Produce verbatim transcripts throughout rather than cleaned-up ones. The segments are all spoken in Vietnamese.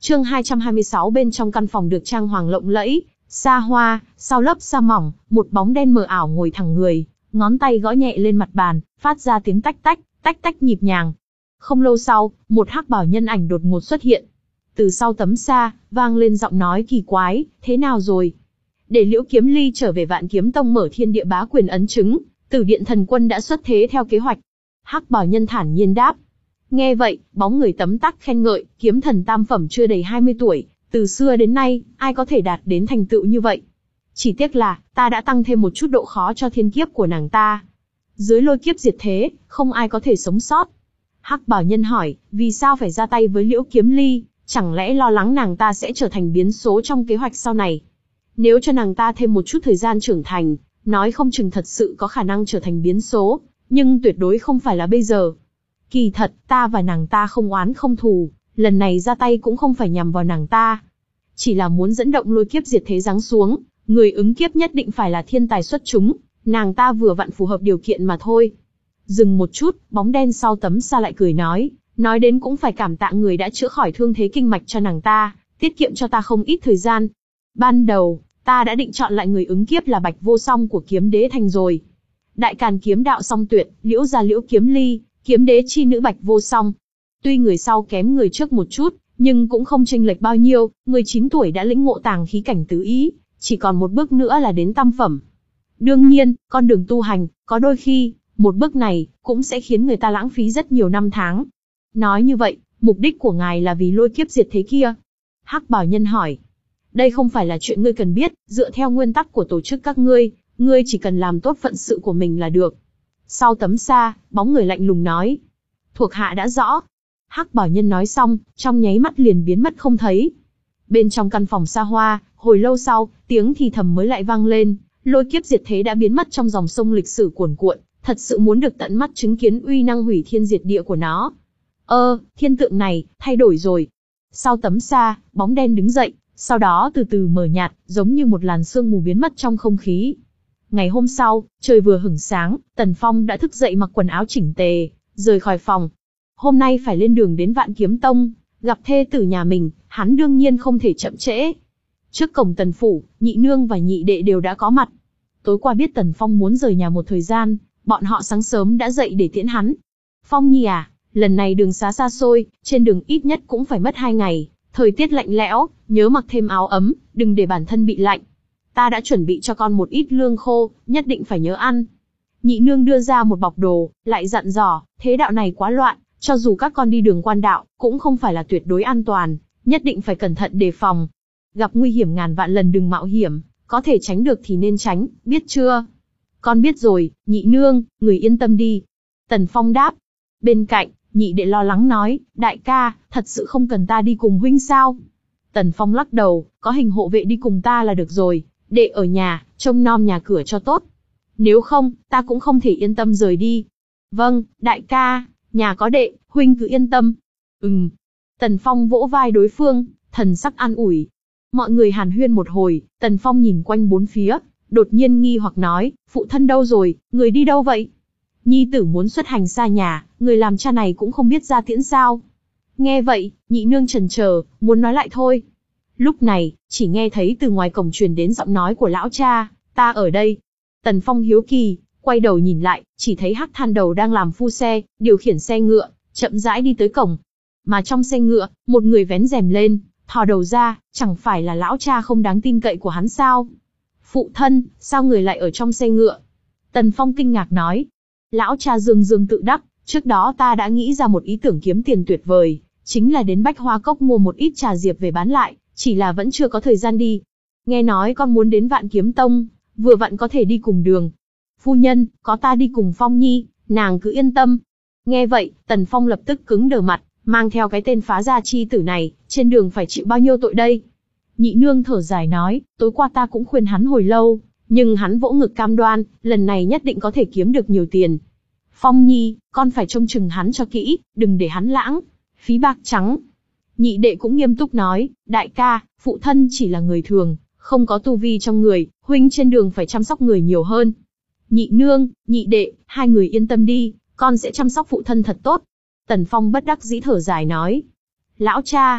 Chương hai trăm hai mươi sáu bên trong căn phòng được trang hoàng lộng lẫy, xa hoa, sau lớp sa mỏng, một bóng đen mờ ảo ngồi thẳng người, ngón tay gõ nhẹ lên mặt bàn, phát ra tiếng tách tách, tách tách nhịp nhàng. Không lâu sau, một hắc bào nhân ảnh đột ngột xuất hiện. Từ sau tấm sa, vang lên giọng nói kỳ quái, thế nào rồi? Để Liễu Kiếm Ly trở về Vạn Kiếm Tông mở thiên địa bá quyền ấn chứng, Tử Điện Thần Quân đã xuất thế theo kế hoạch. Hắc bào nhân thản nhiên đáp. Nghe vậy, bóng người tấm tắc khen ngợi, kiếm thần tam phẩm chưa đầy hai mươi tuổi, từ xưa đến nay, ai có thể đạt đến thành tựu như vậy? Chỉ tiếc là, ta đã tăng thêm một chút độ khó cho thiên kiếp của nàng ta. Dưới lôi kiếp diệt thế, không ai có thể sống sót. Hắc bào nhân hỏi, vì sao phải ra tay với Liễu Kiếm Ly, chẳng lẽ lo lắng nàng ta sẽ trở thành biến số trong kế hoạch sau này? Nếu cho nàng ta thêm một chút thời gian trưởng thành, nói không chừng thật sự có khả năng trở thành biến số, nhưng tuyệt đối không phải là bây giờ. Kỳ thật, ta và nàng ta không oán không thù, lần này ra tay cũng không phải nhằm vào nàng ta. Chỉ là muốn dẫn động lôi kiếp diệt thế giáng xuống, người ứng kiếp nhất định phải là thiên tài xuất chúng, nàng ta vừa vặn phù hợp điều kiện mà thôi. Dừng một chút, bóng đen sau tấm sa lại cười nói, nói đến cũng phải cảm tạ người đã chữa khỏi thương thế kinh mạch cho nàng ta, tiết kiệm cho ta không ít thời gian. Ban đầu, ta đã định chọn lại người ứng kiếp là Bạch Vô Song của Kiếm Đế Thành rồi. Đại Càn kiếm đạo song tuyệt, Liễu gia Liễu Kiếm Ly, kiếm đế chi nữ Bạch Vô Song. Tuy người sau kém người trước một chút, nhưng cũng không chênh lệch bao nhiêu, mười chín tuổi đã lĩnh ngộ tàng khí cảnh tứ ý, chỉ còn một bước nữa là đến tam phẩm. Đương nhiên, con đường tu hành, có đôi khi, một bước này, cũng sẽ khiến người ta lãng phí rất nhiều năm tháng. Nói như vậy, mục đích của ngài là vì lôi kiếp diệt thế kia? Hắc bào nhân hỏi. Đây không phải là chuyện ngươi cần biết, dựa theo nguyên tắc của tổ chức các ngươi, ngươi chỉ cần làm tốt phận sự của mình là được. Sau tấm sa, bóng người lạnh lùng nói. Thuộc hạ đã rõ. Hắc bào nhân nói xong, trong nháy mắt liền biến mất không thấy. Bên trong căn phòng xa hoa, hồi lâu sau, tiếng thì thầm mới lại vang lên, lôi kiếp diệt thế đã biến mất trong dòng sông lịch sử cuồn cuộn, thật sự muốn được tận mắt chứng kiến uy năng hủy thiên diệt địa của nó. Ơ, thiên tượng này, thay đổi rồi. Sau tấm sa, bóng đen đứng dậy, sau đó từ từ mờ nhạt, giống như một làn sương mù biến mất trong không khí. Ngày hôm sau, trời vừa hửng sáng, Tần Phong đã thức dậy mặc quần áo chỉnh tề, rời khỏi phòng. Hôm nay phải lên đường đến Vạn Kiếm Tông, gặp thê tử nhà mình, hắn đương nhiên không thể chậm trễ. Trước cổng Tần phủ, nhị nương và nhị đệ đều đã có mặt. Tối qua biết Tần Phong muốn rời nhà một thời gian, bọn họ sáng sớm đã dậy để tiễn hắn. Phong nhi à, lần này đường xá xa xôi, trên đường ít nhất cũng phải mất hai ngày, thời tiết lạnh lẽo, nhớ mặc thêm áo ấm, đừng để bản thân bị lạnh. Ta đã chuẩn bị cho con một ít lương khô, nhất định phải nhớ ăn. Nhị nương đưa ra một bọc đồ, lại dặn dò, thế đạo này quá loạn, cho dù các con đi đường quan đạo, cũng không phải là tuyệt đối an toàn, nhất định phải cẩn thận đề phòng. Gặp nguy hiểm ngàn vạn lần đừng mạo hiểm, có thể tránh được thì nên tránh, biết chưa? Con biết rồi, nhị nương, người yên tâm đi. Tần Phong đáp. Bên cạnh, nhị đệ lo lắng nói, đại ca, thật sự không cần ta đi cùng huynh sao? Tần Phong lắc đầu, có hình hộ vệ đi cùng ta là được rồi, đệ ở nhà, trông nom nhà cửa cho tốt. Nếu không, ta cũng không thể yên tâm rời đi. Vâng, đại ca, nhà có đệ, huynh cứ yên tâm. Ừm. Tần Phong vỗ vai đối phương, thần sắc an ủi. Mọi người hàn huyên một hồi, Tần Phong nhìn quanh bốn phía, đột nhiên nghi hoặc nói, phụ thân đâu rồi, người đi đâu vậy? Nhi tử muốn xuất hành xa nhà, người làm cha này cũng không biết ra tiễn sao? Nghe vậy, nhị nương chần chờ, muốn nói lại thôi. Lúc này, chỉ nghe thấy từ ngoài cổng truyền đến giọng nói của lão cha, ta ở đây. Tần Phong hiếu kỳ, quay đầu nhìn lại, chỉ thấy Hắc Than Đầu đang làm phu xe, điều khiển xe ngựa, chậm rãi đi tới cổng. Mà trong xe ngựa, một người vén rèm lên, thò đầu ra, chẳng phải là lão cha không đáng tin cậy của hắn sao? Phụ thân, sao người lại ở trong xe ngựa? Tần Phong kinh ngạc nói. Lão cha dương dương tự đắc, trước đó ta đã nghĩ ra một ý tưởng kiếm tiền tuyệt vời, chính là đến Bách Hoa Cốc mua một ít trà diệp về bán lại, chỉ là vẫn chưa có thời gian đi. Nghe nói con muốn đến Vạn Kiếm Tông, vừa vặn có thể đi cùng đường. Phu nhân, có ta đi cùng Phong nhi, nàng cứ yên tâm. Nghe vậy, Tần Phong lập tức cứng đờ mặt, mang theo cái tên phá gia chi tử này, trên đường phải chịu bao nhiêu tội đây? Nhị nương thở dài nói, tối qua ta cũng khuyên hắn hồi lâu, nhưng hắn vỗ ngực cam đoan, lần này nhất định có thể kiếm được nhiều tiền. Phong nhi, con phải trông chừng hắn cho kỹ, đừng để hắn lãng phí bạc trắng. Nhị đệ cũng nghiêm túc nói, đại ca, phụ thân chỉ là người thường, không có tu vi trong người, huynh trên đường phải chăm sóc người nhiều hơn. Nhị nương, nhị đệ, hai người yên tâm đi, con sẽ chăm sóc phụ thân thật tốt. Tần Phong bất đắc dĩ thở dài nói. Lão cha,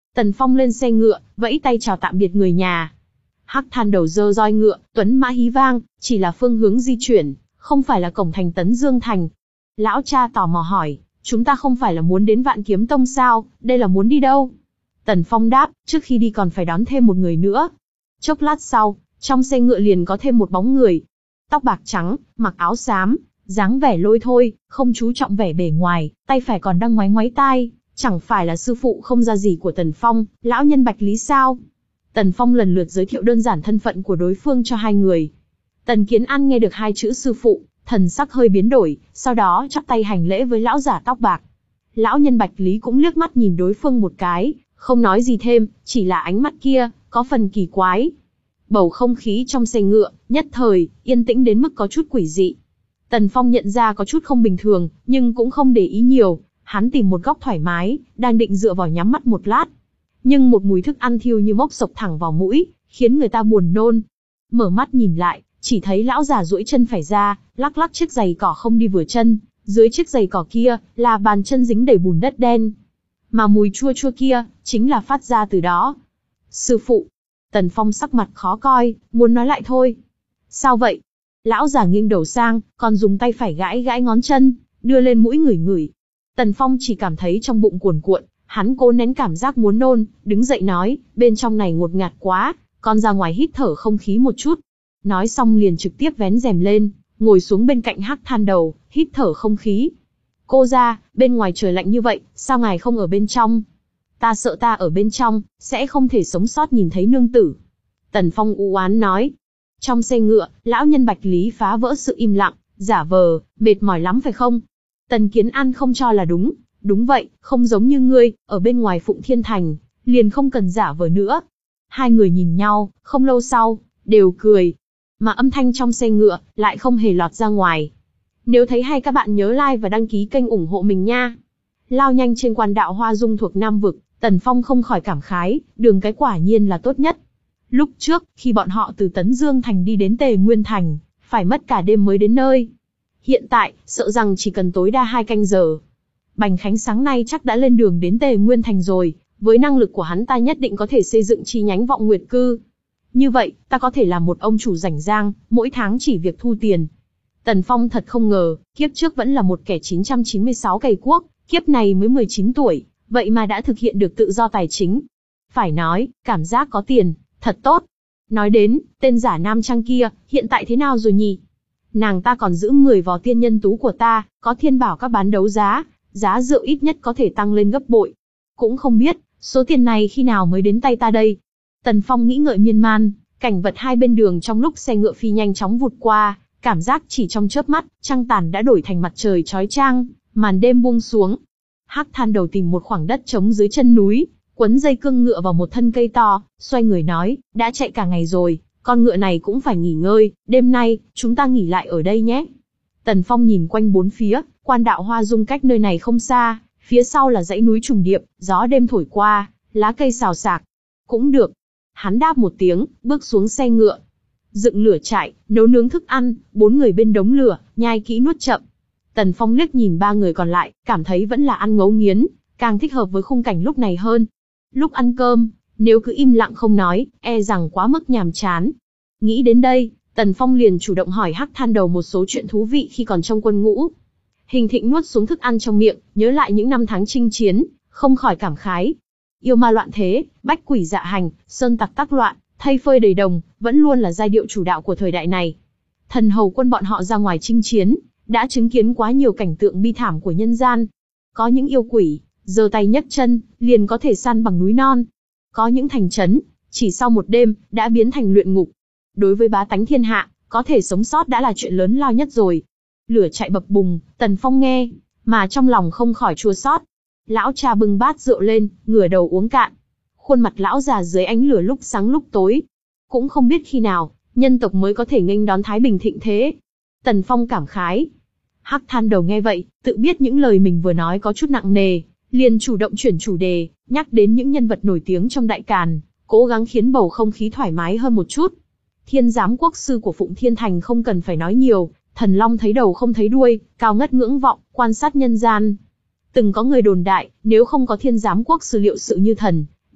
Tần Phong lên xe ngựa, vẫy tay chào tạm biệt người nhà. Hắc Than Đầu giơ roi ngựa, tuấn mã hí vang, chỉ là phương hướng di chuyển, không phải là cổng thành Tấn Dương Thành. Lão cha tò mò hỏi, chúng ta không phải là muốn đến Vạn Kiếm Tông sao, đây là muốn đi đâu? Tần Phong đáp, trước khi đi còn phải đón thêm một người nữa. Chốc lát sau, trong xe ngựa liền có thêm một bóng người. Tóc bạc trắng, mặc áo xám, dáng vẻ lôi thôi, không chú trọng vẻ bề ngoài, tay phải còn đang ngoáy ngoáy tai, chẳng phải là sư phụ không ra gì của Tần Phong, lão nhân Bạch Lý sao? Tần Phong lần lượt giới thiệu đơn giản thân phận của đối phương cho hai người. Tần Kiến An nghe được hai chữ sư phụ, thần sắc hơi biến đổi, sau đó chắp tay hành lễ với lão giả tóc bạc. Lão nhân Bạch Lý cũng liếc mắt nhìn đối phương một cái, không nói gì thêm, chỉ là ánh mắt kia, có phần kỳ quái. Bầu không khí trong xe ngựa, nhất thời, yên tĩnh đến mức có chút quỷ dị. Tần Phong nhận ra có chút không bình thường, nhưng cũng không để ý nhiều, hắn tìm một góc thoải mái, đang định dựa vào nhắm mắt một lát. Nhưng một mùi thức ăn thiêu như mốc xộc thẳng vào mũi, khiến người ta buồn nôn. Mở mắt nhìn lại, chỉ thấy lão già duỗi chân phải ra, lắc lắc chiếc giày cỏ không đi vừa chân, dưới chiếc giày cỏ kia, là bàn chân dính đầy bùn đất đen. Mà mùi chua chua kia, chính là phát ra từ đó. Sư phụ. Tần Phong sắc mặt khó coi, muốn nói lại thôi. Sao vậy? Lão già nghiêng đầu sang, còn dùng tay phải gãi gãi ngón chân, đưa lên mũi ngửi ngửi. Tần Phong chỉ cảm thấy trong bụng cuồn cuộn, hắn cố nén cảm giác muốn nôn, đứng dậy nói, bên trong này ngột ngạt quá, con ra ngoài hít thở không khí một chút. Nói xong liền trực tiếp vén rèm lên, ngồi xuống bên cạnh Hắc Than Đầu, hít thở không khí. Cô ra, bên ngoài trời lạnh như vậy, sao ngài không ở bên trong? Ta sợ ta ở bên trong, sẽ không thể sống sót nhìn thấy nương tử. Tần Phong u oán nói. Trong xe ngựa, lão nhân Bạch Lý phá vỡ sự im lặng, giả vờ, mệt mỏi lắm phải không? Tần Kiến An không cho là đúng, đúng vậy, không giống như ngươi, ở bên ngoài Phụng Thiên Thành, liền không cần giả vờ nữa. Hai người nhìn nhau, không lâu sau, đều cười. Mà âm thanh trong xe ngựa, lại không hề lọt ra ngoài. Nếu thấy hay các bạn nhớ like và đăng ký kênh ủng hộ mình nha. Lao nhanh trên quan đạo Hoa Dung thuộc Nam Vực, Tần Phong không khỏi cảm khái, đường cái quả nhiên là tốt nhất. Lúc trước, khi bọn họ từ Tấn Dương Thành đi đến Tề Nguyên Thành, phải mất cả đêm mới đến nơi. Hiện tại, sợ rằng chỉ cần tối đa hai canh giờ. Bành Khánh sáng nay chắc đã lên đường đến Tề Nguyên Thành rồi, với năng lực của hắn ta nhất định có thể xây dựng chi nhánh Vọng Nguyệt Cư. Như vậy, ta có thể làm một ông chủ rảnh rang, mỗi tháng chỉ việc thu tiền. Tần Phong thật không ngờ, kiếp trước vẫn là một kẻ chín trăm chín mươi sáu cày cuốc, kiếp này mới mười chín tuổi, vậy mà đã thực hiện được tự do tài chính. Phải nói, cảm giác có tiền, thật tốt. Nói đến, tên giả nam trang kia, hiện tại thế nào rồi nhỉ? Nàng ta còn giữ mười vò tiên nhân tú của ta, có thiên bảo các bán đấu giá, giá rượu ít nhất có thể tăng lên gấp bội. Cũng không biết, số tiền này khi nào mới đến tay ta đây? Tần Phong nghĩ ngợi miên man, cảnh vật hai bên đường trong lúc xe ngựa phi nhanh chóng vụt qua, cảm giác chỉ trong chớp mắt, trăng tàn đã đổi thành mặt trời chói chang, màn đêm buông xuống. Hắc Than Đầu tìm một khoảng đất trống dưới chân núi, quấn dây cương ngựa vào một thân cây to, xoay người nói, đã chạy cả ngày rồi, con ngựa này cũng phải nghỉ ngơi, đêm nay, chúng ta nghỉ lại ở đây nhé. Tần Phong nhìn quanh bốn phía, quan đạo Hoa Dung cách nơi này không xa, phía sau là dãy núi trùng điệp, gió đêm thổi qua, lá cây xào xạc. Cũng được. Hắn đáp một tiếng, bước xuống xe ngựa. Dựng lửa trại, nấu nướng thức ăn, bốn người bên đống lửa, nhai kỹ nuốt chậm. Tần Phong liếc nhìn ba người còn lại, cảm thấy vẫn là ăn ngấu nghiến, càng thích hợp với khung cảnh lúc này hơn. Lúc ăn cơm, nếu cứ im lặng không nói, e rằng quá mức nhàm chán. Nghĩ đến đây, Tần Phong liền chủ động hỏi Hắc Than Đầu một số chuyện thú vị khi còn trong quân ngũ. Hình Thịnh nuốt xuống thức ăn trong miệng, nhớ lại những năm tháng chinh chiến, không khỏi cảm khái. Yêu ma loạn thế, bách quỷ dạ hành, sơn tặc tác loạn, thây phơi đầy đồng, vẫn luôn là giai điệu chủ đạo của thời đại này. Thần hầu quân bọn họ ra ngoài chinh chiến, đã chứng kiến quá nhiều cảnh tượng bi thảm của nhân gian. Có những yêu quỷ, giơ tay nhấc chân, liền có thể san bằng núi non. Có những thành trấn, chỉ sau một đêm, đã biến thành luyện ngục. Đối với bá tánh thiên hạ, có thể sống sót đã là chuyện lớn lao nhất rồi. Lửa chạy bập bùng, Tần Phong nghe, mà trong lòng không khỏi chua xót. Lão cha bưng bát rượu lên, ngửa đầu uống cạn. Khuôn mặt lão già dưới ánh lửa lúc sáng lúc tối. Cũng không biết khi nào, nhân tộc mới có thể nghênh đón thái bình thịnh thế. Tần Phong cảm khái. Hắc Than Đầu nghe vậy, tự biết những lời mình vừa nói có chút nặng nề, liền chủ động chuyển chủ đề, nhắc đến những nhân vật nổi tiếng trong đại càn, cố gắng khiến bầu không khí thoải mái hơn một chút. Thiên giám quốc sư của Phụng Thiên Thành không cần phải nói nhiều, thần long thấy đầu không thấy đuôi, cao ngất ngưỡng vọng, quan sát nhân gian. Từng có người đồn đại, nếu không có thiên giám quốc sư liệu sự như thần,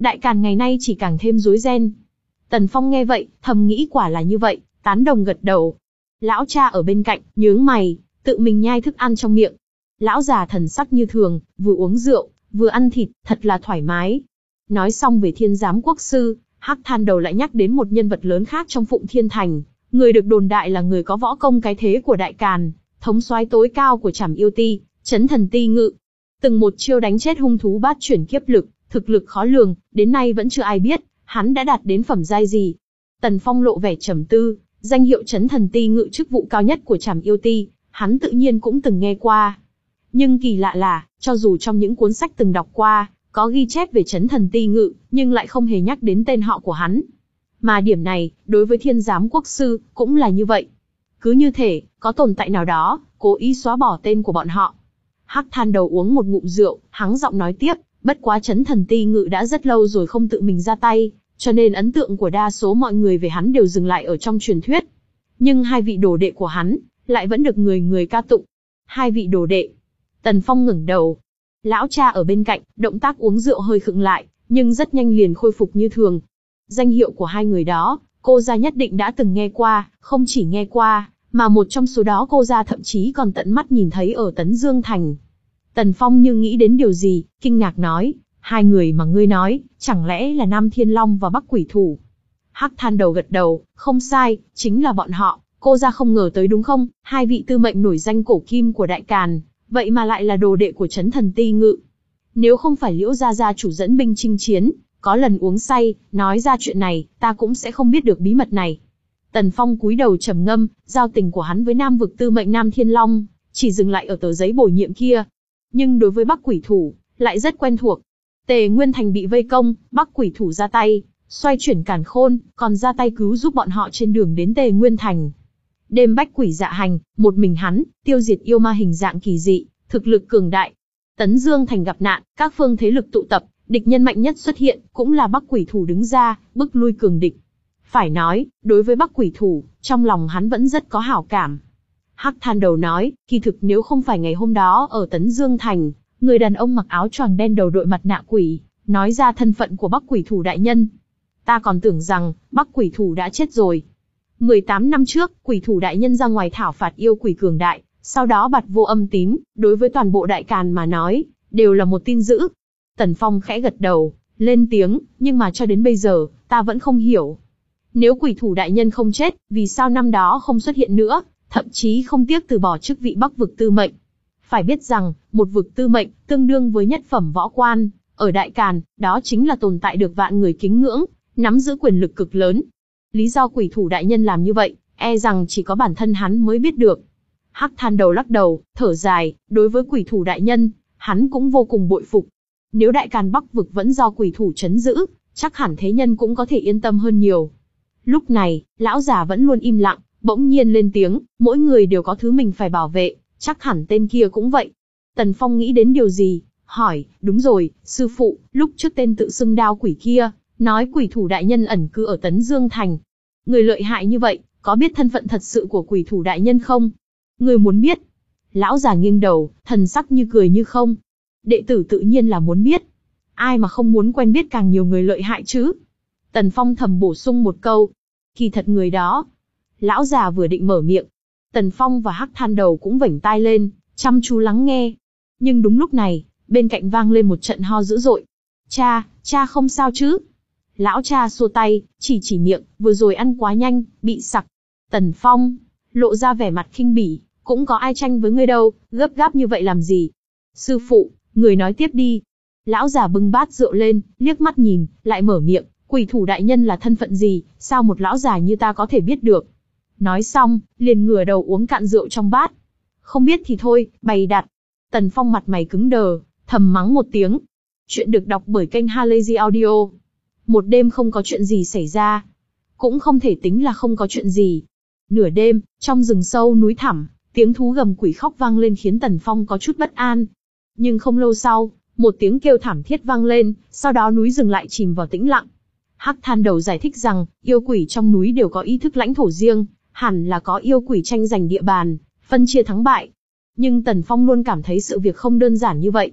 Đại Càn ngày nay chỉ càng thêm rối ren. Tần Phong nghe vậy, thầm nghĩ quả là như vậy, tán đồng gật đầu. Lão cha ở bên cạnh, nhướng mày, tự mình nhai thức ăn trong miệng. Lão già thần sắc như thường, vừa uống rượu, vừa ăn thịt, thật là thoải mái. Nói xong về Thiên Giám Quốc sư, Hắc Than Đầu lại nhắc đến một nhân vật lớn khác trong Phụng Thiên Thành, người được đồn đại là người có võ công cái thế của Đại Càn, thống soái tối cao của Trảm Yêu Ti, Chấn Thần Ti Ngự. Từng một chiêu đánh chết hung thú bát chuyển kiếp lực, thực lực khó lường, đến nay vẫn chưa ai biết, hắn đã đạt đến phẩm giai gì. Tần Phong lộ vẻ trầm tư, danh hiệu Chấn Thần Ti Ngự chức vụ cao nhất của Trảm Yêu Ti, hắn tự nhiên cũng từng nghe qua. Nhưng kỳ lạ là, cho dù trong những cuốn sách từng đọc qua, có ghi chép về Chấn Thần Ti Ngự, nhưng lại không hề nhắc đến tên họ của hắn. Mà điểm này, đối với Thiên Giám Quốc sư, cũng là như vậy. Cứ như thể, có tồn tại nào đó, cố ý xóa bỏ tên của bọn họ. Hắc Than Đầu uống một ngụm rượu, hắng giọng nói tiếp, bất quá Chấn Thần Ti Ngự đã rất lâu rồi không tự mình ra tay, cho nên ấn tượng của đa số mọi người về hắn đều dừng lại ở trong truyền thuyết. Nhưng hai vị đồ đệ của hắn, lại vẫn được người người ca tụng. Hai vị đồ đệ. Tần Phong ngẩng đầu. Lão cha ở bên cạnh, động tác uống rượu hơi khựng lại, nhưng rất nhanh liền khôi phục như thường. Danh hiệu của hai người đó, cô gia nhất định đã từng nghe qua, không chỉ nghe qua, mà một trong số đó cô gia thậm chí còn tận mắt nhìn thấy ở Tấn Dương Thành. Tần Phong như nghĩ đến điều gì, kinh ngạc nói, hai người mà ngươi nói, chẳng lẽ là Nam Thiên Long và Bắc Quỷ Thủ? Hắc Than Đầu gật đầu, không sai, chính là bọn họ, cô gia không ngờ tới đúng không, hai vị tư mệnh nổi danh cổ kim của Đại Càn, vậy mà lại là đồ đệ của Chấn Thần Ti Ngự. Nếu không phải Liễu gia gia chủ dẫn binh chinh chiến, có lần uống say, nói ra chuyện này, ta cũng sẽ không biết được bí mật này. Tần Phong cúi đầu trầm ngâm, giao tình của hắn với Nam vực tư mệnh Nam Thiên Long, chỉ dừng lại ở tờ giấy bổ nhiệm kia. Nhưng đối với Bắc Quỷ Thủ, lại rất quen thuộc. Tề Nguyên Thành bị vây công, Bắc Quỷ Thủ ra tay, xoay chuyển càn khôn, còn ra tay cứu giúp bọn họ trên đường đến Tề Nguyên Thành. Đêm bách quỷ dạ hành, một mình hắn, tiêu diệt yêu ma hình dạng kỳ dị, thực lực cường đại. Tấn Dương Thành gặp nạn, các phương thế lực tụ tập, địch nhân mạnh nhất xuất hiện, cũng là Bắc Quỷ Thủ đứng ra, bức lui cường địch. Phải nói, đối với Bắc Quỷ Thủ, trong lòng hắn vẫn rất có hảo cảm. Hắc Than Đầu nói, kỳ thực nếu không phải ngày hôm đó ở Tấn Dương Thành, người đàn ông mặc áo choàng đen đầu đội mặt nạ quỷ, nói ra thân phận của Bắc Quỷ Thủ đại nhân. Ta còn tưởng rằng, Bắc Quỷ Thủ đã chết rồi. mười tám năm trước, Quỷ Thủ đại nhân ra ngoài thảo phạt yêu quỷ cường đại, sau đó bạt vô âm tín, đối với toàn bộ Đại Càn mà nói, đều là một tin dữ. Tần Phong khẽ gật đầu, lên tiếng, nhưng mà cho đến bây giờ, ta vẫn không hiểu. Nếu Quỷ Thủ đại nhân không chết, vì sao năm đó không xuất hiện nữa, thậm chí không tiếc từ bỏ chức vị Bắc vực tư mệnh. Phải biết rằng, một vực tư mệnh, tương đương với nhất phẩm võ quan, ở Đại Càn, đó chính là tồn tại được vạn người kính ngưỡng, nắm giữ quyền lực cực lớn. Lý do Quỷ Thủ đại nhân làm như vậy, e rằng chỉ có bản thân hắn mới biết được. Hắc Than Đầu lắc đầu, thở dài, đối với Quỷ Thủ đại nhân, hắn cũng vô cùng bội phục. Nếu Đại Càn Bắc vực vẫn do Quỷ Thủ trấn giữ, chắc hẳn thế nhân cũng có thể yên tâm hơn nhiều. Lúc này, lão già vẫn luôn im lặng, bỗng nhiên lên tiếng, mỗi người đều có thứ mình phải bảo vệ, chắc hẳn tên kia cũng vậy. Tần Phong nghĩ đến điều gì, hỏi, đúng rồi, sư phụ, lúc trước tên tự xưng Đao Quỷ kia, nói Quỷ Thủ đại nhân ẩn cư ở Tấn Dương Thành. Người lợi hại như vậy, có biết thân phận thật sự của Quỷ Thủ đại nhân không? Người muốn biết? Lão già nghiêng đầu, thần sắc như cười như không. Đệ tử tự nhiên là muốn biết. Ai mà không muốn quen biết càng nhiều người lợi hại chứ? Tần Phong thầm bổ sung một câu. Kỳ thật người đó. Lão già vừa định mở miệng. Tần Phong và Hắc Than Đầu cũng vểnh tai lên, chăm chú lắng nghe. Nhưng đúng lúc này, bên cạnh vang lên một trận ho dữ dội. Cha, cha không sao chứ? Lão cha xua tay, chỉ chỉ miệng, vừa rồi ăn quá nhanh, bị sặc. Tần Phong, lộ ra vẻ mặt khinh bỉ, cũng có ai tranh với ngươi đâu, gấp gáp như vậy làm gì? Sư phụ, người nói tiếp đi. Lão già bưng bát rượu lên, liếc mắt nhìn, lại mở miệng, Quỷ Thủ đại nhân là thân phận gì, sao một lão già như ta có thể biết được? Nói xong, liền ngửa đầu uống cạn rượu trong bát. Không biết thì thôi, bày đặt. Tần Phong mặt mày cứng đờ, thầm mắng một tiếng. Chuyện được đọc bởi kênh Halazy Audio. Một đêm không có chuyện gì xảy ra. Cũng không thể tính là không có chuyện gì. Nửa đêm, trong rừng sâu núi thẳm, tiếng thú gầm quỷ khóc vang lên khiến Tần Phong có chút bất an. Nhưng không lâu sau, một tiếng kêu thảm thiết vang lên, sau đó núi rừng lại chìm vào tĩnh lặng. Hắc Than Đầu giải thích rằng, yêu quỷ trong núi đều có ý thức lãnh thổ riêng, hẳn là có yêu quỷ tranh giành địa bàn, phân chia thắng bại. Nhưng Tần Phong luôn cảm thấy sự việc không đơn giản như vậy.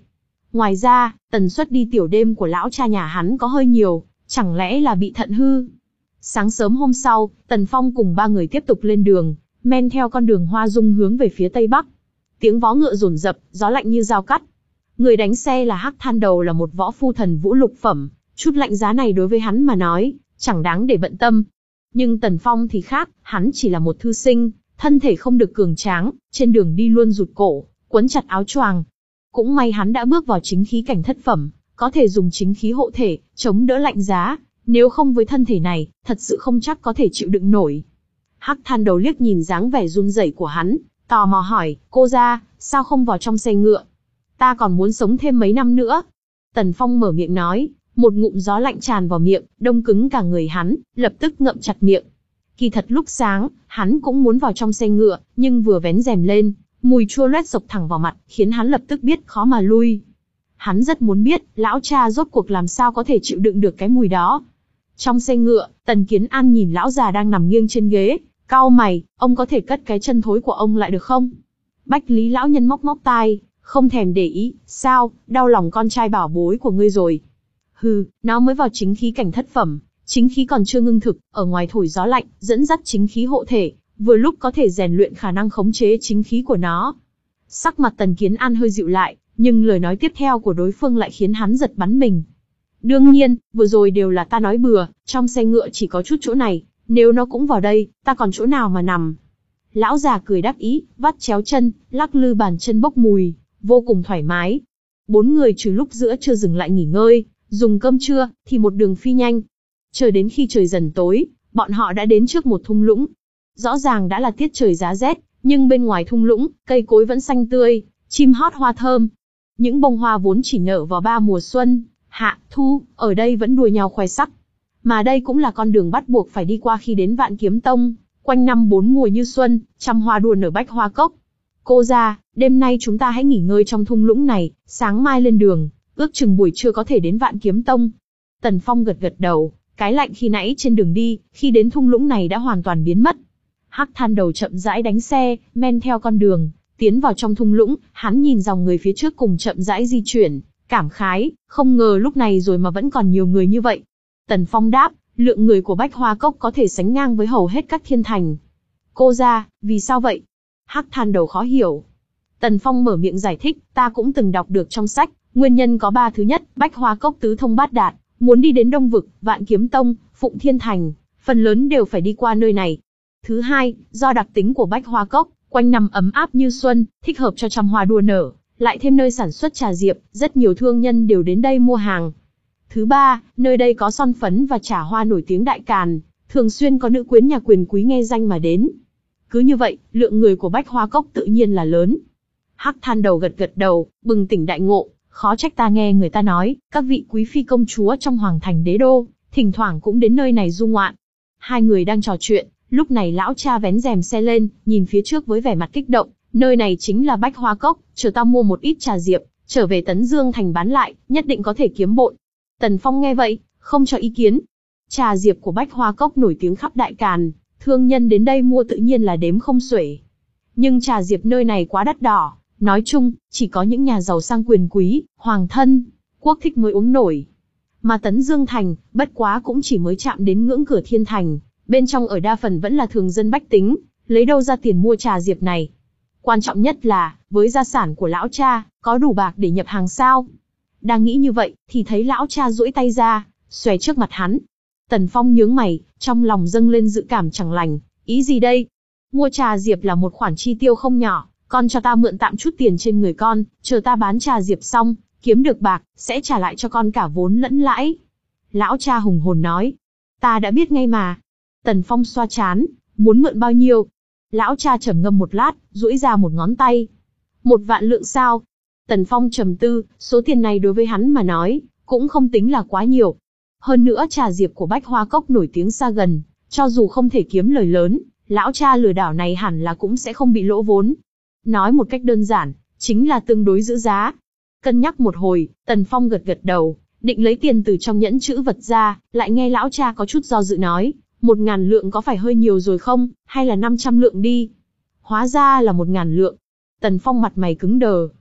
Ngoài ra, tần suất đi tiểu đêm của lão cha nhà hắn có hơi nhiều, chẳng lẽ là bị thận hư? Sáng sớm hôm sau, Tần Phong cùng ba người tiếp tục lên đường, men theo con đường Hoa Dung hướng về phía tây bắc. Tiếng vó ngựa dồn dập, gió lạnh như dao cắt. Người đánh xe là Hắc Than Đầu, là một võ phu thần vũ lục phẩm, chút lạnh giá này đối với hắn mà nói, chẳng đáng để bận tâm. Nhưng Tần Phong thì khác, hắn chỉ là một thư sinh, thân thể không được cường tráng, trên đường đi luôn rụt cổ, quấn chặt áo choàng. Cũng may hắn đã bước vào chính khí cảnh thất phẩm, có thể dùng chính khí hộ thể, chống đỡ lạnh giá, nếu không với thân thể này, thật sự không chắc có thể chịu đựng nổi. Hắc Than Đầu liếc nhìn dáng vẻ run rẩy của hắn, tò mò hỏi, cô ra, sao không vào trong xe ngựa? Ta còn muốn sống thêm mấy năm nữa. Tần Phong mở miệng nói, một ngụm gió lạnh tràn vào miệng, đông cứng cả người hắn, lập tức ngậm chặt miệng. Kỳ thật lúc sáng, hắn cũng muốn vào trong xe ngựa, nhưng vừa vén rèm lên, mùi chua loét sộc thẳng vào mặt, khiến hắn lập tức biết khó mà lui. Hắn rất muốn biết, lão cha rốt cuộc làm sao có thể chịu đựng được cái mùi đó. Trong xe ngựa, Tần Kiến An nhìn lão già đang nằm nghiêng trên ghế, cau mày, ông có thể cất cái chân thối của ông lại được không? Bách Lý lão nhân móc móc tai, không thèm để ý, sao, đau lòng con trai bảo bối của ngươi rồi. Hừ, nó mới vào chính khí cảnh thất phẩm, chính khí còn chưa ngưng thực, ở ngoài thổi gió lạnh, dẫn dắt chính khí hộ thể, vừa lúc có thể rèn luyện khả năng khống chế chính khí của nó. Sắc mặt Tần Kiến An hơi dịu lại, nhưng lời nói tiếp theo của đối phương lại khiến hắn giật bắn mình. Đương nhiên, vừa rồi đều là ta nói bừa, trong xe ngựa chỉ có chút chỗ này, nếu nó cũng vào đây, ta còn chỗ nào mà nằm. Lão già cười đắc ý, vắt chéo chân, lắc lư bàn chân bốc mùi, vô cùng thoải mái. Bốn người trừ lúc giữa chưa dừng lại nghỉ ngơi, dùng cơm trưa, thì một đường phi nhanh. Chờ đến khi trời dần tối, bọn họ đã đến trước một thung lũng. Rõ ràng đã là tiết trời giá rét, nhưng bên ngoài thung lũng, cây cối vẫn xanh tươi, chim hót hoa thơm. Những bông hoa vốn chỉ nở vào ba mùa xuân, hạ, thu, ở đây vẫn đua nhau khoe sắc. Mà đây cũng là con đường bắt buộc phải đi qua khi đến Vạn Kiếm Tông, quanh năm bốn mùa như xuân, trăm hoa đua nở bách hoa cốc. Cô ra, đêm nay chúng ta hãy nghỉ ngơi trong thung lũng này, sáng mai lên đường, ước chừng buổi trưa có thể đến Vạn Kiếm Tông. Tần Phong gật gật đầu, cái lạnh khi nãy trên đường đi, khi đến thung lũng này đã hoàn toàn biến mất. Hắc Than Đầu chậm rãi đánh xe, men theo con đường, tiến vào trong thung lũng, hắn nhìn dòng người phía trước cùng chậm rãi di chuyển, cảm khái, không ngờ lúc này rồi mà vẫn còn nhiều người như vậy. Tần Phong đáp, lượng người của Bách Hoa Cốc có thể sánh ngang với hầu hết các thiên thành. Cô ra, vì sao vậy? Hắc Than Đầu khó hiểu. Tần Phong mở miệng giải thích, ta cũng từng đọc được trong sách, nguyên nhân có ba. Thứ nhất, Bách Hoa Cốc tứ thông bát đạt, muốn đi đến Đông Vực, Vạn Kiếm Tông, Phụng Thiên Thành, phần lớn đều phải đi qua nơi này. Thứ hai, do đặc tính của Bách Hoa Cốc, quanh năm ấm áp như xuân, thích hợp cho trăm hoa đua nở, lại thêm nơi sản xuất trà diệp, rất nhiều thương nhân đều đến đây mua hàng. Thứ ba, nơi đây có son phấn và trà hoa nổi tiếng đại càn, thường xuyên có nữ quyến nhà quyền quý nghe danh mà đến. Cứ như vậy, lượng người của Bách Hoa Cốc tự nhiên là lớn. Hắc Than Đầu gật gật đầu, bừng tỉnh đại ngộ, khó trách ta nghe người ta nói, các vị quý phi công chúa trong hoàng thành đế đô, thỉnh thoảng cũng đến nơi này du ngoạn. Hai người đang trò chuyện, lúc này lão cha vén rèm xe lên, nhìn phía trước với vẻ mặt kích động, nơi này chính là Bách Hoa Cốc, chờ ta mua một ít trà diệp, trở về Tấn Dương thành bán lại, nhất định có thể kiếm bộn. Tần Phong nghe vậy, không cho ý kiến. Trà diệp của Bách Hoa Cốc nổi tiếng khắp đại càn, thương nhân đến đây mua tự nhiên là đếm không xuể. Nhưng trà diệp nơi này quá đắt đỏ, nói chung, chỉ có những nhà giàu sang quyền quý, hoàng thân, quốc thích mới uống nổi. Mà Tấn Dương thành, bất quá cũng chỉ mới chạm đến ngưỡng cửa thiên thành, bên trong ở đa phần vẫn là thường dân bách tính, lấy đâu ra tiền mua trà diệp này. Quan trọng nhất là, với gia sản của lão cha, có đủ bạc để nhập hàng sao? Đang nghĩ như vậy, thì thấy lão cha duỗi tay ra, xòe trước mặt hắn. Tần Phong nhướng mày, trong lòng dâng lên dự cảm chẳng lành, ý gì đây? Mua trà diệp là một khoản chi tiêu không nhỏ, con cho ta mượn tạm chút tiền trên người con, chờ ta bán trà diệp xong, kiếm được bạc, sẽ trả lại cho con cả vốn lẫn lãi. Lão cha hùng hồn nói, ta đã biết ngay mà. Tần Phong xoa chán, muốn mượn bao nhiêu? Lão cha trầm ngâm một lát, duỗi ra một ngón tay. Một vạn lượng sao? Tần Phong trầm tư, số tiền này đối với hắn mà nói, cũng không tính là quá nhiều. Hơn nữa trà diệp của Bách Hoa Cốc nổi tiếng xa gần, cho dù không thể kiếm lời lớn, lão cha lừa đảo này hẳn là cũng sẽ không bị lỗ vốn. Nói một cách đơn giản, chính là tương đối giữ giá. Cân nhắc một hồi, Tần Phong gật gật đầu, định lấy tiền từ trong nhẫn chữ vật ra, lại nghe lão cha có chút do dự nói, một ngàn lượng có phải hơi nhiều rồi không, hay là năm trăm lượng đi? Hóa ra là một ngàn lượng. Tần Phong mặt mày cứng đờ.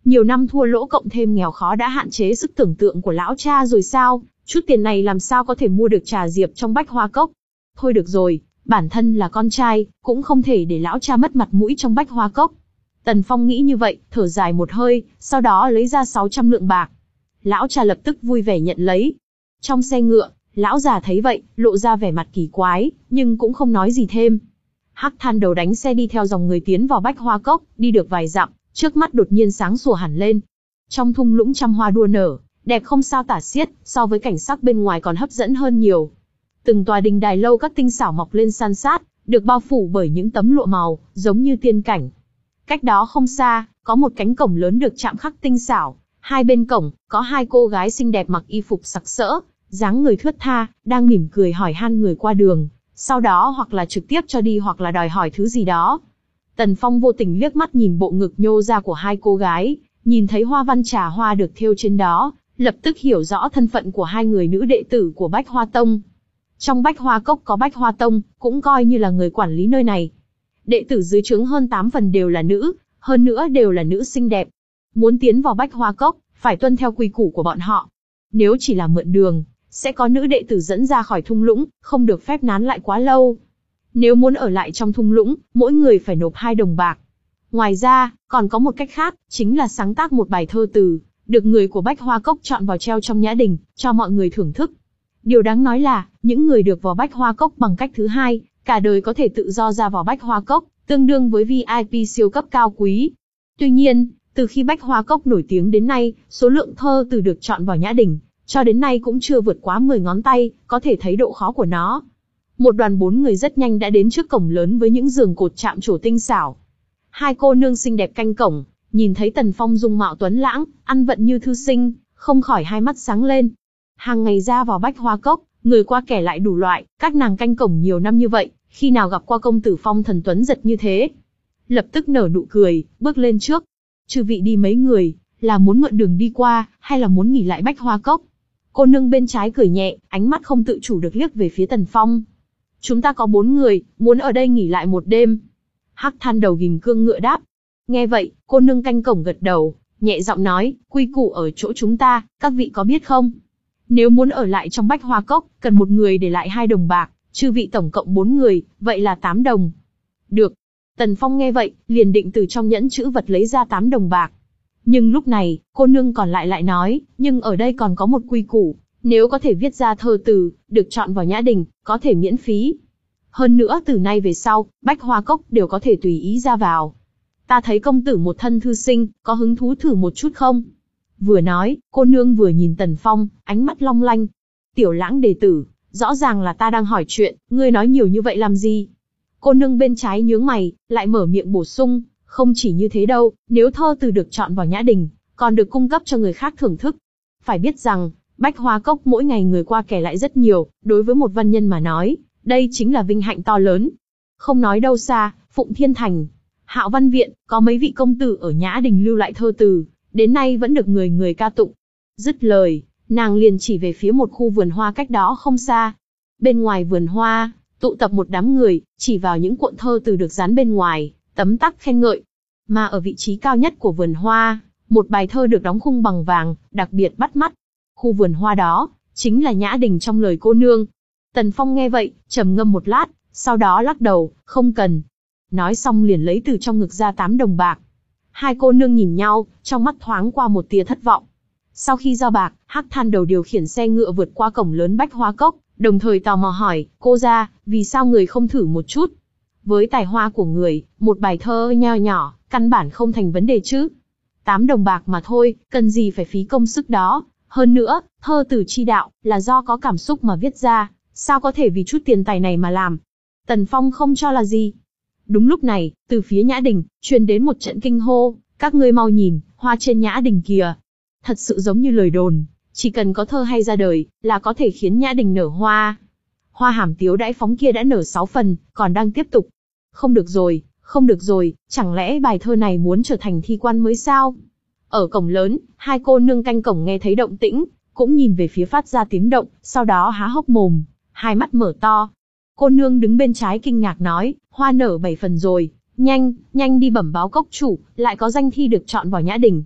Nhiều năm thua lỗ cộng thêm nghèo khó đã hạn chế sức tưởng tượng của lão cha rồi sao, chút tiền này làm sao có thể mua được trà diệp trong bách hoa cốc. Thôi được rồi, bản thân là con trai, cũng không thể để lão cha mất mặt mũi trong bách hoa cốc. Tần Phong nghĩ như vậy, thở dài một hơi, sau đó lấy ra sáu trăm lượng bạc. Lão cha lập tức vui vẻ nhận lấy. Trong xe ngựa, lão già thấy vậy, lộ ra vẻ mặt kỳ quái, nhưng cũng không nói gì thêm. Hắc Than Đầu đánh xe đi theo dòng người tiến vào bách hoa cốc, đi được vài dặm, trước mắt đột nhiên sáng sủa hẳn lên. Trong thung lũng trăm hoa đua nở, đẹp không sao tả xiết, so với cảnh sắc bên ngoài còn hấp dẫn hơn nhiều. Từng tòa đình đài lâu các tinh xảo mọc lên san sát, được bao phủ bởi những tấm lụa màu, giống như tiên cảnh. Cách đó không xa, có một cánh cổng lớn được chạm khắc tinh xảo. Hai bên cổng, có hai cô gái xinh đẹp mặc y phục sặc sỡ, dáng người thướt tha, đang mỉm cười hỏi han người qua đường. Sau đó hoặc là trực tiếp cho đi hoặc là đòi hỏi thứ gì đó. Tần Phong vô tình liếc mắt nhìn bộ ngực nhô ra của hai cô gái, nhìn thấy hoa văn trà hoa được thêu trên đó, lập tức hiểu rõ thân phận của hai người nữ đệ tử của Bách Hoa Tông. Trong Bách Hoa Cốc có Bách Hoa Tông, cũng coi như là người quản lý nơi này. Đệ tử dưới trướng hơn tám phần đều là nữ, hơn nữa đều là nữ xinh đẹp. Muốn tiến vào Bách Hoa Cốc, phải tuân theo quy củ của bọn họ. Nếu chỉ là mượn đường, sẽ có nữ đệ tử dẫn ra khỏi thung lũng, không được phép nán lại quá lâu. Nếu muốn ở lại trong thung lũng, mỗi người phải nộp hai đồng bạc. Ngoài ra, còn có một cách khác, chính là sáng tác một bài thơ từ, được người của Bách Hoa Cốc chọn vào treo trong nhã đình, cho mọi người thưởng thức. Điều đáng nói là, những người được vào Bách Hoa Cốc bằng cách thứ hai, cả đời có thể tự do ra vào Bách Hoa Cốc, tương đương với vi ai pi siêu cấp cao quý. Tuy nhiên, từ khi Bách Hoa Cốc nổi tiếng đến nay, số lượng thơ từ được chọn vào nhã đình, cho đến nay cũng chưa vượt quá mười ngón tay, có thể thấy độ khó của nó. Một đoàn bốn người rất nhanh đã đến trước cổng lớn với những giường cột chạm trổ tinh xảo. Hai cô nương xinh đẹp canh cổng, nhìn thấy Tần Phong dung mạo tuấn lãng, ăn vận như thư sinh, không khỏi hai mắt sáng lên. Hàng ngày ra vào Bách Hoa Cốc, người qua kẻ lại đủ loại, các nàng canh cổng nhiều năm như vậy, khi nào gặp qua công tử phong thần tuấn giật như thế. Lập tức nở nụ cười, bước lên trước. Chư vị đi mấy người, là muốn mượn đường đi qua, hay là muốn nghỉ lại Bách Hoa Cốc? Cô nương bên trái cười nhẹ, ánh mắt không tự chủ được liếc về phía Tần Phong. Chúng ta có bốn người, muốn ở đây nghỉ lại một đêm. Hắc Than Đầu ghim cương ngựa đáp. Nghe vậy, cô nương canh cổng gật đầu, nhẹ giọng nói, quy củ ở chỗ chúng ta, các vị có biết không? Nếu muốn ở lại trong Bách Hoa Cốc, cần một người để lại hai đồng bạc, chư vị tổng cộng bốn người, vậy là tám đồng. Được. Tần Phong nghe vậy, liền định từ trong nhẫn chữ vật lấy ra tám đồng bạc. Nhưng lúc này, cô nương còn lại lại nói, nhưng ở đây còn có một quy củ, nếu có thể viết ra thơ từ, được chọn vào nhã đình, có thể miễn phí. Hơn nữa từ nay về sau, Bách Hoa Cốc đều có thể tùy ý ra vào. Ta thấy công tử một thân thư sinh, có hứng thú thử một chút không? Vừa nói, cô nương vừa nhìn Tần Phong, ánh mắt long lanh. Tiểu Lãng đệ tử, rõ ràng là ta đang hỏi chuyện, ngươi nói nhiều như vậy làm gì? Cô nương bên trái nhướng mày, lại mở miệng bổ sung, không chỉ như thế đâu, nếu thơ từ được chọn vào nhã đình, còn được cung cấp cho người khác thưởng thức. Phải biết rằng, Bách Hoa Cốc mỗi ngày người qua kẻ lại rất nhiều, đối với một văn nhân mà nói, đây chính là vinh hạnh to lớn. Không nói đâu xa, Phụng Thiên Thành, Hạo Văn Viện, có mấy vị công tử ở nhã đình lưu lại thơ từ, đến nay vẫn được người người ca tụng. Dứt lời, nàng liền chỉ về phía một khu vườn hoa cách đó không xa. Bên ngoài vườn hoa, tụ tập một đám người, chỉ vào những cuộn thơ từ được dán bên ngoài, tấm tắc khen ngợi. Mà ở vị trí cao nhất của vườn hoa, một bài thơ được đóng khung bằng vàng, đặc biệt bắt mắt. Khu vườn hoa đó, chính là nhã đình trong lời cô nương. Tần Phong nghe vậy, trầm ngâm một lát, sau đó lắc đầu, không cần. Nói xong liền lấy từ trong ngực ra tám đồng bạc. Hai cô nương nhìn nhau, trong mắt thoáng qua một tia thất vọng. Sau khi giao bạc, Hắc Than Đầu điều khiển xe ngựa vượt qua cổng lớn Bách Hoa Cốc, đồng thời tò mò hỏi, cô ra, vì sao người không thử một chút? Với tài hoa của người, một bài thơ nho nhỏ, căn bản không thành vấn đề chứ. Tám đồng bạc mà thôi, cần gì phải phí công sức đó. Hơn nữa, thơ từ chi đạo, là do có cảm xúc mà viết ra, sao có thể vì chút tiền tài này mà làm? Tần Phong không cho là gì. Đúng lúc này, từ phía nhã đình, truyền đến một trận kinh hô, các ngươi mau nhìn, hoa trên nhã đình kìa. Thật sự giống như lời đồn, chỉ cần có thơ hay ra đời, là có thể khiến nhã đình nở hoa. Hoa hàm tiếu đãi phóng kia đã nở sáu phần, còn đang tiếp tục. Không được rồi, không được rồi, chẳng lẽ bài thơ này muốn trở thành thi quan mới sao? Ở cổng lớn, hai cô nương canh cổng nghe thấy động tĩnh, cũng nhìn về phía phát ra tiếng động, sau đó há hốc mồm, hai mắt mở to. Cô nương đứng bên trái kinh ngạc nói, hoa nở bảy phần rồi, nhanh, nhanh đi bẩm báo cốc chủ, lại có danh thi được chọn vào nhã đình.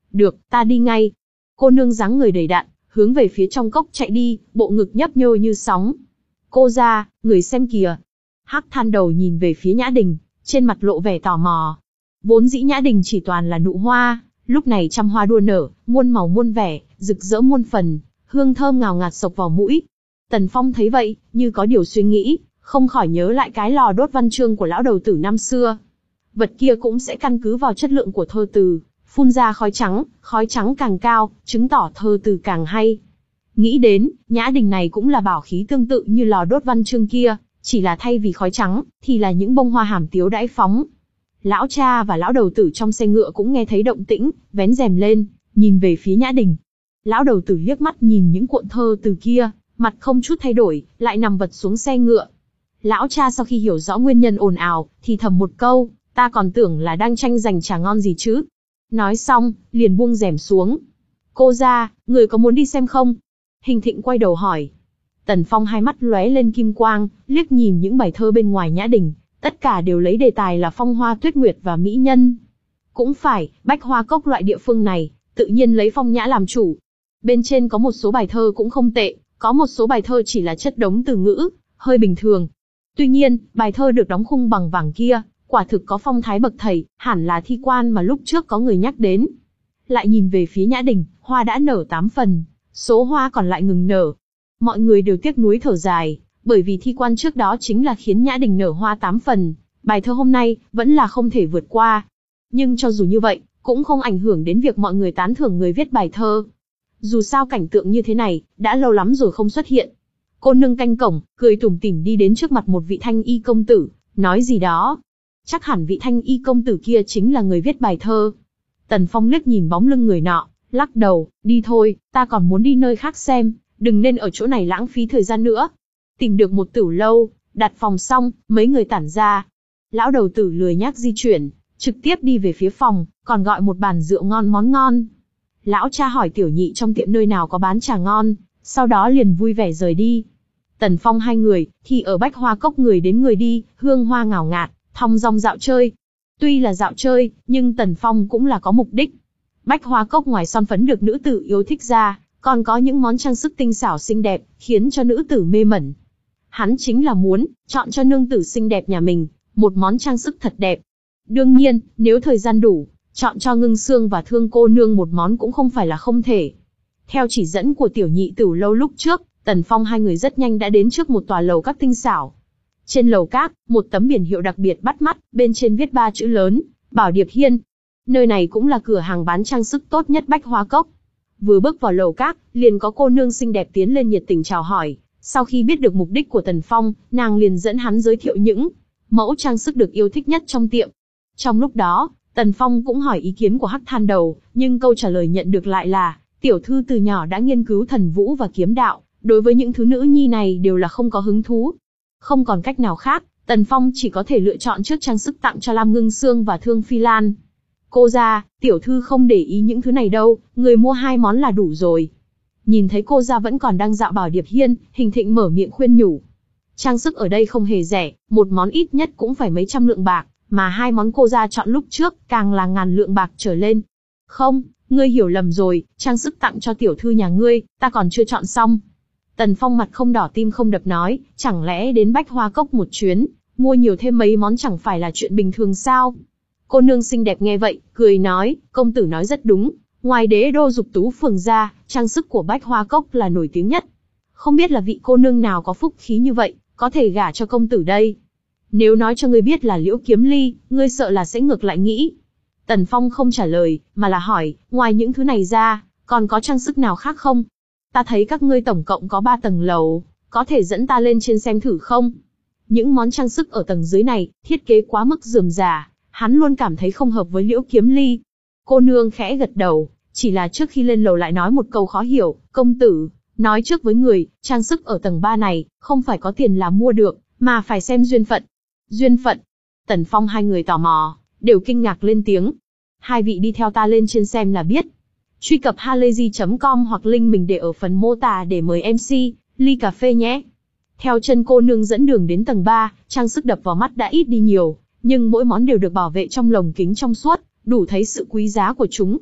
Được, ta đi ngay. Cô nương dáng người đầy đặn, hướng về phía trong cốc chạy đi, bộ ngực nhấp nhô như sóng. Cô ra, người xem kìa. Hắc Than Đầu nhìn về phía Nhã Đình, trên mặt lộ vẻ tò mò. Vốn dĩ Nhã Đình chỉ toàn là nụ hoa, lúc này trăm hoa đua nở, muôn màu muôn vẻ, rực rỡ muôn phần, hương thơm ngào ngạt sộc vào mũi. Tần Phong thấy vậy, như có điều suy nghĩ, không khỏi nhớ lại cái lò đốt văn chương của lão đầu tử năm xưa. Vật kia cũng sẽ căn cứ vào chất lượng của thơ từ, phun ra khói trắng, khói trắng càng cao, chứng tỏ thơ từ càng hay. Nghĩ đến, Nhã Đình này cũng là bảo khí tương tự như lò đốt văn chương kia, chỉ là thay vì khói trắng, thì là những bông hoa hàm tiếu đãi phóng. Lão cha và lão đầu tử trong xe ngựa cũng nghe thấy động tĩnh, vén rèm lên, nhìn về phía Nhã Đình. Lão đầu tử liếc mắt nhìn những cuộn thơ từ kia, mặt không chút thay đổi, lại nằm vật xuống xe ngựa. Lão cha sau khi hiểu rõ nguyên nhân ồn ào, thì thầm một câu, ta còn tưởng là đang tranh giành trà ngon gì chứ. Nói xong, liền buông rèm xuống. Cô ra, người có muốn đi xem không? Hình Thịnh quay đầu hỏi. Tần Phong hai mắt lóe lên kim quang, liếc nhìn những bài thơ bên ngoài Nhã Đình, tất cả đều lấy đề tài là phong hoa tuyết nguyệt và mỹ nhân. Cũng phải, Bách Hoa Cốc loại địa phương này, tự nhiên lấy phong nhã làm chủ. Bên trên có một số bài thơ cũng không tệ, có một số bài thơ chỉ là chất đống từ ngữ, hơi bình thường. Tuy nhiên, bài thơ được đóng khung bằng vàng kia, quả thực có phong thái bậc thầy, hẳn là thi quan mà lúc trước có người nhắc đến. Lại nhìn về phía Nhã Đình, hoa đã nở tám phần, số hoa còn lại ngừng nở. Mọi người đều tiếc nuối thở dài, bởi vì thi quan trước đó chính là khiến Nhã Đình nở hoa tám phần, bài thơ hôm nay vẫn là không thể vượt qua. Nhưng cho dù như vậy, cũng không ảnh hưởng đến việc mọi người tán thưởng người viết bài thơ. Dù sao cảnh tượng như thế này, đã lâu lắm rồi không xuất hiện. Cô nương canh cổng, cười tủm tỉm đi đến trước mặt một vị thanh y công tử, nói gì đó. Chắc hẳn vị thanh y công tử kia chính là người viết bài thơ. Tần Phong liếc nhìn bóng lưng người nọ, lắc đầu, đi thôi, ta còn muốn đi nơi khác xem, đừng nên ở chỗ này lãng phí thời gian nữa. Tìm được một tửu lâu, đặt phòng xong, mấy người tản ra. Lão đầu tử lười nhác di chuyển, trực tiếp đi về phía phòng, còn gọi một bàn rượu ngon món ngon. Lão cha hỏi tiểu nhị trong tiệm nơi nào có bán trà ngon, sau đó liền vui vẻ rời đi. Tần Phong hai người, thì ở Bách Hoa Cốc người đến người đi, hương hoa ngào ngạt, thong dong dạo chơi. Tuy là dạo chơi, nhưng Tần Phong cũng là có mục đích. Bách Hoa Cốc ngoài son phấn được nữ tử yêu thích ra, còn có những món trang sức tinh xảo xinh đẹp, khiến cho nữ tử mê mẩn. Hắn chính là muốn, chọn cho nương tử xinh đẹp nhà mình, một món trang sức thật đẹp. Đương nhiên, nếu thời gian đủ, chọn cho Ngưng Sương và Thương cô nương một món cũng không phải là không thể. Theo chỉ dẫn của tiểu nhị tửu lâu lúc trước, Tần Phong hai người rất nhanh đã đến trước một tòa lầu các tinh xảo. Trên lầu các, một tấm biển hiệu đặc biệt bắt mắt, bên trên viết ba chữ lớn, Bảo Điệp Hiên. Nơi này cũng là cửa hàng bán trang sức tốt nhất Bách Hoa Cốc. Vừa bước vào lầu các, liền có cô nương xinh đẹp tiến lên nhiệt tình chào hỏi. Sau khi biết được mục đích của Tần Phong, nàng liền dẫn hắn giới thiệu những mẫu trang sức được yêu thích nhất trong tiệm. Trong lúc đó, Tần Phong cũng hỏi ý kiến của Hắc Than Đầu, nhưng câu trả lời nhận được lại là, tiểu thư từ nhỏ đã nghiên cứu thần vũ và kiếm đạo, đối với những thứ nữ nhi này đều là không có hứng thú. Không còn cách nào khác, Tần Phong chỉ có thể lựa chọn trước trang sức tặng cho Lam Ngưng Sương và Thương Phi Lan. Cô ra, tiểu thư không để ý những thứ này đâu, người mua hai món là đủ rồi. Nhìn thấy cô ra vẫn còn đang dạo Bảo Điệp Hiên, Hình Thịnh mở miệng khuyên nhủ. Trang sức ở đây không hề rẻ, một món ít nhất cũng phải mấy trăm lượng bạc, mà hai món cô ra chọn lúc trước càng là ngàn lượng bạc trở lên. Không, ngươi hiểu lầm rồi, trang sức tặng cho tiểu thư nhà ngươi, ta còn chưa chọn xong. Tần Phong mặt không đỏ tim không đập nói, chẳng lẽ đến Bách Hoa Cốc một chuyến, mua nhiều thêm mấy món chẳng phải là chuyện bình thường sao? Cô nương xinh đẹp nghe vậy, cười nói, công tử nói rất đúng, ngoài Đế Đô Dục Tú Phường ra, trang sức của Bách Hoa Cốc là nổi tiếng nhất. Không biết là vị cô nương nào có phúc khí như vậy, có thể gả cho công tử đây. Nếu nói cho ngươi biết là Liễu Kiếm Ly, ngươi sợ là sẽ ngược lại nghĩ. Tần Phong không trả lời, mà là hỏi, ngoài những thứ này ra, còn có trang sức nào khác không? Ta thấy các ngươi tổng cộng có ba tầng lầu, có thể dẫn ta lên trên xem thử không? Những món trang sức ở tầng dưới này, thiết kế quá mức rườm rà, hắn luôn cảm thấy không hợp với Liễu Kiếm Ly. Cô nương khẽ gật đầu, chỉ là trước khi lên lầu lại nói một câu khó hiểu, công tử, nói trước với người, trang sức ở tầng ba này, không phải có tiền là mua được, mà phải xem duyên phận. Duyên phận? Tần Phong hai người tò mò, đều kinh ngạc lên tiếng. Hai vị đi theo ta lên trên xem là biết. Truy cập halayzi chấm com hoặc link mình để ở phần mô tả để mời em xê, ly cà phê nhé. Theo chân cô nương dẫn đường đến tầng ba, trang sức đập vào mắt đã ít đi nhiều, nhưng mỗi món đều được bảo vệ trong lồng kính trong suốt, đủ thấy sự quý giá của chúng.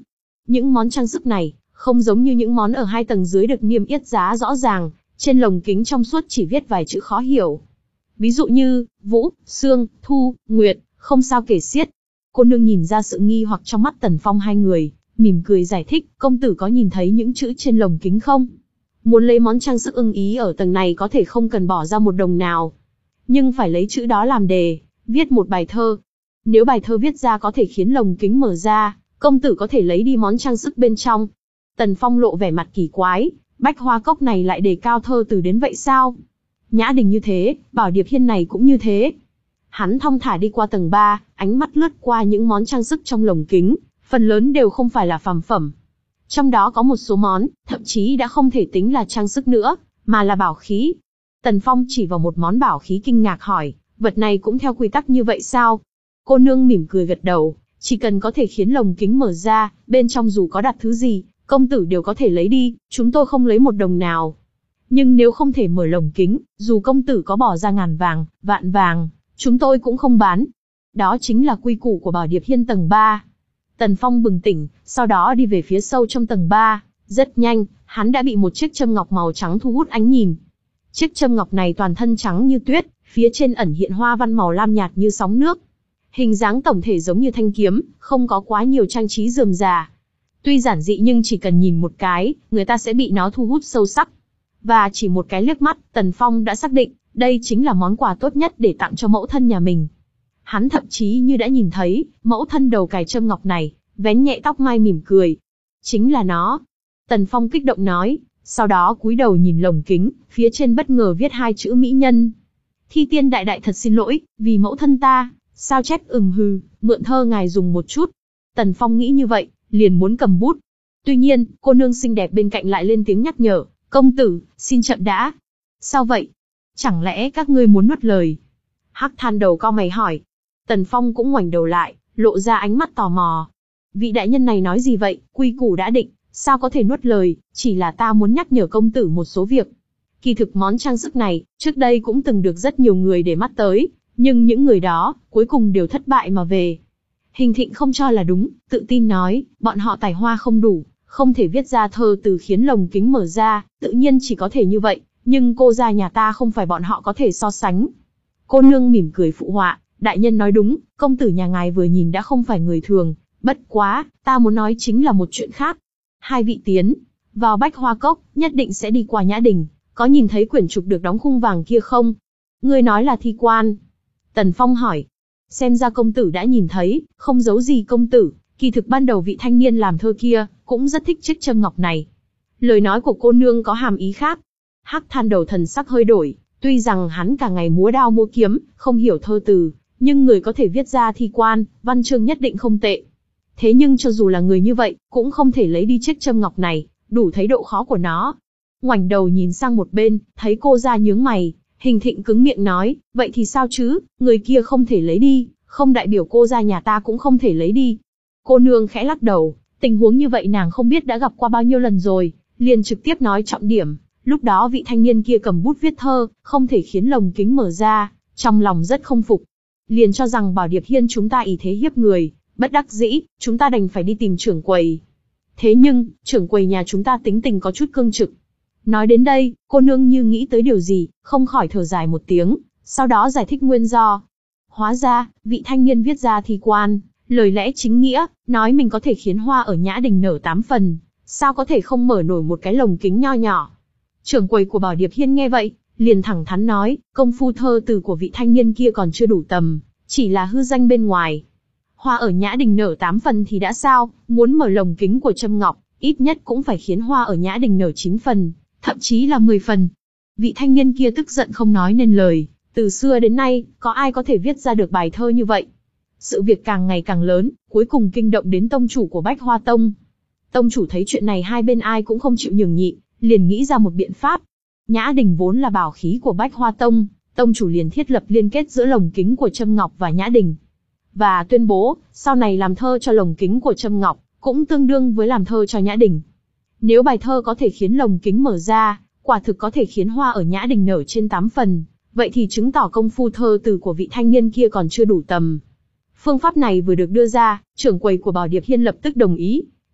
Những món trang sức này, không giống như những món ở hai tầng dưới được niêm yết giá rõ ràng, trên lồng kính trong suốt chỉ viết vài chữ khó hiểu. Ví dụ như, Vũ, Sương, Thu, Nguyệt, không sao kể xiết. Cô nương nhìn ra sự nghi hoặc trong mắt Tần Phong hai người, mỉm cười giải thích, công tử có nhìn thấy những chữ trên lồng kính không? Muốn lấy món trang sức ưng ý ở tầng này có thể không cần bỏ ra một đồng nào. Nhưng phải lấy chữ đó làm đề, viết một bài thơ. Nếu bài thơ viết ra có thể khiến lồng kính mở ra, công tử có thể lấy đi món trang sức bên trong. Tần Phong lộ vẻ mặt kỳ quái, Bách Hoa Cốc này lại đề cao thơ từ đến vậy sao? Nhã Đình như thế, Bảo Điệp Hiên này cũng như thế. Hắn thong thả đi qua tầng ba, ánh mắt lướt qua những món trang sức trong lồng kính, phần lớn đều không phải là phàm phẩm. Trong đó có một số món, thậm chí đã không thể tính là trang sức nữa, mà là bảo khí. Tần Phong chỉ vào một món bảo khí kinh ngạc hỏi, vật này cũng theo quy tắc như vậy sao? Cô nương mỉm cười gật đầu, chỉ cần có thể khiến lồng kính mở ra, bên trong dù có đặt thứ gì, công tử đều có thể lấy đi, chúng tôi không lấy một đồng nào. Nhưng nếu không thể mở lồng kính, dù công tử có bỏ ra ngàn vàng, vạn vàng, chúng tôi cũng không bán. Đó chính là quy củ của Bảo Điệp Hiên tầng ba. Tần Phong bừng tỉnh, sau đó đi về phía sâu trong tầng ba. Rất nhanh, hắn đã bị một chiếc châm ngọc màu trắng thu hút ánh nhìn. Chiếc châm ngọc này toàn thân trắng như tuyết, phía trên ẩn hiện hoa văn màu lam nhạt như sóng nước. Hình dáng tổng thể giống như thanh kiếm, không có quá nhiều trang trí rườm rà. Tuy giản dị nhưng chỉ cần nhìn một cái, người ta sẽ bị nó thu hút sâu sắc. Và chỉ một cái liếc mắt, Tần Phong đã xác định, đây chính là món quà tốt nhất để tặng cho mẫu thân nhà mình. Hắn thậm chí như đã nhìn thấy, mẫu thân đầu cài châm ngọc này, vén nhẹ tóc mai mỉm cười. Chính là nó. Tần Phong kích động nói, sau đó cúi đầu nhìn lồng kính, phía trên bất ngờ viết hai chữ mỹ nhân. Thi tiên đại đại thật xin lỗi, vì mẫu thân ta, sao chép ừm hừ, mượn thơ ngài dùng một chút. Tần Phong nghĩ như vậy, liền muốn cầm bút. Tuy nhiên, cô nương xinh đẹp bên cạnh lại lên tiếng nhắc nhở, công tử, xin chậm đã. Sao vậy? Chẳng lẽ các ngươi muốn nuốt lời? Hắc Than đầu cau mày hỏi. Tần Phong cũng ngoảnh đầu lại, lộ ra ánh mắt tò mò. Vị đại nhân này nói gì vậy, quy củ đã định, sao có thể nuốt lời, chỉ là ta muốn nhắc nhở công tử một số việc. Kỳ thực món trang sức này, trước đây cũng từng được rất nhiều người để mắt tới, nhưng những người đó, cuối cùng đều thất bại mà về. Hình Thịnh không cho là đúng, tự tin nói, bọn họ tài hoa không đủ, không thể viết ra thơ từ khiến lồng kính mở ra, tự nhiên chỉ có thể như vậy, nhưng cô gia nhà ta không phải bọn họ có thể so sánh. Cô nương mỉm cười phụ họa, đại nhân nói đúng, công tử nhà ngài vừa nhìn đã không phải người thường, bất quá, ta muốn nói chính là một chuyện khác. Hai vị tiến vào Bách Hoa Cốc, nhất định sẽ đi qua Nhã Đình, có nhìn thấy quyển trục được đóng khung vàng kia không? Ngươi nói là thi quan. Tần Phong hỏi. Xem ra công tử đã nhìn thấy, không giấu gì công tử, kỳ thực ban đầu vị thanh niên làm thơ kia, cũng rất thích chiếc châm ngọc này. Lời nói của cô nương có hàm ý khác. Hắc Than đầu thần sắc hơi đổi, tuy rằng hắn cả ngày múa đao múa kiếm, không hiểu thơ từ, nhưng người có thể viết ra thi quan, văn chương nhất định không tệ. Thế nhưng cho dù là người như vậy, cũng không thể lấy đi chiếc châm ngọc này, đủ thấy độ khó của nó. Ngoảnh đầu nhìn sang một bên, thấy cô ra nhướng mày, Hình Thịnh cứng miệng nói, vậy thì sao chứ, người kia không thể lấy đi, không đại biểu cô ra nhà ta cũng không thể lấy đi. Cô nương khẽ lắc đầu, tình huống như vậy nàng không biết đã gặp qua bao nhiêu lần rồi, liền trực tiếp nói trọng điểm. Lúc đó vị thanh niên kia cầm bút viết thơ, không thể khiến lồng kính mở ra, trong lòng rất không phục. Liền cho rằng Bảo Điệp Hiên chúng ta ỷ thế hiếp người, bất đắc dĩ, chúng ta đành phải đi tìm trưởng quầy. Thế nhưng, trưởng quầy nhà chúng ta tính tình có chút cương trực. Nói đến đây, cô nương như nghĩ tới điều gì, không khỏi thở dài một tiếng, sau đó giải thích nguyên do. Hóa ra, vị thanh niên viết ra thi quan, lời lẽ chính nghĩa, nói mình có thể khiến hoa ở Nhã Đình nở tám phần, sao có thể không mở nổi một cái lồng kính nho nhỏ. Trưởng quầy của Bảo Điệp Hiên nghe vậy, liền thẳng thắn nói, công phu thơ từ của vị thanh niên kia còn chưa đủ tầm, chỉ là hư danh bên ngoài. Hoa ở Nhã Đình nở tám phần thì đã sao, muốn mở lồng kính của châm ngọc, ít nhất cũng phải khiến hoa ở Nhã Đình nở chín phần, thậm chí là mười phần. Vị thanh niên kia tức giận không nói nên lời, từ xưa đến nay, có ai có thể viết ra được bài thơ như vậy. Sự việc càng ngày càng lớn, cuối cùng kinh động đến tông chủ của Bách Hoa Tông. Tông chủ thấy chuyện này hai bên ai cũng không chịu nhường nhịn, liền nghĩ ra một biện pháp. Nhã Đình vốn là bảo khí của Bách Hoa Tông, tông chủ liền thiết lập liên kết giữa lồng kính của Trâm Ngọc và Nhã Đình. Và tuyên bố, sau này làm thơ cho lồng kính của Trâm Ngọc, cũng tương đương với làm thơ cho Nhã Đình. Nếu bài thơ có thể khiến lồng kính mở ra, quả thực có thể khiến hoa ở Nhã Đình nở trên tám phần, vậy thì chứng tỏ công phu thơ từ của vị thanh niên kia còn chưa đủ tầm. Phương pháp này vừa được đưa ra, trưởng quầy của Bảo Điệp Hiên lập tức đồng ý.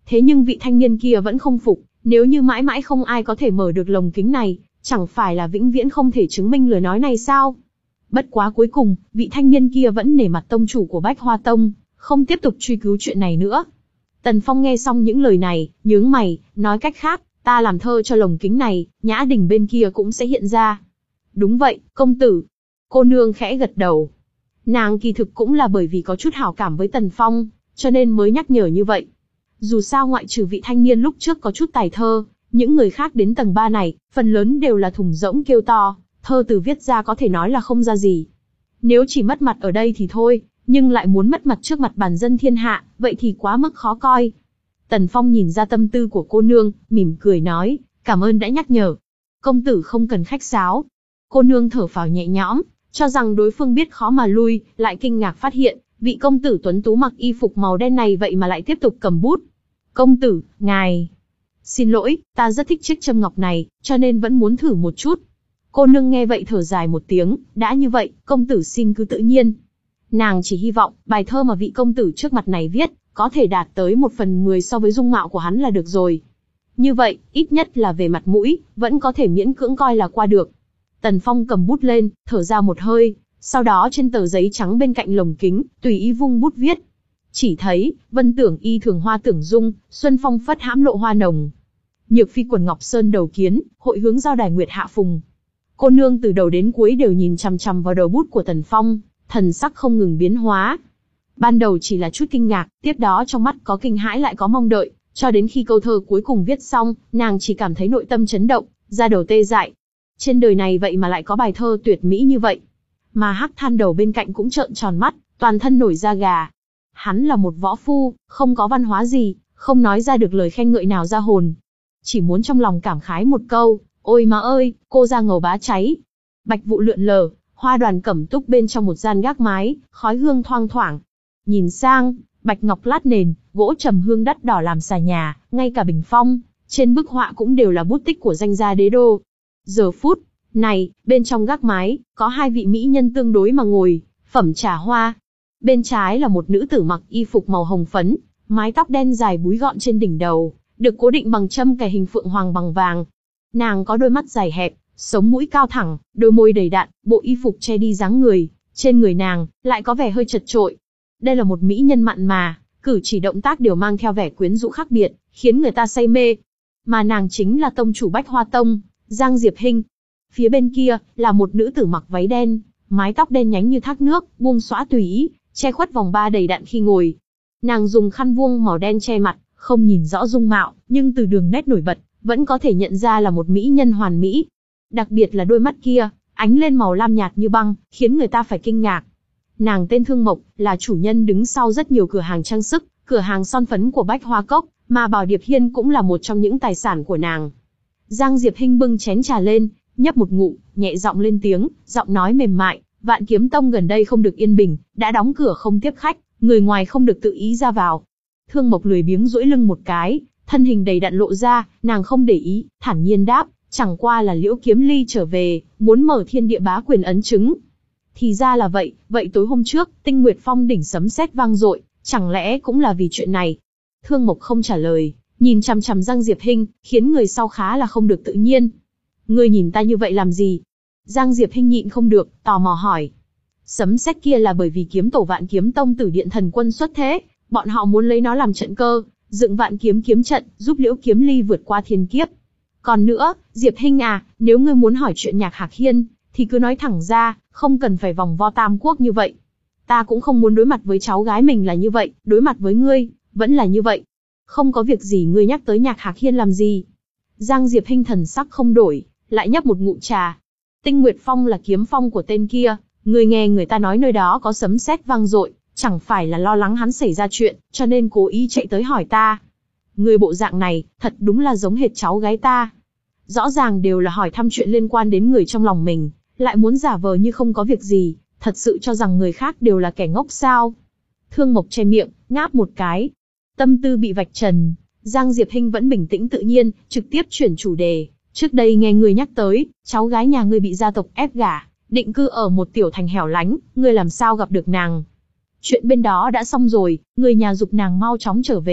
Thế nhưng vị thanh niên kia vẫn không phục, nếu như mãi mãi không ai có thể mở được lồng kính này, chẳng phải là vĩnh viễn không thể chứng minh lời nói này sao? Bất quá cuối cùng, vị thanh niên kia vẫn nể mặt tông chủ của Bách Hoa Tông, không tiếp tục truy cứu chuyện này nữa. Tần Phong nghe xong những lời này, nhướng mày, nói cách khác, ta làm thơ cho lồng kính này, Nhã Đình bên kia cũng sẽ hiện ra. Đúng vậy, công tử. Cô nương khẽ gật đầu. Nàng kỳ thực cũng là bởi vì có chút hảo cảm với Tần Phong, cho nên mới nhắc nhở như vậy. Dù sao ngoại trừ vị thanh niên lúc trước có chút tài thơ, những người khác đến tầng ba này, phần lớn đều là thùng rỗng kêu to, thơ từ viết ra có thể nói là không ra gì. Nếu chỉ mất mặt ở đây thì thôi, nhưng lại muốn mất mặt trước mặt bản dân thiên hạ, vậy thì quá mức khó coi. Tần Phong nhìn ra tâm tư của cô nương, mỉm cười nói, cảm ơn đã nhắc nhở. Công tử không cần khách sáo. Cô nương thở phào nhẹ nhõm, cho rằng đối phương biết khó mà lui, lại kinh ngạc phát hiện, vị công tử tuấn tú mặc y phục màu đen này vậy mà lại tiếp tục cầm bút. Công tử, ngài... Xin lỗi, ta rất thích chiếc châm ngọc này, cho nên vẫn muốn thử một chút. Cô nương nghe vậy thở dài một tiếng, đã như vậy, công tử xin cứ tự nhiên. Nàng chỉ hy vọng, bài thơ mà vị công tử trước mặt này viết, có thể đạt tới một phần mười so với dung mạo của hắn là được rồi. Như vậy, ít nhất là về mặt mũi, vẫn có thể miễn cưỡng coi là qua được. Tần Phong cầm bút lên, thở ra một hơi, sau đó trên tờ giấy trắng bên cạnh lồng kính, tùy ý vung bút viết. Chỉ thấy, vân tưởng y thường hoa tưởng dung, xuân phong phất hãm lộ hoa nồng. Nhược phi quần ngọc sơn đầu kiến, hội hướng giao đài nguyệt hạ phùng. Cô nương từ đầu đến cuối đều nhìn chằm chằm vào đầu bút của Tần Phong, thần sắc không ngừng biến hóa. Ban đầu chỉ là chút kinh ngạc, tiếp đó trong mắt có kinh hãi lại có mong đợi, cho đến khi câu thơ cuối cùng viết xong, nàng chỉ cảm thấy nội tâm chấn động, da đầu tê dại. Trên đời này vậy mà lại có bài thơ tuyệt mỹ như vậy. Mà Hắc Than đầu bên cạnh cũng trợn tròn mắt, toàn thân nổi da gà. Hắn là một võ phu, không có văn hóa gì, không nói ra được lời khen ngợi nào ra hồn. Chỉ muốn trong lòng cảm khái một câu, ôi má ơi, cô ra ngầu bá cháy. Bạch vụ lượn lờ, hoa đoàn cẩm túc bên trong một gian gác mái, khói hương thoang thoảng. Nhìn sang, bạch ngọc lát nền, gỗ trầm hương đắt đỏ làm xà nhà, ngay cả bình phong, trên bức họa cũng đều là bút tích của danh gia đế đô. Giờ phút này, bên trong gác mái, có hai vị mỹ nhân tương đối mà ngồi, phẩm trà hoa. Bên trái là một nữ tử mặc y phục màu hồng phấn, mái tóc đen dài búi gọn trên đỉnh đầu, được cố định bằng châm cài hình phượng hoàng bằng vàng. Nàng có đôi mắt dài hẹp, sống mũi cao thẳng, đôi môi đầy đặn, bộ y phục che đi dáng người, trên người nàng lại có vẻ hơi chật chội. Đây là một mỹ nhân mặn mà, cử chỉ động tác đều mang theo vẻ quyến rũ khác biệt, khiến người ta say mê. Mà nàng chính là tông chủ Bách Hoa Tông, Giang Diệp Hinh. Phía bên kia là một nữ tử mặc váy đen, mái tóc đen nhánh như thác nước, buông xõa tùy ý, che khuất vòng ba đầy đặn khi ngồi. Nàng dùng khăn vuông màu đen che mặt, không nhìn rõ dung mạo, nhưng từ đường nét nổi bật, vẫn có thể nhận ra là một mỹ nhân hoàn mỹ. Đặc biệt là đôi mắt kia, ánh lên màu lam nhạt như băng, khiến người ta phải kinh ngạc. Nàng tên Thương Mộc, là chủ nhân đứng sau rất nhiều cửa hàng trang sức, cửa hàng son phấn của Bách Hoa Cốc, mà Bảo Điệp Hiên cũng là một trong những tài sản của nàng. Giang Diệp Hinh bưng chén trà lên, nhấp một ngụm, nhẹ giọng lên tiếng, giọng nói mềm mại, Vạn Kiếm Tông gần đây không được yên bình, đã đóng cửa không tiếp khách, người ngoài không được tự ý ra vào. Thương Mộc lười biếng duỗi lưng một cái, thân hình đầy đặn lộ ra, nàng không để ý, thản nhiên đáp, chẳng qua là Liễu Kiếm Ly trở về, muốn mở thiên địa bá quyền ấn chứng. Thì ra là vậy, vậy tối hôm trước, Tinh Nguyệt Phong đỉnh sấm sét vang dội, chẳng lẽ cũng là vì chuyện này? Thương Mộc không trả lời, nhìn chằm chằm Giang Diệp Hinh, khiến người sau khá là không được tự nhiên. Ngươi nhìn ta như vậy làm gì? Giang Diệp Hinh nhịn không được, tò mò hỏi. Sấm sét kia là bởi vì kiếm tổ Vạn Kiếm Tông Tử Điện Thần Quân xuất thế, bọn họ muốn lấy nó làm trận cơ, dựng Vạn Kiếm kiếm trận, giúp Liễu Kiếm Ly vượt qua thiên kiếp. Còn nữa, Diệp Hinh à, nếu ngươi muốn hỏi chuyện Nhạc Hạc Hiên, thì cứ nói thẳng ra, không cần phải vòng vo tam quốc như vậy. Ta cũng không muốn đối mặt với cháu gái mình là như vậy, đối mặt với ngươi, vẫn là như vậy. Không có việc gì ngươi nhắc tới Nhạc Hạc Hiên làm gì? Giang Diệp Hinh thần sắc không đổi, lại nhấp một ngụm trà. Tinh Nguyệt Phong là kiếm phong của tên kia, ngươi nghe người ta nói nơi đó có sấm sét vang dội, chẳng phải là lo lắng hắn xảy ra chuyện, cho nên cố ý chạy tới hỏi ta. Ngươi bộ dạng này, thật đúng là giống hệt cháu gái ta. Rõ ràng đều là hỏi thăm chuyện liên quan đến người trong lòng mình, lại muốn giả vờ như không có việc gì, thật sự cho rằng người khác đều là kẻ ngốc sao? Thương Mộc che miệng, ngáp một cái. Tâm tư bị vạch trần, Giang Diệp Hinh vẫn bình tĩnh tự nhiên, trực tiếp chuyển chủ đề. Trước đây nghe người nhắc tới, cháu gái nhà ngươi bị gia tộc ép gả, định cư ở một tiểu thành hẻo lánh, ngươi làm sao gặp được nàng? Chuyện bên đó đã xong rồi, người nhà giục nàng mau chóng trở về,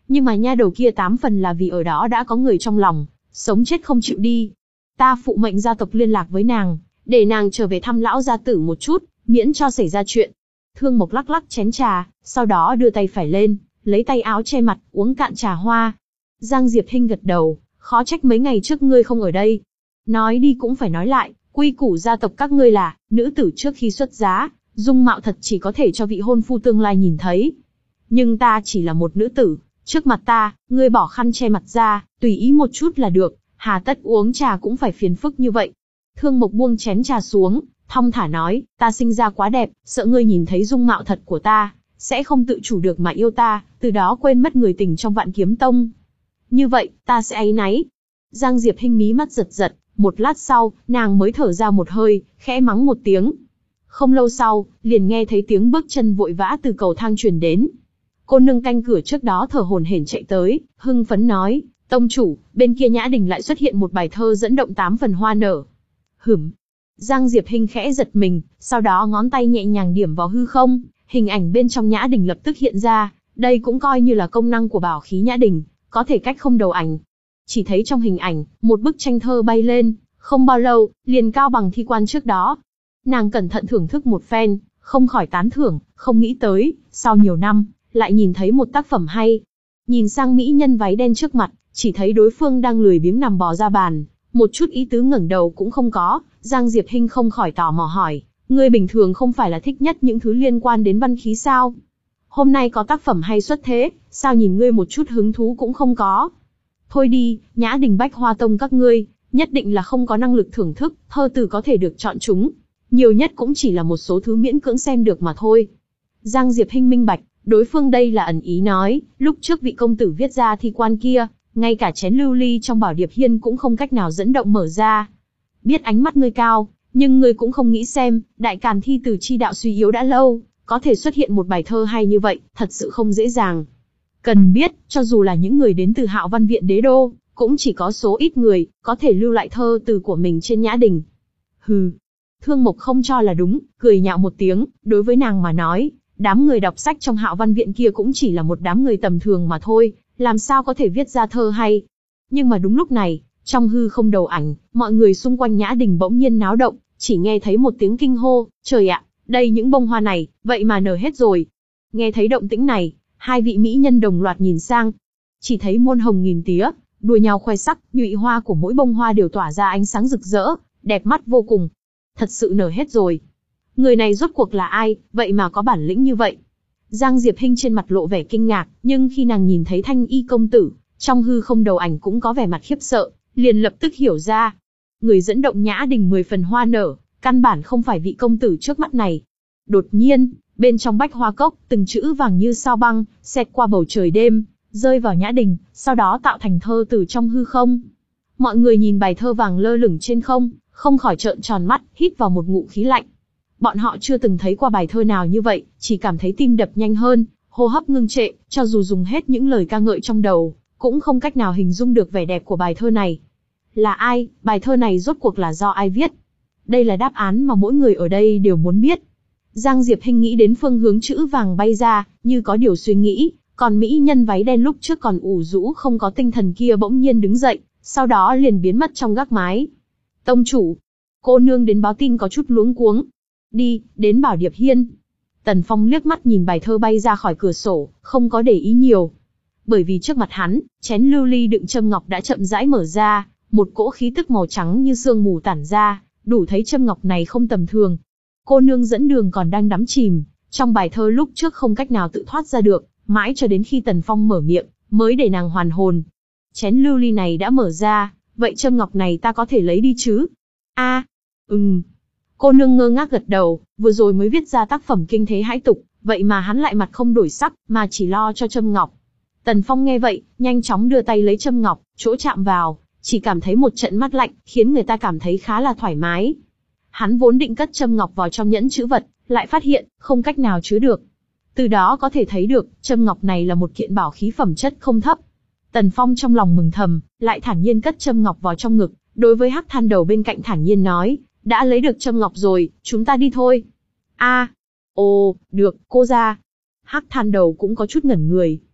Nhưng mà nha đầu kia tám phần là vì ở đó đã có người trong lòng, sống chết không chịu đi. Ta phụ mệnh gia tộc liên lạc với nàng, để nàng trở về thăm lão gia tử một chút, miễn cho xảy ra chuyện. Thương Mộc lắc lắc chén trà, sau đó đưa tay phải lên, lấy tay áo che mặt, uống cạn trà hoa. Giang Diệp Hinh gật đầu, khó trách mấy ngày trước ngươi không ở đây. Nói đi cũng phải nói lại, quy củ gia tộc các ngươi là, nữ tử trước khi xuất giá, dung mạo thật chỉ có thể cho vị hôn phu tương lai nhìn thấy. Nhưng ta chỉ là một nữ tử, trước mặt ta, ngươi bỏ khăn che mặt ra, tùy ý một chút là được, hà tất uống trà cũng phải phiền phức như vậy. Thương Mộc buông chén trà xuống, thong thả nói, ta sinh ra quá đẹp, sợ ngươi nhìn thấy dung mạo thật của ta, sẽ không tự chủ được mà yêu ta, từ đó quên mất người tình trong Vạn Kiếm Tông. Như vậy, ta sẽ áy náy. Giang Diệp Hinh mí mắt giật giật, một lát sau, nàng mới thở ra một hơi, khẽ mắng một tiếng. Không lâu sau, liền nghe thấy tiếng bước chân vội vã từ cầu thang truyền đến. Cô nương canh cửa trước đó thở hổn hển chạy tới, hưng phấn nói, tông chủ, bên kia Nhã Đình lại xuất hiện một bài thơ dẫn động tám phần hoa nở. Hửm. Giang Diệp Hinh khẽ giật mình, sau đó ngón tay nhẹ nhàng điểm vào hư không, hình ảnh bên trong Nhã Đình lập tức hiện ra, đây cũng coi như là công năng của bảo khí Nhã Đình, có thể cách không đầu ảnh. Chỉ thấy trong hình ảnh, một bức tranh thơ bay lên, không bao lâu, liền cao bằng thi quan trước đó. Nàng cẩn thận thưởng thức một phen, không khỏi tán thưởng, không nghĩ tới, sau nhiều năm, lại nhìn thấy một tác phẩm hay. Nhìn sang mỹ nhân váy đen trước mặt, chỉ thấy đối phương đang lười biếng nằm bò ra bàn, một chút ý tứ ngẩng đầu cũng không có. Giang Diệp Hinh không khỏi tò mò hỏi, ngươi bình thường không phải là thích nhất những thứ liên quan đến văn khí sao? Hôm nay có tác phẩm hay xuất thế, sao nhìn ngươi một chút hứng thú cũng không có? Thôi đi, Nhã Đình Bách Hoa Tông các ngươi, nhất định là không có năng lực thưởng thức, thơ từ có thể được chọn chúng. Nhiều nhất cũng chỉ là một số thứ miễn cưỡng xem được mà thôi. Giang Diệp Hinh minh bạch, đối phương đây là ẩn ý nói, lúc trước vị công tử viết ra thi quan kia, ngay cả chén lưu ly trong Bảo Điệp Hiên cũng không cách nào dẫn động mở ra. Biết ánh mắt ngươi cao, nhưng ngươi cũng không nghĩ xem, đại càn thi từ chi đạo suy yếu đã lâu, có thể xuất hiện một bài thơ hay như vậy, thật sự không dễ dàng. Cần biết, cho dù là những người đến từ Hạo Văn Viện đế đô, cũng chỉ có số ít người, có thể lưu lại thơ từ của mình trên Nhã Đình. Hừ. Thương Mộc không cho là đúng, cười nhạo một tiếng, đối với nàng mà nói, đám người đọc sách trong Hạo Văn Viện kia cũng chỉ là một đám người tầm thường mà thôi, làm sao có thể viết ra thơ hay. Nhưng mà đúng lúc này, trong hư không đầu ảnh, mọi người xung quanh Nhã Đình bỗng nhiên náo động, chỉ nghe thấy một tiếng kinh hô, trời ạ, đây những bông hoa này, vậy mà nở hết rồi. Nghe thấy động tĩnh này, hai vị mỹ nhân đồng loạt nhìn sang. Chỉ thấy muôn hồng nghìn tía, đua nhau khoe sắc, nhụy hoa của mỗi bông hoa đều tỏa ra ánh sáng rực rỡ, đẹp mắt vô cùng. Thật sự nở hết rồi. Người này rốt cuộc là ai, vậy mà có bản lĩnh như vậy? Giang Diệp Hinh trên mặt lộ vẻ kinh ngạc, nhưng khi nàng nhìn thấy Thanh Y công tử, trong hư không đầu ảnh cũng có vẻ mặt khiếp sợ, liền lập tức hiểu ra. Người dẫn động Nhã Đình mười phần hoa nở, căn bản không phải vị công tử trước mắt này. Đột nhiên, bên trong bách hoa cốc, từng chữ vàng như sao băng, xẹt qua bầu trời đêm, rơi vào Nhã Đình, sau đó tạo thành thơ từ trong hư không. Mọi người nhìn bài thơ vàng lơ lửng trên không, không khỏi trợn tròn mắt, hít vào một ngụm khí lạnh. Bọn họ chưa từng thấy qua bài thơ nào như vậy, chỉ cảm thấy tim đập nhanh hơn, hô hấp ngưng trệ, cho dù dùng hết những lời ca ngợi trong đầu, cũng không cách nào hình dung được vẻ đẹp của bài thơ này. Là ai, bài thơ này rốt cuộc là do ai viết? Đây là đáp án mà mỗi người ở đây đều muốn biết. Giang Diệp Hinh nghĩ đến phương hướng chữ vàng bay ra, như có điều suy nghĩ, còn mỹ nhân váy đen lúc trước còn ủ rũ không có tinh thần kia bỗng nhiên đứng dậy, sau đó liền biến mất trong gác mái. Tông chủ, cô nương đến báo tin có chút luống cuống. Đi, đến Bảo Điệp Hiên. Tần Phong liếc mắt nhìn bài thơ bay ra khỏi cửa sổ, không có để ý nhiều. Bởi vì trước mặt hắn, chén lưu ly đựng châm ngọc đã chậm rãi mở ra, một cỗ khí tức màu trắng như sương mù tản ra, đủ thấy châm ngọc này không tầm thường. Cô nương dẫn đường còn đang đắm chìm, trong bài thơ lúc trước không cách nào tự thoát ra được, mãi cho đến khi Tần Phong mở miệng, mới để nàng hoàn hồn. Chén lưu ly này đã mở ra, vậy châm ngọc này ta có thể lấy đi chứ? A, à, ừm. Cô nương ngơ ngác gật đầu, vừa rồi mới viết ra tác phẩm kinh thế hãi tục, vậy mà hắn lại mặt không đổi sắc, mà chỉ lo cho châm ngọc. Tần Phong nghe vậy, nhanh chóng đưa tay lấy châm ngọc, chỗ chạm vào, chỉ cảm thấy một trận mát lạnh, khiến người ta cảm thấy khá là thoải mái. Hắn vốn định cất châm ngọc vào trong nhẫn chữ vật, lại phát hiện, không cách nào chứa được. Từ đó có thể thấy được, châm ngọc này là một kiện bảo khí phẩm chất không thấp. Tần Phong trong lòng mừng thầm, lại thản nhiên cất châm ngọc vào trong ngực, đối với Hắc Than Đầu bên cạnh thản nhiên nói, đã lấy được châm ngọc rồi, chúng ta đi thôi. A, à, ồ, được, cô ra. Hắc Than Đầu cũng có chút ngẩn người.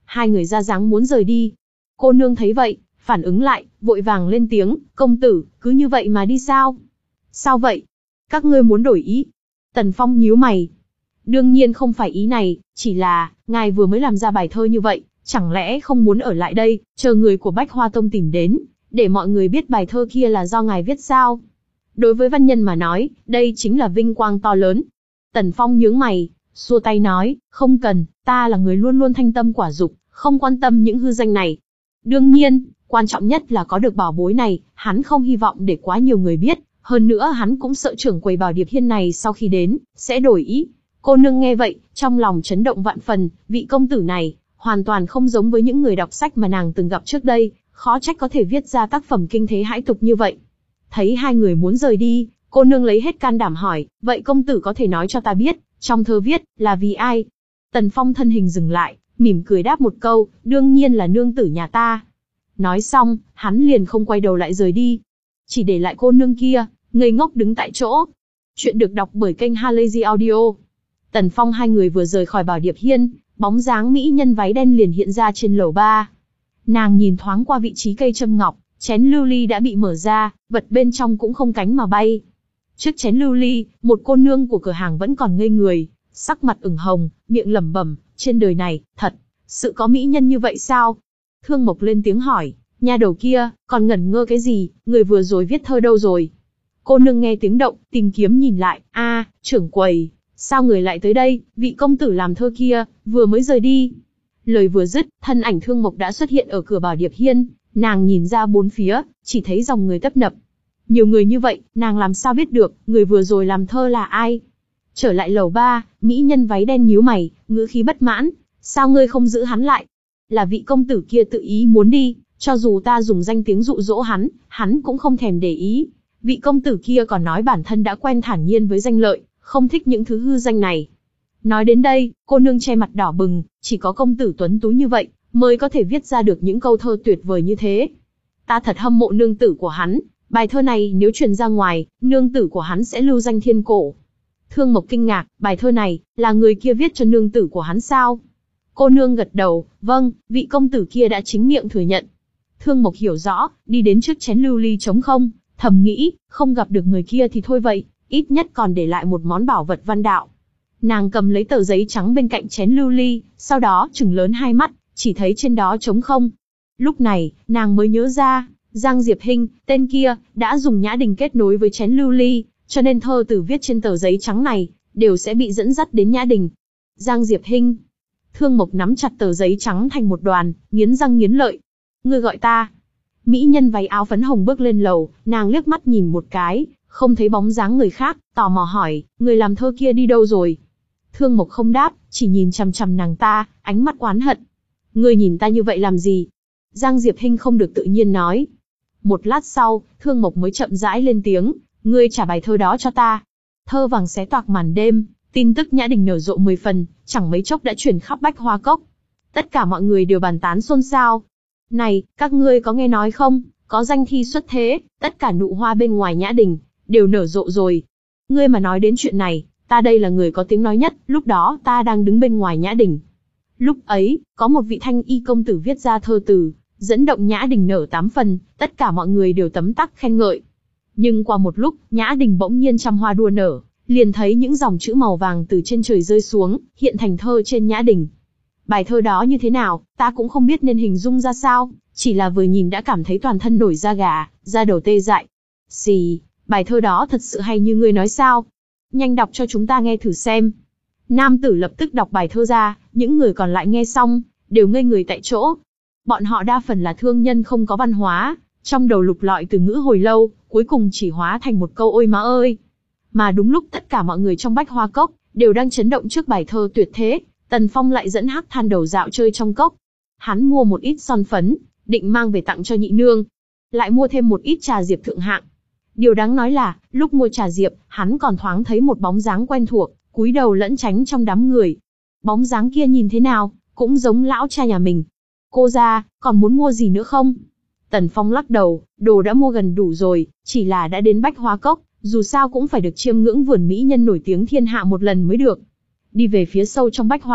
hai người ra dáng muốn rời đi. Cô nương thấy vậy, phản ứng lại, vội vàng lên tiếng, công tử, cứ như vậy mà đi sao? Sao vậy? Các ngươi muốn đổi ý? Tần Phong nhíu mày. Đương nhiên không phải ý này, chỉ là, ngài vừa mới làm ra bài thơ như vậy, chẳng lẽ không muốn ở lại đây, chờ người của Bách Hoa Tông tìm đến, để mọi người biết bài thơ kia là do ngài viết sao? Đối với văn nhân mà nói, đây chính là vinh quang to lớn. Tần Phong nhướng mày, xua tay nói, không cần, ta là người luôn luôn thanh tâm quả dục, không quan tâm những hư danh này. Đương nhiên, quan trọng nhất là có được bảo bối này, hắn không hy vọng để quá nhiều người biết, hơn nữa hắn cũng sợ trưởng quầy Bảo Điệp Hiên này sau khi đến, sẽ đổi ý. Cô nương nghe vậy, trong lòng chấn động vạn phần, vị công tử này, hoàn toàn không giống với những người đọc sách mà nàng từng gặp trước đây, khó trách có thể viết ra tác phẩm kinh thế hãi tục như vậy. Thấy hai người muốn rời đi, cô nương lấy hết can đảm hỏi, vậy công tử có thể nói cho ta biết, trong thơ viết, là vì ai? Tần Phong thân hình dừng lại, mỉm cười đáp một câu, đương nhiên là nương tử nhà ta. Nói xong, hắn liền không quay đầu lại rời đi. Chỉ để lại cô nương kia, ngây ngốc đứng tại chỗ. Chuyện được đọc bởi kênh Halazy Audio. Tần Phong hai người vừa rời khỏi Bảo Điệp Hiên, bóng dáng mỹ nhân váy đen liền hiện ra trên lầu ba. Nàng nhìn thoáng qua vị trí cây châm ngọc, chén lưu ly đã bị mở ra, vật bên trong cũng không cánh mà bay. Trước chén lưu ly, một cô nương của cửa hàng vẫn còn ngây người, sắc mặt ửng hồng, miệng lẩm bẩm, trên đời này, thật, sự có mỹ nhân như vậy sao? Thương Mộc lên tiếng hỏi, nha đầu kia, còn ngẩn ngơ cái gì, người vừa rồi viết thơ đâu rồi? Cô nương nghe tiếng động, tìm kiếm nhìn lại, a, trưởng quầy, sao người lại tới đây, vị công tử làm thơ kia, vừa mới rời đi. Lời vừa dứt, thân ảnh Thương Mộc đã xuất hiện ở cửa Bảo Điệp Hiên, nàng nhìn ra bốn phía, chỉ thấy dòng người tấp nập. Nhiều người như vậy, nàng làm sao biết được, người vừa rồi làm thơ là ai? Trở lại lầu ba, mỹ nhân váy đen nhíu mày, ngữ khí bất mãn, sao ngươi không giữ hắn lại? Là vị công tử kia tự ý muốn đi, cho dù ta dùng danh tiếng dụ dỗ hắn, hắn cũng không thèm để ý. Vị công tử kia còn nói bản thân đã quen thản nhiên với danh lợi, không thích những thứ hư danh này. Nói đến đây, cô nương che mặt đỏ bừng, chỉ có công tử tuấn tú như vậy, mới có thể viết ra được những câu thơ tuyệt vời như thế. Ta thật hâm mộ nương tử của hắn, bài thơ này nếu truyền ra ngoài, nương tử của hắn sẽ lưu danh thiên cổ. Thương Mộc kinh ngạc, bài thơ này, là người kia viết cho nương tử của hắn sao? Cô nương gật đầu, vâng, vị công tử kia đã chính miệng thừa nhận. Thương Mộc hiểu rõ, đi đến trước chén lưu ly trống không, thầm nghĩ, không gặp được người kia thì thôi vậy, ít nhất còn để lại một món bảo vật văn đạo. Nàng cầm lấy tờ giấy trắng bên cạnh chén lưu ly, sau đó trừng lớn hai mắt, chỉ thấy trên đó trống không. Lúc này, nàng mới nhớ ra, Giang Diệp Hinh, tên kia, đã dùng nhã đình kết nối với chén lưu ly, cho nên thơ từ viết trên tờ giấy trắng này, đều sẽ bị dẫn dắt đến nhã đình. Giang Diệp Hinh. Thương Mộc nắm chặt tờ giấy trắng thành một đoàn, nghiến răng nghiến lợi. Ngươi gọi ta. Mỹ nhân váy áo phấn hồng bước lên lầu, nàng liếc mắt nhìn một cái, không thấy bóng dáng người khác, tò mò hỏi, người làm thơ kia đi đâu rồi? Thương Mộc không đáp, chỉ nhìn chằm chằm nàng ta, ánh mắt oán hận. Ngươi nhìn ta như vậy làm gì? Giang Diệp Hinh không được tự nhiên nói. Một lát sau, Thương Mộc mới chậm rãi lên tiếng, ngươi trả bài thơ đó cho ta. Thơ vàng xé toạc màn đêm, tin tức nhã đình nở rộ mười phần, chẳng mấy chốc đã truyền khắp Bách Hoa Cốc. Tất cả mọi người đều bàn tán xôn xao. Này, các ngươi có nghe nói không, có danh thi xuất thế, tất cả nụ hoa bên ngoài nhã đình, đều nở rộ rồi. Ngươi mà nói đến chuyện này, ta đây là người có tiếng nói nhất, lúc đó ta đang đứng bên ngoài nhã đình. Lúc ấy, có một vị thanh y công tử viết ra thơ từ, dẫn động nhã đình nở tám phần, tất cả mọi người đều tấm tắc khen ngợi. Nhưng qua một lúc, nhã đình bỗng nhiên trăm hoa đua nở, liền thấy những dòng chữ màu vàng từ trên trời rơi xuống, hiện thành thơ trên nhã đình. Bài thơ đó như thế nào, ta cũng không biết nên hình dung ra sao, chỉ là vừa nhìn đã cảm thấy toàn thân nổi da gà, da đầu tê dại. Xì, bài thơ đó thật sự hay như ngươi nói sao? Nhanh đọc cho chúng ta nghe thử xem. Nam tử lập tức đọc bài thơ ra, những người còn lại nghe xong, đều ngây người tại chỗ. Bọn họ đa phần là thương nhân không có văn hóa, trong đầu lục lọi từ ngữ hồi lâu, cuối cùng chỉ hóa thành một câu ôi má ơi. Mà đúng lúc tất cả mọi người trong Bách Hoa Cốc, đều đang chấn động trước bài thơ tuyệt thế, Tần Phong lại dẫn Hắc Than Đầu dạo chơi trong cốc. Hắn mua một ít son phấn, định mang về tặng cho nhị nương. Lại mua thêm một ít trà diệp thượng hạng. Điều đáng nói là, lúc mua trà diệp, hắn còn thoáng thấy một bóng dáng quen thuộc, cúi đầu lẫn tránh trong đám người. Bóng dáng kia nhìn thế nào, cũng giống lão cha nhà mình. Cô ra, còn muốn mua gì nữa không? Tần Phong lắc đầu, đồ đã mua gần đủ rồi, chỉ là đã đến Bách Hoa Cốc, dù sao cũng phải được chiêm ngưỡng vườn mỹ nhân nổi tiếng thiên hạ một lần mới được. Đi về phía sâu trong Bách Hoa Cốc,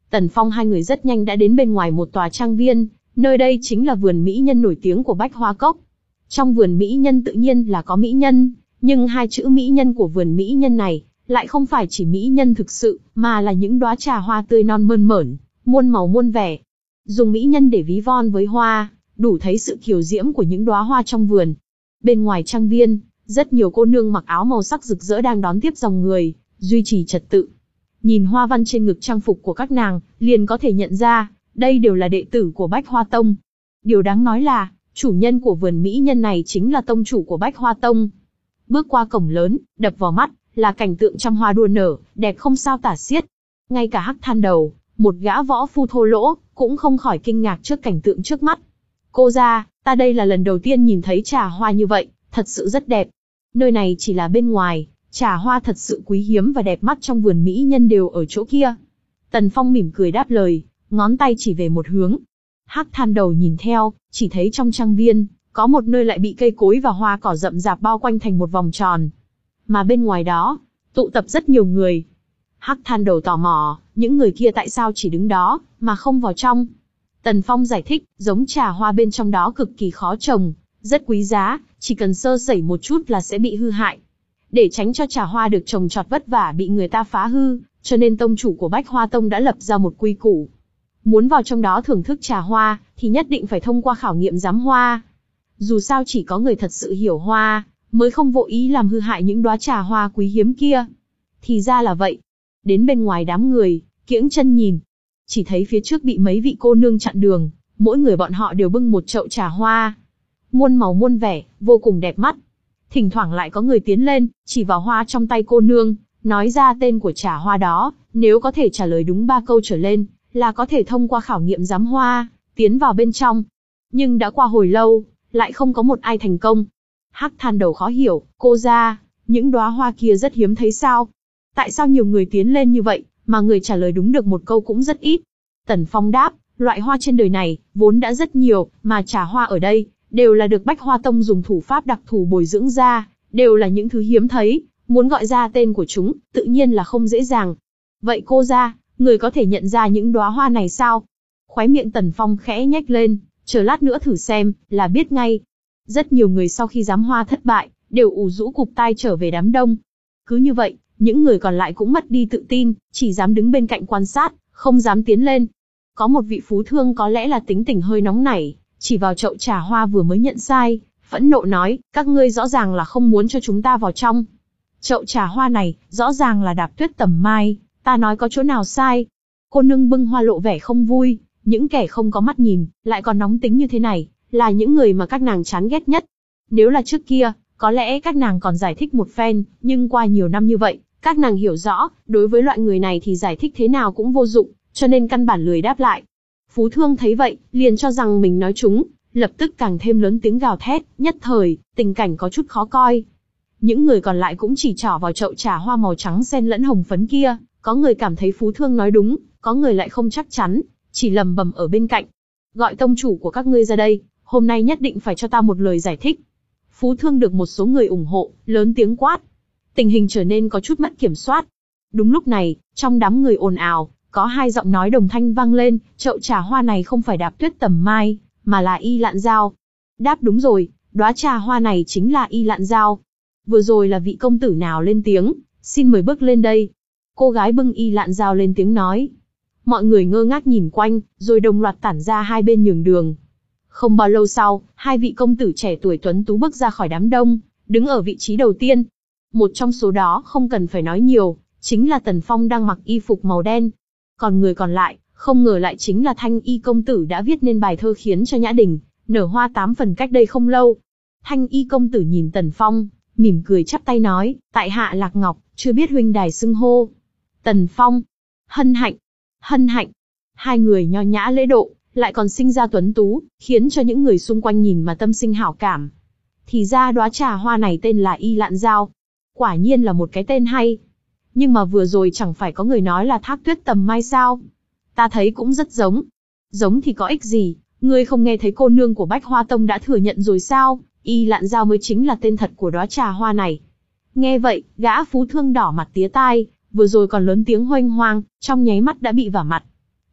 Tần Phong hai người rất nhanh đã đến bên ngoài một tòa trang viên, nơi đây chính là vườn mỹ nhân nổi tiếng của Bách Hoa Cốc. Trong vườn mỹ nhân tự nhiên là có mỹ nhân, nhưng hai chữ mỹ nhân của vườn mỹ nhân này lại không phải chỉ mỹ nhân thực sự, mà là những đóa trà hoa tươi non mơn mởn, muôn màu muôn vẻ. Dùng mỹ nhân để ví von với hoa, đủ thấy sự kiều diễm của những đóa hoa trong vườn. Bên ngoài trang viên, rất nhiều cô nương mặc áo màu sắc rực rỡ đang đón tiếp dòng người, duy trì trật tự. Nhìn hoa văn trên ngực trang phục của các nàng, liền có thể nhận ra, đây đều là đệ tử của Bách Hoa Tông. Điều đáng nói là, chủ nhân của vườn mỹ nhân này chính là tông chủ của Bách Hoa Tông. Bước qua cổng lớn, đập vào mắt là cảnh tượng trăm hoa đua nở, đẹp không sao tả xiết. Ngay cả Hắc Than Đầu, một gã võ phu thô lỗ, cũng không khỏi kinh ngạc trước cảnh tượng trước mắt. Cô gia, ta đây là lần đầu tiên nhìn thấy trà hoa như vậy, thật sự rất đẹp. Nơi này chỉ là bên ngoài, trà hoa thật sự quý hiếm và đẹp mắt trong vườn mỹ nhân đều ở chỗ kia. Tần Phong mỉm cười đáp lời, ngón tay chỉ về một hướng. Hắc Than Đầu nhìn theo, chỉ thấy trong trang viên, có một nơi lại bị cây cối và hoa cỏ rậm rạp bao quanh thành một vòng tròn. Mà bên ngoài đó, tụ tập rất nhiều người. Hắc Than Đầu tò mò, những người kia tại sao chỉ đứng đó, mà không vào trong. Tần Phong giải thích, giống trà hoa bên trong đó cực kỳ khó trồng, rất quý giá, chỉ cần sơ sẩy một chút là sẽ bị hư hại. Để tránh cho trà hoa được trồng trọt vất vả bị người ta phá hư, cho nên tông chủ của Bách Hoa Tông đã lập ra một quy củ. Muốn vào trong đó thưởng thức trà hoa, thì nhất định phải thông qua khảo nghiệm giám hoa. Dù sao chỉ có người thật sự hiểu hoa, mới không vô ý làm hư hại những đóa trà hoa quý hiếm kia. Thì ra là vậy. Đến bên ngoài đám người, kiễng chân nhìn. Chỉ thấy phía trước bị mấy vị cô nương chặn đường, mỗi người bọn họ đều bưng một chậu trà hoa. Muôn màu muôn vẻ, vô cùng đẹp mắt. Thỉnh thoảng lại có người tiến lên, chỉ vào hoa trong tay cô nương, nói ra tên của trà hoa đó, nếu có thể trả lời đúng ba câu trở lên, là có thể thông qua khảo nghiệm giám hoa, tiến vào bên trong. Nhưng đã qua hồi lâu, lại không có một ai thành công. Hắc Than Đầu khó hiểu, cô gia, những đóa hoa kia rất hiếm thấy sao? Tại sao nhiều người tiến lên như vậy, mà người trả lời đúng được một câu cũng rất ít? Tần Phong đáp, loại hoa trên đời này, vốn đã rất nhiều, mà trà hoa ở đây, đều là được Bách Hoa Tông dùng thủ pháp đặc thù bồi dưỡng ra, đều là những thứ hiếm thấy, muốn gọi ra tên của chúng, tự nhiên là không dễ dàng. Vậy cô gia, người có thể nhận ra những đóa hoa này sao? Khóe miệng Tần Phong khẽ nhếch lên, chờ lát nữa thử xem, là biết ngay. Rất nhiều người sau khi giám hoa thất bại, đều ủ rũ cụp tai trở về đám đông. Cứ như vậy, những người còn lại cũng mất đi tự tin, chỉ dám đứng bên cạnh quan sát, không dám tiến lên. Có một vị phú thương có lẽ là tính tình hơi nóng nảy, chỉ vào chậu trà hoa vừa mới nhận sai, phẫn nộ nói, các ngươi rõ ràng là không muốn cho chúng ta vào trong. Chậu trà hoa này, rõ ràng là đạp tuyết tầm mai, ta nói có chỗ nào sai. Cô nương bưng hoa lộ vẻ không vui, những kẻ không có mắt nhìn, lại còn nóng tính như thế này, là những người mà các nàng chán ghét nhất. Nếu là trước kia, có lẽ các nàng còn giải thích một phen, nhưng qua nhiều năm như vậy, các nàng hiểu rõ, đối với loại người này thì giải thích thế nào cũng vô dụng, cho nên căn bản lười đáp lại. Phú thương thấy vậy, liền cho rằng mình nói trúng, lập tức càng thêm lớn tiếng gào thét, nhất thời, tình cảnh có chút khó coi. Những người còn lại cũng chỉ trỏ vào chậu trà hoa màu trắng xen lẫn hồng phấn kia, có người cảm thấy phú thương nói đúng, có người lại không chắc chắn, chỉ lầm bầm ở bên cạnh. Gọi tông chủ của các ngươi ra đây, hôm nay nhất định phải cho ta một lời giải thích. Phú thương được một số người ủng hộ, lớn tiếng quát. Tình hình trở nên có chút mất kiểm soát. Đúng lúc này, trong đám người ồn ào, có hai giọng nói đồng thanh vang lên, chậu trà hoa này không phải đạp tuyết tầm mai, mà là y lạn giao. Đáp đúng rồi, đóa trà hoa này chính là y lạn giao. Vừa rồi là vị công tử nào lên tiếng, xin mời bước lên đây. Cô gái bưng y lạn giao lên tiếng nói. Mọi người ngơ ngác nhìn quanh, rồi đồng loạt tản ra hai bên nhường đường. Không bao lâu sau, hai vị công tử trẻ tuổi tuấn tú bước ra khỏi đám đông, đứng ở vị trí đầu tiên. Một trong số đó không cần phải nói nhiều, chính là Tần Phong đang mặc y phục màu đen. Còn người còn lại, không ngờ lại chính là Thanh Y công tử đã viết nên bài thơ khiến cho Nhã Đình nở hoa tám phần cách đây không lâu. Thanh Y công tử nhìn Tần Phong, mỉm cười chắp tay nói, tại hạ Lạc Ngọc, chưa biết huynh đài xưng hô. Tần Phong, hân hạnh, hân hạnh. Hai người nho nhã lễ độ, lại còn sinh ra tuấn tú, khiến cho những người xung quanh nhìn mà tâm sinh hảo cảm. Thì ra đóa trà hoa này tên là y lạn giao. Quả nhiên là một cái tên hay. Nhưng mà vừa rồi chẳng phải có người nói là thác tuyết tầm mai sao? Ta thấy cũng rất giống. Giống thì có ích gì, ngươi không nghe thấy cô nương của Bách Hoa Tông đã thừa nhận rồi sao? Y lạn giao mới chính là tên thật của đóa trà hoa này. Nghe vậy, gã phú thương đỏ mặt tía tai, vừa rồi còn lớn tiếng hoanh hoang, trong nháy mắt đã bị vả mặt.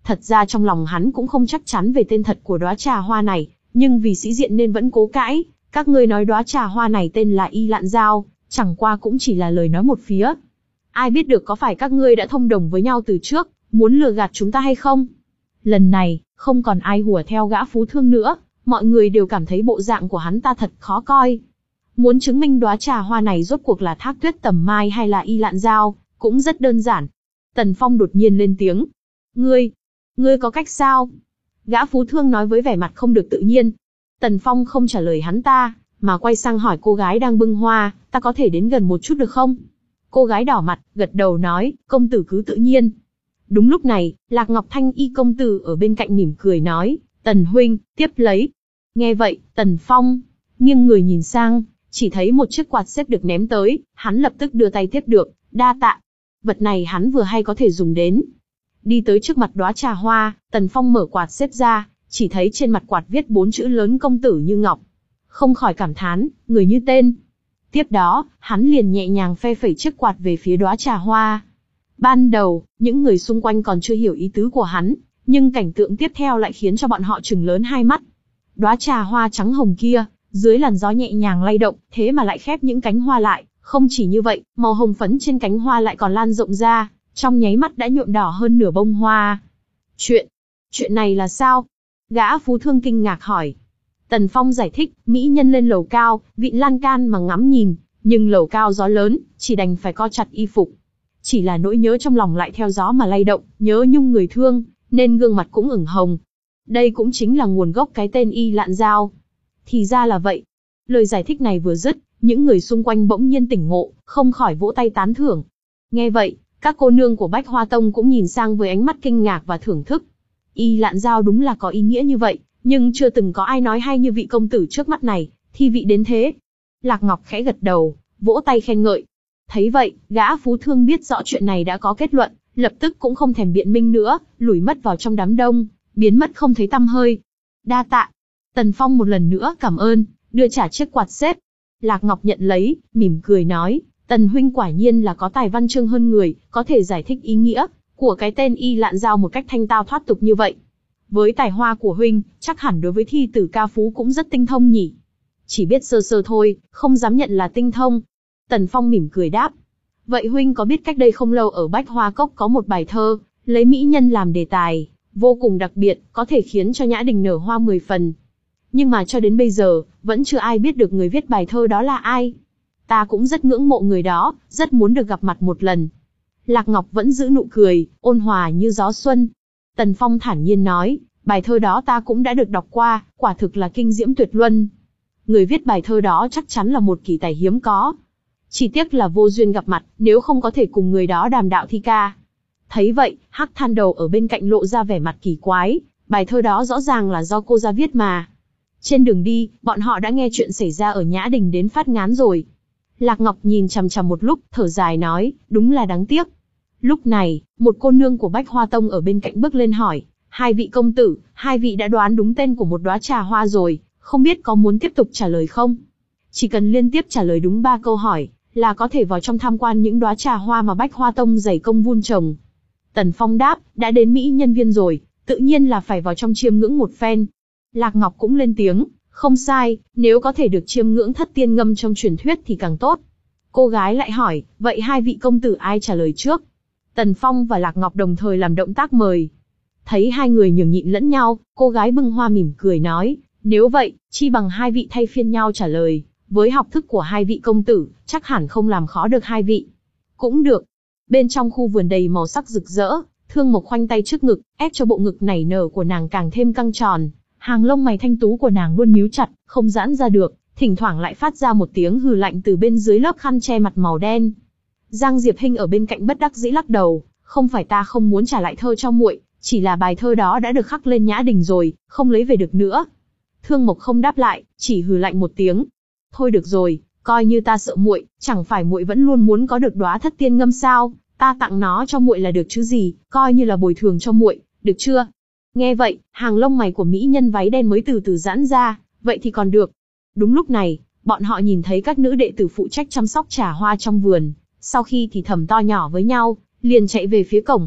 Thật ra trong lòng hắn cũng không chắc chắn về tên thật của đóa trà hoa này, nhưng vì sĩ diện nên vẫn cố cãi. Các ngươi nói đóa trà hoa này tên là Y Lạn Giao, chẳng qua cũng chỉ là lời nói một phía. Ai biết được có phải các ngươi đã thông đồng với nhau từ trước, muốn lừa gạt chúng ta hay không? Lần này, không còn ai hùa theo gã phú thương nữa, mọi người đều cảm thấy bộ dạng của hắn ta thật khó coi. Muốn chứng minh đóa trà hoa này rốt cuộc là Thác Tuyết Tầm Mai hay là Y Lạn Giao, cũng rất đơn giản. Tần Phong đột nhiên lên tiếng. Ngươi, ngươi có cách sao? Gã phú thương nói với vẻ mặt không được tự nhiên. Tần Phong không trả lời hắn ta, mà quay sang hỏi cô gái đang bưng hoa, ta có thể đến gần một chút được không? Cô gái đỏ mặt, gật đầu nói, công tử cứ tự nhiên. Đúng lúc này, Lạc Ngọc Thanh Y công tử ở bên cạnh mỉm cười nói, Tần huynh, tiếp lấy. Nghe vậy, Tần Phong nghiêng người nhìn sang, chỉ thấy một chiếc quạt xếp được ném tới, hắn lập tức đưa tay tiếp được, đa tạ. Vật này hắn vừa hay có thể dùng đến. Đi tới trước mặt đóa trà hoa, Tần Phong mở quạt xếp ra, chỉ thấy trên mặt quạt viết bốn chữ lớn công tử như ngọc. Không khỏi cảm thán, người như tên. Tiếp đó, hắn liền nhẹ nhàng phe phẩy chiếc quạt về phía đóa trà hoa. Ban đầu, những người xung quanh còn chưa hiểu ý tứ của hắn, nhưng cảnh tượng tiếp theo lại khiến cho bọn họ trừng lớn hai mắt. Đóa trà hoa trắng hồng kia, dưới làn gió nhẹ nhàng lay động, thế mà lại khép những cánh hoa lại. Không chỉ như vậy, màu hồng phấn trên cánh hoa lại còn lan rộng ra, trong nháy mắt đã nhuộm đỏ hơn nửa bông hoa. Chuyện, chuyện này là sao? Gã phú thương kinh ngạc hỏi. Tần Phong giải thích, mỹ nhân lên lầu cao, vịn lan can mà ngắm nhìn, nhưng lầu cao gió lớn, chỉ đành phải co chặt y phục. Chỉ là nỗi nhớ trong lòng lại theo gió mà lay động, nhớ nhung người thương, nên gương mặt cũng ửng hồng. Đây cũng chính là nguồn gốc cái tên Y Lạn Giao. Thì ra là vậy. Lời giải thích này vừa dứt, những người xung quanh bỗng nhiên tỉnh ngộ, không khỏi vỗ tay tán thưởng. Nghe vậy, các cô nương của Bách Hoa Tông cũng nhìn sang với ánh mắt kinh ngạc và thưởng thức. Y Lạn Giao đúng là có ý nghĩa như vậy, nhưng chưa từng có ai nói hay như vị công tử trước mắt này, thi vị đến thế. Lạc Ngọc khẽ gật đầu, vỗ tay khen ngợi. Thấy vậy, gã phú thương biết rõ chuyện này đã có kết luận, lập tức cũng không thèm biện minh nữa, lủi mất vào trong đám đông, biến mất không thấy tăm hơi. Đa tạ. Tần Phong một lần nữa cảm ơn, đưa trả chiếc quạt xếp. Lạc Ngọc nhận lấy, mỉm cười nói, Tần huynh quả nhiên là có tài văn chương hơn người, có thể giải thích ý nghĩa của cái tên Y Lạn Giao một cách thanh tao thoát tục như vậy. Với tài hoa của huynh, chắc hẳn đối với thi tử ca phú cũng rất tinh thông nhỉ. Chỉ biết sơ sơ thôi, không dám nhận là tinh thông. Tần Phong mỉm cười đáp. Vậy huynh có biết cách đây không lâu ở Bách Hoa Cốc có một bài thơ, lấy mỹ nhân làm đề tài, vô cùng đặc biệt, có thể khiến cho nhã đình nở hoa mười phần. Nhưng mà cho đến bây giờ, vẫn chưa ai biết được người viết bài thơ đó là ai. Ta cũng rất ngưỡng mộ người đó, rất muốn được gặp mặt một lần. Lạc Ngọc vẫn giữ nụ cười, ôn hòa như gió xuân. Tần Phong thản nhiên nói, bài thơ đó ta cũng đã được đọc qua, quả thực là kinh diễm tuyệt luân. Người viết bài thơ đó chắc chắn là một kỳ tài hiếm có. Chỉ tiếc là vô duyên gặp mặt, nếu không có thể cùng người đó đàm đạo thi ca. Thấy vậy, Hắc Than Đầu ở bên cạnh lộ ra vẻ mặt kỳ quái, bài thơ đó rõ ràng là do cô ra viết mà. Trên đường đi, bọn họ đã nghe chuyện xảy ra ở Nhã Đình đến phát ngán rồi. Lạc Ngọc nhìn chằm chằm một lúc, thở dài nói, đúng là đáng tiếc. Lúc này, một cô nương của Bách Hoa Tông ở bên cạnh bước lên hỏi, hai vị công tử, hai vị đã đoán đúng tên của một đóa trà hoa rồi, không biết có muốn tiếp tục trả lời không? Chỉ cần liên tiếp trả lời đúng ba câu hỏi, là có thể vào trong tham quan những đóa trà hoa mà Bách Hoa Tông dày công vun trồng. Tần Phong đáp, đã đến Mỹ nhân viên rồi, tự nhiên là phải vào trong chiêm ngưỡng một phen. Lạc Ngọc cũng lên tiếng, không sai, nếu có thể được chiêm ngưỡng thất tiên ngâm trong truyền thuyết thì càng tốt. Cô gái lại hỏi, vậy hai vị công tử ai trả lời trước? Tần Phong và Lạc Ngọc đồng thời làm động tác mời. Thấy hai người nhường nhịn lẫn nhau, cô gái bưng hoa mỉm cười nói, nếu vậy, chi bằng hai vị thay phiên nhau trả lời, với học thức của hai vị công tử, chắc hẳn không làm khó được hai vị. Cũng được. Bên trong khu vườn đầy màu sắc rực rỡ, Thương Mộc khoanh tay trước ngực, ép cho bộ ngực nảy nở của nàng càng thêm căng tròn. Hàng lông mày thanh tú của nàng luôn nhíu chặt, không giãn ra được, thỉnh thoảng lại phát ra một tiếng hừ lạnh từ bên dưới lớp khăn che mặt màu đen. Giang Diệp Hinh ở bên cạnh bất đắc dĩ lắc đầu, không phải ta không muốn trả lại thơ cho muội, chỉ là bài thơ đó đã được khắc lên Nhã Đình rồi, không lấy về được nữa. Thương Mộc không đáp lại, chỉ hừ lạnh một tiếng. Thôi được rồi, coi như ta sợ muội, chẳng phải muội vẫn luôn muốn có được đóa thất tiên ngâm sao? Ta tặng nó cho muội là được chứ gì, coi như là bồi thường cho muội, được chưa? Nghe vậy, hàng lông mày của mỹ nhân váy đen mới từ từ giãn ra, vậy thì còn được. Đúng lúc này, bọn họ nhìn thấy các nữ đệ tử phụ trách chăm sóc trà hoa trong vườn, sau khi thì thầm to nhỏ với nhau, liền chạy về phía cổng.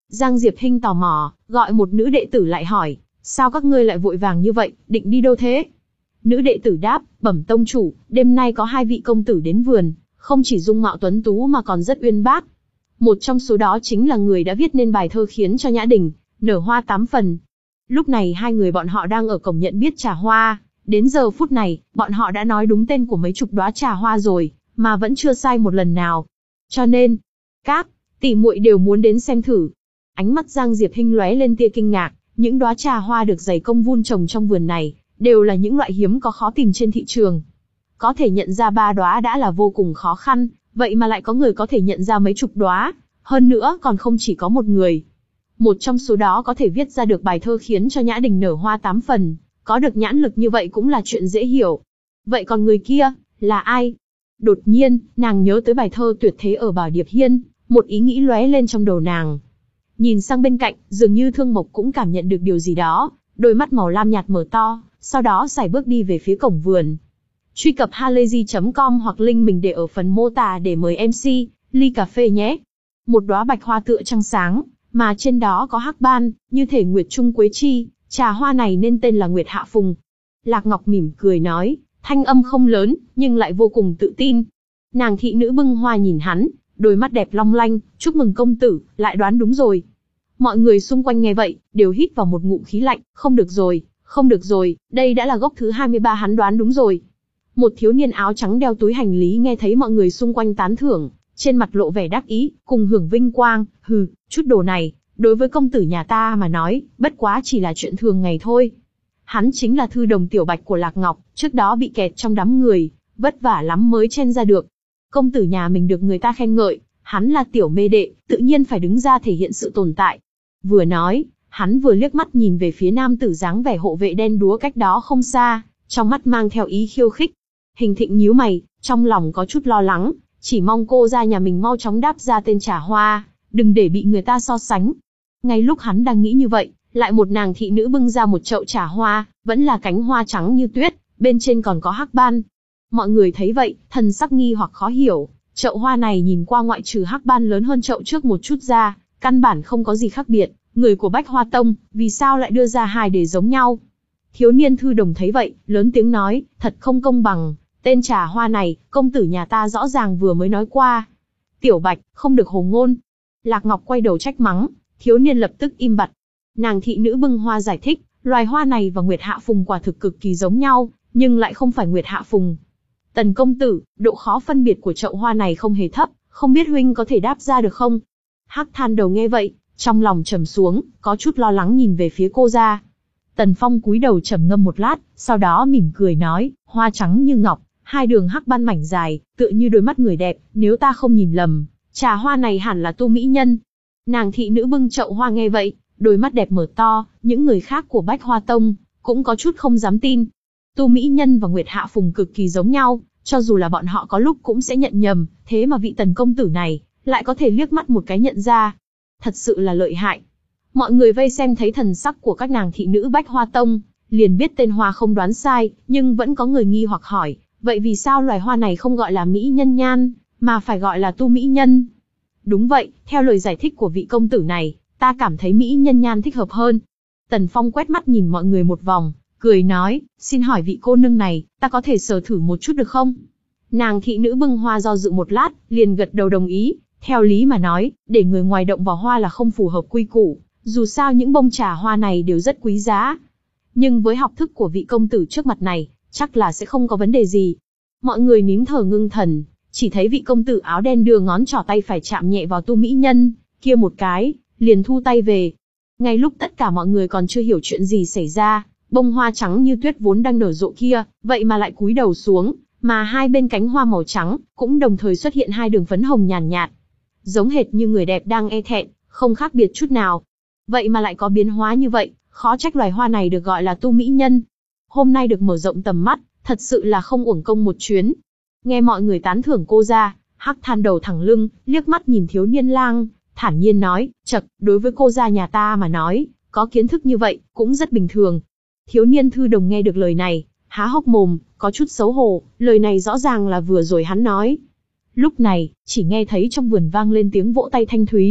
Giang Diệp Hinh tò mò, gọi một nữ đệ tử lại hỏi, sao các ngươi lại vội vàng như vậy, định đi đâu thế? Nữ đệ tử đáp, bẩm tông chủ, đêm nay có hai vị công tử đến vườn, không chỉ dung mạo tuấn tú mà còn rất uyên bác. Một trong số đó chính là người đã viết nên bài thơ khiến cho Nhã Đình nở hoa tám phần. Lúc này hai người bọn họ đang ở cổng nhận biết trà hoa, đến giờ phút này, bọn họ đã nói đúng tên của mấy chục đóa trà hoa rồi, mà vẫn chưa sai một lần nào. Cho nên, các tỷ muội đều muốn đến xem thử. Ánh mắt Giang Diệp Hinh lóe lên tia kinh ngạc, những đóa trà hoa được dày công vun trồng trong vườn này, đều là những loại hiếm có khó tìm trên thị trường. Có thể nhận ra ba đóa đã là vô cùng khó khăn, vậy mà lại có người có thể nhận ra mấy chục đóa, hơn nữa còn không chỉ có một người. Một trong số đó có thể viết ra được bài thơ khiến cho Nhã Đình nở hoa tám phần, có được nhãn lực như vậy cũng là chuyện dễ hiểu. Vậy còn người kia, là ai? Đột nhiên, nàng nhớ tới bài thơ tuyệt thế ở Bảo Điệp Hiên, một ý nghĩ lóe lên trong đầu nàng. Nhìn sang bên cạnh, dường như Thương Mộc cũng cảm nhận được điều gì đó, đôi mắt màu lam nhạt mở to, sau đó sải bước đi về phía cổng vườn. Truy cập halayzi chấm com hoặc link mình để ở phần mô tả để mời em xê, ly cà phê nhé. Một đóa bạch hoa tựa trăng sáng, mà trên đó có hắc ban, như thể nguyệt trung quế chi, trà hoa này nên tên là Nguyệt Hạ Phùng. Lạc Ngọc mỉm cười nói, thanh âm không lớn, nhưng lại vô cùng tự tin. Nàng thị nữ bưng hoa nhìn hắn, đôi mắt đẹp long lanh, chúc mừng công tử, lại đoán đúng rồi. Mọi người xung quanh nghe vậy, đều hít vào một ngụm khí lạnh, không được rồi, không được rồi, đây đã là gốc thứ hai mươi ba hắn đoán đúng rồi. Một thiếu niên áo trắng đeo túi hành lý nghe thấy mọi người xung quanh tán thưởng, trên mặt lộ vẻ đắc ý, cùng hưởng vinh quang, hừ, chút đồ này, đối với công tử nhà ta mà nói, bất quá chỉ là chuyện thường ngày thôi. Hắn chính là thư đồng Tiểu Bạch của Lạc Ngọc, trước đó bị kẹt trong đám người, vất vả lắm mới chen ra được. Công tử nhà mình được người ta khen ngợi, hắn là tiểu mê đệ, tự nhiên phải đứng ra thể hiện sự tồn tại. Vừa nói, hắn vừa liếc mắt nhìn về phía nam tử dáng vẻ hộ vệ đen đúa cách đó không xa, trong mắt mang theo ý khiêu khích. Hình Thịnh nhíu mày, trong lòng có chút lo lắng, chỉ mong cô ra nhà mình mau chóng đáp ra tên trà hoa, đừng để bị người ta so sánh. Ngay lúc hắn đang nghĩ như vậy, lại một nàng thị nữ bưng ra một chậu trà hoa, vẫn là cánh hoa trắng như tuyết, bên trên còn có hắc ban. Mọi người thấy vậy, thần sắc nghi hoặc khó hiểu, chậu hoa này nhìn qua ngoại trừ hắc ban lớn hơn chậu trước một chút ra, căn bản không có gì khác biệt, người của Bách Hoa Tông, vì sao lại đưa ra hai để giống nhau? Thiếu niên thư đồng thấy vậy, lớn tiếng nói, thật không công bằng, tên trà hoa này, công tử nhà ta rõ ràng vừa mới nói qua. Tiểu Bạch, không được hồ ngôn. Lạc Ngọc quay đầu trách mắng, thiếu niên lập tức im bặt. Nàng thị nữ bưng hoa giải thích, loài hoa này và Nguyệt Hạ Phùng quả thực cực kỳ giống nhau, nhưng lại không phải Nguyệt Hạ Phùng. Tần công tử, độ khó phân biệt của chậu hoa này không hề thấp, không biết huynh có thể đáp ra được không? Hắc Than Đầu nghe vậy, trong lòng trầm xuống, có chút lo lắng nhìn về phía cô ra. Tần Phong cúi đầu trầm ngâm một lát, sau đó mỉm cười nói, hoa trắng như ngọc, hai đường hắc ban mảnh dài, tựa như đôi mắt người đẹp, nếu ta không nhìn lầm, trà hoa này hẳn là tu mỹ nhân. Nàng thị nữ bưng chậu hoa nghe vậy, đôi mắt đẹp mở to, những người khác của Bách Hoa Tông cũng có chút không dám tin. Tu mỹ nhân và Nguyệt Hạ Phùng cực kỳ giống nhau, cho dù là bọn họ có lúc cũng sẽ nhận nhầm, thế mà vị Tần công tử này lại có thể liếc mắt một cái nhận ra. Thật sự là lợi hại. Mọi người vây xem thấy thần sắc của các nàng thị nữ Bách Hoa Tông, liền biết tên hoa không đoán sai, nhưng vẫn có người nghi hoặc hỏi, vậy vì sao loài hoa này không gọi là mỹ nhân nhan, mà phải gọi là tu mỹ nhân? Đúng vậy, theo lời giải thích của vị công tử này, ta cảm thấy mỹ nhân nhan thích hợp hơn. Tần Phong quét mắt nhìn mọi người một vòng, cười nói, xin hỏi vị cô nương này, ta có thể sờ thử một chút được không? Nàng thị nữ bưng hoa do dự một lát, liền gật đầu đồng ý. Theo lý mà nói, để người ngoài động vào hoa là không phù hợp quy củ, dù sao những bông trà hoa này đều rất quý giá. Nhưng với học thức của vị công tử trước mặt này, chắc là sẽ không có vấn đề gì. Mọi người nín thở ngưng thần, chỉ thấy vị công tử áo đen đưa ngón trỏ tay phải chạm nhẹ vào tu mỹ nhân, kia một cái, liền thu tay về. Ngay lúc tất cả mọi người còn chưa hiểu chuyện gì xảy ra, bông hoa trắng như tuyết vốn đang nở rộ kia, vậy mà lại cúi đầu xuống, mà hai bên cánh hoa màu trắng, cũng đồng thời xuất hiện hai đường phấn hồng nhàn nhạt, nhạt. Giống hệt như người đẹp đang e thẹn, không khác biệt chút nào. Vậy mà lại có biến hóa như vậy, khó trách loài hoa này được gọi là tu mỹ nhân. Hôm nay được mở rộng tầm mắt, thật sự là không uổng công một chuyến. Nghe mọi người tán thưởng cô ra, Hắc Than Đầu thẳng lưng, liếc mắt nhìn thiếu niên lang, thản nhiên nói, chậc, đối với cô gia nhà ta mà nói, có kiến thức như vậy, cũng rất bình thường. Thiếu niên thư đồng nghe được lời này, há hốc mồm, có chút xấu hổ, lời này rõ ràng là vừa rồi hắn nói. Lúc này, chỉ nghe thấy trong vườn vang lên tiếng vỗ tay thanh thúy,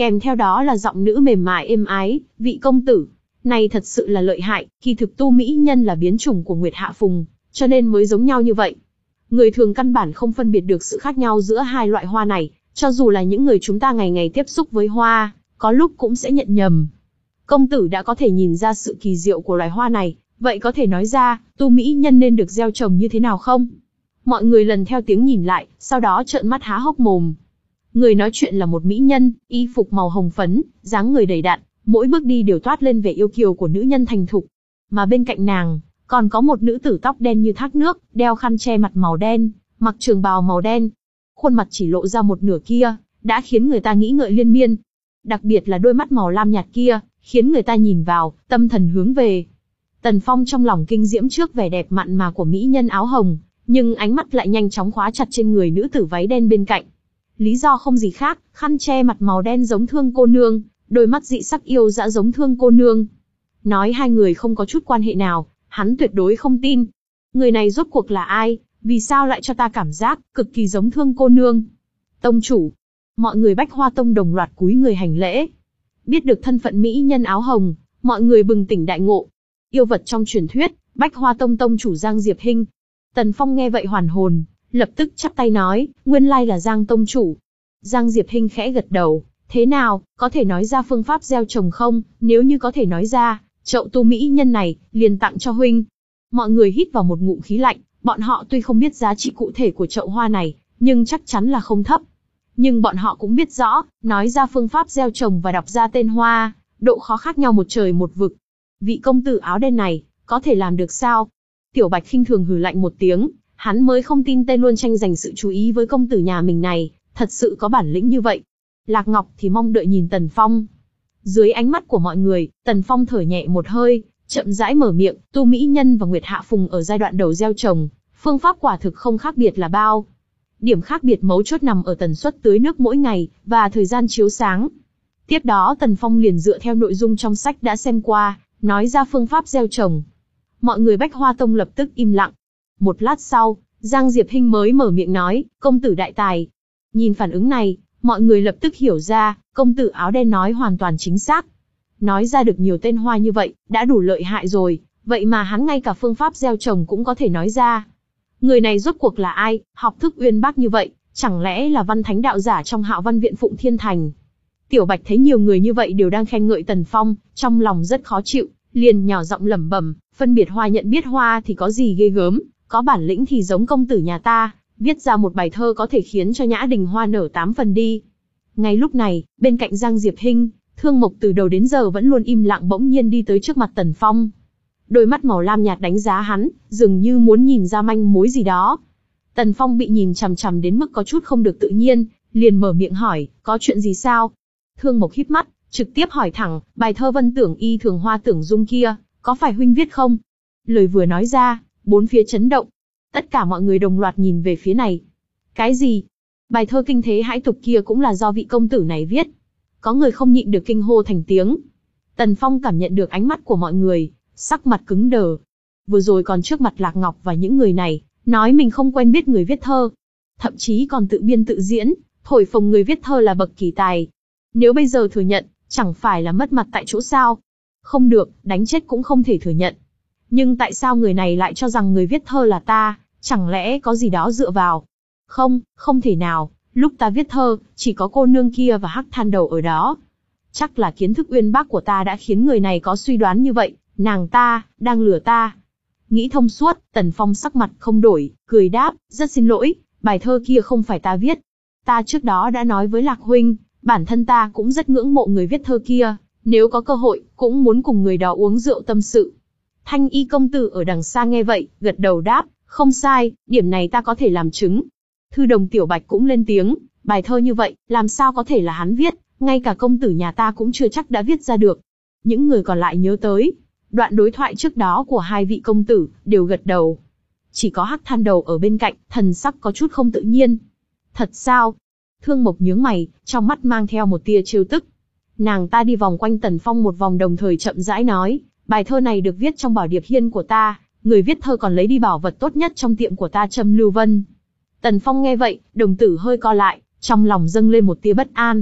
kèm theo đó là giọng nữ mềm mại êm ái, vị công tử, này thật sự là lợi hại, kỳ thực tu mỹ nhân là biến chủng của Nguyệt Hạ Phùng, cho nên mới giống nhau như vậy. Người thường căn bản không phân biệt được sự khác nhau giữa hai loại hoa này, cho dù là những người chúng ta ngày ngày tiếp xúc với hoa, có lúc cũng sẽ nhận nhầm. Công tử đã có thể nhìn ra sự kỳ diệu của loài hoa này, vậy có thể nói ra, tu mỹ nhân nên được gieo trồng như thế nào không? Mọi người lần theo tiếng nhìn lại, sau đó trợn mắt há hốc mồm. Người nói chuyện là một mỹ nhân, y phục màu hồng phấn, dáng người đầy đặn, mỗi bước đi đều toát lên vẻ yêu kiều của nữ nhân thành thục. Mà bên cạnh nàng, còn có một nữ tử tóc đen như thác nước, đeo khăn che mặt màu đen, mặc trường bào màu đen. Khuôn mặt chỉ lộ ra một nửa kia, đã khiến người ta nghĩ ngợi liên miên. Đặc biệt là đôi mắt màu lam nhạt kia, khiến người ta nhìn vào, tâm thần hướng về. Tần Phong trong lòng kinh diễm trước vẻ đẹp mặn mà của mỹ nhân áo hồng, nhưng ánh mắt lại nhanh chóng khóa chặt trên người nữ tử váy đen bên cạnh. Lý do không gì khác, khăn che mặt màu đen giống Thương cô nương, đôi mắt dị sắc yêu dã giống Thương cô nương. Nói hai người không có chút quan hệ nào, hắn tuyệt đối không tin. Người này rốt cuộc là ai, vì sao lại cho ta cảm giác cực kỳ giống Thương cô nương? Tông chủ, mọi người Bách Hoa Tông đồng loạt cúi người hành lễ. Biết được thân phận mỹ nhân áo hồng, mọi người bừng tỉnh đại ngộ. Yêu vật trong truyền thuyết, Bách Hoa Tông tông chủ Giang Diệp Hinh. Tần Phong nghe vậy hoàn hồn, lập tức chắp tay nói, nguyên lai là Giang tông chủ. Giang Diệp Hinh khẽ gật đầu, thế nào, có thể nói ra phương pháp gieo trồng không? Nếu như có thể nói ra, chậu tu mỹ nhân này, liền tặng cho huynh. Mọi người hít vào một ngụm khí lạnh, bọn họ tuy không biết giá trị cụ thể của chậu hoa này, nhưng chắc chắn là không thấp. Nhưng bọn họ cũng biết rõ, nói ra phương pháp gieo trồng và đọc ra tên hoa, độ khó khác nhau một trời một vực. Vị công tử áo đen này, có thể làm được sao? Tiểu Bạch khinh thường hừ lạnh một tiếng, hắn mới không tin tên luôn tranh giành sự chú ý với công tử nhà mình này, thật sự có bản lĩnh như vậy. Lạc Ngọc thì mong đợi nhìn Tần Phong. Dưới ánh mắt của mọi người, Tần Phong thở nhẹ một hơi, chậm rãi mở miệng, tu mỹ nhân và Nguyệt Hạ Phùng ở giai đoạn đầu gieo trồng, phương pháp quả thực không khác biệt là bao. Điểm khác biệt mấu chốt nằm ở tần suất tưới nước mỗi ngày, và thời gian chiếu sáng. Tiếp đó Tần Phong liền dựa theo nội dung trong sách đã xem qua, nói ra phương pháp gieo trồng. Mọi người Bách Hoa Tông lập tức im lặng. Một lát sau, Giang Diệp Hinh mới mở miệng nói, công tử đại tài. Nhìn phản ứng này, mọi người lập tức hiểu ra, công tử áo đen nói hoàn toàn chính xác. Nói ra được nhiều tên hoa như vậy, đã đủ lợi hại rồi, vậy mà hắn ngay cả phương pháp gieo trồng cũng có thể nói ra. Người này rốt cuộc là ai, học thức uyên bác như vậy, chẳng lẽ là văn thánh đạo giả trong Hạo Văn Viện Phụng Thiên Thành? Tiểu Bạch thấy nhiều người như vậy đều đang khen ngợi Tần Phong, trong lòng rất khó chịu, liền nhỏ giọng lẩm bẩm, phân biệt hoa nhận biết hoa thì có gì ghê gớm, có bản lĩnh thì giống công tử nhà ta, viết ra một bài thơ có thể khiến cho Nhã Đình hoa nở tám phần đi. Ngay lúc này, bên cạnh Giang Diệp Hinh, Thương Mộc từ đầu đến giờ vẫn luôn im lặng bỗng nhiên đi tới trước mặt Tần Phong. Đôi mắt màu lam nhạt đánh giá hắn, dường như muốn nhìn ra manh mối gì đó. Tần Phong bị nhìn chằm chằm đến mức có chút không được tự nhiên, liền mở miệng hỏi, có chuyện gì sao? Thương Mộc híp mắt, trực tiếp hỏi thẳng, bài thơ Vân Tưởng Y Thường Hoa Tưởng Dung kia, có phải huynh viết không? Lời vừa nói ra, bốn phía chấn động. Tất cả mọi người đồng loạt nhìn về phía này. Cái gì? Bài thơ kinh thế hãi tục kia cũng là do vị công tử này viết. Có người không nhịn được kinh hô thành tiếng. Tần Phong cảm nhận được ánh mắt của mọi người, sắc mặt cứng đờ. Vừa rồi còn trước mặt Lạc Ngọc và những người này, nói mình không quen biết người viết thơ. Thậm chí còn tự biên tự diễn, thổi phồng người viết thơ là bậc kỳ tài. Nếu bây giờ thừa nhận, chẳng phải là mất mặt tại chỗ sao? Không được, đánh chết cũng không thể thừa nhận. Nhưng tại sao người này lại cho rằng người viết thơ là ta, chẳng lẽ có gì đó dựa vào? Không, không thể nào, lúc ta viết thơ, chỉ có cô nương kia và Hắc Than Đầu ở đó. Chắc là kiến thức uyên bác của ta đã khiến người này có suy đoán như vậy, nàng ta, đang lừa ta. Nghĩ thông suốt, Tần Phong sắc mặt không đổi, cười đáp, rất xin lỗi, bài thơ kia không phải ta viết. Ta trước đó đã nói với Lạc huynh, bản thân ta cũng rất ngưỡng mộ người viết thơ kia, nếu có cơ hội, cũng muốn cùng người đó uống rượu tâm sự. Thanh Y công tử ở đằng xa nghe vậy, gật đầu đáp, không sai, điểm này ta có thể làm chứng. Thư đồng Tiểu Bạch cũng lên tiếng, bài thơ như vậy, làm sao có thể là hắn viết, ngay cả công tử nhà ta cũng chưa chắc đã viết ra được. Những người còn lại nhớ tới đoạn đối thoại trước đó của hai vị công tử, đều gật đầu. Chỉ có Hắc Than Đầu ở bên cạnh, thần sắc có chút không tự nhiên. Thật sao? Thương Mộc nhướng mày, trong mắt mang theo một tia trêu tức. Nàng ta đi vòng quanh Tần Phong một vòng đồng thời chậm rãi nói, bài thơ này được viết trong bảo điệp hiên của ta, người viết thơ còn lấy đi bảo vật tốt nhất trong tiệm của ta Trâm Lưu Vân. Tần Phong nghe vậy, đồng tử hơi co lại, trong lòng dâng lên một tia bất an.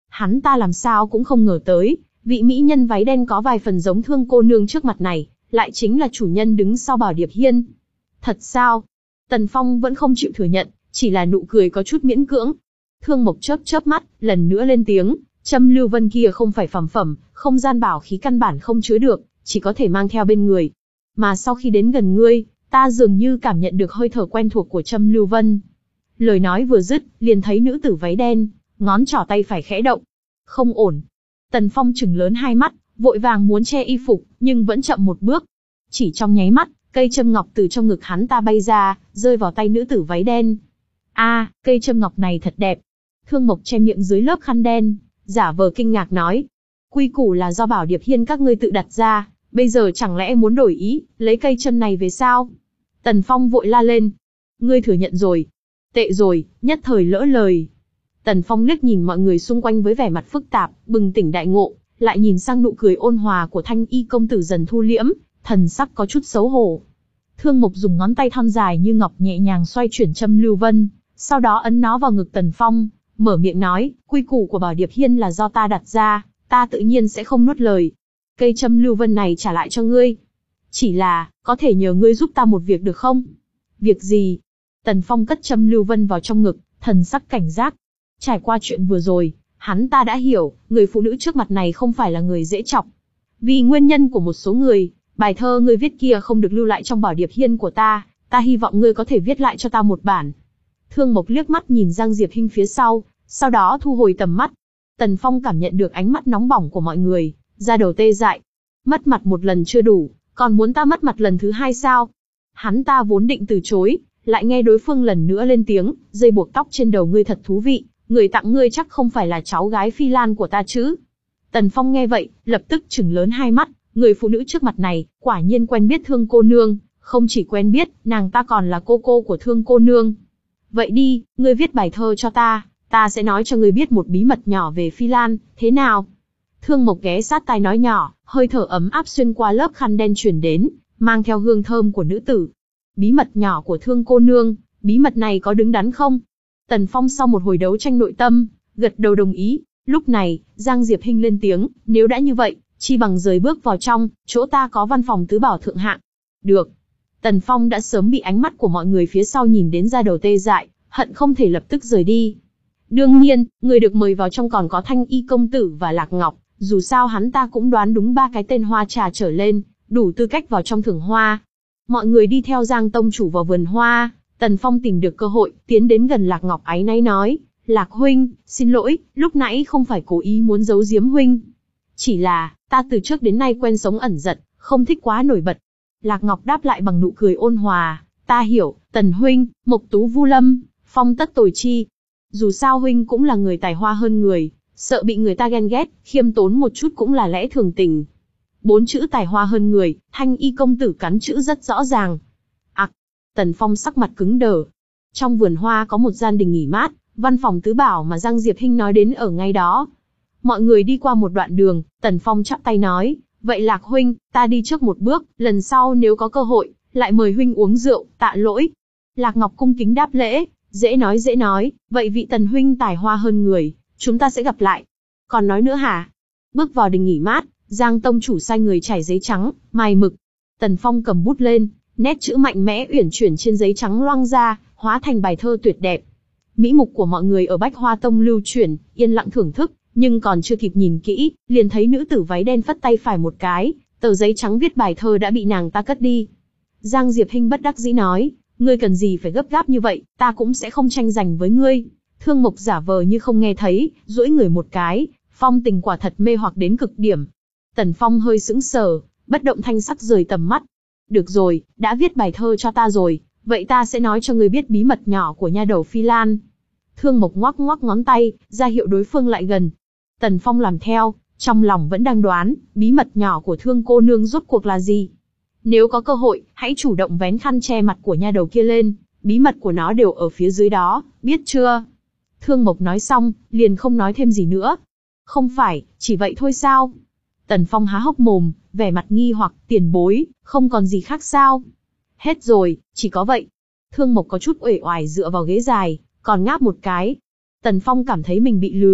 Hắn ta làm sao cũng không ngờ tới, vị mỹ nhân váy đen có vài phần giống Thương cô nương trước mặt này, lại chính là chủ nhân đứng sau Bảo Điệp Hiên. Thật sao? Tần Phong vẫn không chịu thừa nhận, chỉ là nụ cười có chút miễn cưỡng. Thương Mộc chớp chớp mắt, lần nữa lên tiếng, châm lưu vân kia không phải phàm phẩm, không gian bảo khí căn bản không chứa được, chỉ có thể mang theo bên người. Mà sau khi đến gần ngươi, ta dường như cảm nhận được hơi thở quen thuộc của châm lưu vân. Lời nói vừa dứt, liền thấy nữ tử váy đen, ngón trỏ tay phải khẽ động. Không ổn. Tần Phong trừng lớn hai mắt, vội vàng muốn che y phục, nhưng vẫn chậm một bước. Chỉ trong nháy mắt, cây châm ngọc từ trong ngực hắn ta bay ra, rơi vào tay nữ tử váy đen. A, à, cây châm ngọc này thật đẹp. Thương Mộc che miệng dưới lớp khăn đen, giả vờ kinh ngạc nói. Quy củ là do Bảo Điệp Hiên các ngươi tự đặt ra, bây giờ chẳng lẽ muốn đổi ý, lấy cây châm này về sao? Tần Phong vội la lên. Ngươi thừa nhận rồi. Tệ rồi, nhất thời lỡ lời. Tần Phong liếc nhìn mọi người xung quanh với vẻ mặt phức tạp, bừng tỉnh đại ngộ, lại nhìn sang nụ cười ôn hòa của Thanh Y công tử dần thu liễm, thần sắc có chút xấu hổ. Thương Mộc dùng ngón tay thon dài như ngọc nhẹ nhàng xoay chuyển châm lưu vân, sau đó ấn nó vào ngực Tần Phong, mở miệng nói, quy củ của Bảo Điệp Hiên là do ta đặt ra, ta tự nhiên sẽ không nuốt lời. Cây châm lưu vân này trả lại cho ngươi. Chỉ là, có thể nhờ ngươi giúp ta một việc được không? Việc gì? Tần Phong cất châm lưu vân vào trong ngực, thần sắc cảnh giác. Trải qua chuyện vừa rồi, hắn ta đã hiểu, người phụ nữ trước mặt này không phải là người dễ chọc. Vì nguyên nhân của một số người, bài thơ ngươi viết kia không được lưu lại trong Bảo Điệp Hiên của ta, ta hy vọng ngươi có thể viết lại cho ta một bản. Thương Mộc liếc mắt nhìn Giang Diệp Hinh phía sau, sau đó thu hồi tầm mắt. Tần Phong cảm nhận được ánh mắt nóng bỏng của mọi người, da đầu tê dại. Mất mặt một lần chưa đủ, còn muốn ta mất mặt lần thứ hai sao? Hắn ta vốn định từ chối, lại nghe đối phương lần nữa lên tiếng, dây buộc tóc trên đầu ngươi thật thú vị, người tặng ngươi chắc không phải là cháu gái Phi Lan của ta chứ? Tần Phong nghe vậy, lập tức trừng lớn hai mắt, người phụ nữ trước mặt này, quả nhiên quen biết Thương cô nương, không chỉ quen biết, nàng ta còn là cô cô của Thương cô nương. Vậy đi, ngươi viết bài thơ cho ta, ta sẽ nói cho ngươi biết một bí mật nhỏ về Phi Lan, thế nào? Thương Mộc ghé sát tai nói nhỏ, hơi thở ấm áp xuyên qua lớp khăn đen truyền đến, mang theo hương thơm của nữ tử. Bí mật nhỏ của Thương cô nương, bí mật này có đứng đắn không? Tần Phong sau một hồi đấu tranh nội tâm, gật đầu đồng ý. Lúc này, Giang Diệp Hinh lên tiếng, nếu đã như vậy, chi bằng rời bước vào trong, chỗ ta có văn phòng tứ bảo thượng hạng. Được. Tần Phong đã sớm bị ánh mắt của mọi người phía sau nhìn đến da đầu tê dại, hận không thể lập tức rời đi. Đương nhiên, người được mời vào trong còn có Thanh Y công tử và Lạc Ngọc, dù sao hắn ta cũng đoán đúng ba cái tên hoa trà trở lên, đủ tư cách vào trong thưởng hoa. Mọi người đi theo Giang tông chủ vào vườn hoa, Tần Phong tìm được cơ hội, tiến đến gần Lạc Ngọc áy náy nói, Lạc huynh, xin lỗi, lúc nãy không phải cố ý muốn giấu giếm huynh. Chỉ là, ta từ trước đến nay quen sống ẩn giật, không thích quá nổi bật. Lạc Ngọc đáp lại bằng nụ cười ôn hòa, ta hiểu, Tần huynh, mộc tú vu lâm, phong tất tồi chi. Dù sao huynh cũng là người tài hoa hơn người, sợ bị người ta ghen ghét, khiêm tốn một chút cũng là lẽ thường tình. Bốn chữ tài hoa hơn người, Thanh Y công tử cắn chữ rất rõ ràng. Ặc, Tần Phong sắc mặt cứng đờ. Trong vườn hoa có một gian đình nghỉ mát, văn phòng tứ bảo mà Giang Diệp Hinh nói đến ở ngay đó. Mọi người đi qua một đoạn đường, Tần Phong chắp tay nói, vậy Lạc huynh, ta đi trước một bước, lần sau nếu có cơ hội, lại mời huynh uống rượu, tạ lỗi. Lạc Ngọc cung kính đáp lễ, dễ nói dễ nói, vậy vị Tần huynh tài hoa hơn người, chúng ta sẽ gặp lại. Còn nói nữa hả? Bước vào đình nghỉ mát, Giang tông chủ sai người trải giấy trắng, mài mực. Tần Phong cầm bút lên, nét chữ mạnh mẽ uyển chuyển trên giấy trắng loang ra, hóa thành bài thơ tuyệt đẹp. Mỹ mục của mọi người ở Bách Hoa Tông lưu chuyển, yên lặng thưởng thức, nhưng còn chưa kịp nhìn kỹ, liền thấy nữ tử váy đen phất tay phải một cái, tờ giấy trắng viết bài thơ đã bị nàng ta cất đi. Giang Diệp Hinh bất đắc dĩ nói, ngươi cần gì phải gấp gáp như vậy, ta cũng sẽ không tranh giành với ngươi. Thương Mộc giả vờ như không nghe thấy, duỗi người một cái, phong tình quả thật mê hoặc đến cực điểm. Tần Phong hơi sững sờ, bất động thanh sắc rời tầm mắt. Được rồi, đã viết bài thơ cho ta rồi, vậy ta sẽ nói cho ngươi biết bí mật nhỏ của nha đầu Phi Lan. Thương Mộc ngoắc ngoắc ngón tay, ra hiệu đối phương lại gần. Tần Phong làm theo, trong lòng vẫn đang đoán, bí mật nhỏ của Thương cô nương rốt cuộc là gì. Nếu có cơ hội, hãy chủ động vén khăn che mặt của nha đầu kia lên, bí mật của nó đều ở phía dưới đó, biết chưa? Thương Mộc nói xong, liền không nói thêm gì nữa. Không phải, chỉ vậy thôi sao? Tần Phong há hốc mồm, vẻ mặt nghi hoặc, tiền bối, không còn gì khác sao? Hết rồi, chỉ có vậy. Thương Mộc có chút uể oải dựa vào ghế dài, còn ngáp một cái. Tần Phong cảm thấy mình bị lừa,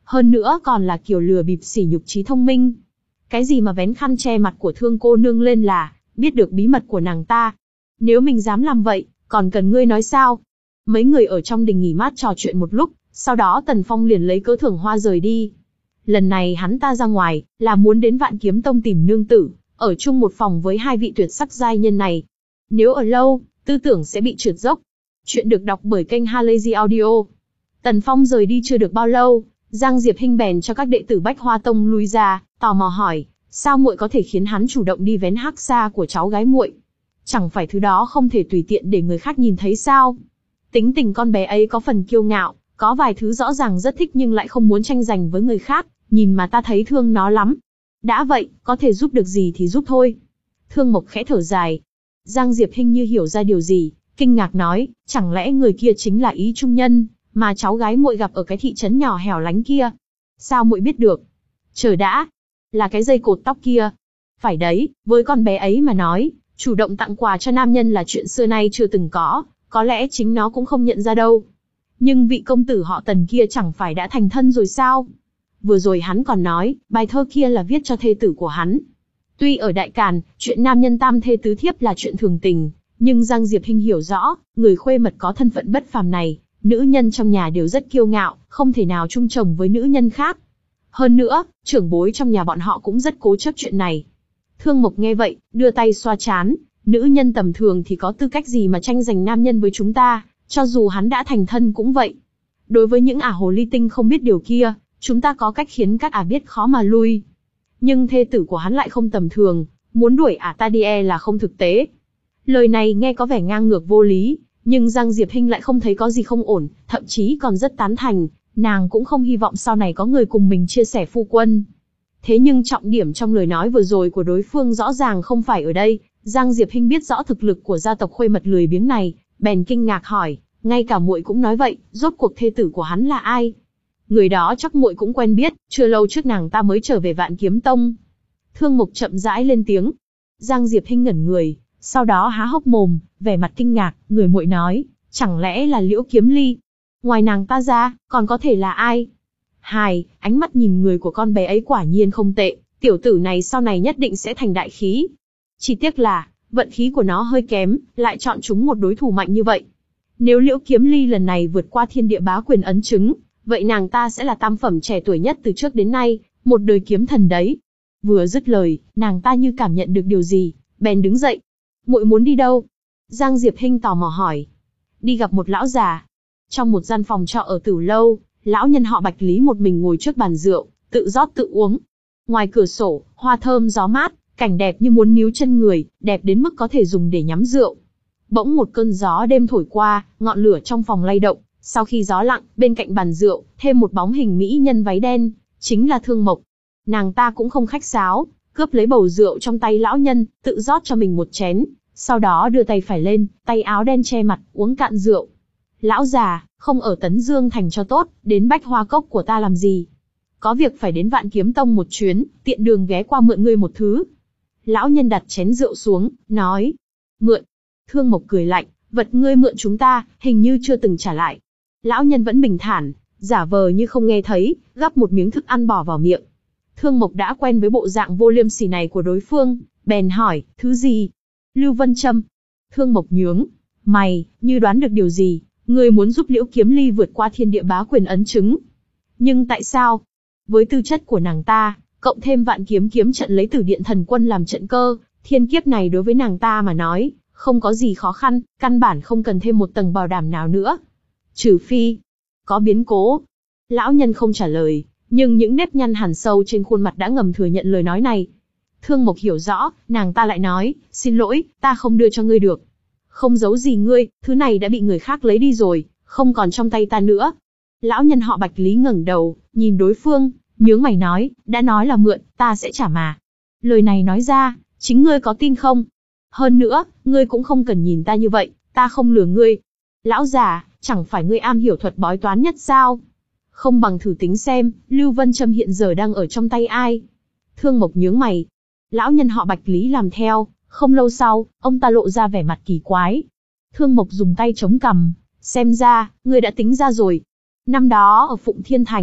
Hơn nữa còn là kiểu lừa bịp sỉ nhục trí thông minh. Cái gì mà vén khăn che mặt của Thương cô nương lên là biết được bí mật của nàng ta. Nếu mình dám làm vậy, còn cần ngươi nói sao? Mấy người ở trong đình nghỉ mát trò chuyện một lúc, sau đó Tần Phong liền lấy cớ Thưởng Hoa rời đi. Lần này hắn ta ra ngoài, là muốn đến Vạn Kiếm Tông tìm nương tử, ở chung một phòng với hai vị tuyệt sắc giai nhân này. Nếu ở lâu, tư tưởng sẽ bị trượt dốc. Chuyện được đọc bởi kênh Halazy Audio. Tần Phong rời đi chưa được bao lâu, Giang Diệp Hinh bèn cho các đệ tử Bách Hoa Tông lui ra, tò mò hỏi, sao muội có thể khiến hắn chủ động đi vén hắc xa của cháu gái muội? Chẳng phải thứ đó không thể tùy tiện để người khác nhìn thấy sao? Tính tình con bé ấy có phần kiêu ngạo, có vài thứ rõ ràng rất thích nhưng lại không muốn tranh giành với người khác, nhìn mà ta thấy thương nó lắm. Đã vậy, có thể giúp được gì thì giúp thôi. Thương Mộc khẽ thở dài. Giang Diệp Hinh như hiểu ra điều gì, kinh ngạc nói, chẳng lẽ người kia chính là Ý Trung Nhân, mà cháu gái muội gặp ở cái thị trấn nhỏ hẻo lánh kia? Sao muội biết được? Chờ đã, là cái dây cột tóc kia. Phải đấy, với con bé ấy mà nói, chủ động tặng quà cho nam nhân là chuyện xưa nay chưa từng có, có lẽ chính nó cũng không nhận ra đâu. Nhưng vị công tử họ Tần kia chẳng phải đã thành thân rồi sao? Vừa rồi hắn còn nói, bài thơ kia là viết cho thê tử của hắn. Tuy ở Đại Càn, chuyện nam nhân tam thê tứ thiếp là chuyện thường tình, nhưng Giang Diệp Hinh hiểu rõ, người khuê mật có thân phận bất phàm này, nữ nhân trong nhà đều rất kiêu ngạo, không thể nào chung chồng với nữ nhân khác. Hơn nữa, trưởng bối trong nhà bọn họ cũng rất cố chấp chuyện này. Thương Mộc nghe vậy, đưa tay xoa trán, nữ nhân tầm thường thì có tư cách gì mà tranh giành nam nhân với chúng ta, cho dù hắn đã thành thân cũng vậy. Đối với những ả hồ ly tinh không biết điều kia, chúng ta có cách khiến các ả biết khó mà lui. Nhưng thê tử của hắn lại không tầm thường, muốn đuổi ả ta đi e là không thực tế. Lời này nghe có vẻ ngang ngược vô lý, nhưng Giang Diệp Hinh lại không thấy có gì không ổn, thậm chí còn rất tán thành, nàng cũng không hy vọng sau này có người cùng mình chia sẻ phu quân. Thế nhưng trọng điểm trong lời nói vừa rồi của đối phương rõ ràng không phải ở đây. Giang Diệp Hinh biết rõ thực lực của gia tộc khuê mật lười biếng này, bèn kinh ngạc hỏi, ngay cả muội cũng nói vậy, rốt cuộc thê tử của hắn là ai? Người đó chắc muội cũng quen biết, chưa lâu trước nàng ta mới trở về Vạn Kiếm Tông. Thương Mộc chậm rãi lên tiếng. Giang Diệp Hinh ngẩn người, sau đó há hốc mồm, vẻ mặt kinh ngạc, người muội nói, chẳng lẽ là Liễu Kiếm Ly? Ngoài nàng ta ra, còn có thể là ai? Hài, ánh mắt nhìn người của con bé ấy quả nhiên không tệ, tiểu tử này sau này nhất định sẽ thành đại khí. Chỉ tiếc là, vận khí của nó hơi kém, lại chọn chúng một đối thủ mạnh như vậy. Nếu Liễu Kiếm Ly lần này vượt qua thiên địa bá quyền ấn chứng, vậy nàng ta sẽ là tam phẩm trẻ tuổi nhất từ trước đến nay, một đời kiếm thần đấy. Vừa dứt lời, nàng ta như cảm nhận được điều gì, bèn đứng dậy. Muội muốn đi đâu? Giang Diệp Hinh tò mò hỏi. Đi gặp một lão già. Trong một gian phòng trọ ở Tử Lâu, lão nhân họ Bạch Lý một mình ngồi trước bàn rượu, tự rót tự uống. Ngoài cửa sổ, hoa thơm gió mát, cảnh đẹp như muốn níu chân người, đẹp đến mức có thể dùng để nhắm rượu. Bỗng một cơn gió đêm thổi qua, ngọn lửa trong phòng lay động. Sau khi gió lặng, bên cạnh bàn rượu, thêm một bóng hình mỹ nhân váy đen, chính là Thương Mộc. Nàng ta cũng không khách sáo, cướp lấy bầu rượu trong tay lão nhân, tự rót cho mình một chén, sau đó đưa tay phải lên, tay áo đen che mặt, uống cạn rượu. Lão già, không ở Tấn Dương Thành cho tốt, đến Bách Hoa Cốc của ta làm gì? Có việc phải đến Vạn Kiếm Tông một chuyến, tiện đường ghé qua mượn ngươi một thứ. Lão nhân đặt chén rượu xuống, nói. Mượn. Thương Mộc cười lạnh, vật ngươi mượn chúng ta, hình như chưa từng trả lại. Lão nhân vẫn bình thản, giả vờ như không nghe thấy, gắp một miếng thức ăn bỏ vào miệng. Thương Mộc đã quen với bộ dạng vô liêm sỉ này của đối phương, bèn hỏi, thứ gì? Lưu Vân Châm. Thương Mộc nhướng mày, như đoán được điều gì, ngươi muốn giúp Liễu Kiếm Ly vượt qua thiên địa bá quyền ấn chứng. Nhưng tại sao? Với tư chất của nàng ta, cộng thêm Vạn Kiếm kiếm trận lấy Tử Điện Thần Quân làm trận cơ, thiên kiếp này đối với nàng ta mà nói, không có gì khó khăn, căn bản không cần thêm một tầng bảo đảm nào nữa. Trừ phi, có biến cố. Lão nhân không trả lời, nhưng những nếp nhăn hằn sâu trên khuôn mặt đã ngầm thừa nhận lời nói này. Thương Mộc hiểu rõ, nàng ta lại nói, xin lỗi, ta không đưa cho ngươi được. Không giấu gì ngươi, thứ này đã bị người khác lấy đi rồi, không còn trong tay ta nữa. Lão nhân họ Bạch Lý ngẩng đầu, nhìn đối phương, nhướng mày nói, đã nói là mượn, ta sẽ trả mà. Lời này nói ra, chính ngươi có tin không? Hơn nữa, ngươi cũng không cần nhìn ta như vậy, ta không lừa ngươi. Lão già, chẳng phải ngươi am hiểu thuật bói toán nhất sao? Không bằng thử tính xem, Lưu Vân Châm hiện giờ đang ở trong tay ai? Thương Mộc nhướng mày. Lão nhân họ Bạch Lý làm theo, không lâu sau, ông ta lộ ra vẻ mặt kỳ quái. Thương Mộc dùng tay chống cằm, xem ra, ngươi đã tính ra rồi. Năm đó ở Phụng Thiên Thành,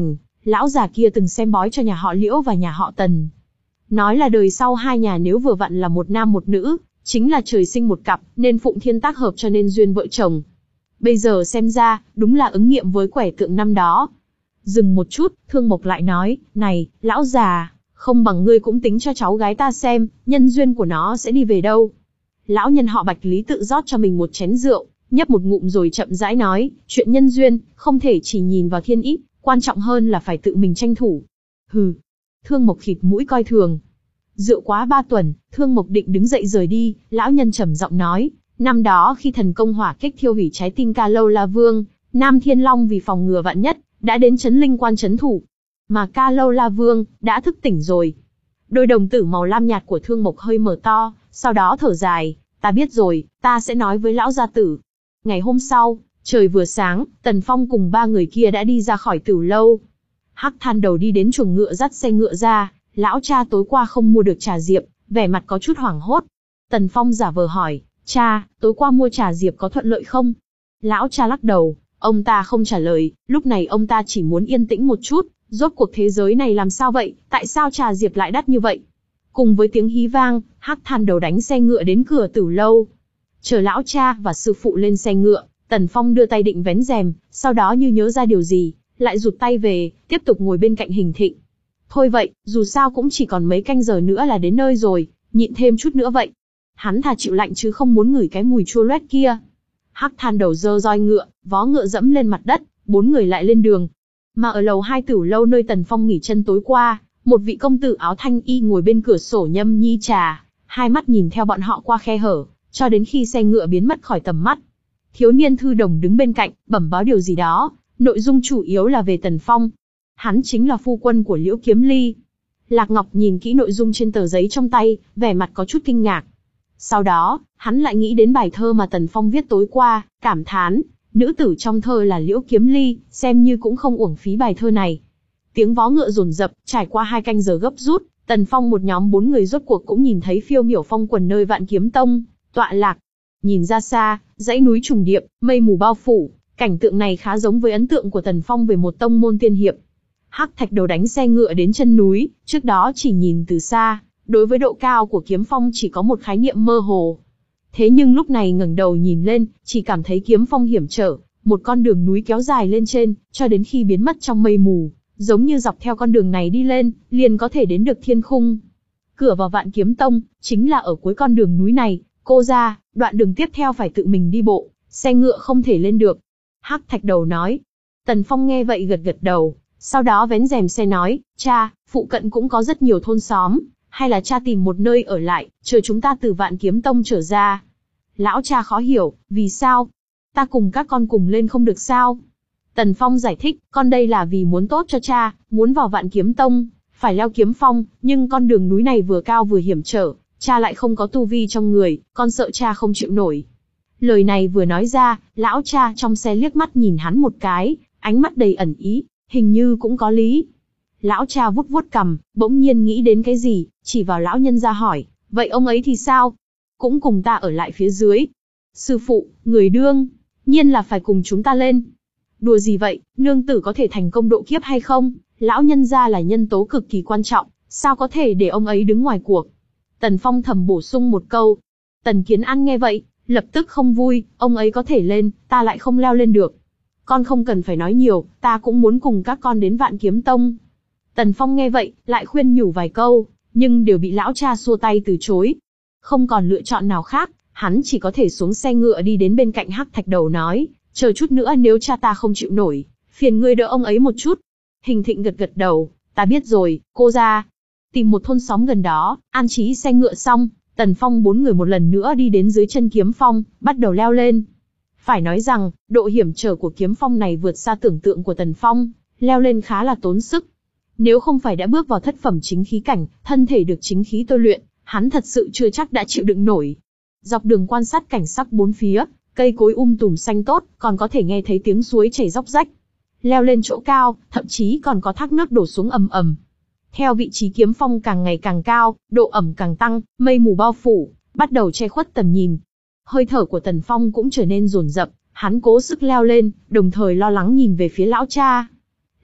Lão già kia từng xem bói cho nhà họ Liễu và nhà họ Tần. Nói là đời sau hai nhà nếu vừa vặn là một nam một nữ, chính là trời sinh một cặp, nên phụng thiên tác hợp cho nên duyên vợ chồng. Bây giờ xem ra, đúng là ứng nghiệm với quẻ tượng năm đó. Dừng một chút, Thương Mộc lại nói, này, lão già, không bằng ngươi cũng tính cho cháu gái ta xem, nhân duyên của nó sẽ đi về đâu. Lão nhân họ Bạch Lý tự rót cho mình một chén rượu, nhấp một ngụm rồi chậm rãi nói, chuyện nhân duyên, không thể chỉ nhìn vào thiên ý, quan trọng hơn là phải tự mình tranh thủ. Hừ. Thương Mộc khịt mũi coi thường. Rượu quá ba tuần, Thương Mộc định đứng dậy rời đi, lão nhân trầm giọng nói, năm đó khi thần công hỏa kích thiêu hủy trái tim Ca Lâu La Vương, Nam Thiên Long vì phòng ngừa vạn nhất, đã đến trấn linh quan trấn thủ. Mà Ca Lâu La Vương đã thức tỉnh rồi. Đôi đồng tử màu lam nhạt của Thương Mộc hơi mở to, sau đó thở dài, ta biết rồi, ta sẽ nói với lão gia tử. Ngày hôm sau, trời vừa sáng, Tần Phong cùng ba người kia đã đi ra khỏi Tửu Lâu. Hắc Than Đầu đi đến chuồng ngựa dắt xe ngựa ra, lão cha tối qua không mua được trà diệp, vẻ mặt có chút hoảng hốt. Tần Phong giả vờ hỏi, cha, tối qua mua trà diệp có thuận lợi không? Lão cha lắc đầu, ông ta không trả lời, lúc này ông ta chỉ muốn yên tĩnh một chút, rốt cuộc thế giới này làm sao vậy, tại sao trà diệp lại đắt như vậy? Cùng với tiếng hí vang, Hắc Than Đầu đánh xe ngựa đến cửa Tửu Lâu. Chờ lão cha và sư phụ lên xe ngựa, Tần Phong đưa tay định vén rèm, sau đó như nhớ ra điều gì, lại rụt tay về, tiếp tục ngồi bên cạnh Hình Thịnh. Thôi vậy, dù sao cũng chỉ còn mấy canh giờ nữa là đến nơi rồi, nhịn thêm chút nữa vậy. Hắn thà chịu lạnh chứ không muốn ngửi cái mùi chua loét kia. Hắc Than Đầu giơ roi ngựa, vó ngựa dẫm lên mặt đất, bốn người lại lên đường. Mà ở lầu hai Tửu Lâu nơi Tần Phong nghỉ chân tối qua, một vị công tử áo thanh y ngồi bên cửa sổ nhâm nhi trà, hai mắt nhìn theo bọn họ qua khe hở, cho đến khi xe ngựa biến mất khỏi tầm mắt. Thiếu niên thư đồng đứng bên cạnh, bẩm báo điều gì đó, nội dung chủ yếu là về Tần Phong. Hắn chính là phu quân của Liễu Kiếm Ly. Lạc Ngọc nhìn kỹ nội dung trên tờ giấy trong tay, vẻ mặt có chút kinh ngạc. Sau đó, hắn lại nghĩ đến bài thơ mà Tần Phong viết tối qua, cảm thán, nữ tử trong thơ là Liễu Kiếm Ly, xem như cũng không uổng phí bài thơ này. Tiếng vó ngựa dồn dập, trải qua hai canh giờ gấp rút, Tần Phong một nhóm bốn người rốt cuộc cũng nhìn thấy phiêu miểu phong quần nơi Vạn Kiếm Tông tọa lạc. Nhìn ra xa, dãy núi trùng điệp, mây mù bao phủ, cảnh tượng này khá giống với ấn tượng của Tần Phong về một tông môn tiên hiệp. Hắc Thạch Đầu đánh xe ngựa đến chân núi, trước đó chỉ nhìn từ xa, đối với độ cao của kiếm phong chỉ có một khái niệm mơ hồ. Thế nhưng lúc này ngẩng đầu nhìn lên, chỉ cảm thấy kiếm phong hiểm trở, một con đường núi kéo dài lên trên, cho đến khi biến mất trong mây mù, giống như dọc theo con đường này đi lên, liền có thể đến được thiên khung. Cửa vào Vạn Kiếm Tông, chính là ở cuối con đường núi này, cô ra, đoạn đường tiếp theo phải tự mình đi bộ, xe ngựa không thể lên được. Hắc Thạch Đầu nói. Tần Phong nghe vậy gật gật đầu, sau đó vén rèm xe nói, cha, phụ cận cũng có rất nhiều thôn xóm, hay là cha tìm một nơi ở lại, chờ chúng ta từ Vạn Kiếm Tông trở ra. Lão cha khó hiểu, vì sao? Ta cùng các con cùng lên không được sao? Tần Phong giải thích, con đây là vì muốn tốt cho cha, muốn vào Vạn Kiếm Tông, phải leo kiếm phong, nhưng con đường núi này vừa cao vừa hiểm trở, cha lại không có tu vi trong người, con sợ cha không chịu nổi. Lời này vừa nói ra, lão cha trong xe liếc mắt nhìn hắn một cái, ánh mắt đầy ẩn ý, hình như cũng có lý. Lão cha vuốt vuốt cằm, bỗng nhiên nghĩ đến cái gì, chỉ vào lão nhân ra hỏi, vậy ông ấy thì sao? Cũng cùng ta ở lại phía dưới. Sư phụ, người đương, nhiên là phải cùng chúng ta lên. Đùa gì vậy, nương tử có thể thành công độ kiếp hay không? Lão nhân gia là nhân tố cực kỳ quan trọng, sao có thể để ông ấy đứng ngoài cuộc? Tần Phong thầm bổ sung một câu. Tần Kiến An nghe vậy, lập tức không vui, ông ấy có thể lên, ta lại không leo lên được. Con không cần phải nói nhiều, ta cũng muốn cùng các con đến Vạn Kiếm Tông. Tần Phong nghe vậy, lại khuyên nhủ vài câu, nhưng đều bị lão cha xua tay từ chối. Không còn lựa chọn nào khác, hắn chỉ có thể xuống xe ngựa đi đến bên cạnh Hắc Thạch Đầu nói, chờ chút nữa nếu cha ta không chịu nổi, phiền ngươi đỡ ông ấy một chút. Hình Thịnh gật gật đầu, ta biết rồi, cô ra. Tìm một thôn xóm gần đó, an trí xe ngựa xong, Tần Phong bốn người một lần nữa đi đến dưới chân kiếm phong, bắt đầu leo lên. Phải nói rằng, độ hiểm trở của kiếm phong này vượt xa tưởng tượng của Tần Phong, leo lên khá là tốn sức. Nếu không phải đã bước vào thất phẩm chính khí cảnh, thân thể được chính khí tôi luyện, hắn thật sự chưa chắc đã chịu đựng nổi. Dọc đường quan sát cảnh sắc bốn phía, cây cối um tùm xanh tốt, còn có thể nghe thấy tiếng suối chảy róc rách. Leo lên chỗ cao, thậm chí còn có thác nước đổ xuống ầm ầm. Theo vị trí kiếm phong càng ngày càng cao, độ ẩm càng tăng, mây mù bao phủ, bắt đầu che khuất tầm nhìn. Hơi thở của Tần Phong cũng trở nên dồn dập, hắn cố sức leo lên, đồng thời lo lắng nhìn về phía lão cha.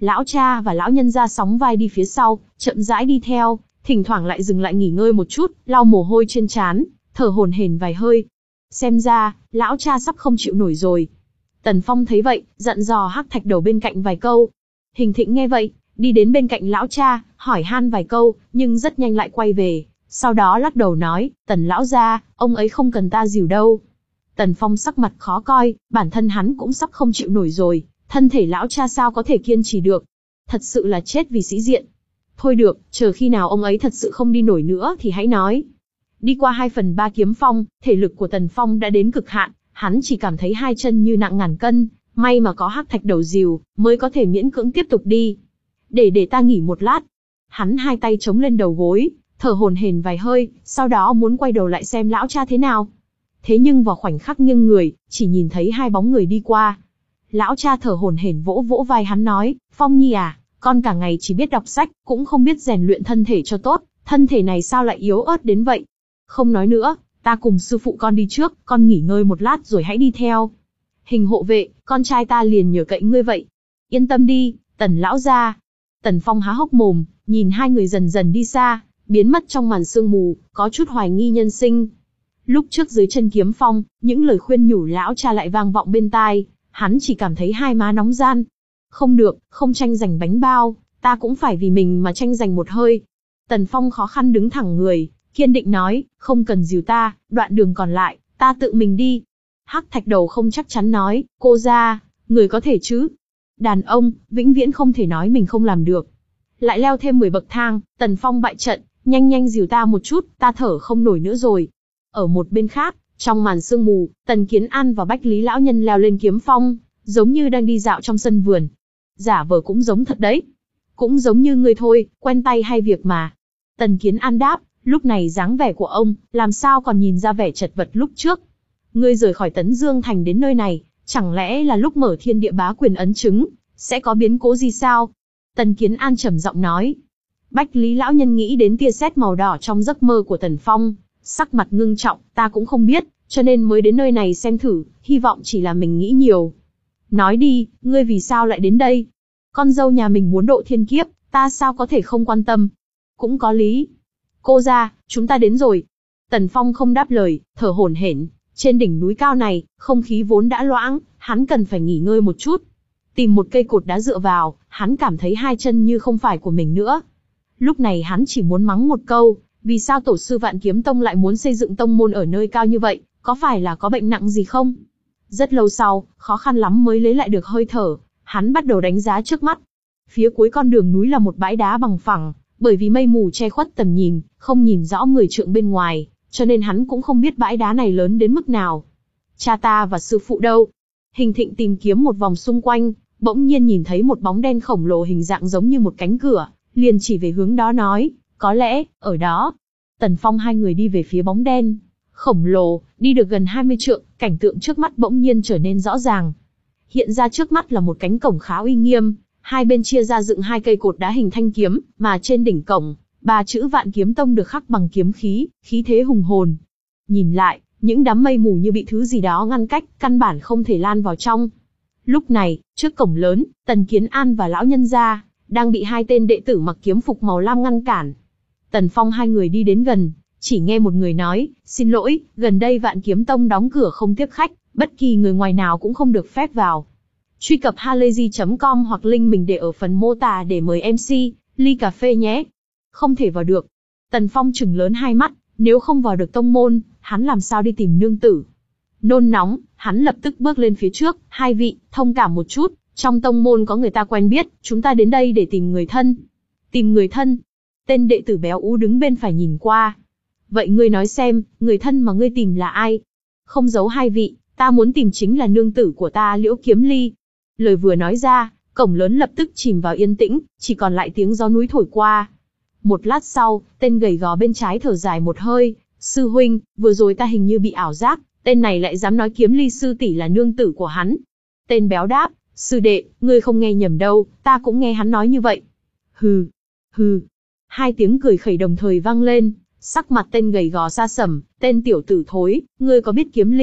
Lão cha và lão nhân gia sóng vai đi phía sau, chậm rãi đi theo, thỉnh thoảng lại dừng lại nghỉ ngơi một chút, lau mồ hôi trên trán, thở hổn hển vài hơi. Xem ra, lão cha sắp không chịu nổi rồi. Tần Phong thấy vậy, dặn dò Hắc Thạch Đầu bên cạnh vài câu. Hình Thịnh nghe vậy, đi đến bên cạnh lão cha, hỏi han vài câu, nhưng rất nhanh lại quay về. Sau đó lắc đầu nói, Tần lão gia, ông ấy không cần ta dìu đâu. Tần Phong sắc mặt khó coi, bản thân hắn cũng sắp không chịu nổi rồi, thân thể lão cha sao có thể kiên trì được. Thật sự là chết vì sĩ diện. Thôi được, chờ khi nào ông ấy thật sự không đi nổi nữa thì hãy nói. Đi qua hai phần ba kiếm phong, thể lực của Tần Phong đã đến cực hạn, hắn chỉ cảm thấy hai chân như nặng ngàn cân, may mà có Hắc Thạch Đầu dìu, mới có thể miễn cưỡng tiếp tục đi. Để để ta nghỉ một lát. Hắn hai tay chống lên đầu gối, thở hổn hển vài hơi, sau đó muốn quay đầu lại xem lão cha thế nào. Thế nhưng vào khoảnh khắc nghiêng người, chỉ nhìn thấy hai bóng người đi qua. Lão cha thở hổn hển vỗ vỗ vai hắn nói, Phong Nhi à, con cả ngày chỉ biết đọc sách, cũng không biết rèn luyện thân thể cho tốt, thân thể này sao lại yếu ớt đến vậy? Không nói nữa, ta cùng sư phụ con đi trước, con nghỉ ngơi một lát rồi hãy đi theo. Hình hộ vệ, con trai ta liền nhờ cậy ngươi vậy. Yên tâm đi, Tần lão gia. Tần Phong há hốc mồm, nhìn hai người dần dần đi xa, biến mất trong màn sương mù, có chút hoài nghi nhân sinh. Lúc trước dưới chân kiếm phong, những lời khuyên nhủ lão cha lại vang vọng bên tai, hắn chỉ cảm thấy hai má nóng ran. Không được, không tranh giành bánh bao, ta cũng phải vì mình mà tranh giành một hơi. Tần Phong khó khăn đứng thẳng người, kiên định nói, không cần dìu ta, đoạn đường còn lại, ta tự mình đi. Hắc Thạch Đầu không chắc chắn nói, cô ra, người có thể chứ? Đàn ông, vĩnh viễn không thể nói mình không làm được. Lại leo thêm mười bậc thang, Tần Phong bại trận, nhanh nhanh dìu ta một chút, ta thở không nổi nữa rồi. Ở một bên khác, trong màn sương mù, Tần Kiến An và Bách Lý lão nhân leo lên kiếm phong, giống như đang đi dạo trong sân vườn. Giả vờ cũng giống thật đấy. Cũng giống như ngươi thôi, quen tay hay việc mà. Tần Kiến An đáp, lúc này dáng vẻ của ông, làm sao còn nhìn ra vẻ chật vật lúc trước. Ngươi rời khỏi Tấn Dương Thành đến nơi này, chẳng lẽ là lúc mở thiên địa bá quyền ấn chứng, sẽ có biến cố gì sao? Tần Kiến An trầm giọng nói. Bách Lý lão nhân nghĩ đến tia sét màu đỏ trong giấc mơ của Tần Phong, sắc mặt ngưng trọng, ta cũng không biết, cho nên mới đến nơi này xem thử, hy vọng chỉ là mình nghĩ nhiều. Nói đi, ngươi vì sao lại đến đây? Con dâu nhà mình muốn độ thiên kiếp, ta sao có thể không quan tâm? Cũng có lý. Cô ra, chúng ta đến rồi. Tần Phong không đáp lời, thở hổn hển. Trên đỉnh núi cao này, không khí vốn đã loãng, hắn cần phải nghỉ ngơi một chút. Tìm một cây cột đá dựa vào, hắn cảm thấy hai chân như không phải của mình nữa. Lúc này hắn chỉ muốn mắng một câu, vì sao tổ sư Vạn Kiếm Tông lại muốn xây dựng tông môn ở nơi cao như vậy, có phải là có bệnh nặng gì không? Rất lâu sau, khó khăn lắm mới lấy lại được hơi thở, hắn bắt đầu đánh giá trước mắt. Phía cuối con đường núi là một bãi đá bằng phẳng, bởi vì mây mù che khuất tầm nhìn, không nhìn rõ mười trượng bên ngoài, cho nên hắn cũng không biết bãi đá này lớn đến mức nào. Cha ta và sư phụ đâu? Hình Thịnh tìm kiếm một vòng xung quanh, bỗng nhiên nhìn thấy một bóng đen khổng lồ hình dạng giống như một cánh cửa, liền chỉ về hướng đó nói, có lẽ, ở đó. Tần Phong hai người đi về phía bóng đen khổng lồ, đi được gần hai mươi trượng, cảnh tượng trước mắt bỗng nhiên trở nên rõ ràng. Hiện ra trước mắt là một cánh cổng khá uy nghiêm, hai bên chia ra dựng hai cây cột đá hình thanh kiếm, mà trên đỉnh cổng, ba chữ Vạn Kiếm Tông được khắc bằng kiếm khí, khí thế hùng hồn. Nhìn lại, những đám mây mù như bị thứ gì đó ngăn cách, căn bản không thể lan vào trong. Lúc này, trước cổng lớn, Tần Kiến An và lão nhân gia đang bị hai tên đệ tử mặc kiếm phục màu lam ngăn cản. Tần Phong hai người đi đến gần, chỉ nghe một người nói, xin lỗi, gần đây Vạn Kiếm Tông đóng cửa không tiếp khách, bất kỳ người ngoài nào cũng không được phép vào. Truy cập halayzi chấm com hoặc link mình để ở phần mô tả để mời em xê, ly cà phê nhé. Không thể vào được. Tần Phong trừng lớn hai mắt, nếu không vào được tông môn, hắn làm sao đi tìm nương tử. Nôn nóng, hắn lập tức bước lên phía trước, hai vị, thông cảm một chút, trong tông môn có người ta quen biết, chúng ta đến đây để tìm người thân. Tìm người thân? Tên đệ tử béo ú đứng bên phải nhìn qua. Vậy ngươi nói xem, người thân mà ngươi tìm là ai? Không giấu hai vị, ta muốn tìm chính là nương tử của ta Liễu Kiếm Ly. Lời vừa nói ra, cổng lớn lập tức chìm vào yên tĩnh, chỉ còn lại tiếng gió núi thổi qua. Một lát sau, tên gầy gò bên trái thở dài một hơi, sư huynh, vừa rồi ta hình như bị ảo giác, tên này lại dám nói Kiếm Ly sư tỷ là nương tử của hắn. Tên béo đáp, sư đệ, ngươi không nghe nhầm đâu, ta cũng nghe hắn nói như vậy. Hừ, hừ. Hai tiếng cười khẩy đồng thời vang lên, sắc mặt tên gầy gò xa sầm, tên tiểu tử thối, ngươi có biết Kiếm Ly,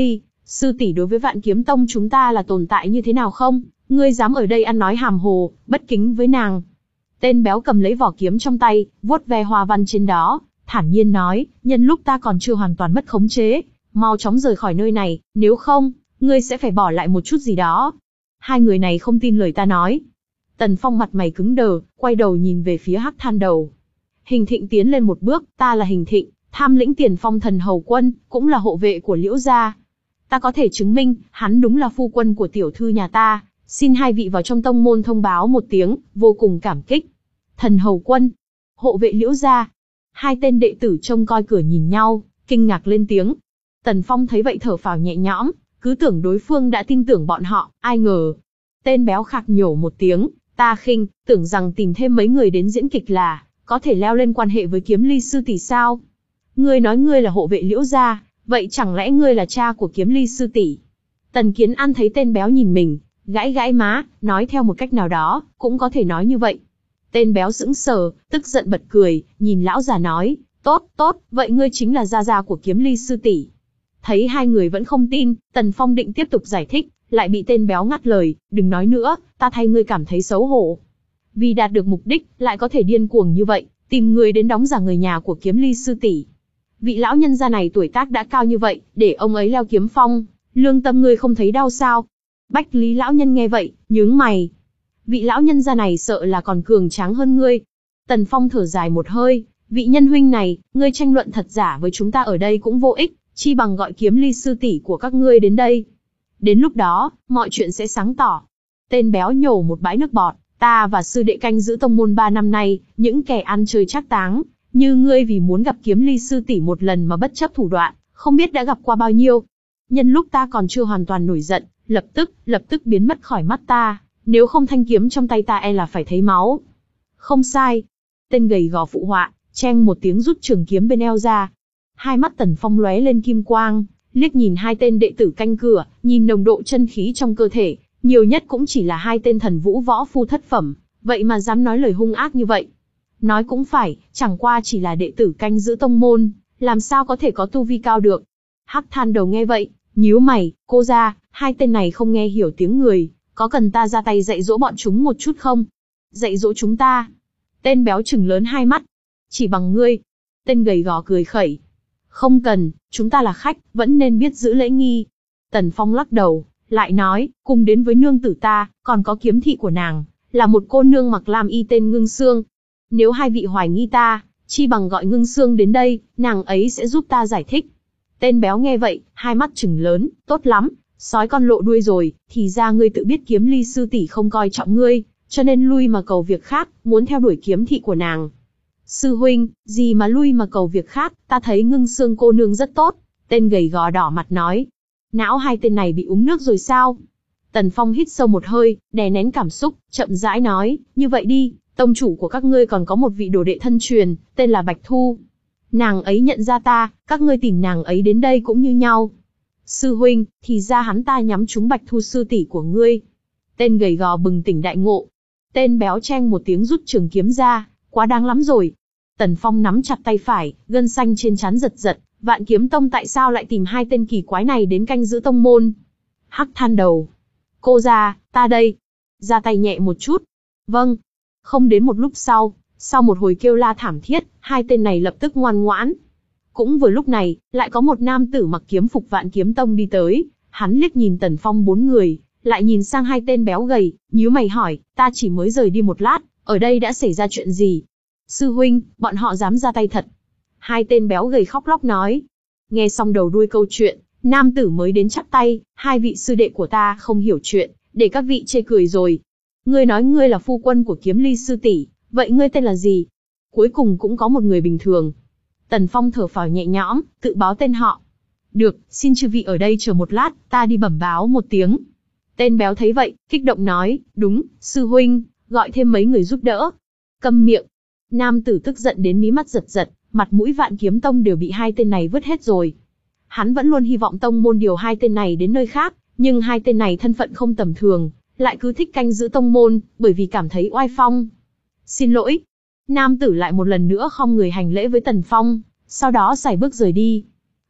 sư tỷ đối với Vạn Kiếm Tông chúng ta là tồn tại như thế nào không? Ngươi dám ở đây ăn nói hàm hồ, bất kính với nàng. Tên béo cầm lấy vỏ kiếm trong tay, vuốt ve hoa văn trên đó, thản nhiên nói, nhân lúc ta còn chưa hoàn toàn mất khống chế, mau chóng rời khỏi nơi này, nếu không, ngươi sẽ phải bỏ lại một chút gì đó. Hai người này không tin lời ta nói. Tần Phong mặt mày cứng đờ, quay đầu nhìn về phía Hắc Than Đầu. Hình Thịnh tiến lên một bước, ta là Hình Thịnh, tham lĩnh Tiền Phong Thần Hầu Quân, cũng là hộ vệ của Liễu gia. Ta có thể chứng minh, hắn đúng là phu quân của tiểu thư nhà ta, xin hai vị vào trong tông môn thông báo một tiếng, vô cùng cảm kích. Thần Hầu Quân, hộ vệ Liễu gia. Hai tên đệ tử trông coi cửa nhìn nhau, kinh ngạc lên tiếng. Tần Phong thấy vậy thở phào nhẹ nhõm, cứ tưởng đối phương đã tin tưởng bọn họ, ai ngờ. Tên béo khạc nhổ một tiếng, ta khinh, tưởng rằng tìm thêm mấy người đến diễn kịch là, có thể leo lên quan hệ với Kiếm Ly sư tỷ sao? Ngươi nói ngươi là hộ vệ Liễu gia, vậy chẳng lẽ ngươi là cha của Kiếm Ly sư tỷ? Tần Kiến An thấy tên béo nhìn mình, gãi gãi má, nói theo một cách nào đó, cũng có thể nói như vậy. Tên béo sững sờ, tức giận bật cười, nhìn lão già nói, tốt, tốt, vậy ngươi chính là gia gia của Kiếm Ly sư tỷ. Thấy hai người vẫn không tin, Tần Phong định tiếp tục giải thích, lại bị tên béo ngắt lời, đừng nói nữa, ta thay ngươi cảm thấy xấu hổ. Vì đạt được mục đích, lại có thể điên cuồng như vậy, tìm người đến đóng giả người nhà của Kiếm Ly sư tỷ. Vị lão nhân gia này tuổi tác đã cao như vậy, để ông ấy leo kiếm phong, lương tâm ngươi không thấy đau sao? Bách Lý lão nhân nghe vậy, nhướng mày. Vị lão nhân gia này sợ là còn cường tráng hơn ngươi. Tần Phong thở dài một hơi, vị nhân huynh này, ngươi tranh luận thật giả với chúng ta ở đây cũng vô ích, chi bằng gọi Kiếm Ly sư tỷ của các ngươi đến đây. Đến lúc đó, mọi chuyện sẽ sáng tỏ. Tên béo nhổ một bãi nước bọt, ta và sư đệ canh giữ tông môn ba năm nay, những kẻ ăn chơi trác táng, như ngươi vì muốn gặp Kiếm Ly sư tỷ một lần mà bất chấp thủ đoạn, không biết đã gặp qua bao nhiêu. Nhân lúc ta còn chưa hoàn toàn nổi giận, lập tức, lập tức biến mất khỏi mắt ta, nếu không thanh kiếm trong tay ta e là phải thấy máu. Không sai. Tên gầy gò phụ họa, cheng một tiếng rút trường kiếm bên eo ra. Hai mắt Tần Phong lóe lên kim quang, liếc nhìn hai tên đệ tử canh cửa, nhìn nồng độ chân khí trong cơ thể, nhiều nhất cũng chỉ là hai tên thần vũ võ phu thất phẩm, vậy mà dám nói lời hung ác như vậy. Nói cũng phải, chẳng qua chỉ là đệ tử canh giữ tông môn, làm sao có thể có tu vi cao được. Hắc Than Đầu nghe vậy, nhíu mày, cô ra, hai tên này không nghe hiểu tiếng người, có cần ta ra tay dạy dỗ bọn chúng một chút không? Dạy dỗ chúng ta? Tên béo trừng lớn hai mắt. Chỉ bằng ngươi. Tên gầy gò cười khẩy. Không cần, chúng ta là khách, vẫn nên biết giữ lễ nghi. Tần Phong lắc đầu, lại nói, cùng đến với nương tử ta, còn có kiếm thị của nàng, là một cô nương mặc lam y tên Ngưng Sương. Nếu hai vị hoài nghi ta, chi bằng gọi Ngưng Sương đến đây, nàng ấy sẽ giúp ta giải thích. Tên béo nghe vậy, hai mắt trừng lớn, tốt lắm, sói con lộ đuôi rồi, thì ra ngươi tự biết Kiếm Ly sư tỷ không coi trọng ngươi, cho nên lui mà cầu việc khác, muốn theo đuổi kiếm thị của nàng. Sư huynh, gì mà lui mà cầu việc khác, ta thấy Ngưng Sương cô nương rất tốt. Tên gầy gò đỏ mặt nói. Não hai tên này bị uống nước rồi sao? Tần Phong hít sâu một hơi, đè nén cảm xúc, chậm rãi nói, như vậy đi, tông chủ của các ngươi còn có một vị đồ đệ thân truyền, tên là Bạch Thu. Nàng ấy nhận ra ta, các ngươi tìm nàng ấy đến đây cũng như nhau. Sư huynh, thì ra hắn ta nhắm trúng Bạch Thu sư tỷ của ngươi. Tên gầy gò bừng tỉnh đại ngộ. Tên béo cheng một tiếng rút trường kiếm ra, quá đáng lắm rồi. Tần Phong nắm chặt tay phải, gân xanh trên trán giật giật, Vạn Kiếm Tông tại sao lại tìm hai tên kỳ quái này đến canh giữ tông môn? Hắc Than Đầu. Cô ra, ta đây. Ra tay nhẹ một chút. Vâng. Không đến một lúc sau, sau một hồi kêu la thảm thiết, hai tên này lập tức ngoan ngoãn. Cũng vừa lúc này, lại có một nam tử mặc kiếm phục Vạn Kiếm Tông đi tới, hắn liếc nhìn Tần Phong bốn người, lại nhìn sang hai tên béo gầy, nhíu mày hỏi, ta chỉ mới rời đi một lát, ở đây đã xảy ra chuyện gì? Sư huynh, bọn họ dám ra tay thật. Hai tên béo gầy khóc lóc nói. Nghe xong đầu đuôi câu chuyện, nam tử mới đến chắp tay, hai vị sư đệ của ta không hiểu chuyện, để các vị chê cười rồi. Ngươi nói ngươi là phu quân của Kiếm Ly sư tỷ, vậy ngươi tên là gì? Cuối cùng cũng có một người bình thường. Tần Phong thở phào nhẹ nhõm, tự báo tên họ. Được, xin chư vị ở đây chờ một lát, ta đi bẩm báo một tiếng. Tên béo thấy vậy, kích động nói, đúng, sư huynh, gọi thêm mấy người giúp đỡ. Câm miệng. Nam tử tức giận đến mí mắt giật giật, mặt mũi Vạn Kiếm Tông đều bị hai tên này vứt hết rồi. Hắn vẫn luôn hy vọng tông môn điều hai tên này đến nơi khác, nhưng hai tên này thân phận không tầm thường, lại cứ thích canh giữ tông môn, bởi vì cảm thấy oai phong. Xin lỗi. Nam tử lại một lần nữa khom người hành lễ với Tần Phong, sau đó sải bước rời đi.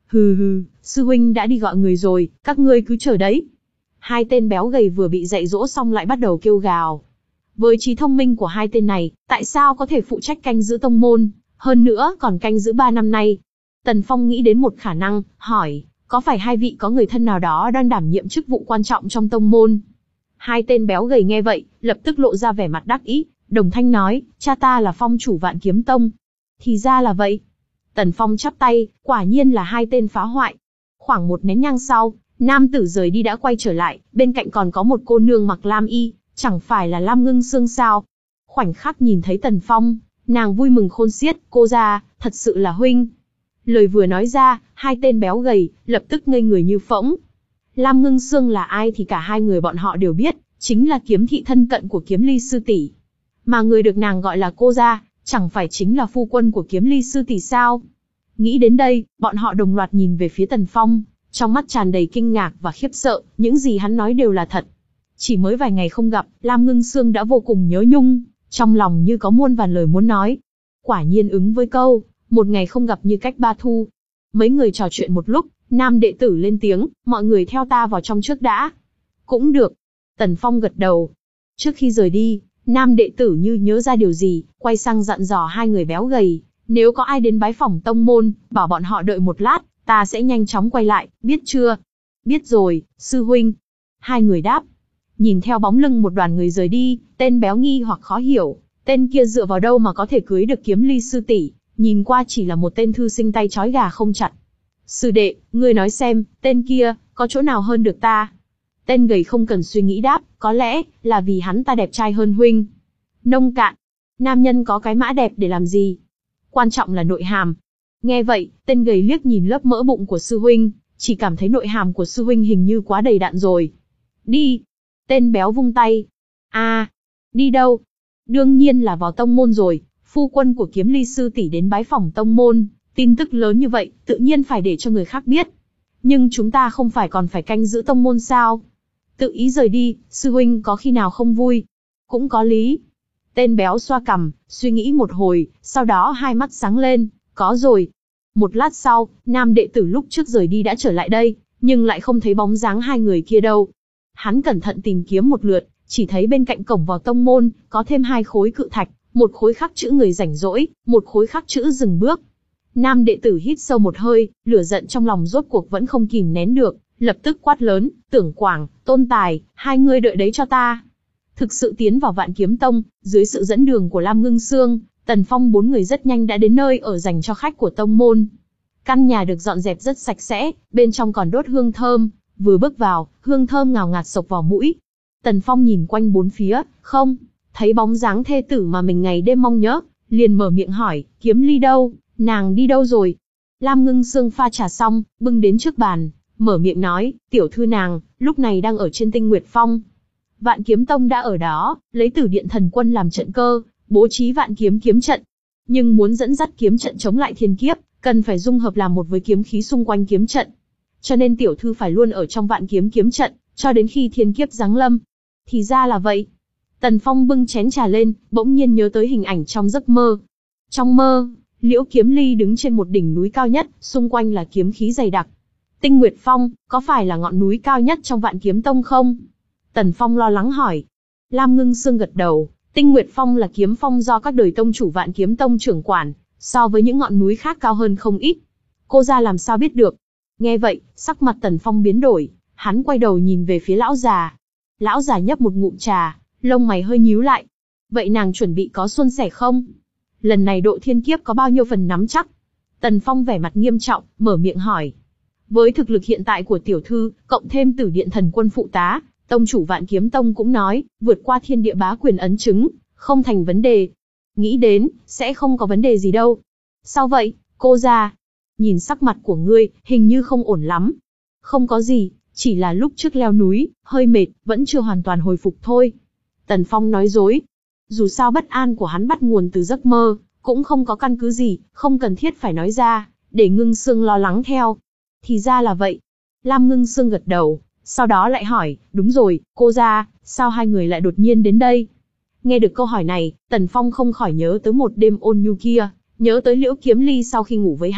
Hừ hừ, sư huynh đã đi gọi người rồi, các ngươi cứ chờ đấy. Hai tên béo gầy vừa bị dạy dỗ xong lại bắt đầu kêu gào. Với trí thông minh của hai tên này, tại sao có thể phụ trách canh giữ tông môn, hơn nữa còn canh giữ ba năm nay? Tần Phong nghĩ đến một khả năng, hỏi, có phải hai vị có người thân nào đó đang đảm nhiệm chức vụ quan trọng trong tông môn? Hai tên béo gầy nghe vậy, lập tức lộ ra vẻ mặt đắc ý, đồng thanh nói, cha ta là phong chủ Vạn Kiếm Tông. Thì ra là vậy. Tần Phong chắp tay, quả nhiên là hai tên phá hoại. Khoảng một nén nhang sau, nam tử rời đi đã quay trở lại, bên cạnh còn có một cô nương mặc lam y, chẳng phải là Lam Ngưng Sương sao? Khoảnh khắc nhìn thấy Tần Phong, nàng vui mừng khôn xiết, cô ra, thật sự là huynh. Lời vừa nói ra, hai tên béo gầy, lập tức ngây người như phỗng. Lam Ngưng Sương là ai thì cả hai người bọn họ đều biết, chính là kiếm thị thân cận của Kiếm Ly sư tỷ. Mà người được nàng gọi là cô ra, chẳng phải chính là phu quân của Kiếm Ly sư tỷ sao? Nghĩ đến đây, bọn họ đồng loạt nhìn về phía Tần Phong, trong mắt tràn đầy kinh ngạc và khiếp sợ, những gì hắn nói đều là thật. Chỉ mới vài ngày không gặp, Lam Ngưng Sương đã vô cùng nhớ nhung, trong lòng như có muôn vàn lời muốn nói. Quả nhiên ứng với câu, một ngày không gặp như cách ba thu. Mấy người trò chuyện một lúc, nam đệ tử lên tiếng, mọi người theo ta vào trong trước đã. Cũng được. Tần Phong gật đầu. Trước khi rời đi, nam đệ tử như nhớ ra điều gì, quay sang dặn dò hai người béo gầy, nếu có ai đến bái phỏng tông môn, bảo bọn họ đợi một lát, ta sẽ nhanh chóng quay lại, biết chưa? Biết rồi, sư huynh. Hai người đáp. Nhìn theo bóng lưng một đoàn người rời đi, tên béo nghi hoặc khó hiểu, tên kia dựa vào đâu mà có thể cưới được Kiếm Ly sư tỷ, nhìn qua chỉ là một tên thư sinh tay trói gà không chặt. Sư đệ, ngươi nói xem, tên kia, có chỗ nào hơn được ta? Tên gầy không cần suy nghĩ đáp, có lẽ, là vì hắn ta đẹp trai hơn huynh. Nông cạn. Nam nhân có cái mã đẹp để làm gì? Quan trọng là nội hàm. Nghe vậy, tên gầy liếc nhìn lớp mỡ bụng của sư huynh, chỉ cảm thấy nội hàm của sư huynh hình như quá đầy đặn rồi. Đi. Tên béo vung tay. A, à, đi đâu? Đương nhiên là vào tông môn rồi, phu quân của Kiếm Ly sư tỷ đến bái phỏng tông môn, tin tức lớn như vậy, tự nhiên phải để cho người khác biết. Nhưng chúng ta không phải còn phải canh giữ tông môn sao? Tự ý rời đi, sư huynh có khi nào không vui? Cũng có lý. Tên béo xoa cằm, suy nghĩ một hồi, sau đó hai mắt sáng lên, có rồi. Một lát sau, nam đệ tử lúc trước rời đi đã trở lại đây, nhưng lại không thấy bóng dáng hai người kia đâu. Hắn cẩn thận tìm kiếm một lượt, chỉ thấy bên cạnh cổng vào tông môn, có thêm hai khối cự thạch, một khối khắc chữ người rảnh rỗi, một khối khắc chữ dừng bước. Nam đệ tử hít sâu một hơi, lửa giận trong lòng rốt cuộc vẫn không kìm nén được, lập tức quát lớn, Tưởng Quảng, Tôn Tài, hai người đợi đấy cho ta. Thực sự tiến vào Vạn Kiếm Tông, dưới sự dẫn đường của Lam Ngưng Sương, Tần Phong bốn người rất nhanh đã đến nơi ở dành cho khách của tông môn. Căn nhà được dọn dẹp rất sạch sẽ, bên trong còn đốt hương thơm, vừa bước vào, hương thơm ngào ngạt sộc vào mũi. Tần Phong nhìn quanh bốn phía, không thấy bóng dáng thê tử mà mình ngày đêm mong nhớ, liền mở miệng hỏi, Kiếm Ly đâu, nàng đi đâu rồi? Lam Ngưng Sương pha trà xong, bưng đến trước bàn, mở miệng nói, tiểu thư nàng, lúc này đang ở trên Tinh Nguyệt Phong. Vạn Kiếm Tông đã ở đó, lấy Tử Điện Thần Quân làm trận cơ, bố trí Vạn Kiếm kiếm trận. Nhưng muốn dẫn dắt kiếm trận chống lại thiên kiếp, cần phải dung hợp làm một với kiếm khí xung quanh kiếm trận. Cho nên tiểu thư phải luôn ở trong Vạn Kiếm kiếm trận, cho đến khi thiên kiếp giáng lâm. Thì ra là vậy. Tần Phong bưng chén trà lên, bỗng nhiên nhớ tới hình ảnh trong giấc mơ. Trong mơ, Liễu Kiếm Ly đứng trên một đỉnh núi cao nhất, xung quanh là kiếm khí dày đặc. Tinh Nguyệt Phong, có phải là ngọn núi cao nhất trong Vạn Kiếm Tông không? Tần Phong lo lắng hỏi. Lam Ngưng Sương gật đầu, Tinh Nguyệt Phong là kiếm phong do các đời tông chủ Vạn Kiếm Tông trưởng quản, so với những ngọn núi khác cao hơn không ít. Cô ra làm sao biết được? Nghe vậy, sắc mặt Tần Phong biến đổi, hắn quay đầu nhìn về phía lão già. Lão già nhấp một ngụm trà, lông mày hơi nhíu lại. Vậy nàng chuẩn bị có suôn sẻ không? Lần này độ thiên kiếp có bao nhiêu phần nắm chắc? Tần Phong vẻ mặt nghiêm trọng, mở miệng hỏi. Với thực lực hiện tại của tiểu thư, cộng thêm Tử Điện Thần Quân phụ tá, tông chủ Vạn Kiếm Tông cũng nói, vượt qua thiên địa bá quyền ấn chứng, không thành vấn đề. Nghĩ đến, sẽ không có vấn đề gì đâu. Sao vậy, cô ra? Nhìn sắc mặt của ngươi, hình như không ổn lắm. Không có gì, chỉ là lúc trước leo núi, hơi mệt, vẫn chưa hoàn toàn hồi phục thôi. Tần Phong nói dối. Dù sao bất an của hắn bắt nguồn từ giấc mơ, cũng không có căn cứ gì, không cần thiết phải nói ra, để Ngưng Sương lo lắng theo. Thì ra là vậy. Lam Ngưng Sương gật đầu, sau đó lại hỏi, đúng rồi, cô ra, sao hai người lại đột nhiên đến đây? Nghe được câu hỏi này, Tần Phong không khỏi nhớ tới một đêm ôn nhu kia, nhớ tới Liễu Kiếm Ly sau khi ngủ với hắn,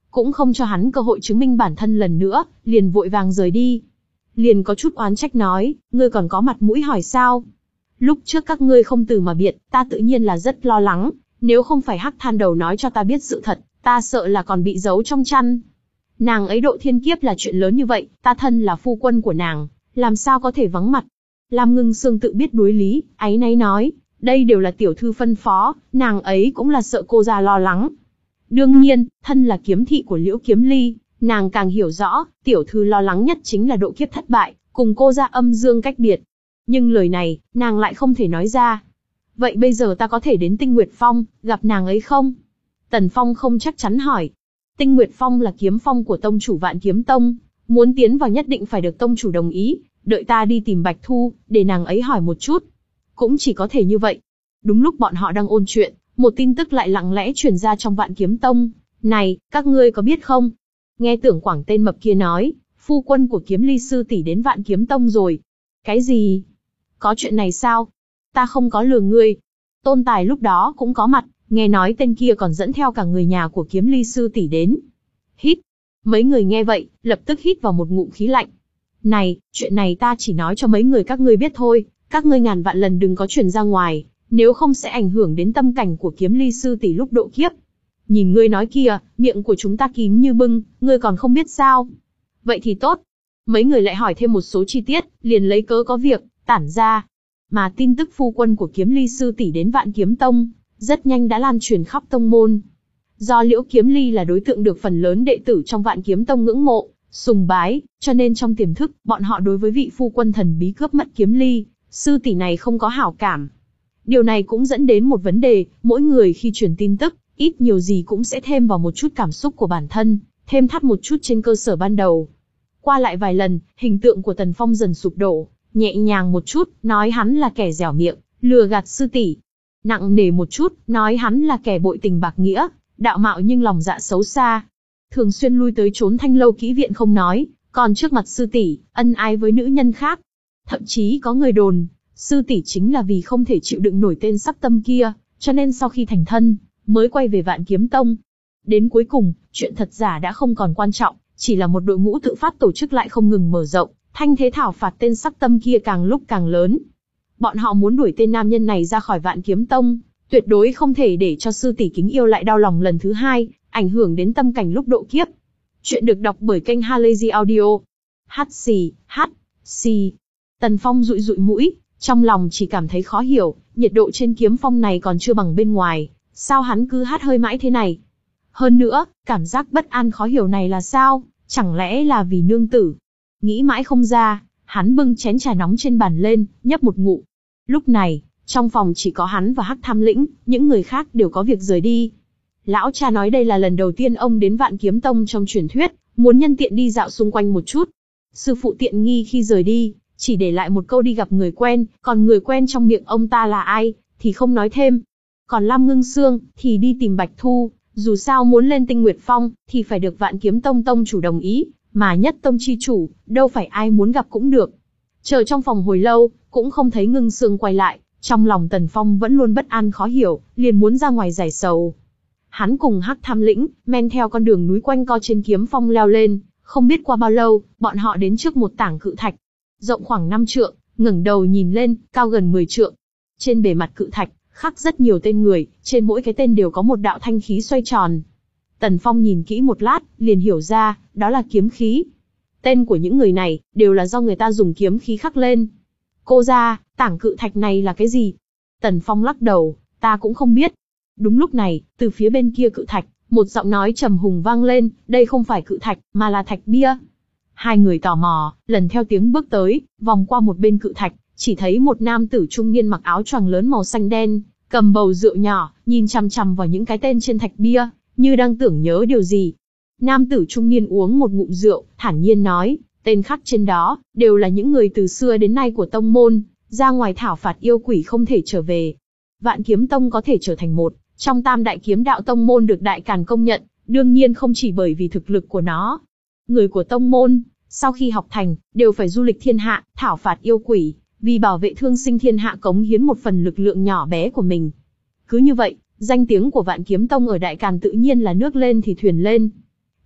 cũng không cho hắn cơ hội chứng minh bản thân lần nữa, liền vội vàng rời đi. Liền có chút oán trách nói, ngươi còn có mặt mũi hỏi sao? Lúc trước các ngươi không từ mà biệt, ta tự nhiên là rất lo lắng, nếu không phải Hắc Than Đầu nói cho ta biết sự thật, ta sợ là còn bị giấu trong chăn. Nàng ấy độ thiên kiếp là chuyện lớn như vậy, ta thân là phu quân của nàng, làm sao có thể vắng mặt. Lam Ngưng Sương tự biết đối lý, áy náy nói, đây đều là tiểu thư phân phó, nàng ấy cũng là sợ cô ra lo lắng. Đương nhiên, thân là kiếm thị của Liễu Kiếm Ly, nàng càng hiểu rõ, tiểu thư lo lắng nhất chính là độ kiếp thất bại, cùng cô ra âm dương cách biệt. Nhưng lời này, nàng lại không thể nói ra. Vậy bây giờ ta có thể đến Tinh Nguyệt Phong, gặp nàng ấy không? Tần Phong không chắc chắn hỏi. Tinh Nguyệt Phong là kiếm phong của tông chủ Vạn Kiếm Tông, muốn tiến vào nhất định phải được tông chủ đồng ý, đợi ta đi tìm Bạch Thu, để nàng ấy hỏi một chút. Cũng chỉ có thể như vậy. Đúng lúc bọn họ đang ôn chuyện, một tin tức lại lặng lẽ truyền ra trong Vạn Kiếm Tông. Này, các ngươi có biết không? Nghe Tưởng Quảng tên mập kia nói, phu quân của Kiếm Ly sư tỷ đến Vạn Kiếm Tông rồi. Cái gì? Có chuyện này sao? Ta không có lừa ngươi. Tôn Tài lúc đó cũng có mặt, nghe nói tên kia còn dẫn theo cả người nhà của Kiếm Ly sư tỷ đến. Hít. Mấy người nghe vậy, lập tức hít vào một ngụm khí lạnh. Này, chuyện này ta chỉ nói cho mấy người các ngươi biết thôi, các ngươi ngàn vạn lần đừng có truyền ra ngoài, nếu không sẽ ảnh hưởng đến tâm cảnh của Kiếm Ly sư tỷ lúc độ kiếp. Nhìn ngươi nói kìa, miệng của chúng ta kín như bưng, ngươi còn không biết sao? Vậy thì tốt. Mấy người lại hỏi thêm một số chi tiết, liền lấy cớ có việc, tản ra. Mà tin tức phu quân của Kiếm Ly sư tỷ đến Vạn Kiếm Tông, rất nhanh đã lan truyền khắp tông môn. Do Liễu Kiếm Ly là đối tượng được phần lớn đệ tử trong Vạn Kiếm Tông ngưỡng mộ, sùng bái, cho nên trong tiềm thức, bọn họ đối với vị phu quân thần bí cướp mất Kiếm Ly sư tỷ này không có hảo cảm. Điều này cũng dẫn đến một vấn đề, mỗi người khi truyền tin tức, ít nhiều gì cũng sẽ thêm vào một chút cảm xúc của bản thân, thêm thắt một chút trên cơ sở ban đầu. Qua lại vài lần, hình tượng của Tần Phong dần sụp đổ, nhẹ nhàng một chút, nói hắn là kẻ dẻo miệng, lừa gạt sư tỷ. Nặng nề một chút, nói hắn là kẻ bội tình bạc nghĩa, đạo mạo nhưng lòng dạ xấu xa. Thường xuyên lui tới trốn Thanh Lâu kỹ viện không nói, còn trước mặt sư tỷ, ân ái với nữ nhân khác. Thậm chí có người đồn, sư tỷ chính là vì không thể chịu đựng nổi tên sắc tâm kia, cho nên sau khi thành thân, mới quay về Vạn Kiếm Tông. Đến cuối cùng, chuyện thật giả đã không còn quan trọng, chỉ là một đội ngũ tự phát tổ chức lại không ngừng mở rộng, thanh thế thảo phạt tên sắc tâm kia càng lúc càng lớn. Bọn họ muốn đuổi tên nam nhân này ra khỏi Vạn Kiếm Tông, tuyệt đối không thể để cho sư tỷ kính yêu lại đau lòng lần thứ hai, ảnh hưởng đến tâm cảnh lúc độ kiếp. Chuyện được đọc bởi kênh Halazy Audio. Hát xì, hát, xì. Tần Phong dụi dụi mũi, trong lòng chỉ cảm thấy khó hiểu, nhiệt độ trên kiếm phong này còn chưa bằng bên ngoài, sao hắn cứ hát hơi mãi thế này? Hơn nữa, cảm giác bất an khó hiểu này là sao, chẳng lẽ là vì nương tử? Nghĩ mãi không ra, hắn bưng chén trà nóng trên bàn lên, nhấp một ngụm. Lúc này, trong phòng chỉ có hắn và Hắc Tham Lĩnh, những người khác đều có việc rời đi. Lão cha nói đây là lần đầu tiên ông đến Vạn Kiếm Tông trong truyền thuyết, muốn nhân tiện đi dạo xung quanh một chút. Sư phụ tiện nghi khi rời đi, chỉ để lại một câu đi gặp người quen, còn người quen trong miệng ông ta là ai, thì không nói thêm. Còn Lam Ngưng Sương, thì đi tìm Bạch Thu, dù sao muốn lên Tinh Nguyệt Phong, thì phải được Vạn Kiếm Tông tông chủ đồng ý, mà nhất tông chi chủ, đâu phải ai muốn gặp cũng được. Chờ trong phòng hồi lâu, cũng không thấy Ngưng Sương quay lại, trong lòng Tần Phong vẫn luôn bất an khó hiểu, liền muốn ra ngoài giải sầu. Hắn cùng Hắc Tham Lĩnh, men theo con đường núi quanh co trên kiếm phong leo lên, không biết qua bao lâu, bọn họ đến trước một tảng cự thạch, rộng khoảng năm trượng, ngẩng đầu nhìn lên, cao gần mười trượng. Trên bề mặt cự thạch, khắc rất nhiều tên người, trên mỗi cái tên đều có một đạo thanh khí xoay tròn. Tần Phong nhìn kỹ một lát, liền hiểu ra, đó là kiếm khí. Tên của những người này, đều là do người ta dùng kiếm khí khắc lên. Cô ra, tảng cự thạch này là cái gì? Tần Phong lắc đầu, ta cũng không biết. Đúng lúc này, từ phía bên kia cự thạch, một giọng nói trầm hùng vang lên, đây không phải cự thạch, mà là thạch bia. Hai người tò mò, lần theo tiếng bước tới, vòng qua một bên cự thạch, chỉ thấy một nam tử trung niên mặc áo choàng lớn màu xanh đen, cầm bầu rượu nhỏ, nhìn chằm chằm vào những cái tên trên thạch bia, như đang tưởng nhớ điều gì. Nam tử trung niên uống một ngụm rượu, thản nhiên nói, tên khắc trên đó, đều là những người từ xưa đến nay của tông môn, ra ngoài thảo phạt yêu quỷ không thể trở về. Vạn Kiếm Tông có thể trở thành một trong tam đại kiếm đạo tông môn được Đại Càn công nhận, đương nhiên không chỉ bởi vì thực lực của nó. Người của tông môn, sau khi học thành, đều phải du lịch thiên hạ, thảo phạt yêu quỷ, vì bảo vệ thương sinh thiên hạ cống hiến một phần lực lượng nhỏ bé của mình. Cứ như vậy, danh tiếng của Vạn Kiếm Tông ở Đại Càn tự nhiên là nước lên thì thuyền lên.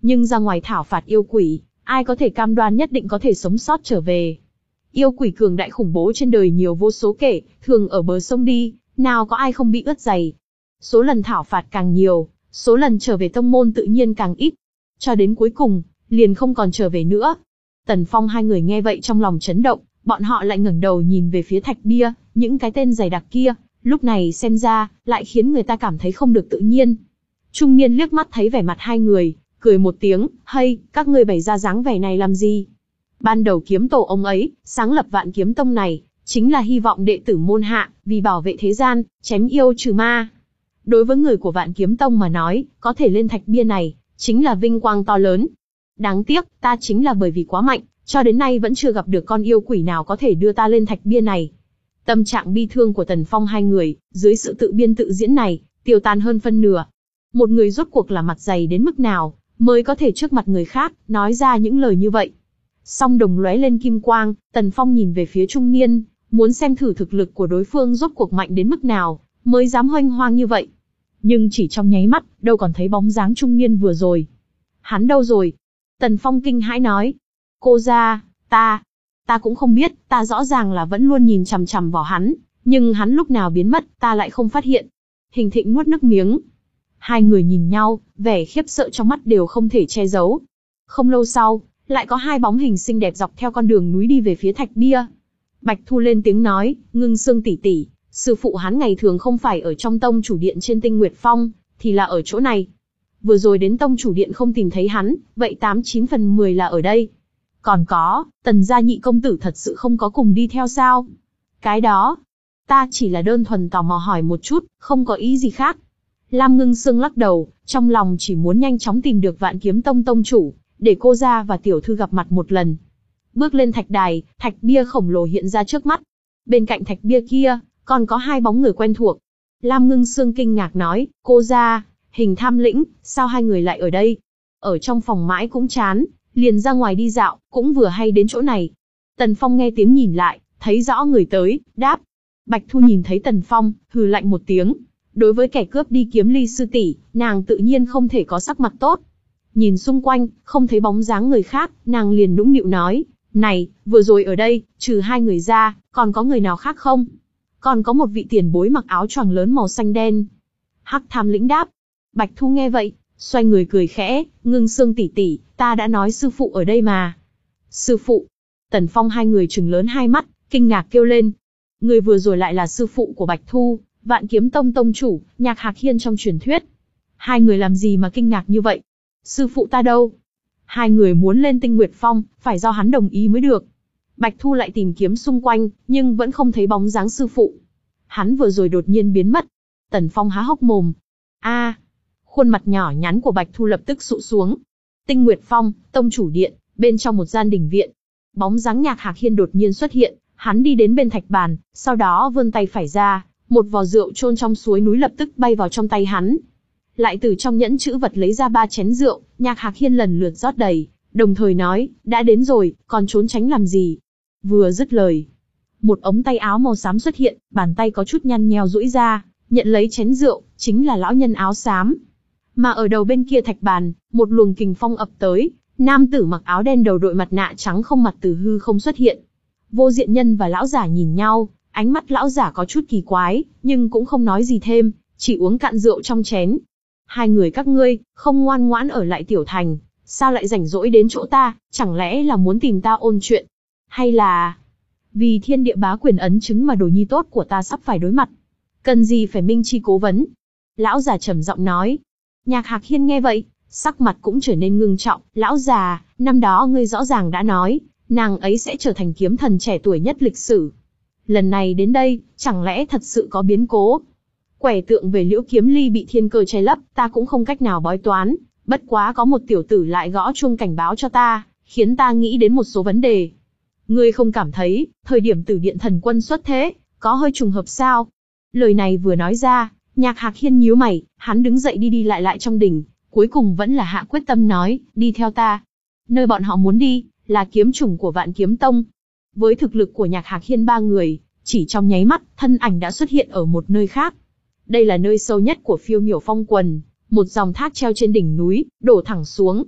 nhưng ra ngoài thảo phạt yêu quỷ, ai có thể cam đoan nhất định có thể sống sót trở về. Yêu quỷ cường đại khủng bố trên đời nhiều vô số kể, thường ở bờ sông đi, nào có ai không bị ướt giày. Số lần thảo phạt càng nhiều, số lần trở về tông môn tự nhiên càng ít. Cho đến cuối cùng, liền không còn trở về nữa. Tần Phong hai người nghe vậy trong lòng chấn động, bọn họ lại ngẩng đầu nhìn về phía thạch bia, những cái tên dày đặc kia, lúc này xem ra, lại khiến người ta cảm thấy không được tự nhiên. Trung niên liếc mắt thấy vẻ mặt hai người, cười một tiếng, hay, các ngươi bày ra dáng vẻ này làm gì? Ban đầu kiếm tổ ông ấy, sáng lập Vạn Kiếm Tông này, chính là hy vọng đệ tử môn hạ, vì bảo vệ thế gian, chém yêu trừ ma. Đối với người của Vạn Kiếm Tông mà nói, có thể lên thạch bia này, chính là vinh quang to lớn. Đáng tiếc, ta chính là bởi vì quá mạnh, cho đến nay vẫn chưa gặp được con yêu quỷ nào có thể đưa ta lên thạch bia này. Tâm trạng bi thương của Tần Phong hai người, dưới sự tự biên tự diễn này, tiêu tan hơn phân nửa. Một người rốt cuộc là mặt dày đến mức nào, mới có thể trước mặt người khác, nói ra những lời như vậy. Song đồng lóe lên kim quang, Tần Phong nhìn về phía trung niên, muốn xem thử thực lực của đối phương rốt cuộc mạnh đến mức nào, mới dám hoanh hoang như vậy. Nhưng chỉ trong nháy mắt, đâu còn thấy bóng dáng trung niên vừa rồi. Hắn đâu rồi? Tần Phong kinh hãi nói. Cô ra, ta, ta cũng không biết, ta rõ ràng là vẫn luôn nhìn chằm chằm vào hắn, nhưng hắn lúc nào biến mất, ta lại không phát hiện. Hình Thịnh nuốt nước miếng. Hai người nhìn nhau, vẻ khiếp sợ trong mắt đều không thể che giấu. Không lâu sau, lại có hai bóng hình xinh đẹp dọc theo con đường núi đi về phía thạch bia. Bạch Thu lên tiếng nói, Ngưng Sương tỷ tỷ, sư phụ hắn ngày thường không phải ở trong tông chủ điện trên Tinh Nguyệt Phong, thì là ở chỗ này. Vừa rồi đến tông chủ điện không tìm thấy hắn, vậy tám chín phần mười là ở đây. Còn có, Tần gia nhị công tử thật sự không có cùng đi theo sao? Cái đó, ta chỉ là đơn thuần tò mò hỏi một chút, không có ý gì khác. Lam Ngưng Sương lắc đầu, trong lòng chỉ muốn nhanh chóng tìm được Vạn Kiếm Tông tông chủ, để cô gia và tiểu thư gặp mặt một lần. Bước lên thạch đài, thạch bia khổng lồ hiện ra trước mắt. Bên cạnh thạch bia kia, còn có hai bóng người quen thuộc. Lam Ngưng Sương kinh ngạc nói, cô gia, Hình Tham Lĩnh, sao hai người lại ở đây? Ở trong phòng mãi cũng chán, liền ra ngoài đi dạo, cũng vừa hay đến chỗ này. Tần Phong nghe tiếng nhìn lại, thấy rõ người tới, đáp. Bạch Thu nhìn thấy Tần Phong, hừ lạnh một tiếng. Đối với kẻ cướp đi kiếm ly sư tỷ, nàng tự nhiên không thể có sắc mặt tốt. Nhìn xung quanh, không thấy bóng dáng người khác, nàng liền nũng nịu nói, này, vừa rồi ở đây, trừ hai người ra, còn có người nào khác không? Còn có một vị tiền bối mặc áo choàng lớn màu xanh đen. Hắc Tham Lĩnh đáp. Bạch Thu nghe vậy, xoay người cười khẽ, Ngưng Sương tỷ tỷ, ta đã nói sư phụ ở đây mà. Sư phụ? Tần Phong hai người trừng lớn hai mắt, kinh ngạc kêu lên. Người vừa rồi lại là sư phụ của Bạch Thu, Vạn Kiếm Tông tông chủ, Nhạc Hạc Hiên trong truyền thuyết. Hai người làm gì mà kinh ngạc như vậy? Sư phụ ta đâu? Hai người muốn lên Tinh Nguyệt Phong, phải do hắn đồng ý mới được. Bạch Thu lại tìm kiếm xung quanh, nhưng vẫn không thấy bóng dáng sư phụ. Hắn vừa rồi đột nhiên biến mất. Tần Phong há hốc mồm. A, khuôn mặt nhỏ nhắn của Bạch Thu lập tức sụ xuống. Tinh Nguyệt Phong, tông chủ điện, bên trong một gian đình viện. Bóng dáng Nhạc Hạc Hiên đột nhiên xuất hiện, hắn đi đến bên thạch bàn, sau đó vươn tay phải ra, một vò rượu chôn trong suối núi lập tức bay vào trong tay hắn. Lại từ trong nhẫn chữ vật lấy ra ba chén rượu, Nhạc Hạc Hiên lần lượt rót đầy, đồng thời nói, đã đến rồi, còn trốn tránh làm gì? Vừa dứt lời, một ống tay áo màu xám xuất hiện, bàn tay có chút nhăn nheo duỗi ra, nhận lấy chén rượu, chính là lão nhân áo xám. Mà ở đầu bên kia thạch bàn, một luồng kình phong ập tới, nam tử mặc áo đen đầu đội mặt nạ trắng không mặt từ hư không xuất hiện. Vô Diện Nhân và lão giả nhìn nhau, ánh mắt lão giả có chút kỳ quái, nhưng cũng không nói gì thêm, chỉ uống cạn rượu trong chén. Hai người các ngươi, không ngoan ngoãn ở lại tiểu thành, sao lại rảnh rỗi đến chỗ ta, chẳng lẽ là muốn tìm ta ôn chuyện? Hay là vì thiên địa bá quyền ấn chứng mà đồ nhi tốt của ta sắp phải đối mặt? Cần gì phải minh chi cố vấn? Lão già trầm giọng nói. Nhạc Hạc Hiên nghe vậy, sắc mặt cũng trở nên ngưng trọng. Lão già, năm đó ngươi rõ ràng đã nói, nàng ấy sẽ trở thành kiếm thần trẻ tuổi nhất lịch sử. Lần này đến đây, chẳng lẽ thật sự có biến cố? Quẻ tượng về Liễu Kiếm Ly bị thiên cơ che lấp, ta cũng không cách nào bói toán. Bất quá có một tiểu tử lại gõ chuông cảnh báo cho ta, khiến ta nghĩ đến một số vấn đề. Ngươi không cảm thấy, thời điểm Tử Điện Thần Quân xuất thế, có hơi trùng hợp sao? Lời này vừa nói ra, Nhạc Hạc Hiên nhíu mày, hắn đứng dậy đi đi lại lại trong đình, cuối cùng vẫn là hạ quyết tâm nói, đi theo ta. Nơi bọn họ muốn đi, là kiếm chủng của Vạn Kiếm Tông. Với thực lực của Nhạc Hạc Hiên ba người, chỉ trong nháy mắt, thân ảnh đã xuất hiện ở một nơi khác. Đây là nơi sâu nhất của Phiêu Miểu Phong Quần, một dòng thác treo trên đỉnh núi, đổ thẳng xuống.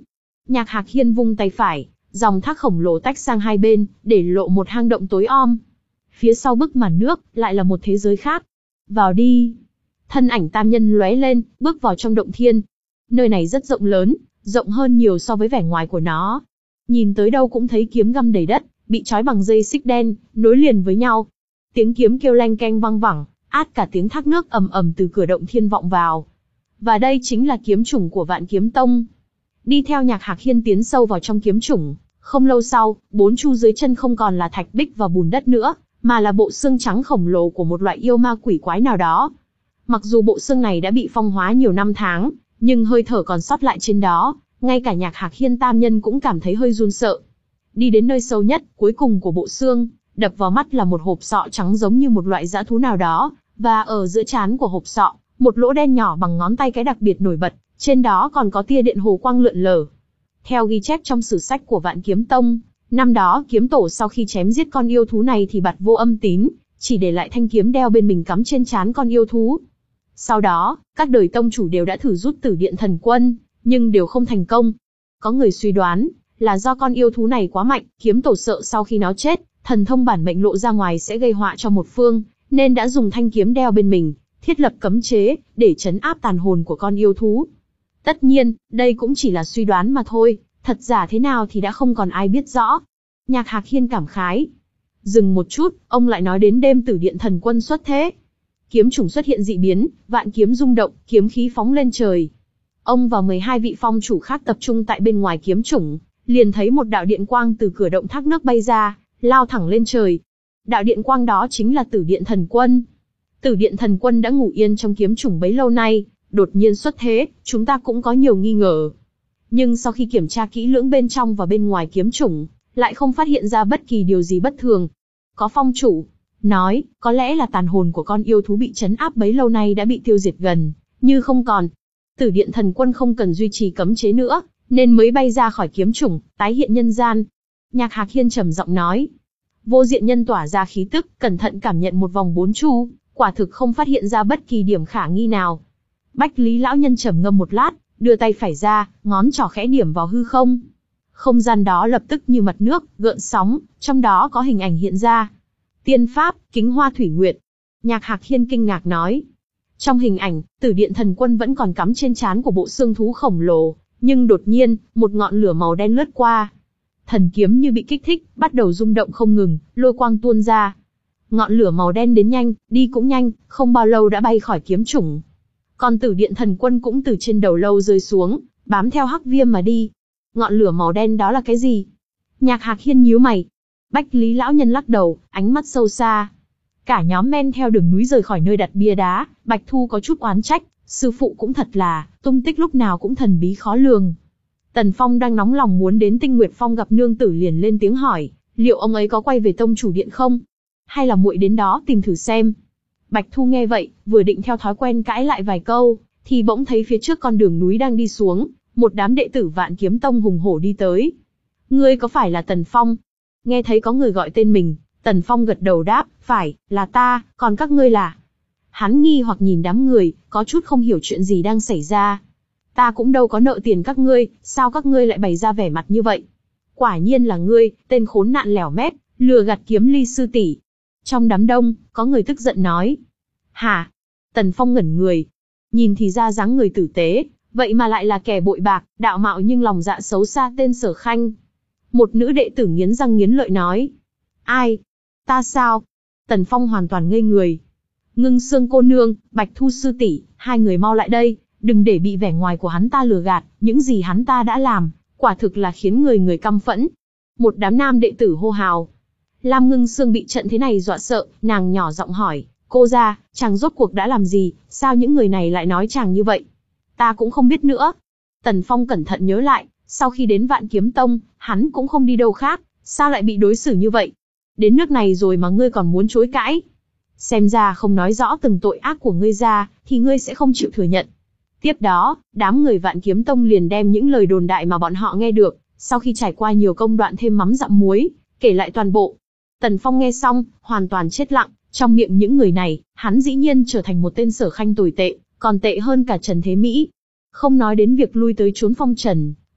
Nhạc Hạc Hiên vung tay phải, dòng thác khổng lồ tách sang hai bên, để lộ một hang động tối om. Phía sau bức màn nước, lại là một thế giới khác. Vào đi. Thân ảnh tam nhân lóe lên, bước vào trong động thiên. Nơi này rất rộng lớn, rộng hơn nhiều so với vẻ ngoài của nó. Nhìn tới đâu cũng thấy kiếm găm đầy đất, bị trói bằng dây xích đen, nối liền với nhau. Tiếng kiếm kêu leng keng vang vẳng, át cả tiếng thác nước ầm ầm từ cửa động thiên vọng vào. Và đây chính là kiếm chủng của Vạn Kiếm Tông. Đi theo Nhạc Hạc Hiên tiến sâu vào trong kiếm chủng, không lâu sau, bốn chu dưới chân không còn là thạch bích và bùn đất nữa, mà là bộ xương trắng khổng lồ của một loại yêu ma quỷ quái nào đó. Mặc dù bộ xương này đã bị phong hóa nhiều năm tháng, nhưng hơi thở còn sót lại trên đó, ngay cả Nhạc Hạc Hiên tam nhân cũng cảm thấy hơi run sợ. Đi đến nơi sâu nhất, cuối cùng của bộ xương, đập vào mắt là một hộp sọ trắng giống như một loại dã thú nào đó, và ở giữa trán của hộp sọ, một lỗ đen nhỏ bằng ngón tay cái đặc biệt nổi bật, trên đó còn có tia điện hồ quang lượn lờ. Theo ghi chép trong sử sách của Vạn Kiếm Tông, năm đó kiếm tổ sau khi chém giết con yêu thú này thì bặt vô âm tín, chỉ để lại thanh kiếm đeo bên mình cắm trên trán con yêu thú. Sau đó, các đời tông chủ đều đã thử rút Tử Điện Thần Quân, nhưng đều không thành công. Có người suy đoán là do con yêu thú này quá mạnh, kiếm tổ sợ sau khi nó chết, thần thông bản mệnh lộ ra ngoài sẽ gây họa cho một phương, nên đã dùng thanh kiếm đeo bên mình, thiết lập cấm chế, để trấn áp tàn hồn của con yêu thú. Tất nhiên, đây cũng chỉ là suy đoán mà thôi, thật giả thế nào thì đã không còn ai biết rõ. Nhạc Hạc Hiên cảm khái. Dừng một chút, ông lại nói đến đêm Tử Điện Thần Quân xuất thế. Kiếm chủng xuất hiện dị biến, vạn kiếm rung động, kiếm khí phóng lên trời. Ông và mười hai vị phong chủ khác tập trung tại bên ngoài kiếm chủng, liền thấy một đạo điện quang từ cửa động thác nước bay ra, lao thẳng lên trời. Đạo điện quang đó chính là Tử Điện Thần Quân. Tử Điện Thần Quân đã ngủ yên trong kiếm chủng bấy lâu nay, đột nhiên xuất thế, chúng ta cũng có nhiều nghi ngờ. Nhưng sau khi kiểm tra kỹ lưỡng bên trong và bên ngoài kiếm chủng, lại không phát hiện ra bất kỳ điều gì bất thường. Có phong chủ nói, có lẽ là tàn hồn của con yêu thú bị trấn áp bấy lâu nay đã bị tiêu diệt gần như không còn. Tử Điện Thần Quân không cần duy trì cấm chế nữa, nên mới bay ra khỏi kiếm chủng, tái hiện nhân gian. Nhạc Hạc Hiên trầm giọng nói. Vô Diện Nhân tỏa ra khí tức, cẩn thận cảm nhận một vòng bốn chu, quả thực không phát hiện ra bất kỳ điểm khả nghi nào. Bách Lý lão nhân trầm ngâm một lát, đưa tay phải ra, ngón trỏ khẽ điểm vào hư không. Không gian đó lập tức như mặt nước, gợn sóng, trong đó có hình ảnh hiện ra. Tiên pháp, Kính Hoa Thủy Nguyệt. Nhạc Hạc Hiên kinh ngạc nói. Trong hình ảnh, Tử Điện Thần Quân vẫn còn cắm trên trán của bộ xương thú khổng lồ, nhưng đột nhiên, một ngọn lửa màu đen lướt qua. Thần kiếm như bị kích thích, bắt đầu rung động không ngừng, lôi quang tuôn ra. Ngọn lửa màu đen đến nhanh, đi cũng nhanh, không bao lâu đã bay khỏi kiếm chủng. Còn Tử Điện Thần Quân cũng từ trên đầu lâu rơi xuống, bám theo Hắc Viêm mà đi. Ngọn lửa màu đen đó là cái gì? Nhạc Hạc Hiên nhíu mày. Bách Lý lão nhân lắc đầu, ánh mắt sâu xa. Cả nhóm men theo đường núi rời khỏi nơi đặt bia đá, Bạch Thu có chút oán trách, sư phụ cũng thật là, tung tích lúc nào cũng thần bí khó lường. Tần Phong đang nóng lòng muốn đến Tinh Nguyệt Phong gặp nương tử liền lên tiếng hỏi, liệu ông ấy có quay về tông chủ điện không? Hay là muội đến đó tìm thử xem? Bạch Thu nghe vậy, vừa định theo thói quen cãi lại vài câu, thì bỗng thấy phía trước con đường núi đang đi xuống, một đám đệ tử Vạn Kiếm Tông hùng hổ đi tới. Ngươi có phải là Tần Phong? Nghe thấy có người gọi tên mình, Tần Phong gật đầu đáp, phải, là ta, còn các ngươi là? Hắn nghi hoặc nhìn đám người, có chút không hiểu chuyện gì đang xảy ra. Ta cũng đâu có nợ tiền các ngươi, sao các ngươi lại bày ra vẻ mặt như vậy? Quả nhiên là ngươi, tên khốn nạn lẻo mép, lừa gạt Kiếm Ly sư tỷ. Trong đám đông, có người tức giận nói. Hả? Tần Phong ngẩn người. Nhìn thì ra dáng người tử tế, vậy mà lại là kẻ bội bạc, đạo mạo nhưng lòng dạ xấu xa tên Sở Khanh. Một nữ đệ tử nghiến răng nghiến lợi nói. Ai? Ta sao? Tần Phong hoàn toàn ngây người. Ngưng Sương cô nương, Bạch Thu sư tỷ, hai người mau lại đây, đừng để bị vẻ ngoài của hắn ta lừa gạt, những gì hắn ta đã làm, quả thực là khiến người người căm phẫn. Một đám nam đệ tử hô hào. Lam Ngưng Sương bị trận thế này dọa sợ, nàng nhỏ giọng hỏi, cô ra, chàng rốt cuộc đã làm gì, sao những người này lại nói chàng như vậy? Ta cũng không biết nữa. Tần Phong cẩn thận nhớ lại, sau khi đến Vạn Kiếm Tông, hắn cũng không đi đâu khác, sao lại bị đối xử như vậy? Đến nước này rồi mà ngươi còn muốn chối cãi. Xem ra không nói rõ từng tội ác của ngươi ra, thì ngươi sẽ không chịu thừa nhận. Tiếp đó, đám người Vạn Kiếm Tông liền đem những lời đồn đại mà bọn họ nghe được, sau khi trải qua nhiều công đoạn thêm mắm dặm muối, kể lại toàn bộ. Tần Phong nghe xong, hoàn toàn chết lặng, trong miệng những người này, hắn dĩ nhiên trở thành một tên Sở Khanh tồi tệ, còn tệ hơn cả Trần Thế Mỹ. Không nói đến việc lui tới trốn phong trần,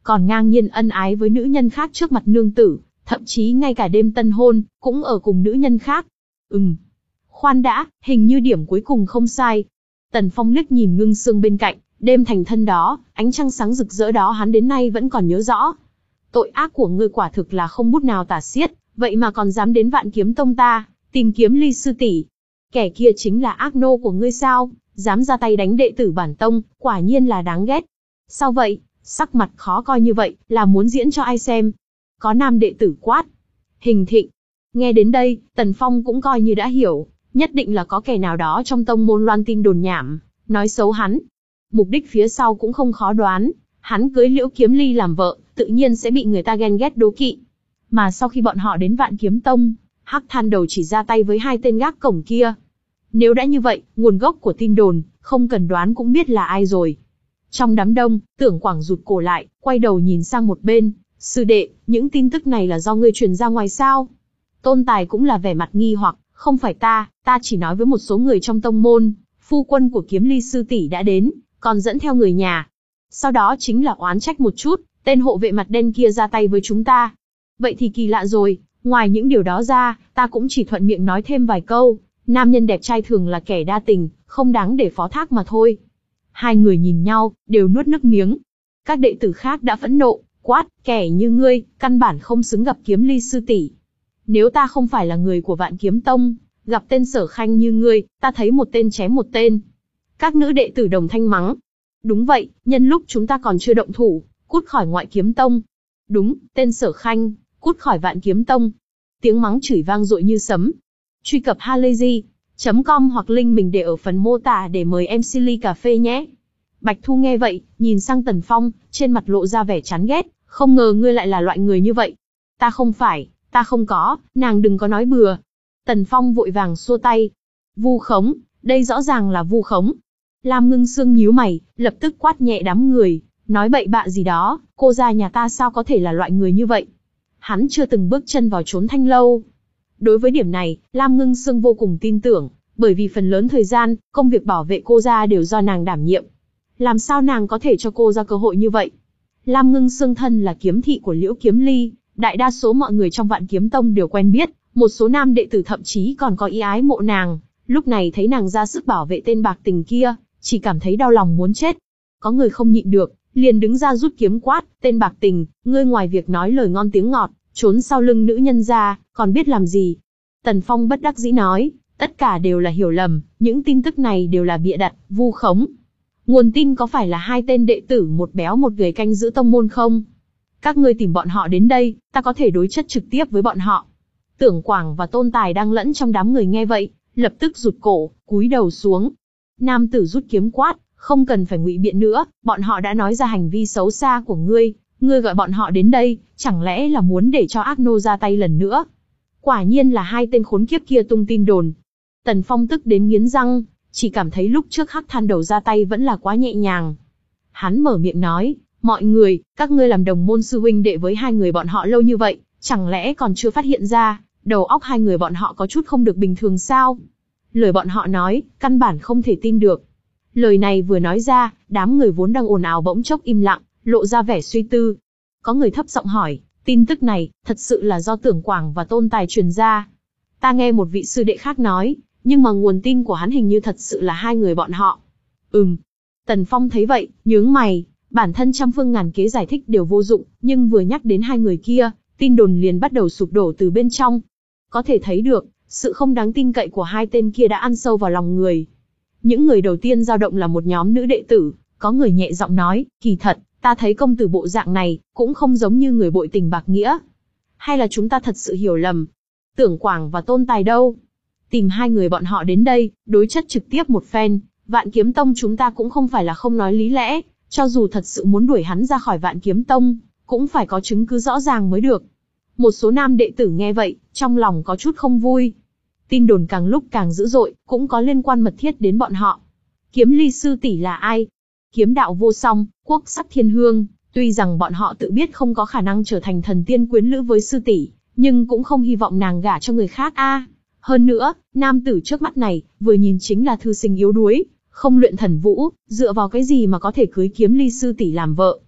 còn ngang nhiên ân ái với nữ nhân khác trước mặt nương tử, thậm chí ngay cả đêm tân hôn, cũng ở cùng nữ nhân khác. Ừm. Khoan đã, hình như điểm cuối cùng không sai. Tần Phong liếc nhìn Ngưng Sương bên cạnh, đêm thành thân đó, ánh trăng sáng rực rỡ đó hắn đến nay vẫn còn nhớ rõ. Tội ác của ngươi quả thực là không bút nào tả xiết, vậy mà còn dám đến Vạn Kiếm Tông ta, tìm kiếm Ly sư tỷ. Kẻ kia chính là ác nô của ngươi sao, dám ra tay đánh đệ tử bản tông, quả nhiên là đáng ghét. Sao vậy, sắc mặt khó coi như vậy, là muốn diễn cho ai xem? Có nam đệ tử quát. Hình Thịnh. Nghe đến đây, Tần Phong cũng coi như đã hiểu, nhất định là có kẻ nào đó trong tông môn loan tin đồn nhảm, nói xấu hắn. Mục đích phía sau cũng không khó đoán, hắn cưới Liễu Kiếm Ly làm vợ, tự nhiên sẽ bị người ta ghen ghét đố kỵ. Mà sau khi bọn họ đến Vạn Kiếm Tông, Hắc Than Đầu chỉ ra tay với hai tên gác cổng kia. Nếu đã như vậy, nguồn gốc của tin đồn, không cần đoán cũng biết là ai rồi. Trong đám đông, Tưởng Quảng rụt cổ lại, quay đầu nhìn sang một bên. Sư đệ, những tin tức này là do ngươi truyền ra ngoài sao? Tôn Tài cũng là vẻ mặt nghi hoặc, không phải ta, ta chỉ nói với một số người trong tông môn, phu quân của Kiếm Ly sư tỷ đã đến, còn dẫn theo người nhà. Sau đó chính là oán trách một chút, tên hộ vệ mặt đen kia ra tay với chúng ta. Vậy thì kỳ lạ rồi, ngoài những điều đó ra, ta cũng chỉ thuận miệng nói thêm vài câu, nam nhân đẹp trai thường là kẻ đa tình, không đáng để phó thác mà thôi. Hai người nhìn nhau, đều nuốt nước miếng. Các đệ tử khác đã phẫn nộ, quát, kẻ như ngươi, căn bản không xứng gặp Kiếm Ly sư tỷ. Nếu ta không phải là người của Vạn Kiếm Tông, gặp tên Sở Khanh như ngươi, ta thấy một tên chém một tên. Các nữ đệ tử đồng thanh mắng. Đúng vậy, nhân lúc chúng ta còn chưa động thủ, cút khỏi Ngoại Kiếm Tông. Đúng, tên Sở Khanh, cút khỏi Vạn Kiếm Tông. Tiếng mắng chửi vang dội như sấm. Truy cập halayzi chấm com hoặc link mình để ở phần mô tả để mời em xê ly cà phê nhé. Bạch Thu nghe vậy, nhìn sang Tần Phong, trên mặt lộ ra vẻ chán ghét, không ngờ ngươi lại là loại người như vậy. Ta không phải, ta không có, nàng đừng có nói bừa. Tần Phong vội vàng xua tay. Vu khống, đây rõ ràng là vu khống. Lam Ngưng Sương nhíu mày, lập tức quát nhẹ đám người, nói bậy bạ gì đó, cô gia nhà ta sao có thể là loại người như vậy. Hắn chưa từng bước chân vào chốn Thanh lâu. Đối với điểm này, Lam Ngưng Sương vô cùng tin tưởng, bởi vì phần lớn thời gian, công việc bảo vệ cô gia đều do nàng đảm nhiệm. Làm sao nàng có thể cho cô ra cơ hội như vậy? Lam Ngưng Sương thân là kiếm thị của Liễu Kiếm Ly, đại đa số mọi người trong Vạn Kiếm Tông đều quen biết, một số nam đệ tử thậm chí còn có ý ái mộ nàng, lúc này thấy nàng ra sức bảo vệ tên bạc tình kia, chỉ cảm thấy đau lòng muốn chết. Có người không nhịn được, liền đứng ra rút kiếm quát, tên bạc tình, ngươi ngoài việc nói lời ngon tiếng ngọt, trốn sau lưng nữ nhân ra, còn biết làm gì? Tần Phong bất đắc dĩ nói, tất cả đều là hiểu lầm, những tin tức này đều là bịa đặt, vu khống. Nguồn tin có phải là hai tên đệ tử một béo một gầy canh giữ tông môn không? Các ngươi tìm bọn họ đến đây, ta có thể đối chất trực tiếp với bọn họ. Tưởng Quảng và Tôn Tài đang lẫn trong đám người nghe vậy, lập tức rụt cổ, cúi đầu xuống. Nam tử rút kiếm quát, không cần phải ngụy biện nữa, bọn họ đã nói ra hành vi xấu xa của ngươi, ngươi gọi bọn họ đến đây, chẳng lẽ là muốn để cho ác nô ra tay lần nữa? Quả nhiên là hai tên khốn kiếp kia tung tin đồn. Tần Phong tức đến nghiến răng, chỉ cảm thấy lúc trước Hắc Than Đầu ra tay vẫn là quá nhẹ nhàng. Hắn mở miệng nói, mọi người, các ngươi làm đồng môn sư huynh đệ với hai người bọn họ lâu như vậy, chẳng lẽ còn chưa phát hiện ra, đầu óc hai người bọn họ có chút không được bình thường sao? Lời bọn họ nói, căn bản không thể tin được. Lời này vừa nói ra, đám người vốn đang ồn ào bỗng chốc im lặng, lộ ra vẻ suy tư. Có người thấp giọng hỏi, tin tức này, thật sự là do Tưởng Quảng và Tôn Tài truyền ra? Ta nghe một vị sư đệ khác nói, nhưng mà nguồn tin của hắn hình như thật sự là hai người bọn họ. Ừm. Tần Phong thấy vậy, nhướng mày, bản thân trăm phương ngàn kế giải thích đều vô dụng, nhưng vừa nhắc đến hai người kia, tin đồn liền bắt đầu sụp đổ từ bên trong. Có thể thấy được, sự không đáng tin cậy của hai tên kia đã ăn sâu vào lòng người. Những người đầu tiên dao động là một nhóm nữ đệ tử, có người nhẹ giọng nói, kỳ thật, ta thấy công tử bộ dạng này, cũng không giống như người bội tình bạc nghĩa. Hay là chúng ta thật sự hiểu lầm? Tưởng Quảng và Tôn Tài đâu? Tìm hai người bọn họ đến đây, đối chất trực tiếp một phen, Vạn Kiếm Tông chúng ta cũng không phải là không nói lý lẽ, cho dù thật sự muốn đuổi hắn ra khỏi Vạn Kiếm Tông, cũng phải có chứng cứ rõ ràng mới được. Một số nam đệ tử nghe vậy, trong lòng có chút không vui. Tin đồn càng lúc càng dữ dội, cũng có liên quan mật thiết đến bọn họ. Kiếm Ly sư tỷ là ai? Kiếm đạo vô song, quốc sắc thiên hương, tuy rằng bọn họ tự biết không có khả năng trở thành thần tiên quyến lữ với sư tỷ, nhưng cũng không hy vọng nàng gả cho người khác a. À. Hơn nữa, nam tử trước mắt này, vừa nhìn chính là thư sinh yếu đuối, không luyện thần vũ, dựa vào cái gì mà có thể cưới Kiếm Ly sư tỷ làm vợ?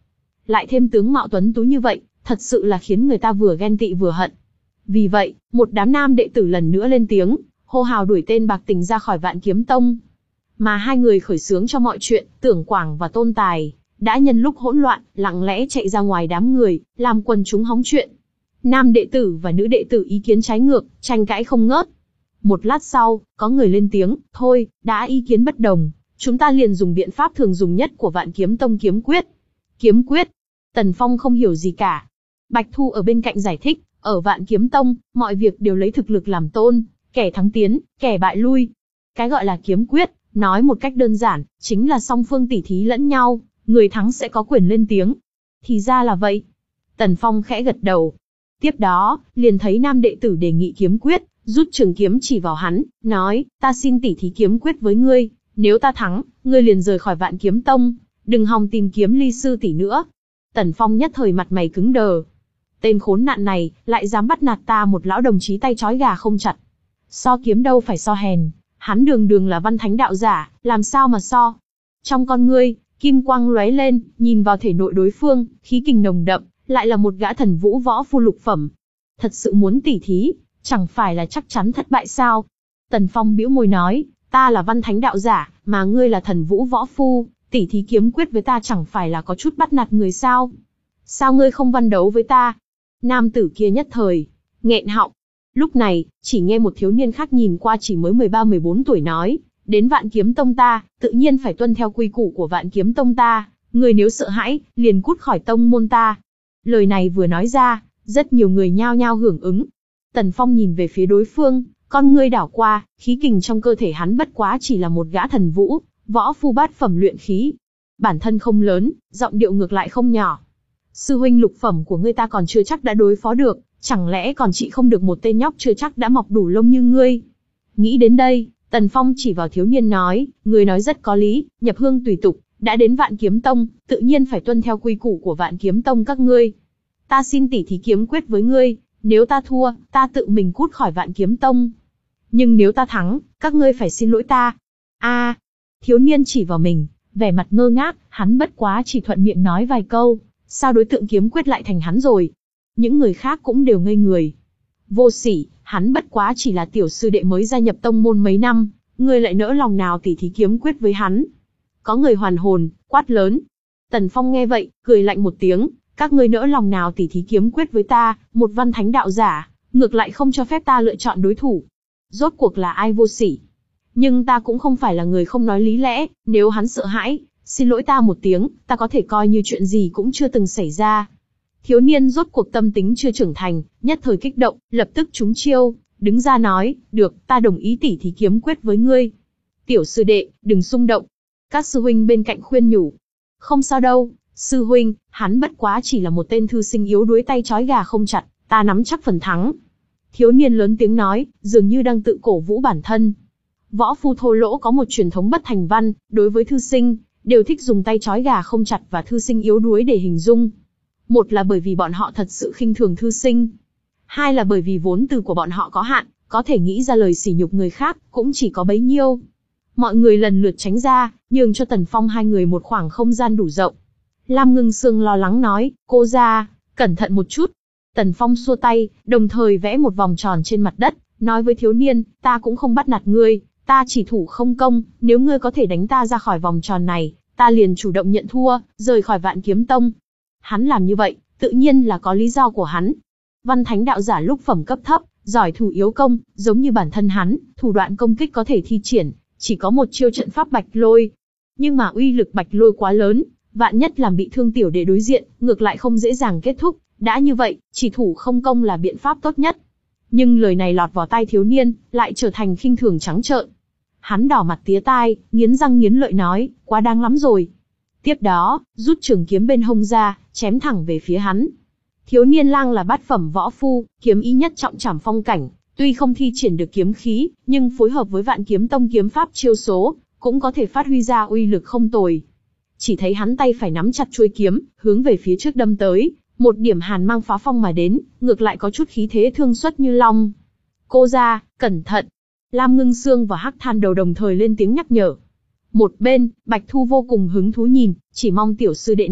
lại thêm tướng mạo tuấn tú như vậy, thật sự là khiến người ta vừa ghen tị vừa hận. Vì vậy, một đám nam đệ tử lần nữa lên tiếng, hô hào đuổi tên Bạc Tình ra khỏi Vạn Kiếm Tông. Mà hai người khởi xướng cho mọi chuyện, Tưởng Quảng và Tôn Tài, đã nhân lúc hỗn loạn, lặng lẽ chạy ra ngoài đám người, làm quần chúng hóng chuyện. Nam đệ tử và nữ đệ tử ý kiến trái ngược, tranh cãi không ngớt. Một lát sau, có người lên tiếng, thôi, đã ý kiến bất đồng, chúng ta liền dùng biện pháp thường dùng nhất của Vạn Kiếm Tông kiếm quyết. Kiếm quyết? Tần Phong không hiểu gì cả. Bạch Thu ở bên cạnh giải thích, ở Vạn Kiếm Tông, mọi việc đều lấy thực lực làm tôn, kẻ thắng tiến, kẻ bại lui. Cái gọi là kiếm quyết, nói một cách đơn giản, chính là song phương tỉ thí lẫn nhau, người thắng sẽ có quyền lên tiếng. Thì ra là vậy. Tần Phong khẽ gật đầu. Tiếp đó, liền thấy nam đệ tử đề nghị kiếm quyết, rút trường kiếm chỉ vào hắn, nói, ta xin tỉ thí kiếm quyết với ngươi, nếu ta thắng, ngươi liền rời khỏi Vạn Kiếm Tông, đừng hòng tìm kiếm ly sư tỷ nữa. Tần Phong nhất thời mặt mày cứng đờ. Tên khốn nạn này, lại dám bắt nạt ta một lão đồng chí tay trói gà không chặt. So kiếm đâu phải so hèn, hắn đường đường là văn thánh đạo giả, làm sao mà so. Trong con ngươi, kim quang lóe lên, nhìn vào thể nội đối phương, khí kình nồng đậm, lại là một gã thần vũ võ phu lục phẩm. Thật sự muốn tỉ thí, chẳng phải là chắc chắn thất bại sao? Tần Phong bĩu môi nói, ta là văn thánh đạo giả, mà ngươi là thần vũ võ phu, tỉ thí kiếm quyết với ta chẳng phải là có chút bắt nạt người sao? Sao ngươi không văn đấu với ta? Nam tử kia nhất thời nghẹn họng. Lúc này, chỉ nghe một thiếu niên khác nhìn qua chỉ mới mười ba mười bốn tuổi nói, đến Vạn Kiếm Tông ta, tự nhiên phải tuân theo quy củ của Vạn Kiếm Tông ta, người nếu sợ hãi, liền cút khỏi tông môn ta. Lời này vừa nói ra, rất nhiều người nhao nhao hưởng ứng. Tần Phong nhìn về phía đối phương, con ngươi đảo qua, khí kình trong cơ thể hắn bất quá chỉ là một gã thần vũ, võ phu bát phẩm luyện khí. Bản thân không lớn, giọng điệu ngược lại không nhỏ. Sư huynh lục phẩm của ngươi ta còn chưa chắc đã đối phó được, chẳng lẽ còn trị không được một tên nhóc chưa chắc đã mọc đủ lông như ngươi? Nghĩ đến đây, Tần Phong chỉ vào thiếu niên nói, ngươi nói rất có lý, nhập hương tùy tục, đã đến Vạn Kiếm Tông, tự nhiên phải tuân theo quy củ của Vạn Kiếm Tông các ngươi. Ta xin tỉ thí kiếm quyết với ngươi, nếu ta thua, ta tự mình cút khỏi Vạn Kiếm Tông. Nhưng nếu ta thắng, các ngươi phải xin lỗi ta. A, à, thiếu niên chỉ vào mình, vẻ mặt ngơ ngác, hắn bất quá chỉ thuận miệng nói vài câu, sao đối tượng kiếm quyết lại thành hắn rồi? Những người khác cũng đều ngây người. Vô sỉ, hắn bất quá chỉ là tiểu sư đệ mới gia nhập tông môn mấy năm, ngươi lại nỡ lòng nào tỉ thí kiếm quyết với hắn? Có người hoàn hồn, quát lớn. Tần Phong nghe vậy, cười lạnh một tiếng, các ngươi nỡ lòng nào tỉ thí kiếm quyết với ta, một văn thánh đạo giả, ngược lại không cho phép ta lựa chọn đối thủ. Rốt cuộc là ai vô sỉ? Nhưng ta cũng không phải là người không nói lý lẽ, nếu hắn sợ hãi, xin lỗi ta một tiếng, ta có thể coi như chuyện gì cũng chưa từng xảy ra. Thiếu niên rốt cuộc tâm tính chưa trưởng thành, nhất thời kích động, lập tức trúng chiêu, đứng ra nói, được, ta đồng ý tỉ thí kiếm quyết với ngươi. Tiểu sư đệ, đừng xung động. Các sư huynh bên cạnh khuyên nhủ. Không sao đâu, sư huynh, hắn bất quá chỉ là một tên thư sinh yếu đuối tay trói gà không chặt, ta nắm chắc phần thắng. Thiếu niên lớn tiếng nói, dường như đang tự cổ vũ bản thân. Võ phu thô lỗ có một truyền thống bất thành văn, đối với thư sinh, đều thích dùng tay trói gà không chặt và thư sinh yếu đuối để hình dung. Một là bởi vì bọn họ thật sự khinh thường thư sinh. Hai là bởi vì vốn từ của bọn họ có hạn, có thể nghĩ ra lời sỉ nhục người khác, cũng chỉ có bấy nhiêu. Mọi người lần lượt tránh ra, nhường cho Tần Phong hai người một khoảng không gian đủ rộng. Lam Ngưng Sương lo lắng nói, cô ra, cẩn thận một chút. Tần Phong xua tay, đồng thời vẽ một vòng tròn trên mặt đất, nói với thiếu niên, ta cũng không bắt nạt ngươi, ta chỉ thủ không công, nếu ngươi có thể đánh ta ra khỏi vòng tròn này, ta liền chủ động nhận thua, rời khỏi Vạn Kiếm Tông. Hắn làm như vậy, tự nhiên là có lý do của hắn. Văn thánh đạo giả lúc phẩm cấp thấp, giỏi thủ yếu công, giống như bản thân hắn, thủ đoạn công kích có thể thi triển, chỉ có một chiêu trận pháp bạch lôi. Nhưng mà uy lực bạch lôi quá lớn, vạn nhất làm bị thương tiểu đệ đối diện, ngược lại không dễ dàng kết thúc. Đã như vậy, chỉ thủ không công là biện pháp tốt nhất. Nhưng lời này lọt vào tai thiếu niên, lại trở thành khinh thường trắng trợn. Hắn đỏ mặt tía tai, nghiến răng nghiến lợi nói, quá đáng lắm rồi. Tiếp đó, rút trường kiếm bên hông ra, chém thẳng về phía hắn. Thiếu niên lang là bát phẩm võ phu, kiếm ý nhất trọng trảm phong cảnh, tuy không thi triển được kiếm khí, nhưng phối hợp với Vạn Kiếm Tông kiếm pháp chiêu số, cũng có thể phát huy ra uy lực không tồi. Chỉ thấy hắn tay phải nắm chặt chuôi kiếm, hướng về phía trước đâm tới, một điểm hàn mang phá phong mà đến, ngược lại có chút khí thế thương xuất như long. Cô ra, cẩn thận. Lam Ngưng Sương và Hắc Than Đầu đồng thời lên tiếng nhắc nhở. Một bên, Bạch Thu vô cùng hứng thú nhìn, chỉ mong tiểu sư đệ này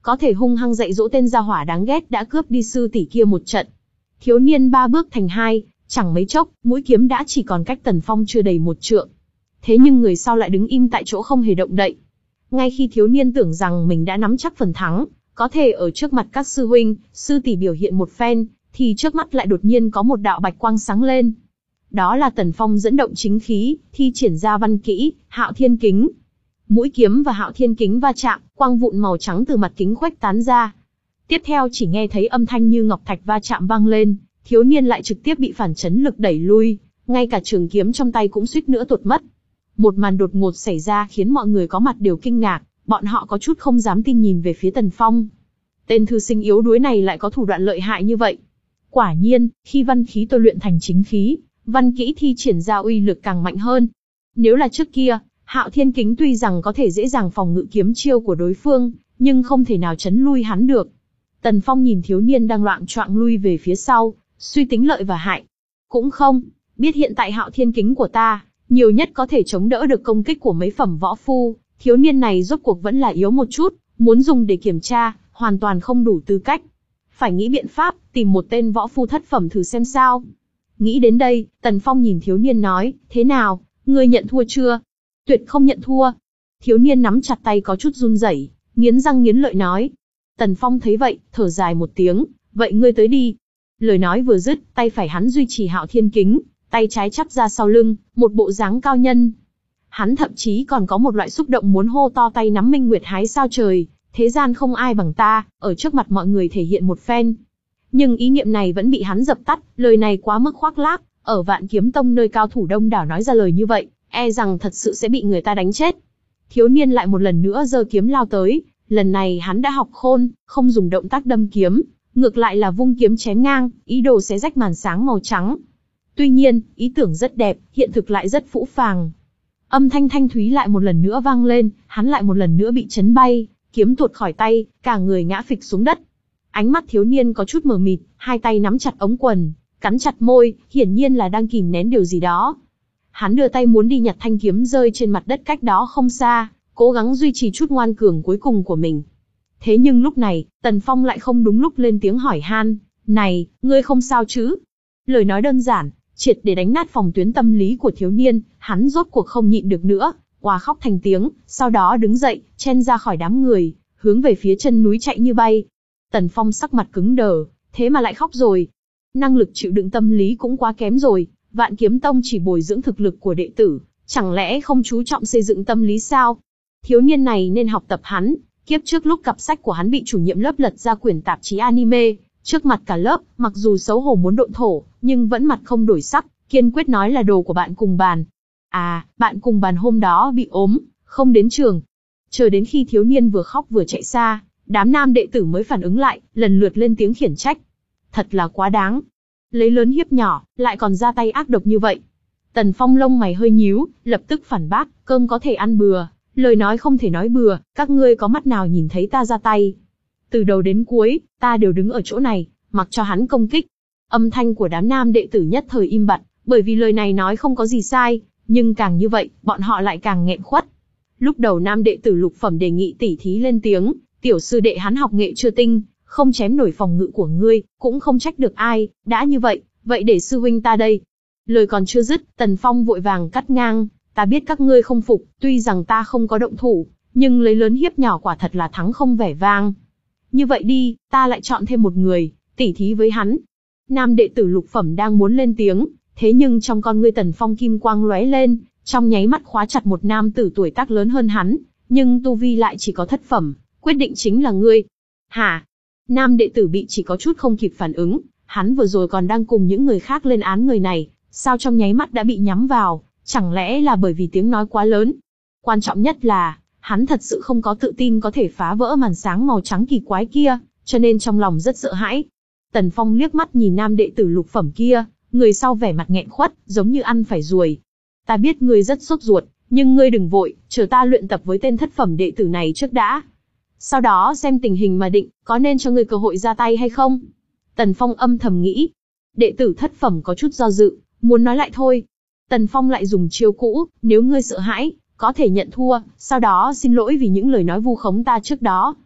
có thể hung hăng dạy dỗ tên gia hỏa đáng ghét đã cướp đi sư tỷ kia một trận. Thiếu niên ba bước thành hai, chẳng mấy chốc, mũi kiếm đã chỉ còn cách Tần Phong chưa đầy một trượng. Thế nhưng người sau lại đứng im tại chỗ không hề động đậy. Ngay khi thiếu niên tưởng rằng mình đã nắm chắc phần thắng, có thể ở trước mặt các sư huynh, sư tỷ biểu hiện một phen, thì trước mắt lại đột nhiên có một đạo bạch quang sáng lên. Đó là Tần Phong dẫn động chính khí, thi triển ra văn kỹ, Hạo Thiên Kính. Mũi kiếm và Hạo Thiên Kính va chạm, quang vụn màu trắng từ mặt kính khuếch tán ra. Tiếp theo chỉ nghe thấy âm thanh như ngọc thạch va chạm vang lên, thiếu niên lại trực tiếp bị phản chấn lực đẩy lui, ngay cả trường kiếm trong tay cũng suýt nữa tuột mất. Một màn đột ngột xảy ra khiến mọi người có mặt đều kinh ngạc, bọn họ có chút không dám tin nhìn về phía Tần Phong. Tên thư sinh yếu đuối này lại có thủ đoạn lợi hại như vậy. Quả nhiên, khi văn khí tôi luyện thành chính khí, văn kỹ thi triển ra uy lực càng mạnh hơn. Nếu là trước kia, Hạo Thiên Kính tuy rằng có thể dễ dàng phòng ngự kiếm chiêu của đối phương, nhưng không thể nào chấn lui hắn được. Tần Phong nhìn thiếu niên đang loạng choạng lui về phía sau, suy tính lợi và hại. Cũng không, biết hiện tại Hạo Thiên Kính của ta, nhiều nhất có thể chống đỡ được công kích của mấy phẩm võ phu, thiếu niên này rốt cuộc vẫn là yếu một chút, muốn dùng để kiểm tra, hoàn toàn không đủ tư cách. Phải nghĩ biện pháp, tìm một tên võ phu thất phẩm thử xem sao. Nghĩ đến đây, Tần Phong nhìn thiếu niên nói, thế nào, ngươi nhận thua chưa? Tuyệt không nhận thua. Thiếu niên nắm chặt tay có chút run rẩy, nghiến răng nghiến lợi nói. Tần Phong thấy vậy, thở dài một tiếng, vậy ngươi tới đi. Lời nói vừa dứt, tay phải hắn duy trì Hạo Thiên Kính, tay trái chắp ra sau lưng, một bộ dáng cao nhân. Hắn thậm chí còn có một loại xúc động muốn hô to tay nắm minh nguyệt hái sao trời, thế gian không ai bằng ta, ở trước mặt mọi người thể hiện một phen. Nhưng ý niệm này vẫn bị hắn dập tắt, lời này quá mức khoác lác, ở Vạn Kiếm Tông nơi cao thủ đông đảo nói ra lời như vậy, e rằng thật sự sẽ bị người ta đánh chết. Thiếu niên lại một lần nữa giơ kiếm lao tới, lần này hắn đã học khôn, không dùng động tác đâm kiếm, ngược lại là vung kiếm chém ngang, ý đồ xé rách màn sáng màu trắng. Tuy nhiên, ý tưởng rất đẹp, hiện thực lại rất phũ phàng. Âm thanh thanh thúy lại một lần nữa vang lên, hắn lại một lần nữa bị chấn bay, kiếm tuột khỏi tay, cả người ngã phịch xuống đất. Ánh mắt thiếu niên có chút mờ mịt, hai tay nắm chặt ống quần, cắn chặt môi, hiển nhiên là đang kìm nén điều gì đó. Hắn đưa tay muốn đi nhặt thanh kiếm rơi trên mặt đất cách đó không xa, cố gắng duy trì chút ngoan cường cuối cùng của mình. Thế nhưng lúc này, Tần Phong lại không đúng lúc lên tiếng hỏi han, này, ngươi không sao chứ? Lời nói đơn giản, triệt để đánh nát phòng tuyến tâm lý của thiếu niên, hắn rốt cuộc không nhịn được nữa, òa khóc thành tiếng, sau đó đứng dậy, chen ra khỏi đám người, hướng về phía chân núi chạy như bay. Tần Phong sắc mặt cứng đờ, thế mà lại khóc rồi. Năng lực chịu đựng tâm lý cũng quá kém rồi, Vạn Kiếm Tông chỉ bồi dưỡng thực lực của đệ tử, chẳng lẽ không chú trọng xây dựng tâm lý sao? Thiếu niên này nên học tập hắn, kiếp trước lúc cặp sách của hắn bị chủ nhiệm lớp lật ra quyển tạp chí anime, trước mặt cả lớp, mặc dù xấu hổ muốn độn thổ, nhưng vẫn mặt không đổi sắc, kiên quyết nói là đồ của bạn cùng bàn. À, bạn cùng bàn hôm đó bị ốm, không đến trường. Chờ đến khi thiếu niên vừa khóc vừa chạy xa, đám nam đệ tử mới phản ứng lại, lần lượt lên tiếng khiển trách. Thật là quá đáng. Lấy lớn hiếp nhỏ, lại còn ra tay ác độc như vậy. Tần Phong lông mày hơi nhíu, lập tức phản bác, cơm có thể ăn bừa, lời nói không thể nói bừa, các ngươi có mắt nào nhìn thấy ta ra tay. Từ đầu đến cuối, ta đều đứng ở chỗ này, mặc cho hắn công kích. Âm thanh của đám nam đệ tử nhất thời im bặt, bởi vì lời này nói không có gì sai, nhưng càng như vậy, bọn họ lại càng nghẹn khuất. Lúc đầu nam đệ tử lục phẩm đề nghị tỉ thí lên tiếng, tiểu sư đệ hắn học nghệ chưa tinh, không chém nổi phòng ngự của ngươi, cũng không trách được ai, đã như vậy, vậy để sư huynh ta đây. Lời còn chưa dứt, Tần Phong vội vàng cắt ngang, ta biết các ngươi không phục, tuy rằng ta không có động thủ, nhưng lấy lớn hiếp nhỏ quả thật là thắng không vẻ vang. Như vậy đi, ta lại chọn thêm một người, tỉ thí với hắn. Nam đệ tử lục phẩm đang muốn lên tiếng, thế nhưng trong con ngươi Tần Phong kim quang lóe lên, trong nháy mắt khóa chặt một nam tử tuổi tác lớn hơn hắn, nhưng tu vi lại chỉ có thất phẩm, quyết định chính là ngươi. Hả? Nam đệ tử bị chỉ có chút không kịp phản ứng, hắn vừa rồi còn đang cùng những người khác lên án người này, sao trong nháy mắt đã bị nhắm vào, chẳng lẽ là bởi vì tiếng nói quá lớn? Quan trọng nhất là, hắn thật sự không có tự tin có thể phá vỡ màn sáng màu trắng kỳ quái kia, cho nên trong lòng rất sợ hãi. Tần Phong liếc mắt nhìn nam đệ tử lục phẩm kia, người sau vẻ mặt nghẹn khuất, giống như ăn phải ruồi. Ta biết ngươi rất sốt ruột, nhưng ngươi đừng vội, chờ ta luyện tập với tên thất phẩm đệ tử này trước đã. Sau đó xem tình hình mà định, có nên cho ngươi cơ hội ra tay hay không? Tần Phong âm thầm nghĩ. Đệ tử thất phẩm có chút do dự, muốn nói lại thôi. Tần Phong lại dùng chiêu cũ, nếu ngươi sợ hãi, có thể nhận thua, sau đó xin lỗi vì những lời nói vu khống ta trước đó.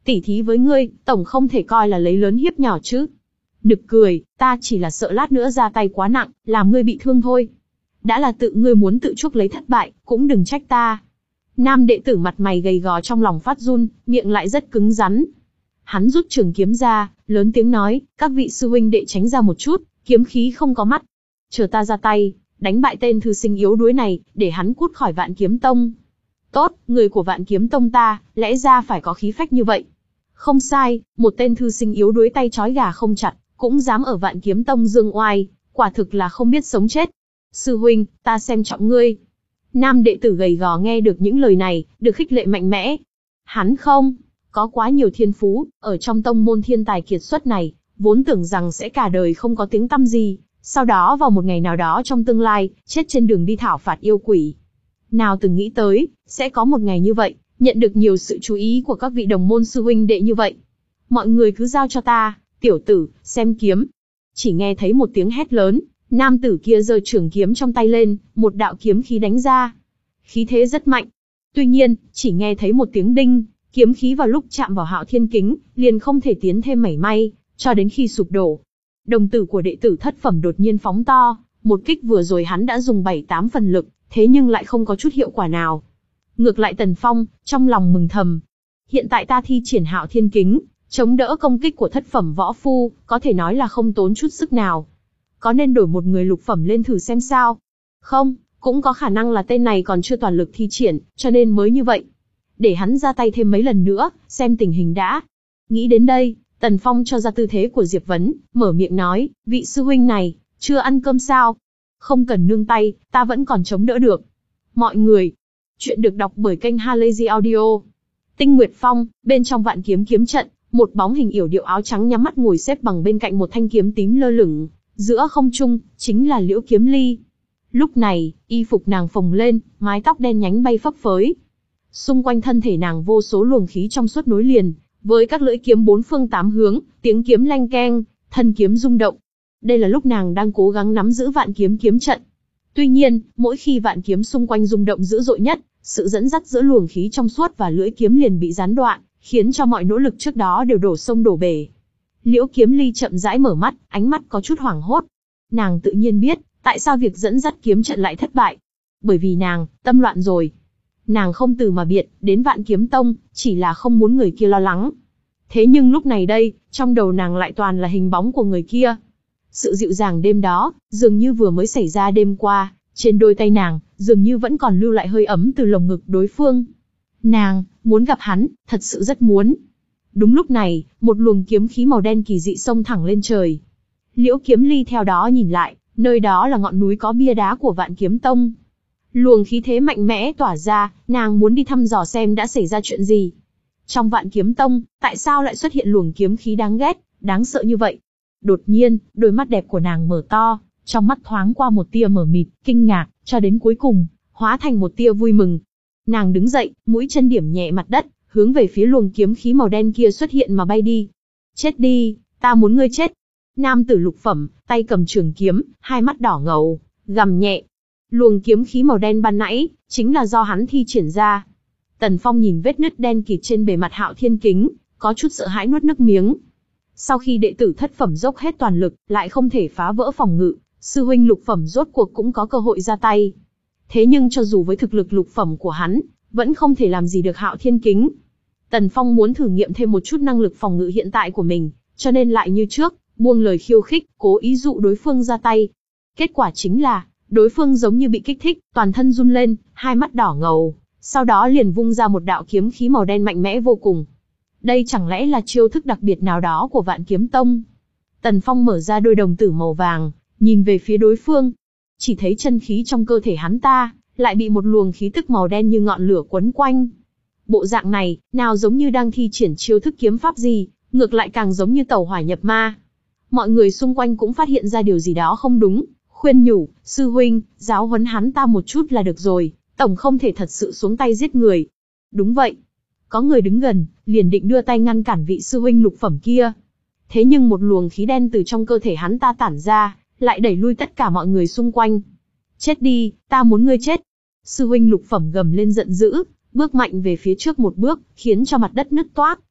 Tỉ thí với ngươi, tổng không thể coi là lấy lớn hiếp nhỏ chứ. Nực cười, ta chỉ là sợ lát nữa ra tay quá nặng, làm ngươi bị thương thôi. Đã là tự ngươi muốn tự chuốc lấy thất bại, cũng đừng trách ta. Nam đệ tử mặt mày gầy gò trong lòng phát run, miệng lại rất cứng rắn. Hắn rút trường kiếm ra, lớn tiếng nói, các vị sư huynh đệ tránh ra một chút, kiếm khí không có mắt. Chờ ta ra tay, đánh bại tên thư sinh yếu đuối này, để hắn cút khỏi Vạn Kiếm Tông. Tốt, người của Vạn Kiếm Tông ta, lẽ ra phải có khí phách như vậy. Không sai, một tên thư sinh yếu đuối tay trói gà không chặt, cũng dám ở Vạn Kiếm Tông dương oai, quả thực là không biết sống chết. Sư huynh, ta xem trọng ngươi. Nam đệ tử gầy gò nghe được những lời này, được khích lệ mạnh mẽ. Hắn không có quá nhiều thiên phú, ở trong tông môn thiên tài kiệt xuất này, vốn tưởng rằng sẽ cả đời không có tiếng tăm gì, sau đó vào một ngày nào đó trong tương lai, chết trên đường đi thảo phạt yêu quỷ. Nào từng nghĩ tới, sẽ có một ngày như vậy, nhận được nhiều sự chú ý của các vị đồng môn sư huynh đệ như vậy. Mọi người cứ giao cho ta, tiểu tử, xem kiếm. Chỉ nghe thấy một tiếng hét lớn, nam tử kia giơ trường kiếm trong tay lên, một đạo kiếm khí đánh ra. Khí thế rất mạnh. Tuy nhiên, chỉ nghe thấy một tiếng đinh, kiếm khí vào lúc chạm vào Hạo Thiên Kính, liền không thể tiến thêm mảy may, cho đến khi sụp đổ. Đồng tử của đệ tử thất phẩm đột nhiên phóng to, một kích vừa rồi hắn đã dùng bảy tám phần lực, thế nhưng lại không có chút hiệu quả nào. Ngược lại Tần Phong, trong lòng mừng thầm. Hiện tại ta thi triển Hạo Thiên Kính, chống đỡ công kích của thất phẩm võ phu, có thể nói là không tốn chút sức nào. Có nên đổi một người lục phẩm lên thử xem sao? Không, cũng có khả năng là tên này còn chưa toàn lực thi triển, cho nên mới như vậy. Để hắn ra tay thêm mấy lần nữa, xem tình hình đã. Nghĩ đến đây, Tần Phong cho ra tư thế của Diệp Vấn, mở miệng nói, vị sư huynh này, chưa ăn cơm sao? Không cần nương tay, ta vẫn còn chống đỡ được. Mọi người, chuyện được đọc bởi kênh Halazy Audio. Tinh Nguyệt Phong, bên trong Vạn Kiếm kiếm trận, một bóng hình yểu điệu áo trắng nhắm mắt ngồi xếp bằng bên cạnh một thanh kiếm tím lơ lửng, giữa không trung, chính là Liễu Kiếm Ly. Lúc này, y phục nàng phồng lên, mái tóc đen nhánh bay phấp phới. Xung quanh thân thể nàng vô số luồng khí trong suốt nối liền, với các lưỡi kiếm bốn phương tám hướng, tiếng kiếm leng keng, thân kiếm rung động. Đây là lúc nàng đang cố gắng nắm giữ Vạn Kiếm kiếm trận. Tuy nhiên, mỗi khi vạn kiếm xung quanh rung động dữ dội nhất, sự dẫn dắt giữa luồng khí trong suốt và lưỡi kiếm liền bị gián đoạn, khiến cho mọi nỗ lực trước đó đều đổ sông đổ bể. Liễu Kiếm Ly chậm rãi mở mắt, ánh mắt có chút hoảng hốt. Nàng tự nhiên biết, tại sao việc dẫn dắt kiếm trận lại thất bại. Bởi vì nàng, tâm loạn rồi. Nàng không từ mà biệt, đến Vạn Kiếm Tông, chỉ là không muốn người kia lo lắng. Thế nhưng lúc này đây, trong đầu nàng lại toàn là hình bóng của người kia. Sự dịu dàng đêm đó, dường như vừa mới xảy ra đêm qua, trên đôi tay nàng, dường như vẫn còn lưu lại hơi ấm từ lồng ngực đối phương. Nàng, muốn gặp hắn, thật sự rất muốn. Đúng lúc này, một luồng kiếm khí màu đen kỳ dị xông thẳng lên trời. Liễu Kiếm Ly theo đó nhìn lại, nơi đó là ngọn núi có bia đá của Vạn Kiếm Tông. Luồng khí thế mạnh mẽ tỏa ra, nàng muốn đi thăm dò xem đã xảy ra chuyện gì. Trong Vạn Kiếm Tông, tại sao lại xuất hiện luồng kiếm khí đáng ghét, đáng sợ như vậy? Đột nhiên, đôi mắt đẹp của nàng mở to, trong mắt thoáng qua một tia mờ mịt, kinh ngạc, cho đến cuối cùng, hóa thành một tia vui mừng. Nàng đứng dậy, mũi chân điểm nhẹ mặt đất, hướng về phía luồng kiếm khí màu đen kia xuất hiện mà bay đi. Chết đi, ta muốn ngươi chết. Nam tử lục phẩm, tay cầm trường kiếm, hai mắt đỏ ngầu, gầm nhẹ. Luồng kiếm khí màu đen ban nãy, chính là do hắn thi triển ra. Tần Phong nhìn vết nứt đen kịt trên bề mặt Hạo Thiên Kính, có chút sợ hãi nuốt nước miếng. Sau khi đệ tử thất phẩm dốc hết toàn lực, lại không thể phá vỡ phòng ngự, sư huynh lục phẩm rốt cuộc cũng có cơ hội ra tay. Thế nhưng cho dù với thực lực lục phẩm của hắn, vẫn không thể làm gì được Hạo Thiên Kính. Tần Phong muốn thử nghiệm thêm một chút năng lực phòng ngự hiện tại của mình, cho nên lại như trước, buông lời khiêu khích, cố ý dụ đối phương ra tay. Kết quả chính là, đối phương giống như bị kích thích, toàn thân run lên, hai mắt đỏ ngầu, sau đó liền vung ra một đạo kiếm khí màu đen mạnh mẽ vô cùng. Đây chẳng lẽ là chiêu thức đặc biệt nào đó của Vạn Kiếm Tông? Tần Phong mở ra đôi đồng tử màu vàng, nhìn về phía đối phương. Chỉ thấy chân khí trong cơ thể hắn ta, lại bị một luồng khí tức màu đen như ngọn lửa quấn quanh. Bộ dạng này, nào giống như đang thi triển chiêu thức kiếm pháp gì, ngược lại càng giống như tẩu hỏa nhập ma. Mọi người xung quanh cũng phát hiện ra điều gì đó không đúng, khuyên nhủ, sư huynh, giáo huấn hắn ta một chút là được rồi, tổng không thể thật sự xuống tay giết người. Đúng vậy. Có người đứng gần, liền định đưa tay ngăn cản vị sư huynh lục phẩm kia. Thế nhưng một luồng khí đen từ trong cơ thể hắn ta tản ra, lại đẩy lui tất cả mọi người xung quanh. Chết đi, ta muốn ngươi chết. Sư huynh lục phẩm gầm lên giận dữ, bước mạnh về phía trước một bước, khiến cho mặt đất nứt toác,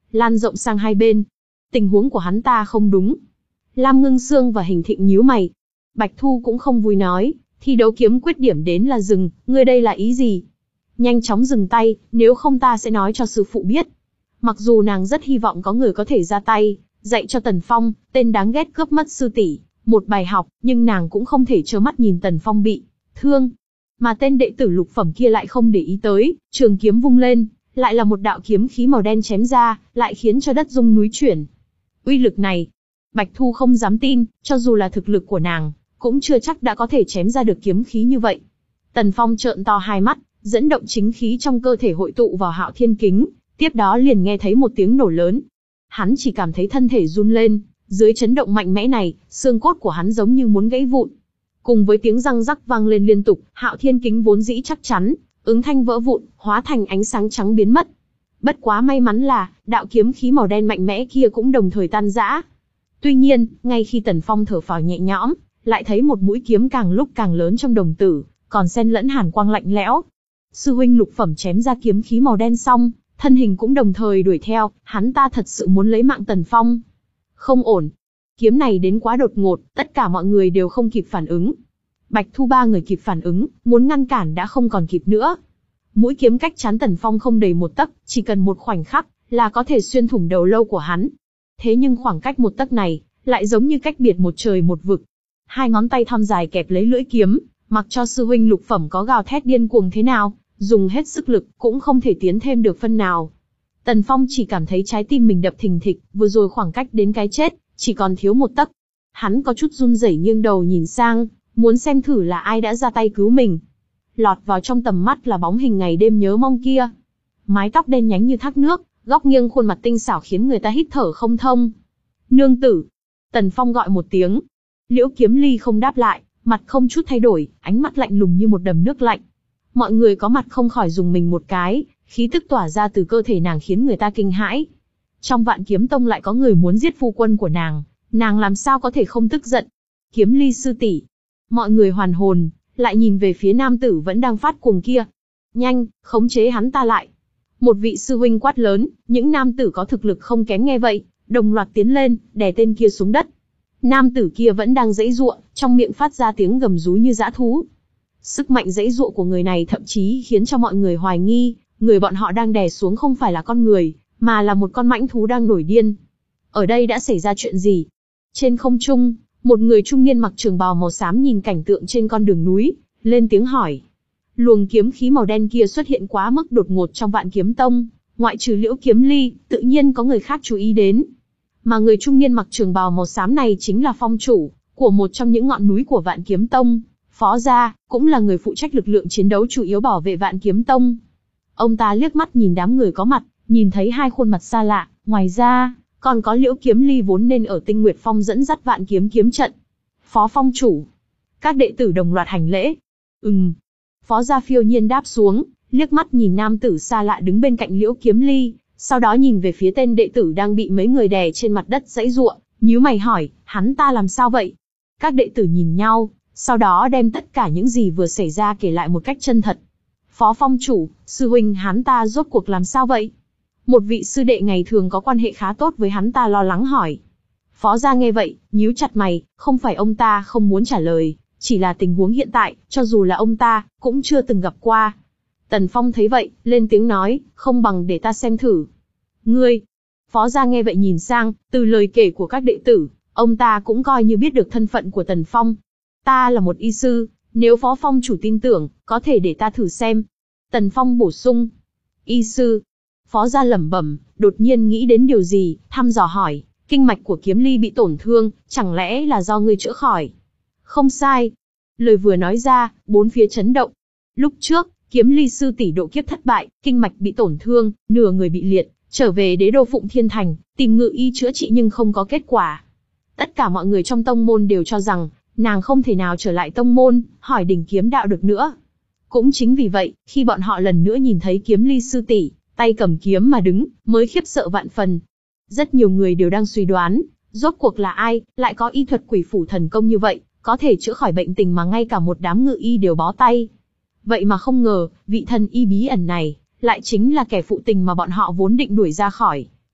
lan rộng sang hai bên. Tình huống của hắn ta không đúng. Lam Ngưng Sương và Hình Thịnh nhíu mày. Bạch Thu cũng không vui nói, thi đấu kiếm quyết điểm đến là dừng, ngươi đây là ý gì? Nhanh chóng dừng tay, nếu không ta sẽ nói cho sư phụ biết. Mặc dù nàng rất hy vọng có người có thể ra tay, dạy cho Tần Phong, tên đáng ghét cướp mất sư tỷ, một bài học, nhưng nàng cũng không thể trơ mắt nhìn Tần Phong bị thương. Mà tên đệ tử lục phẩm kia lại không để ý tới, trường kiếm vung lên, lại là một đạo kiếm khí màu đen chém ra, lại khiến cho đất rung núi chuyển. Uy lực này, Bạch Thu không dám tin, cho dù là thực lực của nàng, cũng chưa chắc đã có thể chém ra được kiếm khí như vậy. Tần Phong trợn to hai mắt, dẫn động chính khí trong cơ thể hội tụ vào Hạo Thiên Kính, tiếp đó liền nghe thấy một tiếng nổ lớn. Hắn chỉ cảm thấy thân thể run lên, dưới chấn động mạnh mẽ này, xương cốt của hắn giống như muốn gãy vụn. Cùng với tiếng răng rắc vang lên liên tục, Hạo Thiên Kính vốn dĩ chắc chắn, ứng thanh vỡ vụn, hóa thành ánh sáng trắng biến mất. Bất quá may mắn là, đạo kiếm khí màu đen mạnh mẽ kia cũng đồng thời tan rã. Tuy nhiên, ngay khi Tần Phong thở phào nhẹ nhõm, lại thấy một mũi kiếm càng lúc càng lớn trong đồng tử, còn xen lẫn hàn quang lạnh lẽo. Sư huynh lục phẩm chém ra kiếm khí màu đen xong, thân hình cũng đồng thời đuổi theo, hắn ta thật sự muốn lấy mạng Tần Phong. Không ổn. Kiếm này đến quá đột ngột, tất cả mọi người đều không kịp phản ứng. Bạch Thu ba người kịp phản ứng, muốn ngăn cản đã không còn kịp nữa. Mũi kiếm cách chắn Tần Phong không đầy một tấc, chỉ cần một khoảnh khắc, là có thể xuyên thủng đầu lâu của hắn. Thế nhưng khoảng cách một tấc này, lại giống như cách biệt một trời một vực. Hai ngón tay thon dài kẹp lấy lưỡi kiếm, mặc cho sư huynh lục phẩm có gào thét điên cuồng thế nào, dùng hết sức lực, cũng không thể tiến thêm được phân nào. Tần Phong chỉ cảm thấy trái tim mình đập thình thịch, vừa rồi khoảng cách đến cái chết, chỉ còn thiếu một tấc. Hắn có chút run rẩy nghiêng đầu nhìn sang, muốn xem thử là ai đã ra tay cứu mình. Lọt vào trong tầm mắt là bóng hình ngày đêm nhớ mong kia. Mái tóc đen nhánh như thác nước, góc nghiêng khuôn mặt tinh xảo khiến người ta hít thở không thông. Nương tử. Tần Phong gọi một tiếng. Liễu Kiếm Ly không đáp lại, mặt không chút thay đổi, ánh mắt lạnh lùng như một đầm nước lạnh. Mọi người có mặt không khỏi dùng mình một cái, khí tức tỏa ra từ cơ thể nàng khiến người ta kinh hãi. Trong Vạn Kiếm Tông lại có người muốn giết phu quân của nàng, nàng làm sao có thể không tức giận. Kiếm Ly sư tỷ. Mọi người hoàn hồn, lại nhìn về phía nam tử vẫn đang phát cuồng kia. Nhanh, khống chế hắn ta lại. Một vị sư huynh quát lớn, những nam tử có thực lực không kém nghe vậy, đồng loạt tiến lên, đè tên kia xuống đất. Nam tử kia vẫn đang giãy giụa, trong miệng phát ra tiếng gầm rú như dã thú. Sức mạnh giãy giụa của người này thậm chí khiến cho mọi người hoài nghi, người bọn họ đang đè xuống không phải là con người, mà là một con mãnh thú đang nổi điên. Ở đây đã xảy ra chuyện gì? Trên không trung, một người trung niên mặc trường bào màu xám nhìn cảnh tượng trên con đường núi, lên tiếng hỏi. Luồng kiếm khí màu đen kia xuất hiện quá mức đột ngột trong Vạn Kiếm Tông, ngoại trừ Liễu Kiếm Ly, tự nhiên có người khác chú ý đến. Mà người trung niên mặc trường bào màu xám này chính là phong chủ của một trong những ngọn núi của Vạn Kiếm Tông, Phó Gia, cũng là người phụ trách lực lượng chiến đấu chủ yếu bảo vệ Vạn Kiếm Tông. Ông ta liếc mắt nhìn đám người có mặt, nhìn thấy hai khuôn mặt xa lạ, ngoài ra, còn có Liễu Kiếm Ly vốn nên ở Tinh Nguyệt Phong dẫn dắt Vạn Kiếm kiếm trận. Phó phong chủ. Các đệ tử đồng loạt hành lễ. Ừm. Phó Gia phiêu nhiên đáp xuống, liếc mắt nhìn nam tử xa lạ đứng bên cạnh Liễu Kiếm Ly, sau đó nhìn về phía tên đệ tử đang bị mấy người đè trên mặt đất giãy giụa, nhíu mày hỏi, hắn ta làm sao vậy? Các đệ tử nhìn nhau, sau đó đem tất cả những gì vừa xảy ra kể lại một cách chân thật. Phó phong chủ, sư huynh hắn ta rốt cuộc làm sao vậy? Một vị sư đệ ngày thường có quan hệ khá tốt với hắn ta lo lắng hỏi. Phó Gia nghe vậy, nhíu chặt mày, không phải ông ta không muốn trả lời, chỉ là tình huống hiện tại, cho dù là ông ta, cũng chưa từng gặp qua. Tần Phong thấy vậy, lên tiếng nói, không bằng để ta xem thử. Ngươi! Phó Gia nghe vậy nhìn sang, từ lời kể của các đệ tử, ông ta cũng coi như biết được thân phận của Tần Phong. Ta là một y sư, nếu Phó Phong chủ tin tưởng, có thể để ta thử xem. Tần Phong bổ sung. Y sư. Phó Gia lẩm bẩm, đột nhiên nghĩ đến điều gì, thăm dò hỏi, kinh mạch của Kiếm Ly bị tổn thương, chẳng lẽ là do ngươi chữa khỏi? Không sai. Lời vừa nói ra, bốn phía chấn động. Lúc trước, Kiếm Ly sư tỷ độ kiếp thất bại, kinh mạch bị tổn thương, nửa người bị liệt, trở về đế đô Phụng Thiên Thành, tìm ngự y chữa trị nhưng không có kết quả. Tất cả mọi người trong tông môn đều cho rằng, nàng không thể nào trở lại tông môn, hỏi đỉnh kiếm đạo được nữa. Cũng chính vì vậy, khi bọn họ lần nữa nhìn thấy Kiếm Ly sư tỷ, tay cầm kiếm mà đứng, mới khiếp sợ vạn phần. Rất nhiều người đều đang suy đoán, rốt cuộc là ai, lại có y thuật quỷ phủ thần công như vậy, có thể chữa khỏi bệnh tình mà ngay cả một đám ngự y đều bó tay. Vậy mà không ngờ, vị thần y bí ẩn này, lại chính là kẻ phụ tình mà bọn họ vốn định đuổi ra khỏi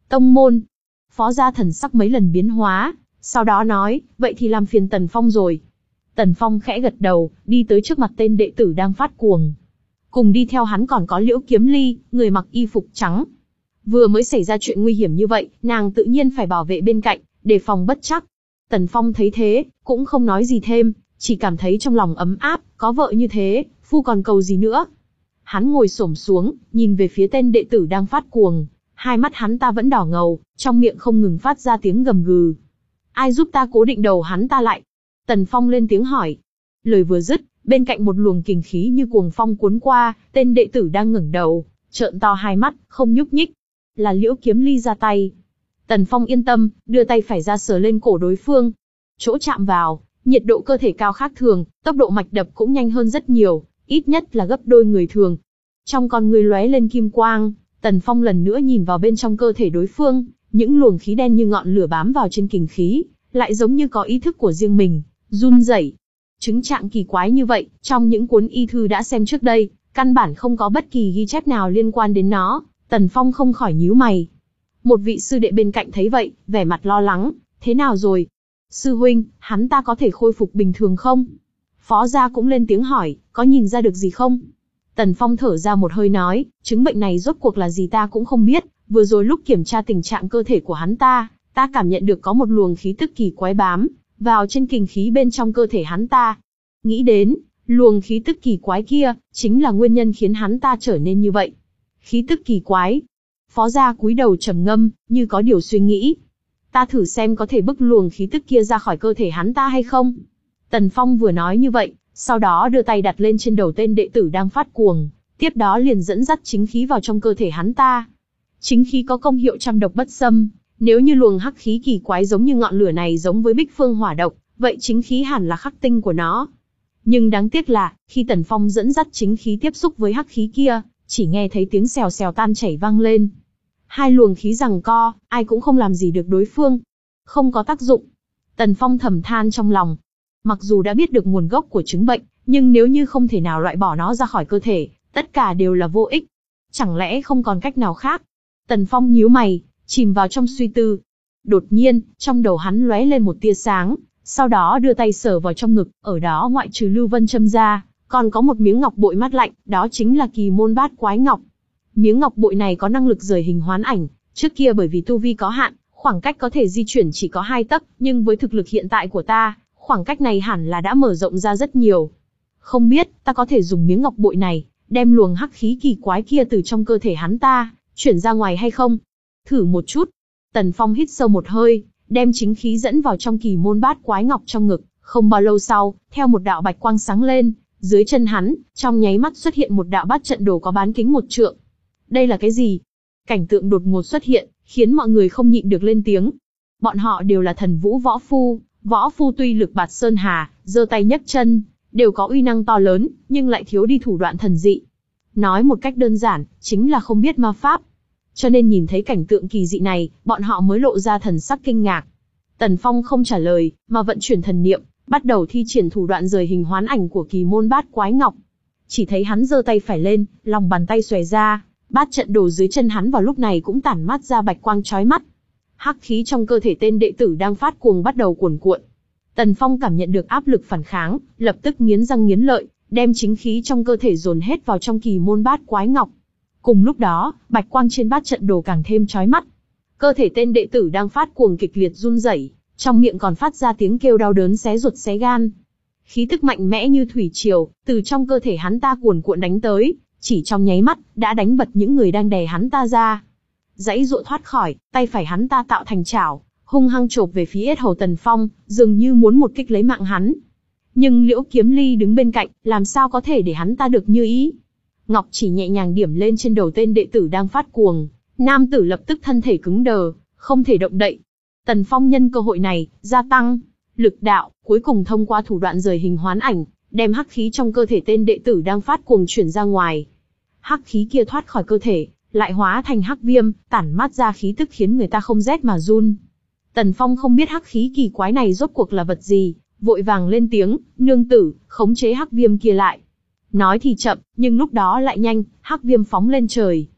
Tông môn. Phó gia thần sắc mấy lần biến hóa, sau đó nói, vậy thì làm phiền Tần Phong rồi. Tần Phong khẽ gật đầu, đi tới trước mặt tên đệ tử đang phát cuồng. Cùng đi theo hắn còn có Liễu Kiếm Ly, người mặc y phục trắng. Vừa mới xảy ra chuyện nguy hiểm như vậy, nàng tự nhiên phải bảo vệ bên cạnh, đề phòng bất trắc. Tần Phong thấy thế, cũng không nói gì thêm, chỉ cảm thấy trong lòng ấm áp, có vợ như thế, phu còn cầu gì nữa. Hắn ngồi xổm xuống, nhìn về phía tên đệ tử đang phát cuồng, hai mắt hắn ta vẫn đỏ ngầu, trong miệng không ngừng phát ra tiếng gầm gừ. Ai giúp ta cố định đầu hắn ta lại? Tần Phong lên tiếng hỏi. Lời vừa dứt, bên cạnh một luồng kình khí như cuồng phong cuốn qua, tên đệ tử đang ngẩng đầu, trợn to hai mắt, không nhúc nhích. Là Liễu Kiếm Ly ra tay. Tần Phong yên tâm, đưa tay phải ra sờ lên cổ đối phương. Chỗ chạm vào, nhiệt độ cơ thể cao khác thường, tốc độ mạch đập cũng nhanh hơn rất nhiều, ít nhất là gấp đôi người thường. Trong con người lóe lên kim quang, Tần Phong lần nữa nhìn vào bên trong cơ thể đối phương, những luồng khí đen như ngọn lửa bám vào trên kình khí, lại giống như có ý thức của riêng mình, run rẩy. Chứng trạng kỳ quái như vậy, trong những cuốn y thư đã xem trước đây, căn bản không có bất kỳ ghi chép nào liên quan đến nó. Tần Phong không khỏi nhíu mày. Một vị sư đệ bên cạnh thấy vậy, vẻ mặt lo lắng, thế nào rồi? Sư huynh, hắn ta có thể khôi phục bình thường không? Phó gia cũng lên tiếng hỏi, có nhìn ra được gì không? Tần Phong thở ra một hơi nói, chứng bệnh này rốt cuộc là gì ta cũng không biết, vừa rồi lúc kiểm tra tình trạng cơ thể của hắn ta, ta cảm nhận được có một luồng khí tức kỳ quái bám vào trên kình khí bên trong cơ thể hắn ta. Nghĩ đến, luồng khí tức kỳ quái kia, chính là nguyên nhân khiến hắn ta trở nên như vậy. Khí tức kỳ quái. Phó gia cúi đầu trầm ngâm, như có điều suy nghĩ. Ta thử xem có thể bức luồng khí tức kia ra khỏi cơ thể hắn ta hay không. Tần Phong vừa nói như vậy, sau đó đưa tay đặt lên trên đầu tên đệ tử đang phát cuồng, tiếp đó liền dẫn dắt chính khí vào trong cơ thể hắn ta. Chính khí có công hiệu trăm độc bất xâm, nếu như luồng hắc khí kỳ quái giống như ngọn lửa này giống với bích phương hỏa độc, vậy chính khí hẳn là khắc tinh của nó. Nhưng đáng tiếc là, khi Tần Phong dẫn dắt chính khí tiếp xúc với hắc khí kia, chỉ nghe thấy tiếng xèo xèo tan chảy vang lên. Hai luồng khí giằng co, ai cũng không làm gì được đối phương. Không có tác dụng. Tần Phong thầm than trong lòng. Mặc dù đã biết được nguồn gốc của chứng bệnh, nhưng nếu như không thể nào loại bỏ nó ra khỏi cơ thể, tất cả đều là vô ích. Chẳng lẽ không còn cách nào khác? Tần Phong nhíu mày, chìm vào trong suy tư. Đột nhiên, trong đầu hắn lóe lên một tia sáng, sau đó đưa tay sờ vào trong ngực, ở đó ngoại trừ lưu vân châm ra, còn có một miếng ngọc bội mát lạnh, đó chính là kỳ môn bát quái ngọc. Miếng ngọc bội này có năng lực rời hình hoán ảnh, trước kia bởi vì tu vi có hạn, khoảng cách có thể di chuyển chỉ có hai tấc, nhưng với thực lực hiện tại của ta, khoảng cách này hẳn là đã mở rộng ra rất nhiều. Không biết, ta có thể dùng miếng ngọc bội này, đem luồng hắc khí kỳ quái kia từ trong cơ thể hắn ta, chuyển ra ngoài hay không? Thử một chút. Tần Phong hít sâu một hơi, đem chính khí dẫn vào trong kỳ môn bát quái ngọc trong ngực, không bao lâu sau, theo một đạo bạch quang sáng lên, dưới chân hắn, trong nháy mắt xuất hiện một đạo bát trận đồ có bán kính một trượng. Đây là cái gì? Cảnh tượng đột ngột xuất hiện, khiến mọi người không nhịn được lên tiếng. Bọn họ đều là thần vũ võ phu, võ phu tuy lực bạt sơn hà, giơ tay nhấc chân, đều có uy năng to lớn, nhưng lại thiếu đi thủ đoạn thần dị. Nói một cách đơn giản, chính là không biết ma pháp. Cho nên nhìn thấy cảnh tượng kỳ dị này, bọn họ mới lộ ra thần sắc kinh ngạc. Tần Phong không trả lời, mà vận chuyển thần niệm, bắt đầu thi triển thủ đoạn rời hình hoán ảnh của kỳ môn bát quái ngọc. Chỉ thấy hắn giơ tay phải lên, lòng bàn tay xòe ra, bát trận đồ dưới chân hắn vào lúc này cũng tản mát ra bạch quang chói mắt. Hắc khí trong cơ thể tên đệ tử đang phát cuồng bắt đầu cuồn cuộn. Tần Phong cảm nhận được áp lực phản kháng, lập tức nghiến răng nghiến lợi, đem chính khí trong cơ thể dồn hết vào trong kỳ môn bát quái ngọc. Cùng lúc đó, bạch quang trên bát trận đồ càng thêm chói mắt. Cơ thể tên đệ tử đang phát cuồng kịch liệt run rẩy, trong miệng còn phát ra tiếng kêu đau đớn xé ruột xé gan. Khí tức mạnh mẽ như thủy triều, từ trong cơ thể hắn ta cuồn cuộn đánh tới, chỉ trong nháy mắt, đã đánh bật những người đang đè hắn ta ra. Dãy dụa thoát khỏi, tay phải hắn ta tạo thành chảo, hung hăng chộp về phía yết hầu Tần Phong, dường như muốn một kích lấy mạng hắn. Nhưng Liễu Kiếm Ly đứng bên cạnh, làm sao có thể để hắn ta được như ý. Ngọc chỉ nhẹ nhàng điểm lên trên đầu tên đệ tử đang phát cuồng, nam tử lập tức thân thể cứng đờ, không thể động đậy. Tần Phong nhân cơ hội này, gia tăng lực đạo, cuối cùng thông qua thủ đoạn rời hình hoán ảnh, đem hắc khí trong cơ thể tên đệ tử đang phát cuồng chuyển ra ngoài. Hắc khí kia thoát khỏi cơ thể, lại hóa thành hắc viêm, tản mát ra khí tức khiến người ta không rét mà run. Tần Phong không biết hắc khí kỳ quái này rốt cuộc là vật gì, vội vàng lên tiếng, nương tử, khống chế hắc viêm kia lại. Nói thì chậm, nhưng lúc đó lại nhanh, hắc viêm phóng lên trời.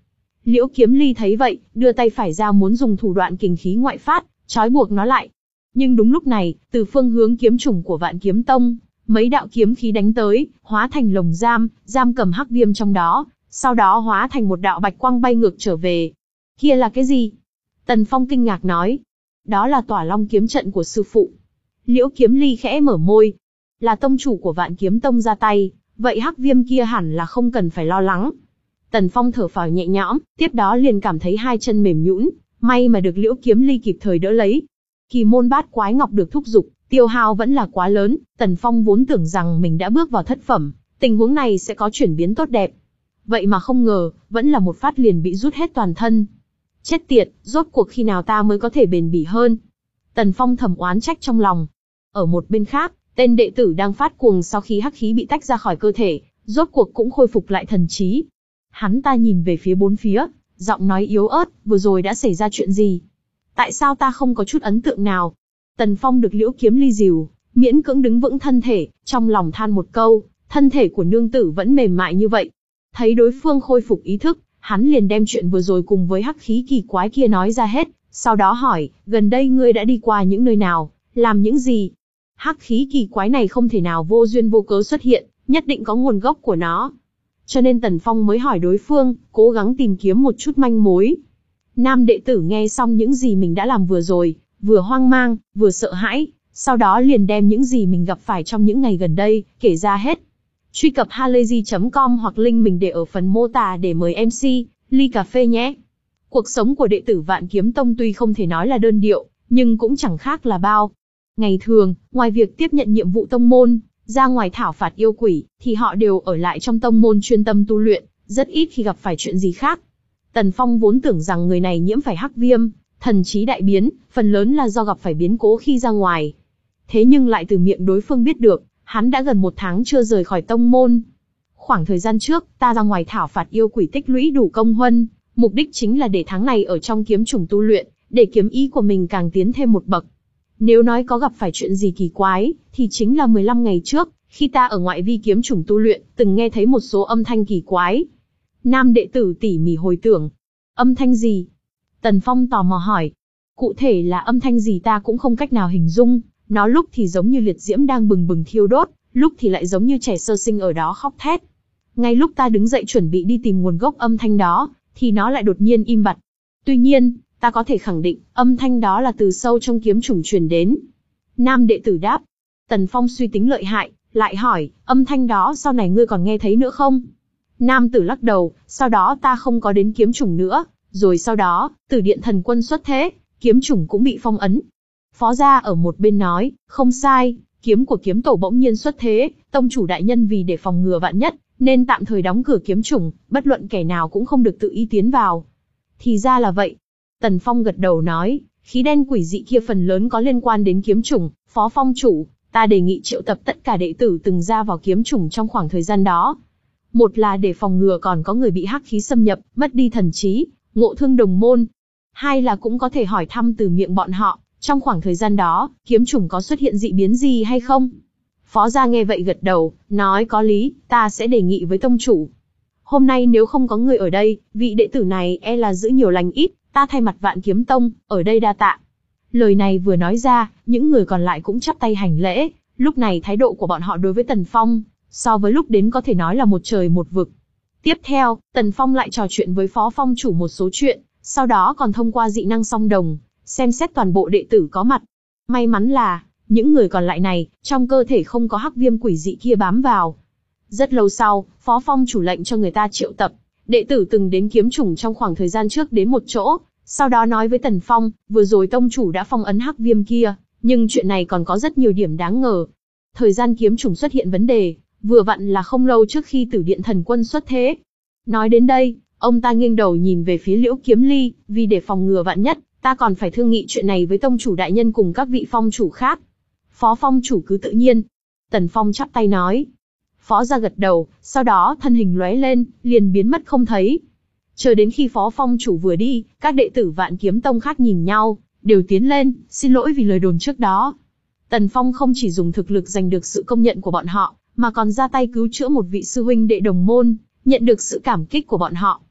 Liễu Kiếm Ly thấy vậy, đưa tay phải ra muốn dùng thủ đoạn kình khí ngoại phát, trói buộc nó lại. Nhưng đúng lúc này, từ phương hướng kiếm chủng của Vạn Kiếm Tông, mấy đạo kiếm khí đánh tới, hóa thành lồng giam, giam cầm Hắc Viêm trong đó, sau đó hóa thành một đạo bạch quang bay ngược trở về. Kia là cái gì? Tần Phong kinh ngạc nói. Đó là Tỏa Long kiếm trận của sư phụ. Liễu Kiếm Ly khẽ mở môi. Là tông chủ của Vạn Kiếm Tông ra tay, vậy Hắc Viêm kia hẳn là không cần phải lo lắng. Tần Phong thở phào nhẹ nhõm, tiếp đó liền cảm thấy hai chân mềm nhũn, may mà được Liễu Kiếm Ly kịp thời đỡ lấy. Kỳ môn bát quái ngọc được thúc giục, tiêu hao vẫn là quá lớn, Tần Phong vốn tưởng rằng mình đã bước vào thất phẩm, tình huống này sẽ có chuyển biến tốt đẹp. Vậy mà không ngờ, vẫn là một phát liền bị rút hết toàn thân. Chết tiệt, rốt cuộc khi nào ta mới có thể bền bỉ hơn? Tần Phong thầm oán trách trong lòng. Ở một bên khác, tên đệ tử đang phát cuồng sau khi hắc khí bị tách ra khỏi cơ thể, rốt cuộc cũng khôi phục lại thần trí. Hắn ta nhìn về phía bốn phía, giọng nói yếu ớt, vừa rồi đã xảy ra chuyện gì? Tại sao ta không có chút ấn tượng nào? Tần Phong được Liễu Kiếm Ly dìu, miễn cưỡng đứng vững thân thể, trong lòng than một câu, thân thể của nương tử vẫn mềm mại như vậy. Thấy đối phương khôi phục ý thức, hắn liền đem chuyện vừa rồi cùng với hắc khí kỳ quái kia nói ra hết, sau đó hỏi, gần đây ngươi đã đi qua những nơi nào, làm những gì? Hắc khí kỳ quái này không thể nào vô duyên vô cớ xuất hiện, nhất định có nguồn gốc của nó. Cho nên Tần Phong mới hỏi đối phương, cố gắng tìm kiếm một chút manh mối. Nam đệ tử nghe xong những gì mình đã làm vừa rồi, vừa hoang mang, vừa sợ hãi, sau đó liền đem những gì mình gặp phải trong những ngày gần đây, kể ra hết. Truy cập halayzi chấm com hoặc link mình để ở phần mô tả để mời em xê, ly cà phê nhé. Cuộc sống của đệ tử Vạn Kiếm Tông tuy không thể nói là đơn điệu, nhưng cũng chẳng khác là bao. Ngày thường, ngoài việc tiếp nhận nhiệm vụ tông môn, ra ngoài thảo phạt yêu quỷ, thì họ đều ở lại trong tông môn chuyên tâm tu luyện, rất ít khi gặp phải chuyện gì khác. Tần Phong vốn tưởng rằng người này nhiễm phải hắc viêm, thần trí đại biến, phần lớn là do gặp phải biến cố khi ra ngoài. Thế nhưng lại từ miệng đối phương biết được, hắn đã gần một tháng chưa rời khỏi tông môn. Khoảng thời gian trước, ta ra ngoài thảo phạt yêu quỷ tích lũy đủ công huân, mục đích chính là để tháng này ở trong kiếm chủng tu luyện, để kiếm ý của mình càng tiến thêm một bậc. Nếu nói có gặp phải chuyện gì kỳ quái, thì chính là mười lăm ngày trước, khi ta ở ngoại vi kiếm chủng tu luyện, từng nghe thấy một số âm thanh kỳ quái. Nam đệ tử tỉ mỉ hồi tưởng. Âm thanh gì? Tần Phong tò mò hỏi. Cụ thể là âm thanh gì ta cũng không cách nào hình dung, nó lúc thì giống như liệt diễm đang bừng bừng thiêu đốt, lúc thì lại giống như trẻ sơ sinh ở đó khóc thét. Ngay lúc ta đứng dậy chuẩn bị đi tìm nguồn gốc âm thanh đó, thì nó lại đột nhiên im bặt. Tuy nhiên, ta có thể khẳng định, âm thanh đó là từ sâu trong kiếm chủng truyền đến. Nam đệ tử đáp. Tần Phong suy tính lợi hại, lại hỏi, âm thanh đó sau này ngươi còn nghe thấy nữa không? Nam tử lắc đầu, sau đó ta không có đến kiếm chủng nữa, rồi sau đó, Tử Điện Thần Quân xuất thế, kiếm chủng cũng bị phong ấn. Phó gia ở một bên nói, không sai, kiếm của kiếm tổ bỗng nhiên xuất thế, tông chủ đại nhân vì để phòng ngừa vạn nhất, nên tạm thời đóng cửa kiếm chủng, bất luận kẻ nào cũng không được tự ý tiến vào. Thì ra là vậy. Tần Phong gật đầu nói, khí đen quỷ dị kia phần lớn có liên quan đến kiếm chủng, Phó Phong chủ, ta đề nghị triệu tập tất cả đệ tử từng ra vào kiếm chủng trong khoảng thời gian đó. Một là để phòng ngừa còn có người bị hắc khí xâm nhập, mất đi thần trí, ngộ thương đồng môn. Hai là cũng có thể hỏi thăm từ miệng bọn họ, trong khoảng thời gian đó, kiếm chủng có xuất hiện dị biến gì hay không? Phó gia nghe vậy gật đầu, nói có lý, ta sẽ đề nghị với tông chủ. Hôm nay nếu không có người ở đây, vị đệ tử này e là giữ nhiều lành ít, ta thay mặt Vạn Kiếm Tông, ở đây đa tạ. Lời này vừa nói ra, những người còn lại cũng chắp tay hành lễ, lúc này thái độ của bọn họ đối với Tần Phong, so với lúc đến có thể nói là một trời một vực. Tiếp theo, Tần Phong lại trò chuyện với Phó Phong chủ một số chuyện, sau đó còn thông qua dị năng song đồng, xem xét toàn bộ đệ tử có mặt. May mắn là, những người còn lại này, trong cơ thể không có hắc viêm quỷ dị kia bám vào. Rất lâu sau, Phó Phong chủ lệnh cho người ta triệu tập, đệ tử từng đến kiếm chủng trong khoảng thời gian trước đến một chỗ, sau đó nói với Tần Phong, vừa rồi tông chủ đã phong ấn hắc viêm kia, nhưng chuyện này còn có rất nhiều điểm đáng ngờ. Thời gian kiếm chủng xuất hiện vấn đề, vừa vặn là không lâu trước khi Tử Điện Thần Quân xuất thế. Nói đến đây, ông ta nghiêng đầu nhìn về phía Liễu Kiếm Ly, vì để phòng ngừa vạn nhất, ta còn phải thương nghị chuyện này với tông chủ đại nhân cùng các vị phong chủ khác. Phó Phong chủ cứ tự nhiên. Tần Phong chắp tay nói. Phó gia gật đầu, sau đó thân hình lóe lên, liền biến mất không thấy. Chờ đến khi Phó Phong chủ vừa đi, các đệ tử Vạn Kiếm Tông khác nhìn nhau, đều tiến lên, xin lỗi vì lời đồn trước đó. Tần Phong không chỉ dùng thực lực giành được sự công nhận của bọn họ, mà còn ra tay cứu chữa một vị sư huynh đệ đồng môn, nhận được sự cảm kích của bọn họ.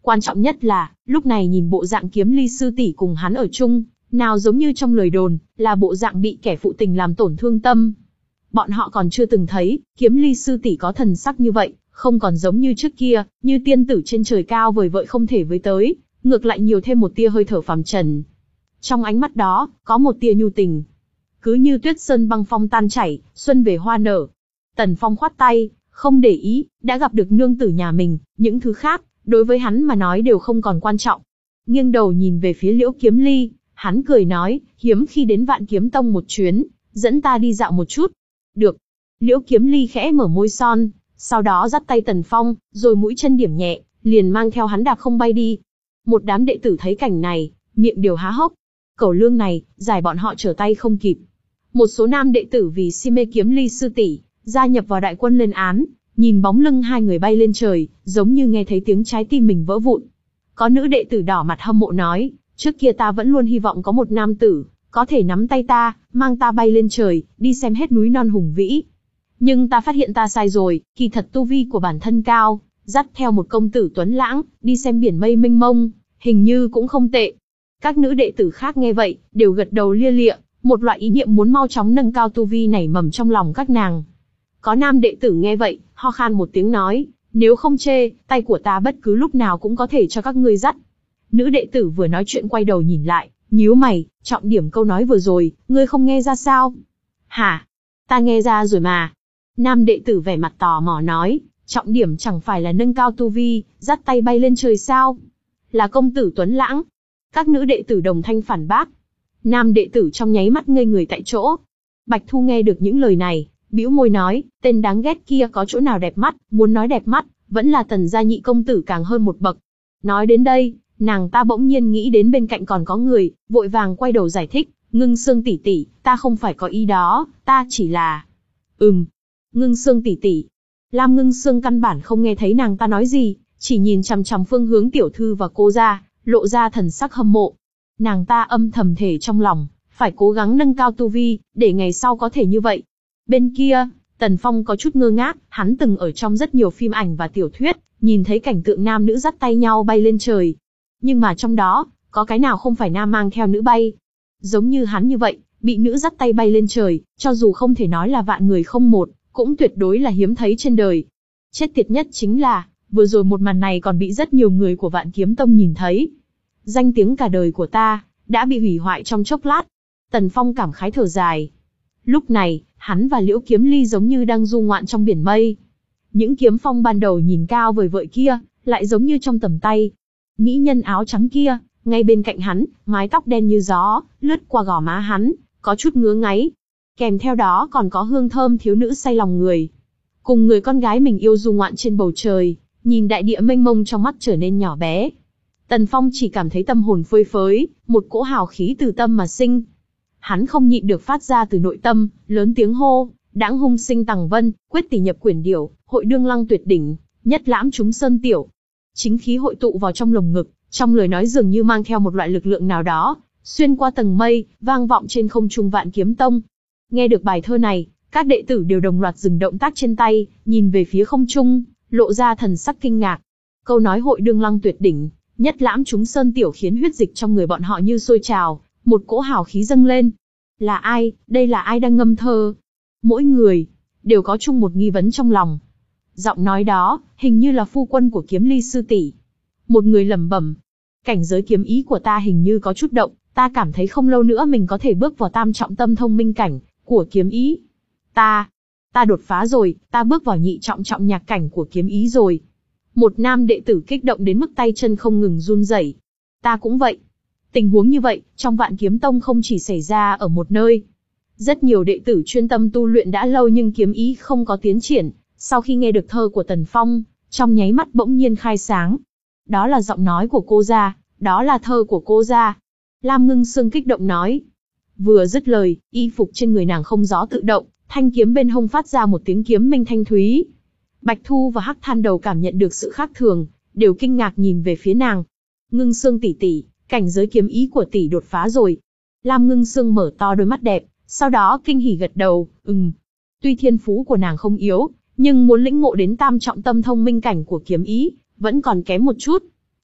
Quan trọng nhất là, lúc này nhìn bộ dạng Kiếm Ly sư tỷ cùng hắn ở chung, nào giống như trong lời đồn, là bộ dạng bị kẻ phụ tình làm tổn thương tâm. Bọn họ còn chưa từng thấy, Kiếm Ly sư tỷ có thần sắc như vậy, không còn giống như trước kia, như tiên tử trên trời cao vời vợi không thể với tới, ngược lại nhiều thêm một tia hơi thở phàm trần. Trong ánh mắt đó, có một tia nhu tình. Cứ như tuyết sơn băng phong tan chảy, xuân về hoa nở. Tần Phong khoát tay, không để ý, đã gặp được nương tử nhà mình, những thứ khác, đối với hắn mà nói đều không còn quan trọng. Nghiêng đầu nhìn về phía Liễu Kiếm Ly, hắn cười nói, hiếm khi đến Vạn Kiếm Tông một chuyến, dẫn ta đi dạo một chút. Được. Liễu Kiếm Ly khẽ mở môi son, sau đó dắt tay Tần Phong, rồi mũi chân điểm nhẹ, liền mang theo hắn đạp không bay đi. Một đám đệ tử thấy cảnh này, miệng đều há hốc. Cẩu lương này, giải bọn họ trở tay không kịp. Một số nam đệ tử vì si mê Kiếm Ly sư tỷ, gia nhập vào đại quân lên án, nhìn bóng lưng hai người bay lên trời, giống như nghe thấy tiếng trái tim mình vỡ vụn. Có nữ đệ tử đỏ mặt hâm mộ nói, trước kia ta vẫn luôn hy vọng có một nam tử, có thể nắm tay ta, mang ta bay lên trời, đi xem hết núi non hùng vĩ. Nhưng ta phát hiện ta sai rồi, kỳ thật tu vi của bản thân cao, dắt theo một công tử tuấn lãng, đi xem biển mây mênh mông, hình như cũng không tệ. Các nữ đệ tử khác nghe vậy, đều gật đầu lia lịa, một loại ý niệm muốn mau chóng nâng cao tu vi nảy mầm trong lòng các nàng. Có nam đệ tử nghe vậy, ho khan một tiếng nói, nếu không chê, tay của ta bất cứ lúc nào cũng có thể cho các ngươi dắt. Nữ đệ tử vừa nói chuyện quay đầu nhìn lại, nhíu mày, trọng điểm câu nói vừa rồi, ngươi không nghe ra sao? Hả? Ta nghe ra rồi mà. Nam đệ tử vẻ mặt tò mò nói, trọng điểm chẳng phải là nâng cao tu vi, dắt tay bay lên trời sao? Là công tử tuấn lãng. Các nữ đệ tử đồng thanh phản bác. Nam đệ tử trong nháy mắt ngây người tại chỗ. Bạch Thu nghe được những lời này, bĩu môi nói, tên đáng ghét kia có chỗ nào đẹp mắt, muốn nói đẹp mắt, vẫn là Tần gia nhị công tử càng hơn một bậc. Nói đến đây, nàng ta bỗng nhiên nghĩ đến bên cạnh còn có người, vội vàng quay đầu giải thích, Ngưng Sương tỷ tỷ, ta không phải có ý đó, ta chỉ là... Ừm, Ngưng Sương tỷ tỷ. Lam Ngưng Sương căn bản không nghe thấy nàng ta nói gì, chỉ nhìn chằm chằm phương hướng tiểu thư và cô ra, lộ ra thần sắc hâm mộ. Nàng ta âm thầm thể trong lòng, phải cố gắng nâng cao tu vi, để ngày sau có thể như vậy. Bên kia, Tần Phong có chút ngơ ngác, hắn từng ở trong rất nhiều phim ảnh và tiểu thuyết, nhìn thấy cảnh tượng nam nữ dắt tay nhau bay lên trời. Nhưng mà trong đó, có cái nào không phải nam mang theo nữ bay. Giống như hắn như vậy, bị nữ dắt tay bay lên trời, cho dù không thể nói là vạn người không một, cũng tuyệt đối là hiếm thấy trên đời. Chết tiệt nhất chính là, vừa rồi một màn này còn bị rất nhiều người của Vạn Kiếm Tông nhìn thấy. Danh tiếng cả đời của ta, đã bị hủy hoại trong chốc lát. Tần Phong cảm khái thở dài. Lúc này, hắn và Liễu Kiếm Ly giống như đang du ngoạn trong biển mây. Những kiếm phong ban đầu nhìn cao vời vợi kia, lại giống như trong tầm tay. Mỹ nhân áo trắng kia, ngay bên cạnh hắn, mái tóc đen như gió, lướt qua gò má hắn, có chút ngứa ngáy. Kèm theo đó còn có hương thơm thiếu nữ say lòng người. Cùng người con gái mình yêu du ngoạn trên bầu trời, nhìn đại địa mênh mông trong mắt trở nên nhỏ bé. Tần Phong chỉ cảm thấy tâm hồn phơi phới, một cỗ hào khí từ tâm mà sinh. Hắn không nhịn được phát ra từ nội tâm, lớn tiếng hô, đãng hung sinh tằng vân, quyết tỷ nhập quyển điểu, hội đương lăng tuyệt đỉnh, nhất lãm chúng sơn tiểu. Chính khí hội tụ vào trong lồng ngực, trong lời nói dường như mang theo một loại lực lượng nào đó, xuyên qua tầng mây, vang vọng trên không trung Vạn Kiếm Tông. Nghe được bài thơ này, các đệ tử đều đồng loạt dừng động tác trên tay, nhìn về phía không trung, lộ ra thần sắc kinh ngạc. Câu nói hội đương lăng tuyệt đỉnh, nhất lãm chúng sơn tiểu khiến huyết dịch trong người bọn họ như sôi trào, một cỗ hào khí dâng lên. Là ai, đây là ai đang ngâm thơ? Mỗi người, đều có chung một nghi vấn trong lòng. Giọng nói đó, hình như là phu quân của Kiếm Ly sư tỷ. Một người lẩm bẩm, cảnh giới kiếm ý của ta hình như có chút động, ta cảm thấy không lâu nữa mình có thể bước vào tam trọng tâm thông minh cảnh của kiếm ý. Ta, ta đột phá rồi, ta bước vào nhị trọng trọng nhạc cảnh của kiếm ý rồi. Một nam đệ tử kích động đến mức tay chân không ngừng run rẩy. Ta cũng vậy. Tình huống như vậy, trong Vạn Kiếm Tông không chỉ xảy ra ở một nơi. Rất nhiều đệ tử chuyên tâm tu luyện đã lâu nhưng kiếm ý không có tiến triển, sau khi nghe được thơ của Tần Phong, trong nháy mắt bỗng nhiên khai sáng. Đó là giọng nói của cô gia, đó là thơ của cô gia. Lam Ngưng Sương kích động nói. Vừa dứt lời, y phục trên người nàng không gió tự động, thanh kiếm bên hông phát ra một tiếng kiếm minh thanh thúy. Bạch Thu và Hắc Than Đầu cảm nhận được sự khác thường, đều kinh ngạc nhìn về phía nàng. Ngưng Sương tỷ tỷ, cảnh giới kiếm ý của tỷ đột phá rồi. Lam Ngưng Sương mở to đôi mắt đẹp, sau đó kinh hỉ gật đầu, ừm. Tuy thiên phú của nàng không yếu, nhưng muốn lĩnh ngộ đến tam trọng tâm thông minh cảnh của kiếm ý, vẫn còn kém một chút.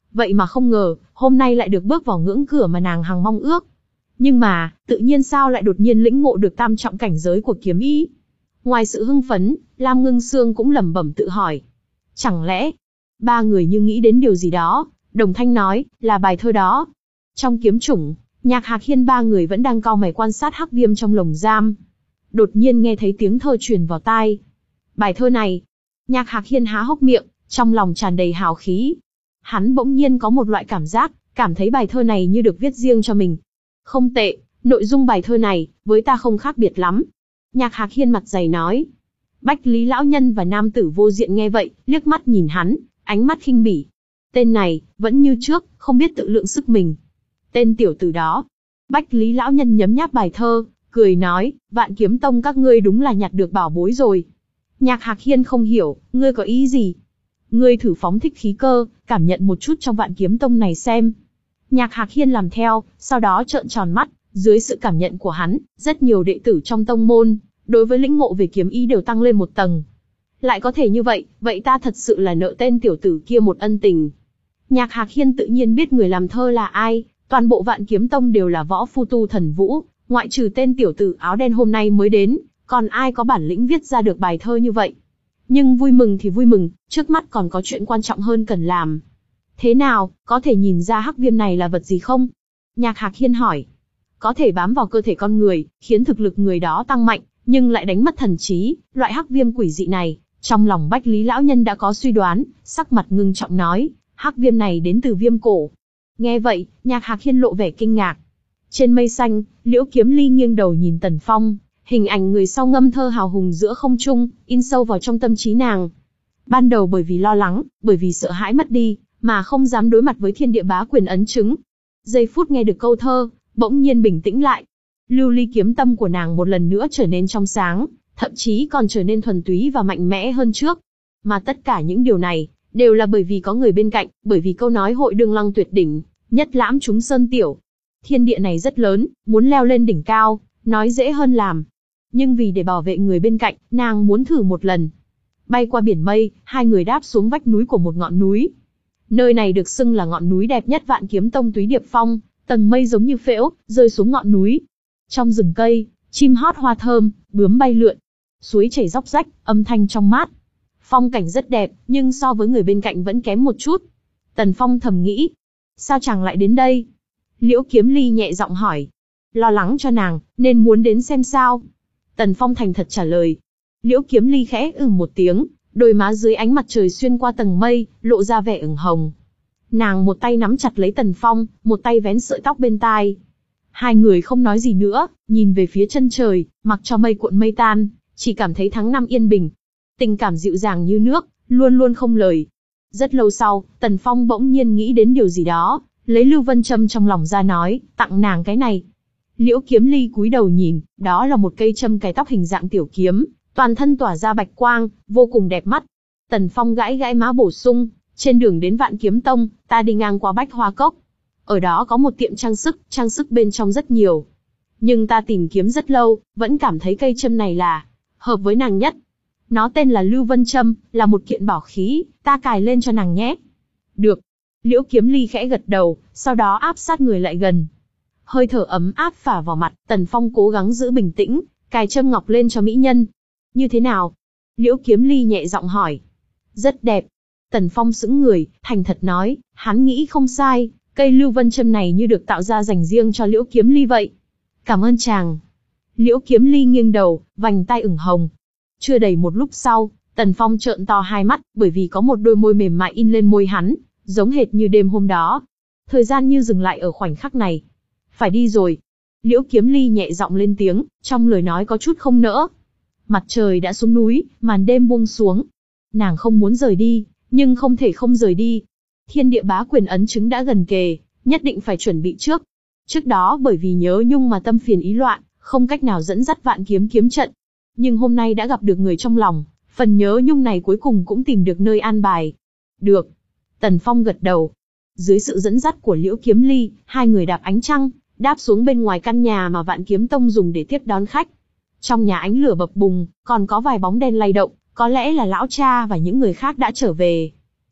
Vậy mà không ngờ, hôm nay lại được bước vào ngưỡng cửa mà nàng hằng mong ước. Nhưng mà, tự nhiên sao lại đột nhiên lĩnh ngộ được tam trọng cảnh giới của kiếm ý? Ngoài sự hưng phấn, Lam Ngưng Sương cũng lẩm bẩm tự hỏi. Chẳng lẽ, ba người như nghĩ đến điều gì đó, đồng thanh nói, là bài thơ đó. Trong kiếm chủng, Nhạc Hạc Hiên ba người vẫn đang cau mày quan sát Hắc Viêm trong lồng giam. Đột nhiên nghe thấy tiếng thơ truyền vào tai. Bài thơ này, Nhạc Hạc Hiên há hốc miệng, trong lòng tràn đầy hào khí. Hắn bỗng nhiên có một loại cảm giác, cảm thấy bài thơ này như được viết riêng cho mình. Không tệ, nội dung bài thơ này, với ta không khác biệt lắm. Nhạc Hạc Hiên mặt dày nói. Bách Lý lão nhân và nam tử vô diện nghe vậy, liếc mắt nhìn hắn, ánh mắt khinh bỉ. Tên này, vẫn như trước, không biết tự lượng sức mình. Tên tiểu tử đó. Bách Lý lão nhân nhấm nháp bài thơ, cười nói, Vạn Kiếm Tông các ngươi đúng là nhặt được bảo bối rồi. Nhạc Hạc Hiên không hiểu, ngươi có ý gì? Ngươi thử phóng thích khí cơ, cảm nhận một chút trong Vạn Kiếm Tông này xem. Nhạc Hạc Hiên làm theo, sau đó trợn tròn mắt, dưới sự cảm nhận của hắn, rất nhiều đệ tử trong tông môn, đối với lĩnh ngộ về kiếm ý đều tăng lên một tầng. Lại có thể như vậy, vậy ta thật sự là nợ tên tiểu tử kia một ân tình. Nhạc Hạc Hiên tự nhiên biết người làm thơ là ai, toàn bộ Vạn Kiếm Tông đều là võ phu tu thần vũ, ngoại trừ tên tiểu tử áo đen hôm nay mới đến, còn ai có bản lĩnh viết ra được bài thơ như vậy. Nhưng vui mừng thì vui mừng, trước mắt còn có chuyện quan trọng hơn cần làm. Thế nào, có thể nhìn ra hắc viêm này là vật gì không? Nhạc Hạc Hiên hỏi. Có thể bám vào cơ thể con người, khiến thực lực người đó tăng mạnh, nhưng lại đánh mất thần trí, loại hắc viêm quỷ dị này. Trong lòng Bách Lý lão nhân đã có suy đoán, sắc mặt ngưng trọng nói, hắc viêm này đến từ viêm cổ. Nghe vậy, Nhạc Hạc Hiên lộ vẻ kinh ngạc. Trên mây xanh, Liễu Kiếm Ly nghiêng đầu nhìn Tần Phong, hình ảnh người sau ngâm thơ hào hùng giữa không trung, in sâu vào trong tâm trí nàng. Ban đầu bởi vì lo lắng, bởi vì sợ hãi mất đi, mà không dám đối mặt với thiên địa bá quyền ấn chứng. Giây phút nghe được câu thơ, bỗng nhiên bình tĩnh lại. Lưu ly kiếm tâm của nàng một lần nữa trở nên trong sáng, thậm chí còn trở nên thuần túy và mạnh mẽ hơn trước. Mà tất cả những điều này, đều là bởi vì có người bên cạnh, bởi vì câu nói hội đương lăng tuyệt đỉnh, nhất lãm chúng sơn tiểu. Thiên địa này rất lớn, muốn leo lên đỉnh cao, nói dễ hơn làm. Nhưng vì để bảo vệ người bên cạnh, nàng muốn thử một lần. Bay qua biển mây, hai người đáp xuống vách núi của một ngọn núi. Nơi này được xưng là ngọn núi đẹp nhất Vạn Kiếm Tông Túy Điệp Phong, tầng mây giống như phễu, rơi xuống ngọn núi. Trong rừng cây, chim hót hoa thơm, bướm bay lượn, suối chảy róc rách, âm thanh trong mát. Phong cảnh rất đẹp, nhưng so với người bên cạnh vẫn kém một chút. Tần Phong thầm nghĩ, sao chàng lại đến đây? Liễu Kiếm Ly nhẹ giọng hỏi. Lo lắng cho nàng, nên muốn đến xem sao. Tần Phong thành thật trả lời. Liễu Kiếm Ly khẽ ừm một tiếng, đôi má dưới ánh mặt trời xuyên qua tầng mây, lộ ra vẻ ửng hồng. Nàng một tay nắm chặt lấy Tần Phong, một tay vén sợi tóc bên tai. Hai người không nói gì nữa, nhìn về phía chân trời, mặc cho mây cuộn mây tan, chỉ cảm thấy tháng năm yên bình. Tình cảm dịu dàng như nước, luôn luôn không lời. Rất lâu sau, Tần Phong bỗng nhiên nghĩ đến điều gì đó, lấy Lưu Vân Châm trong lòng ra nói, tặng nàng cái này. Liễu Kiếm Ly cúi đầu nhìn, đó là một cây châm cài tóc hình dạng tiểu kiếm, toàn thân tỏa ra bạch quang, vô cùng đẹp mắt. Tần Phong gãi gãi má bổ sung, trên đường đến Vạn Kiếm Tông, ta đi ngang qua Bách Hoa Cốc. Ở đó có một tiệm trang sức, trang sức bên trong rất nhiều. Nhưng ta tìm kiếm rất lâu, vẫn cảm thấy cây châm này là hợp với nàng nhất. Nó tên là Lưu Vân Châm, là một kiện bảo khí, ta cài lên cho nàng nhé. Được. Liễu Kiếm Ly khẽ gật đầu, sau đó áp sát người lại gần. Hơi thở ấm áp phả vào mặt, Tần Phong cố gắng giữ bình tĩnh, cài châm ngọc lên cho mỹ nhân. Như thế nào? Liễu Kiếm Ly nhẹ giọng hỏi. Rất đẹp. Tần Phong sững người, thành thật nói, hắn nghĩ không sai, cây Lưu Vân Châm này như được tạo ra dành riêng cho Liễu Kiếm Ly vậy. Cảm ơn chàng. Liễu Kiếm Ly nghiêng đầu, vành tai ửng hồng. Chưa đầy một lúc sau, Tần Phong trợn to hai mắt, bởi vì có một đôi môi mềm mại in lên môi hắn, giống hệt như đêm hôm đó. Thời gian như dừng lại ở khoảnh khắc này. Phải đi rồi. Liễu Kiếm Ly nhẹ giọng lên tiếng, trong lời nói có chút không nỡ. Mặt trời đã xuống núi, màn đêm buông xuống. Nàng không muốn rời đi, nhưng không thể không rời đi. Thiên địa bá quyền ấn chứng đã gần kề, nhất định phải chuẩn bị trước. Trước đó bởi vì nhớ nhung mà tâm phiền ý loạn, không cách nào dẫn dắt Vạn Kiếm kiếm trận. Nhưng hôm nay đã gặp được người trong lòng, phần nhớ nhung này cuối cùng cũng tìm được nơi an bài. Được. Tần Phong gật đầu. Dưới sự dẫn dắt của Liễu Kiếm Ly, hai người đạp ánh trăng, đáp xuống bên ngoài căn nhà mà Vạn Kiếm Tông dùng để tiếp đón khách. Trong nhà ánh lửa bập bùng, còn có vài bóng đen lay động, có lẽ là lão cha và những người khác đã trở về.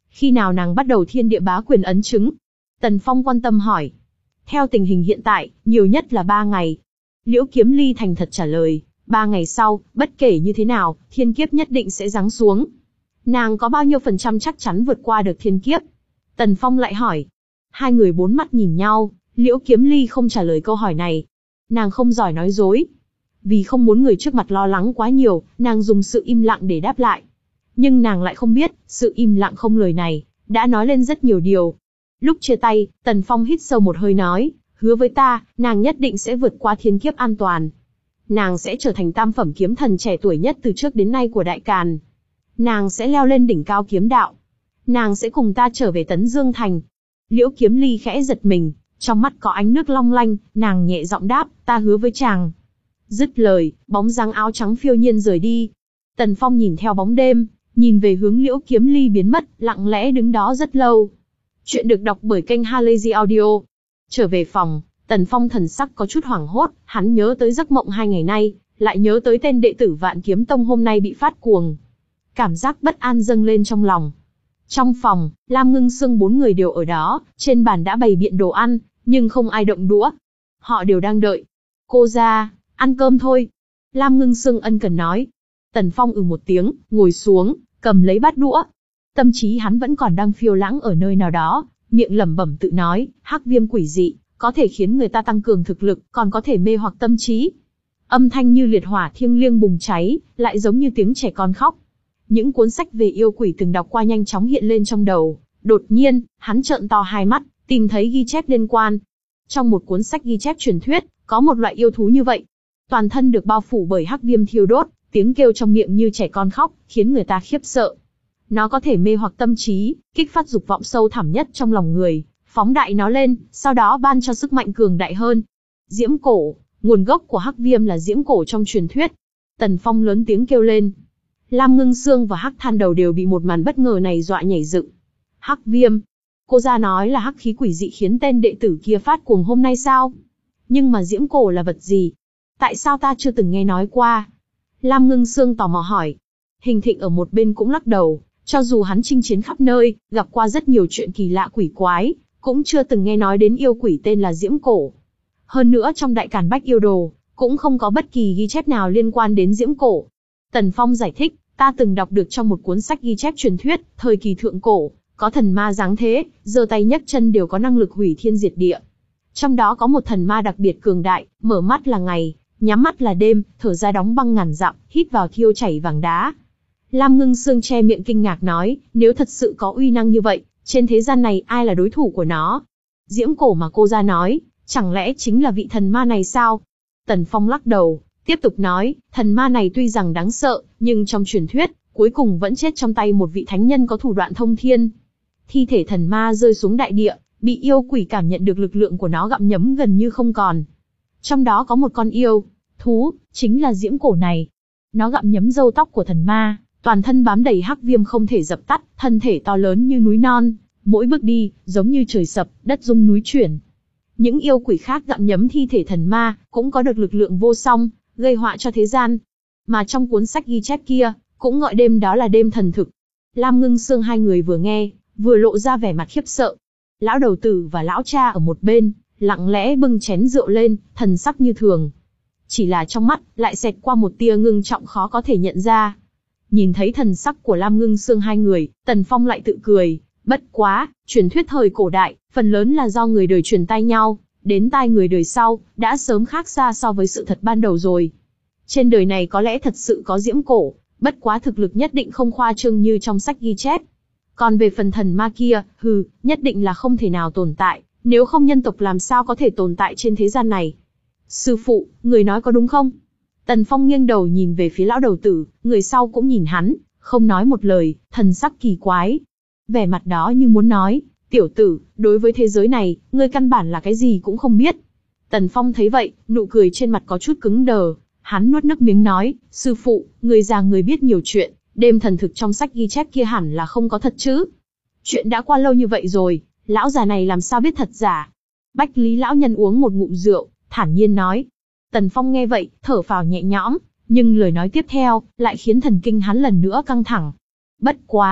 Khi nào nàng bắt đầu thiên địa bá quyền ấn chứng? Tần Phong quan tâm hỏi. Theo tình hình hiện tại, nhiều nhất là ba ngày. Liễu Kiếm Ly thành thật trả lời, ba ngày sau, bất kể như thế nào, thiên kiếp nhất định sẽ giáng xuống. Nàng có bao nhiêu phần trăm chắc chắn vượt qua được thiên kiếp? Tần Phong lại hỏi. Hai người bốn mắt nhìn nhau, Liễu Kiếm Ly không trả lời câu hỏi này. Nàng không giỏi nói dối. Vì không muốn người trước mặt lo lắng quá nhiều, nàng dùng sự im lặng để đáp lại. Nhưng nàng lại không biết, sự im lặng không lời này, đã nói lên rất nhiều điều. Lúc chia tay, Tần Phong hít sâu một hơi nói, hứa với ta, nàng nhất định sẽ vượt qua thiên kiếp an toàn. Nàng sẽ trở thành tam phẩm kiếm thần trẻ tuổi nhất từ trước đến nay của Đại Càn. Nàng sẽ leo lên đỉnh cao kiếm đạo. Nàng sẽ cùng ta trở về Tấn Dương Thành. Liễu Kiếm Ly khẽ giật mình, trong mắt có ánh nước long lanh, nàng nhẹ giọng đáp, ta hứa với chàng. Dứt lời, bóng dáng áo trắng phiêu nhiên rời đi. Tần Phong nhìn theo bóng đêm, nhìn về hướng Liễu Kiếm Ly biến mất, lặng lẽ đứng đó rất lâu. Chuyện được đọc bởi kênh Halazy Audio. Trở về phòng, Tần Phong thần sắc có chút hoảng hốt, hắn nhớ tới giấc mộng hai ngày nay, lại nhớ tới tên đệ tử Vạn Kiếm Tông hôm nay bị phát cuồng. Cảm giác bất an dâng lên trong lòng. Trong phòng, Lam Ngưng Sương bốn người đều ở đó, trên bàn đã bày biện đồ ăn, nhưng không ai động đũa. Họ đều đang đợi. Cô ra, ăn cơm thôi. Lam Ngưng Sương ân cần nói. Tần Phong ừ một tiếng, ngồi xuống, cầm lấy bát đũa. Tâm trí hắn vẫn còn đang phiêu lãng ở nơi nào đó, miệng lẩm bẩm tự nói, hắc viêm quỷ dị, có thể khiến người ta tăng cường thực lực, còn có thể mê hoặc tâm trí. Âm thanh như liệt hỏa thiêng liêng bùng cháy, lại giống như tiếng trẻ con khóc. Những cuốn sách về yêu quỷ từng đọc qua nhanh chóng hiện lên trong đầu. Đột nhiên, hắn trợn to hai mắt, tìm thấy ghi chép liên quan. Trong một cuốn sách ghi chép truyền thuyết, có một loại yêu thú như vậy. Toàn thân được bao phủ bởi hắc viêm thiêu đốt, tiếng kêu trong miệng như trẻ con khóc, khiến người ta khiếp sợ. Nó có thể mê hoặc tâm trí, kích phát dục vọng sâu thẳm nhất trong lòng người, phóng đại nó lên, sau đó ban cho sức mạnh cường đại hơn. Diễm cổ, nguồn gốc của hắc viêm là diễm cổ trong truyền thuyết. Tần Phong lớn tiếng kêu lên. Lam Ngưng Sương và Hắc Than Đầu đều bị một màn bất ngờ này dọa nhảy dựng. Hắc viêm? Cô ra nói là hắc khí quỷ dị khiến tên đệ tử kia phát cuồng hôm nay sao? Nhưng mà diễm cổ là vật gì? Tại sao ta chưa từng nghe nói qua? Lam Ngưng Sương tò mò hỏi. Hình Thịnh ở một bên cũng lắc đầu, cho dù hắn chinh chiến khắp nơi, gặp qua rất nhiều chuyện kỳ lạ quỷ quái, cũng chưa từng nghe nói đến yêu quỷ tên là diễm cổ. Hơn nữa trong Đại Càn Bách Yêu Đồ, cũng không có bất kỳ ghi chép nào liên quan đến diễm cổ. Tần Phong giải thích, ta từng đọc được trong một cuốn sách ghi chép truyền thuyết, thời kỳ thượng cổ, có thần ma dáng thế, giơ tay nhấc chân đều có năng lực hủy thiên diệt địa. Trong đó có một thần ma đặc biệt cường đại, mở mắt là ngày, nhắm mắt là đêm, thở ra đóng băng ngàn dặm, hít vào thiêu chảy vàng đá. Lam Ngưng Sương che miệng kinh ngạc nói, nếu thật sự có uy năng như vậy, trên thế gian này ai là đối thủ của nó? Diễm cổ mà cô ra nói, chẳng lẽ chính là vị thần ma này sao? Tần Phong lắc đầu, tiếp tục nói, thần ma này tuy rằng đáng sợ, nhưng trong truyền thuyết, cuối cùng vẫn chết trong tay một vị thánh nhân có thủ đoạn thông thiên. Thi thể thần ma rơi xuống đại địa, bị yêu quỷ cảm nhận được lực lượng của nó gặm nhấm gần như không còn. Trong đó có một con yêu, thú, chính là diễm cổ này. Nó gặm nhấm râu tóc của thần ma, toàn thân bám đầy hắc viêm không thể dập tắt, thân thể to lớn như núi non, mỗi bước đi, giống như trời sập, đất rung núi chuyển. Những yêu quỷ khác gặm nhấm thi thể thần ma, cũng có được lực lượng vô song, gây họa cho thế gian. Mà trong cuốn sách ghi chép kia, cũng gọi đêm đó là đêm thần thực. Lam Ngưng Sương hai người vừa nghe, vừa lộ ra vẻ mặt khiếp sợ. Lão đầu tử và lão cha ở một bên, lặng lẽ bưng chén rượu lên, thần sắc như thường. Chỉ là trong mắt, lại xẹt qua một tia ngưng trọng khó có thể nhận ra. Nhìn thấy thần sắc của Lam Ngưng Sương hai người, Tần Phong lại tự cười. Bất quá, truyền thuyết thời cổ đại, phần lớn là do người đời truyền tai nhau, đến tai người đời sau, đã sớm khác xa so với sự thật ban đầu rồi. Trên đời này có lẽ thật sự có diễm cổ, bất quá thực lực nhất định không khoa trương như trong sách ghi chép. Còn về phần thần ma kia, hừ, nhất định là không thể nào tồn tại, nếu không nhân tộc làm sao có thể tồn tại trên thế gian này. Sư phụ, người nói có đúng không? Tần Phong nghiêng đầu nhìn về phía lão đầu tử, người sau cũng nhìn hắn, không nói một lời, thần sắc kỳ quái. Vẻ mặt đó như muốn nói, tiểu tử, đối với thế giới này, ngươi căn bản là cái gì cũng không biết. Tần Phong thấy vậy, nụ cười trên mặt có chút cứng đờ, hắn nuốt nước miếng nói, sư phụ, người già người biết nhiều chuyện, đêm thần thực trong sách ghi chép kia hẳn là không có thật chứ. Chuyện đã qua lâu như vậy rồi, lão già này làm sao biết thật giả. Bách Lý lão nhân uống một ngụm rượu, thản nhiên nói. Tần Phong nghe vậy, thở phào nhẹ nhõm, nhưng lời nói tiếp theo, lại khiến thần kinh hắn lần nữa căng thẳng. Bất quá,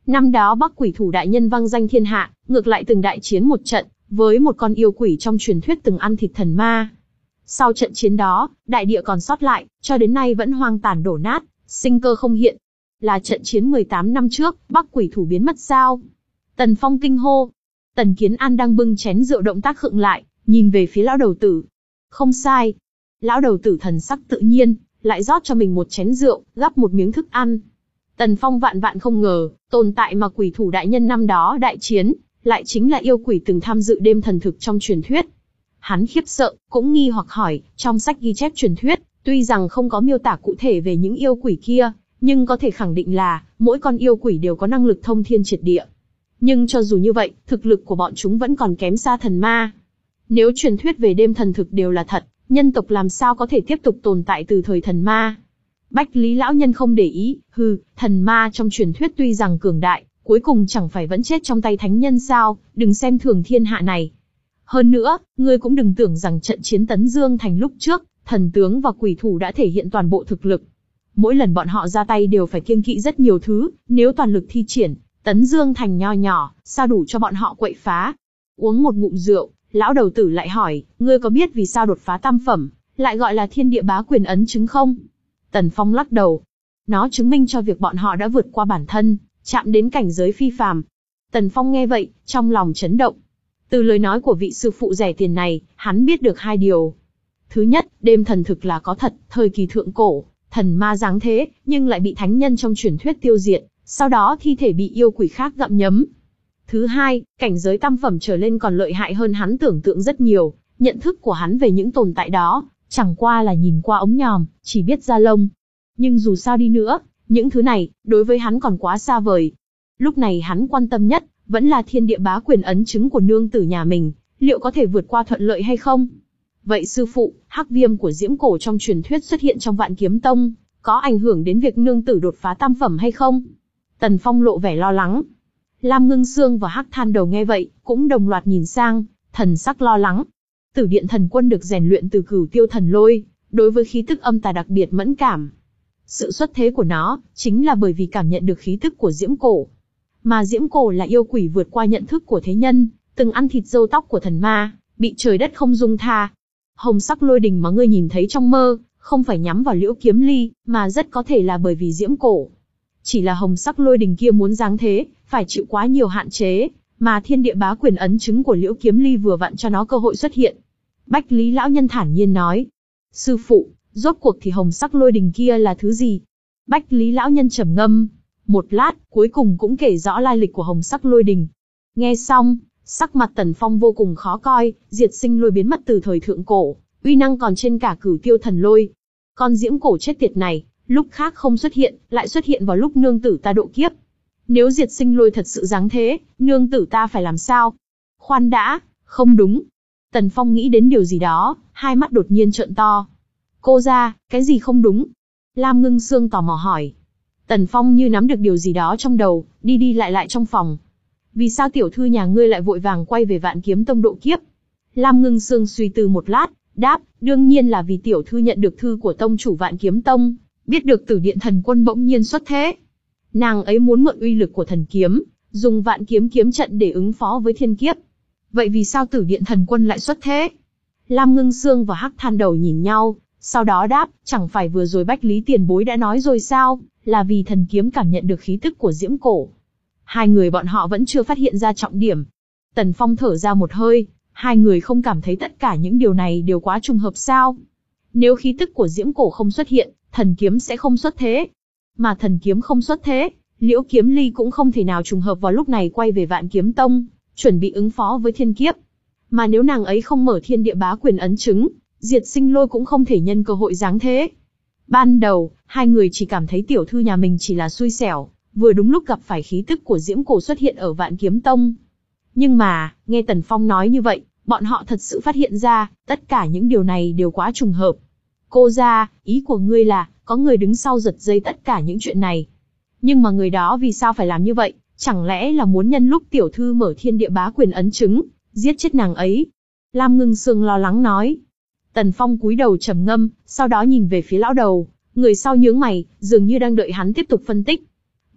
Năm đó Bắc Quỷ Thủ đại nhân vang danh thiên hạ, ngược lại từng đại chiến một trận, với một con yêu quỷ trong truyền thuyết từng ăn thịt thần ma. Sau trận chiến đó, đại địa còn sót lại, cho đến nay vẫn hoang tàn đổ nát, sinh cơ không hiện. Là trận chiến mười tám năm trước, Bắc Quỷ Thủ biến mất sao? Tần Phong kinh hô. Tần Kiến An đang bưng chén rượu động tác khựng lại, nhìn về phía lão đầu tử. Không sai. Lão đầu tử thần sắc tự nhiên, lại rót cho mình một chén rượu, gắp một miếng thức ăn. Tần Phong vạn vạn không ngờ, tồn tại mà Quỷ Thủ đại nhân năm đó đại chiến, lại chính là yêu quỷ từng tham dự đêm thần thực trong truyền thuyết. Hắn khiếp sợ, cũng nghi hoặc hỏi, trong sách ghi chép truyền thuyết, tuy rằng không có miêu tả cụ thể về những yêu quỷ kia, nhưng có thể khẳng định là, mỗi con yêu quỷ đều có năng lực thông thiên triệt địa. Nhưng cho dù như vậy, thực lực của bọn chúng vẫn còn kém xa thần ma. Nếu truyền thuyết về đêm thần thực đều là thật, nhân tộc làm sao có thể tiếp tục tồn tại từ thời thần ma? Bách Lý lão nhân không để ý, hừ, thần ma trong truyền thuyết tuy rằng cường đại, cuối cùng chẳng phải vẫn chết trong tay thánh nhân sao, đừng xem thường thiên hạ này. Hơn nữa, ngươi cũng đừng tưởng rằng trận chiến Tấn Dương Thành lúc trước, thần tướng và quỷ thủ đã thể hiện toàn bộ thực lực. Mỗi lần bọn họ ra tay đều phải kiêng kỵ rất nhiều thứ, nếu toàn lực thi triển, Tấn Dương Thành nho nhỏ, sao đủ cho bọn họ quậy phá. Uống một ngụm rượu, lão đầu tử lại hỏi, ngươi có biết vì sao đột phá tam phẩm, lại gọi là thiên địa bá quyền ấn chứng không? Tần Phong lắc đầu. Nó chứng minh cho việc bọn họ đã vượt qua bản thân, chạm đến cảnh giới phi phàm. Tần Phong nghe vậy, trong lòng chấn động. Từ lời nói của vị sư phụ rẻ tiền này, hắn biết được hai điều. Thứ nhất, đêm thần thực là có thật, thời kỳ thượng cổ, thần ma giáng thế, nhưng lại bị thánh nhân trong truyền thuyết tiêu diệt, sau đó thi thể bị yêu quỷ khác gặm nhấm. Thứ hai, cảnh giới tam phẩm trở lên còn lợi hại hơn hắn tưởng tượng rất nhiều, nhận thức của hắn về những tồn tại đó, chẳng qua là nhìn qua ống nhòm, chỉ biết da lông. Nhưng dù sao đi nữa, những thứ này, đối với hắn còn quá xa vời. Lúc này hắn quan tâm nhất, vẫn là thiên địa bá quyền ấn chứng của nương tử nhà mình, liệu có thể vượt qua thuận lợi hay không? Vậy sư phụ, hắc viêm của diễm cổ trong truyền thuyết xuất hiện trong Vạn Kiếm Tông, có ảnh hưởng đến việc nương tử đột phá tam phẩm hay không? Tần Phong lộ vẻ lo lắng. Lam Ngưng Sương và Hắc Than Đầu nghe vậy, cũng đồng loạt nhìn sang, thần sắc lo lắng. Tử Điện Thần Quân được rèn luyện từ Cửu Tiêu Thần Lôi, đối với khí tức âm tà đặc biệt mẫn cảm. Sự xuất thế của nó, chính là bởi vì cảm nhận được khí tức của diễm cổ. Mà diễm cổ là yêu quỷ vượt qua nhận thức của thế nhân, từng ăn thịt râu tóc của thần ma, bị trời đất không dung tha. Hồng sắc lôi đình mà ngươi nhìn thấy trong mơ, không phải nhắm vào Liễu Kiếm Ly, mà rất có thể là bởi vì diễm cổ. Chỉ là hồng sắc lôi đình kia muốn giáng thế, phải chịu quá nhiều hạn chế, mà thiên địa bá quyền ấn chứng của Liễu Kiếm Ly vừa vặn cho nó cơ hội xuất hiện. Bách Lý lão nhân thản nhiên nói, sư phụ, rốt cuộc thì hồng sắc lôi đình kia là thứ gì? Bách Lý lão nhân trầm ngâm, một lát, cuối cùng cũng kể rõ lai lịch của hồng sắc lôi đình. Nghe xong, sắc mặt Tần Phong vô cùng khó coi, diệt sinh lôi biến mất từ thời thượng cổ, uy năng còn trên cả Cửu Tiêu Thần Lôi. Con diễm cổ chết tiệt này, lúc khác không xuất hiện, lại xuất hiện vào lúc nương tử ta độ kiếp. Nếu diệt sinh lôi thật sự giáng thế, nương tử ta phải làm sao? Khoan đã, không đúng. Tần Phong nghĩ đến điều gì đó, hai mắt đột nhiên trợn to. Cô ra, cái gì không đúng? Lam Ngưng Sương tò mò hỏi. Tần Phong như nắm được điều gì đó trong đầu, đi đi lại lại trong phòng. Vì sao tiểu thư nhà ngươi lại vội vàng quay về Vạn Kiếm Tông độ kiếp? Lam Ngưng Sương suy tư một lát, đáp, đương nhiên là vì tiểu thư nhận được thư của tông chủ Vạn Kiếm Tông, biết được Tử Điện Thần Quân bỗng nhiên xuất thế. Nàng ấy muốn mượn uy lực của thần kiếm, dùng Vạn Kiếm kiếm trận để ứng phó với thiên kiếp. Vậy vì sao Tử Điện Thần Quân lại xuất thế? Lam Ngưng Sương và Hắc Than Đầu nhìn nhau, sau đó đáp, chẳng phải vừa rồi Bách Lý tiền bối đã nói rồi sao, là vì thần kiếm cảm nhận được khí tức của diễm cổ. Hai người bọn họ vẫn chưa phát hiện ra trọng điểm. Tần Phong thở ra một hơi, hai người không cảm thấy tất cả những điều này đều quá trùng hợp sao? Nếu khí tức của diễm cổ không xuất hiện, thần kiếm sẽ không xuất thế. Mà thần kiếm không xuất thế, Liễu Kiếm Ly cũng không thể nào trùng hợp vào lúc này quay về Vạn Kiếm Tông, chuẩn bị ứng phó với thiên kiếp. Mà nếu nàng ấy không mở thiên địa bá quyền ấn chứng, diệt sinh lôi cũng không thể nhân cơ hội giáng thế. Ban đầu, hai người chỉ cảm thấy tiểu thư nhà mình chỉ là xui xẻo, vừa đúng lúc gặp phải khí tức của diễm cổ xuất hiện ở Vạn Kiếm Tông. Nhưng mà, nghe Tần Phong nói như vậy, bọn họ thật sự phát hiện ra, tất cả những điều này đều quá trùng hợp. Cô ra, ý của ngươi là, có người đứng sau giật dây tất cả những chuyện này. Nhưng mà người đó vì sao phải làm như vậy? Chẳng lẽ là muốn nhân lúc tiểu thư mở thiên địa bá quyền ấn chứng, giết chết nàng ấy? Lam Ngưng Sương lo lắng nói. Tần Phong cúi đầu trầm ngâm, sau đó nhìn về phía lão đầu, người sau nhướng mày, dường như đang đợi hắn tiếp tục phân tích.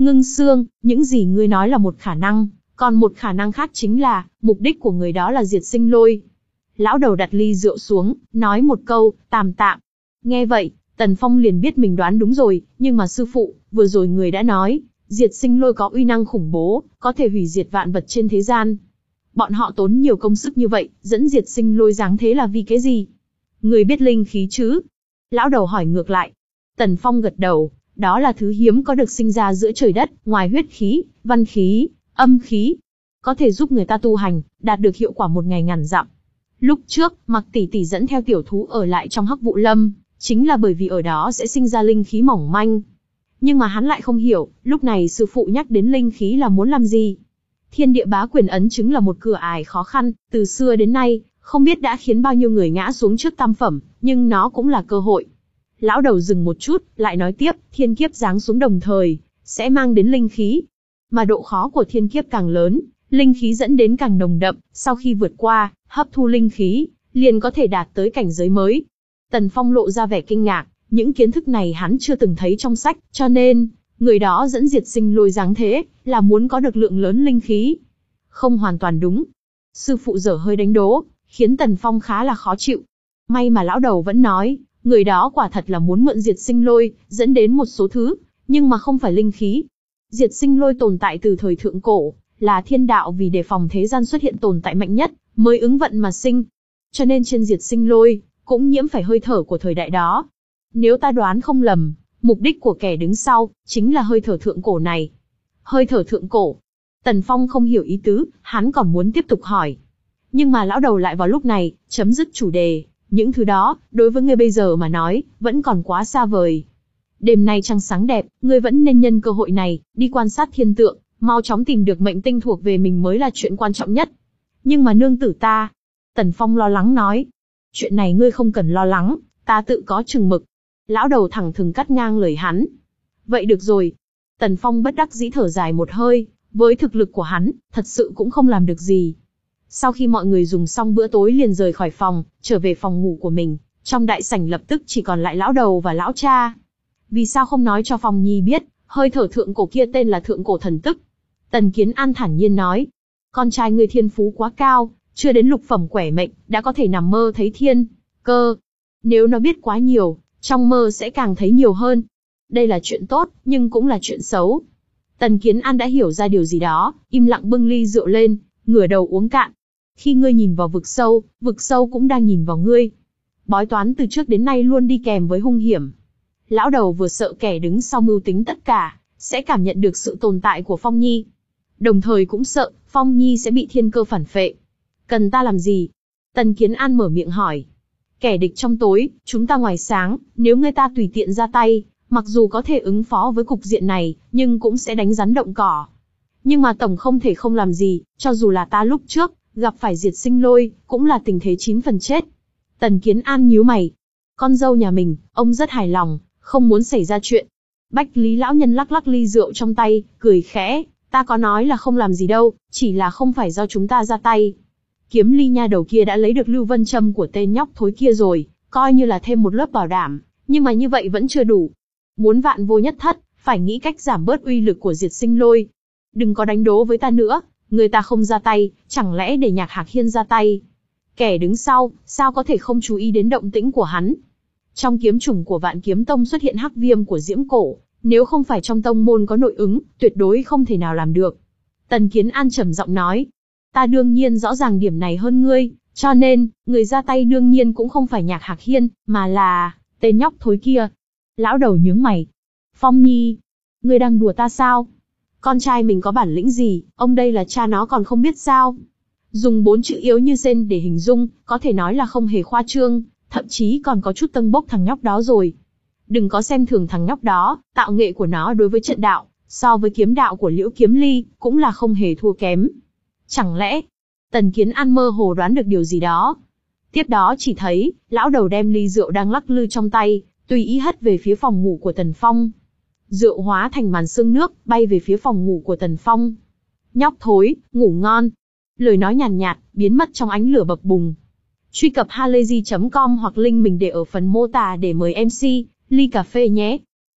Ngưng Xương, những gì ngươi nói là một khả năng, còn một khả năng khác chính là, mục đích của người đó là diệt sinh lôi. Lão đầu đặt ly rượu xuống, nói một câu, tạm tạm. Nghe vậy, Tần Phong liền biết mình đoán đúng rồi, nhưng mà sư phụ, vừa rồi người đã nói, diệt sinh lôi có uy năng khủng bố, có thể hủy diệt vạn vật trên thế gian. Bọn họ tốn nhiều công sức như vậy, dẫn diệt sinh lôi giáng thế là vì cái gì? Người biết linh khí chứ? Lão đầu hỏi ngược lại. Tần Phong gật đầu, đó là thứ hiếm có được sinh ra giữa trời đất, ngoài huyết khí, văn khí, âm khí. Có thể giúp người ta tu hành, đạt được hiệu quả một ngày ngàn dặm. Lúc trước, Mặc tỷ tỷ dẫn theo tiểu thú ở lại trong Hắc Vụ Lâm, chính là bởi vì ở đó sẽ sinh ra linh khí mỏng manh. Nhưng mà hắn lại không hiểu, lúc này sư phụ nhắc đến linh khí là muốn làm gì? Thiên địa bá quyền ấn chứng là một cửa ải khó khăn, từ xưa đến nay, không biết đã khiến bao nhiêu người ngã xuống trước tam phẩm, nhưng nó cũng là cơ hội. Lão đầu dừng một chút, lại nói tiếp, thiên kiếp giáng xuống đồng thời, sẽ mang đến linh khí. Mà độ khó của thiên kiếp càng lớn, linh khí dẫn đến càng nồng đậm, sau khi vượt qua, hấp thu linh khí, liền có thể đạt tới cảnh giới mới. Tần Phong lộ ra vẻ kinh ngạc, những kiến thức này hắn chưa từng thấy trong sách, cho nên, người đó dẫn diệt sinh lôi giáng thế, là muốn có được lượng lớn linh khí. Không hoàn toàn đúng. Sư phụ dở hơi đánh đố, khiến Tần Phong khá là khó chịu. May mà lão đầu vẫn nói, người đó quả thật là muốn mượn diệt sinh lôi, dẫn đến một số thứ, nhưng mà không phải linh khí. Diệt sinh lôi tồn tại từ thời thượng cổ, là thiên đạo vì đề phòng thế gian xuất hiện tồn tại mạnh nhất, mới ứng vận mà sinh. Cho nên trên diệt sinh lôi, cũng nhiễm phải hơi thở của thời đại đó. Nếu ta đoán không lầm, mục đích của kẻ đứng sau, chính là hơi thở thượng cổ này. Hơi thở thượng cổ. Tần Phong không hiểu ý tứ, hắn còn muốn tiếp tục hỏi. Nhưng mà lão đầu lại vào lúc này, chấm dứt chủ đề. Những thứ đó, đối với ngươi bây giờ mà nói, vẫn còn quá xa vời. Đêm nay trăng sáng đẹp, ngươi vẫn nên nhân cơ hội này, đi quan sát thiên tượng, mau chóng tìm được mệnh tinh thuộc về mình mới là chuyện quan trọng nhất. Nhưng mà nương tử ta, Tần Phong lo lắng nói. Chuyện này ngươi không cần lo lắng, ta tự có chừng mực. Lão đầu thẳng thừng cắt ngang lời hắn. Vậy được rồi. Tần Phong bất đắc dĩ thở dài một hơi, với thực lực của hắn, thật sự cũng không làm được gì. Sau khi mọi người dùng xong bữa tối liền rời khỏi phòng, trở về phòng ngủ của mình, trong đại sảnh lập tức chỉ còn lại lão đầu và lão cha. Vì sao không nói cho Phong Nhi biết, hơi thở thượng cổ kia tên là thượng cổ thần tức? Tần Kiến An thản nhiên nói, con trai ngươi thiên phú quá cao, chưa đến lục phẩm quẻ mệnh, đã có thể nằm mơ thấy thiên cơ. Nếu nó biết quá nhiều, trong mơ sẽ càng thấy nhiều hơn. Đây là chuyện tốt, nhưng cũng là chuyện xấu. Tần Kiến An đã hiểu ra điều gì đó, im lặng bưng ly rượu lên, ngửa đầu uống cạn. Khi ngươi nhìn vào vực sâu, vực sâu cũng đang nhìn vào ngươi. Bói toán từ trước đến nay luôn đi kèm với hung hiểm. Lão đầu vừa sợ kẻ đứng sau mưu tính tất cả, sẽ cảm nhận được sự tồn tại của Phong Nhi. Đồng thời cũng sợ, Phong Nhi sẽ bị thiên cơ phản phệ. Cần ta làm gì? Tần Kiến An mở miệng hỏi. Kẻ địch trong tối, chúng ta ngoài sáng, nếu ngươi ta tùy tiện ra tay, mặc dù có thể ứng phó với cục diện này, nhưng cũng sẽ đánh rắn động cỏ. Nhưng mà tổng không thể không làm gì, cho dù là ta lúc trước, gặp phải diệt sinh lôi, cũng là tình thế chín phần chết. Tần Kiến An nhíu mày. Con dâu nhà mình, ông rất hài lòng, không muốn xảy ra chuyện. Bách Lý lão nhân lắc lắc ly rượu trong tay, cười khẽ. Ta có nói là không làm gì đâu, chỉ là không phải do chúng ta ra tay. Kiếm Ly nha đầu kia đã lấy được lưu vân châm của tên nhóc thối kia rồi, coi như là thêm một lớp bảo đảm, nhưng mà như vậy vẫn chưa đủ. Muốn vạn vô nhất thất, phải nghĩ cách giảm bớt uy lực của diệt sinh lôi. Đừng có đánh đố với ta nữa, người ta không ra tay, chẳng lẽ để Nhạc Hạc Hiên ra tay? Kẻ đứng sau, sao có thể không chú ý đến động tĩnh của hắn? Trong kiếm chủng của Vạn Kiếm Tông xuất hiện hắc viêm của Diễm Cổ, nếu không phải trong tông môn có nội ứng, tuyệt đối không thể nào làm được. Tần Kiến An trầm giọng nói, ta đương nhiên rõ ràng điểm này hơn ngươi, cho nên, người ra tay đương nhiên cũng không phải Nhạc Hạc Hiên, mà là, tên nhóc thối kia. Lão đầu nhướng mày. Phong Nhi, ngươi đang đùa ta sao? Con trai mình có bản lĩnh gì, ông đây là cha nó còn không biết sao? Dùng bốn chữ yếu như sen để hình dung, có thể nói là không hề khoa trương, thậm chí còn có chút tâng bốc thằng nhóc đó rồi. Đừng có xem thường thằng nhóc đó, tạo nghệ của nó đối với trận đạo, so với kiếm đạo của Liễu Kiếm Ly, cũng là không hề thua kém. Chẳng lẽ, Tần Kiến An mơ hồ đoán được điều gì đó. Tiếp đó chỉ thấy, lão đầu đem ly rượu đang lắc lư trong tay, tùy ý hất về phía phòng ngủ của Tần Phong. Rượu hóa thành màn sương nước, bay về phía phòng ngủ của Tần Phong. Nhóc thối, ngủ ngon. Lời nói nhàn nhạt, nhạt, biến mất trong ánh lửa bập bùng. Truy cập halayzi chấm com hoặc link mình để ở phần mô tả để mời em xê, ly cà phê nhé.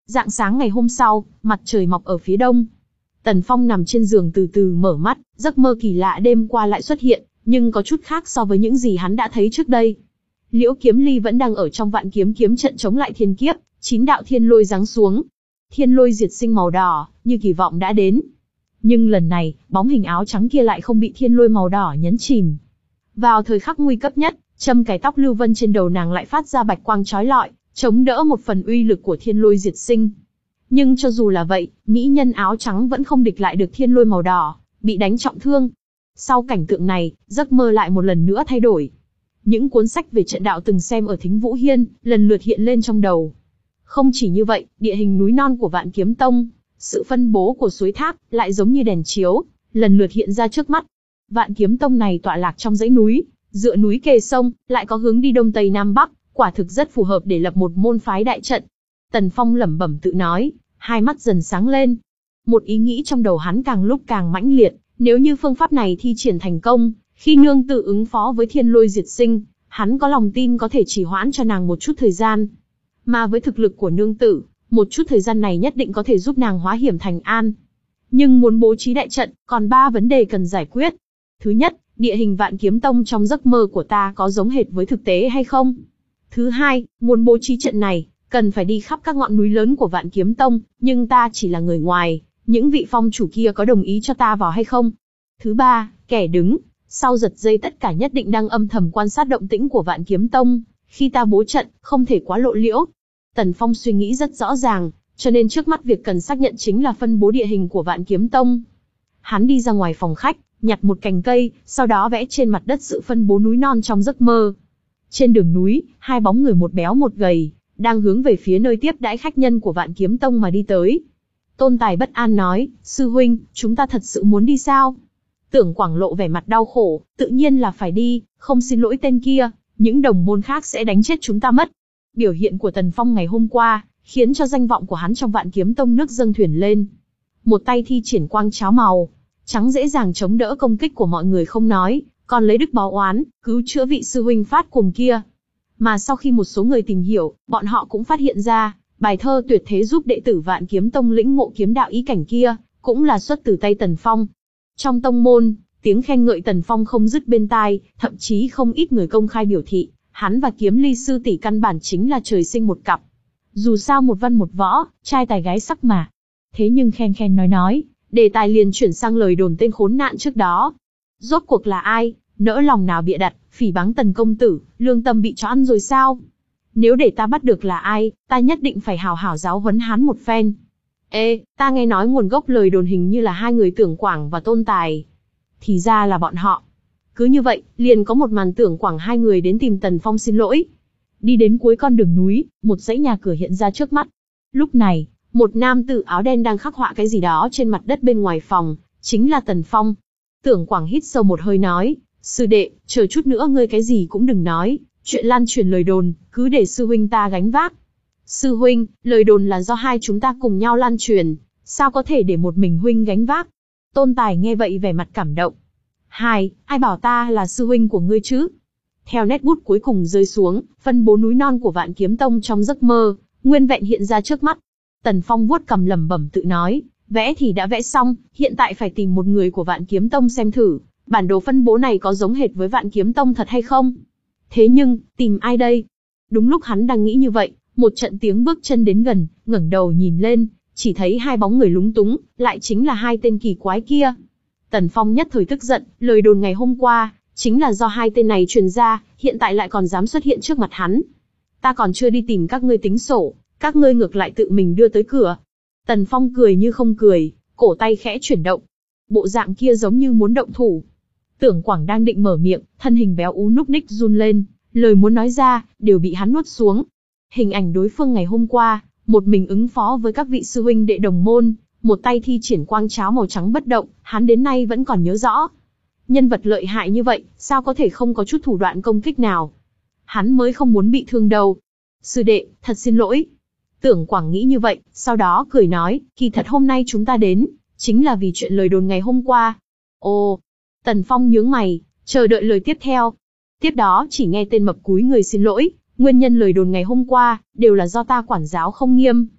Rạng sáng ngày hôm sau, mặt trời mọc ở phía đông. Tần Phong nằm trên giường từ từ mở mắt, giấc mơ kỳ lạ đêm qua lại xuất hiện, nhưng có chút khác so với những gì hắn đã thấy trước đây. Liễu Kiếm Ly vẫn đang ở trong Vạn Kiếm kiếm trận chống lại thiên kiếp, chín đạo thiên lôi giáng xuống. Thiên lôi diệt sinh màu đỏ, như kỳ vọng đã đến. Nhưng lần này, bóng hình áo trắng kia lại không bị thiên lôi màu đỏ nhấn chìm. Vào thời khắc nguy cấp nhất, châm cài tóc lưu vân trên đầu nàng lại phát ra bạch quang chói lọi, chống đỡ một phần uy lực của thiên lôi diệt sinh. Nhưng cho dù là vậy, mỹ nhân áo trắng vẫn không địch lại được thiên lôi màu đỏ, bị đánh trọng thương. Sau cảnh tượng này, giấc mơ lại một lần nữa thay đổi. Những cuốn sách về trận đạo từng xem ở Thính Vũ Hiên, lần lượt hiện lên trong đầu. Không chỉ như vậy, địa hình núi non của Vạn Kiếm Tông, sự phân bố của suối thác, lại giống như đèn chiếu, lần lượt hiện ra trước mắt. Vạn Kiếm Tông này tọa lạc trong dãy núi, dựa núi kề sông, lại có hướng đi đông tây nam bắc, quả thực rất phù hợp để lập một môn phái đại trận. Tần Phong lẩm bẩm tự nói, hai mắt dần sáng lên. Một ý nghĩ trong đầu hắn càng lúc càng mãnh liệt, nếu như phương pháp này thi triển thành công, khi nương tự ứng phó với thiên lôi diệt sinh, hắn có lòng tin có thể trì hoãn cho nàng một chút thời gian. Mà với thực lực của nương tử, một chút thời gian này nhất định có thể giúp nàng hóa hiểm thành an. Nhưng muốn bố trí đại trận, còn ba vấn đề cần giải quyết. Thứ nhất, địa hình Vạn Kiếm Tông trong giấc mơ của ta có giống hệt với thực tế hay không? Thứ hai, muốn bố trí trận này, cần phải đi khắp các ngọn núi lớn của Vạn Kiếm Tông, nhưng ta chỉ là người ngoài, những vị phong chủ kia có đồng ý cho ta vào hay không? Thứ ba, kẻ đứng sau giật dây tất cả nhất định đang âm thầm quan sát động tĩnh của Vạn Kiếm Tông, khi ta bố trận, không thể quá lộ liễu. Tần Phong suy nghĩ rất rõ ràng, cho nên trước mắt việc cần xác nhận chính là phân bố địa hình của Vạn Kiếm Tông. Hắn đi ra ngoài phòng khách, nhặt một cành cây, sau đó vẽ trên mặt đất sự phân bố núi non trong giấc mơ. Trên đường núi, hai bóng người một béo một gầy, đang hướng về phía nơi tiếp đãi khách nhân của Vạn Kiếm Tông mà đi tới. Tôn Tài bất an nói, sư huynh, chúng ta thật sự muốn đi sao? Tưởng Quảng lộ vẻ mặt đau khổ, tự nhiên là phải đi, không xin lỗi tên kia, những đồng môn khác sẽ đánh chết chúng ta mất. Biểu hiện của Tần Phong ngày hôm qua, khiến cho danh vọng của hắn trong Vạn Kiếm Tông nước dâng thuyền lên. Một tay thi triển quang cháo màu, trắng dễ dàng chống đỡ công kích của mọi người không nói, còn lấy đức báo oán, cứu chữa vị sư huynh phát cuồng kia. Mà sau khi một số người tìm hiểu, bọn họ cũng phát hiện ra, bài thơ tuyệt thế giúp đệ tử Vạn Kiếm Tông lĩnh ngộ kiếm đạo ý cảnh kia, cũng là xuất từ tay Tần Phong. Trong tông môn, tiếng khen ngợi Tần Phong không dứt bên tai, thậm chí không ít người công khai biểu thị, hắn và Kiếm Ly sư tỷ căn bản chính là trời sinh một cặp. Dù sao một văn một võ, trai tài gái sắc mà. Thế nhưng khen khen nói nói, đề tài liền chuyển sang lời đồn tên khốn nạn trước đó. Rốt cuộc là ai, nỡ lòng nào bịa đặt, phỉ báng Tần công tử, lương tâm bị chó ăn rồi sao? Nếu để ta bắt được là ai, ta nhất định phải hào hảo giáo huấn hắn một phen. Ê, ta nghe nói nguồn gốc lời đồn hình như là hai người Tưởng Quảng và Tôn Tài. Thì ra là bọn họ. Cứ như vậy, liền có một màn Tưởng Quảng hai người đến tìm Tần Phong xin lỗi. Đi đến cuối con đường núi, một dãy nhà cửa hiện ra trước mắt. Lúc này, một nam tử áo đen đang khắc họa cái gì đó trên mặt đất bên ngoài phòng, chính là Tần Phong. Tưởng Quảng hít sâu một hơi nói, sư đệ, chờ chút nữa ngươi cái gì cũng đừng nói, chuyện lan truyền lời đồn, cứ để sư huynh ta gánh vác. Sư huynh, lời đồn là do hai chúng ta cùng nhau lan truyền, sao có thể để một mình huynh gánh vác? Tôn Tài nghe vậy vẻ mặt cảm động. Hai, ai bảo ta là sư huynh của ngươi chứ? Theo nét bút cuối cùng rơi xuống, phân bố núi non của Vạn Kiếm Tông trong giấc mơ, nguyên vẹn hiện ra trước mắt. Tần Phong vuốt cằm lẩm bẩm tự nói, vẽ thì đã vẽ xong, hiện tại phải tìm một người của Vạn Kiếm Tông xem thử, bản đồ phân bố này có giống hệt với Vạn Kiếm Tông thật hay không? Thế nhưng, tìm ai đây? Đúng lúc hắn đang nghĩ như vậy, một trận tiếng bước chân đến gần, ngẩng đầu nhìn lên, chỉ thấy hai bóng người lúng túng, lại chính là hai tên kỳ quái kia. Tần Phong nhất thời tức giận, lời đồn ngày hôm qua, chính là do hai tên này truyền ra, hiện tại lại còn dám xuất hiện trước mặt hắn. Ta còn chưa đi tìm các ngươi tính sổ, các ngươi ngược lại tự mình đưa tới cửa. Tần Phong cười như không cười, cổ tay khẽ chuyển động. Bộ dạng kia giống như muốn động thủ. Tưởng Quảng đang định mở miệng, thân hình béo ú núc ních run lên, lời muốn nói ra, đều bị hắn nuốt xuống. Hình ảnh đối phương ngày hôm qua, một mình ứng phó với các vị sư huynh đệ đồng môn, một tay thi triển quang cháo màu trắng bất động, hắn đến nay vẫn còn nhớ rõ. Nhân vật lợi hại như vậy, sao có thể không có chút thủ đoạn công kích nào? Hắn mới không muốn bị thương đâu. Sư đệ, thật xin lỗi. Tưởng Quảng nghĩ như vậy, sau đó cười nói, kỳ thật hôm nay chúng ta đến, chính là vì chuyện lời đồn ngày hôm qua. Ồ, Tần Phong nhướng mày, chờ đợi lời tiếp theo. Tiếp đó chỉ nghe tên mập cúi người xin lỗi, nguyên nhân lời đồn ngày hôm qua, đều là do ta quản giáo không nghiêm.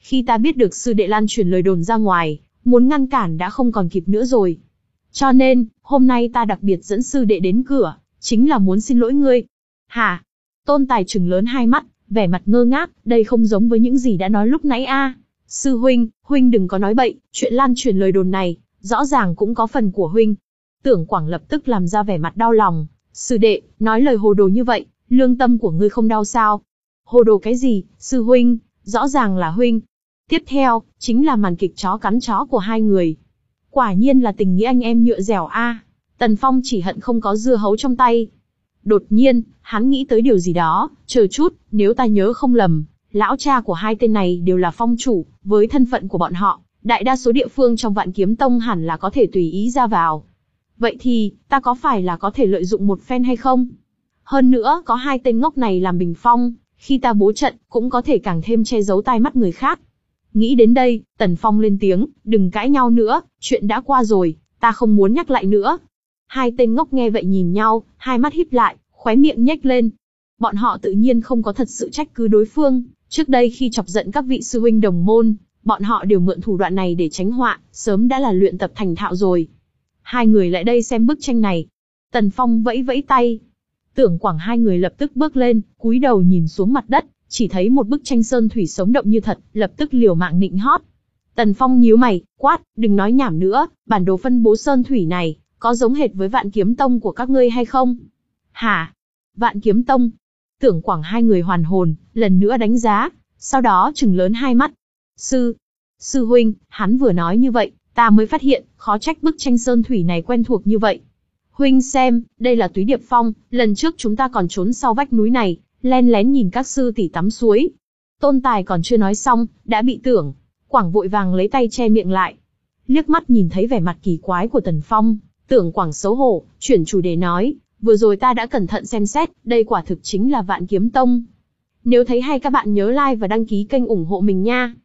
Khi ta biết được sư đệ lan truyền lời đồn ra ngoài, muốn ngăn cản đã không còn kịp nữa rồi. Cho nên, hôm nay ta đặc biệt dẫn sư đệ đến cửa, chính là muốn xin lỗi ngươi. Hả? Tôn Tài trừng lớn hai mắt, vẻ mặt ngơ ngác, đây không giống với những gì đã nói lúc nãy a. Sư huynh, huynh đừng có nói bậy, chuyện lan truyền lời đồn này, rõ ràng cũng có phần của huynh. Tưởng Quảng lập tức làm ra vẻ mặt đau lòng. Sư đệ, nói lời hồ đồ như vậy, lương tâm của ngươi không đau sao? Hồ đồ cái gì, sư huynh, rõ ràng là huynh. Tiếp theo, chính là màn kịch chó cắn chó của hai người. Quả nhiên là tình nghĩa anh em nhựa dẻo a. Tần Phong chỉ hận không có dưa hấu trong tay. Đột nhiên, hắn nghĩ tới điều gì đó, chờ chút, nếu ta nhớ không lầm, lão cha của hai tên này đều là phong chủ, với thân phận của bọn họ, đại đa số địa phương trong Vạn Kiếm Tông hẳn là có thể tùy ý ra vào. Vậy thì, ta có phải là có thể lợi dụng một phen hay không? Hơn nữa, có hai tên ngốc này làm bình phong, khi ta bố trận, cũng có thể càng thêm che giấu tai mắt người khác. Nghĩ đến đây, Tần Phong lên tiếng, đừng cãi nhau nữa, chuyện đã qua rồi, ta không muốn nhắc lại nữa. Hai tên ngốc nghe vậy nhìn nhau, hai mắt híp lại, khóe miệng nhếch lên. Bọn họ tự nhiên không có thật sự trách cứ đối phương, trước đây khi chọc giận các vị sư huynh đồng môn, bọn họ đều mượn thủ đoạn này để tránh họa, sớm đã là luyện tập thành thạo rồi. Hai người lại đây xem bức tranh này. Tần Phong vẫy vẫy tay. Tưởng Quảng hai người lập tức bước lên, cúi đầu nhìn xuống mặt đất, chỉ thấy một bức tranh sơn thủy sống động như thật, lập tức liều mạng nịnh hót. Tần Phong nhíu mày, quát, đừng nói nhảm nữa, bản đồ phân bố sơn thủy này, có giống hệt với Vạn Kiếm Tông của các ngươi hay không? Hả? Vạn Kiếm Tông? Tưởng Quảng hai người hoàn hồn, lần nữa đánh giá, sau đó trừng lớn hai mắt. Sư, sư huynh, hắn vừa nói như vậy, ta mới phát hiện, khó trách bức tranh sơn thủy này quen thuộc như vậy. Huynh xem, đây là Túy Điệp Phong, lần trước chúng ta còn trốn sau vách núi này, len lén nhìn các sư tỷ tắm suối. Tôn Tài còn chưa nói xong, đã bị Tưởng Quảng vội vàng lấy tay che miệng lại. Liếc mắt nhìn thấy vẻ mặt kỳ quái của Tần Phong, Tưởng Quảng xấu hổ, chuyển chủ đề nói, vừa rồi ta đã cẩn thận xem xét, đây quả thực chính là Vạn Kiếm Tông. Nếu thấy hay các bạn nhớ like và đăng ký kênh ủng hộ mình nha.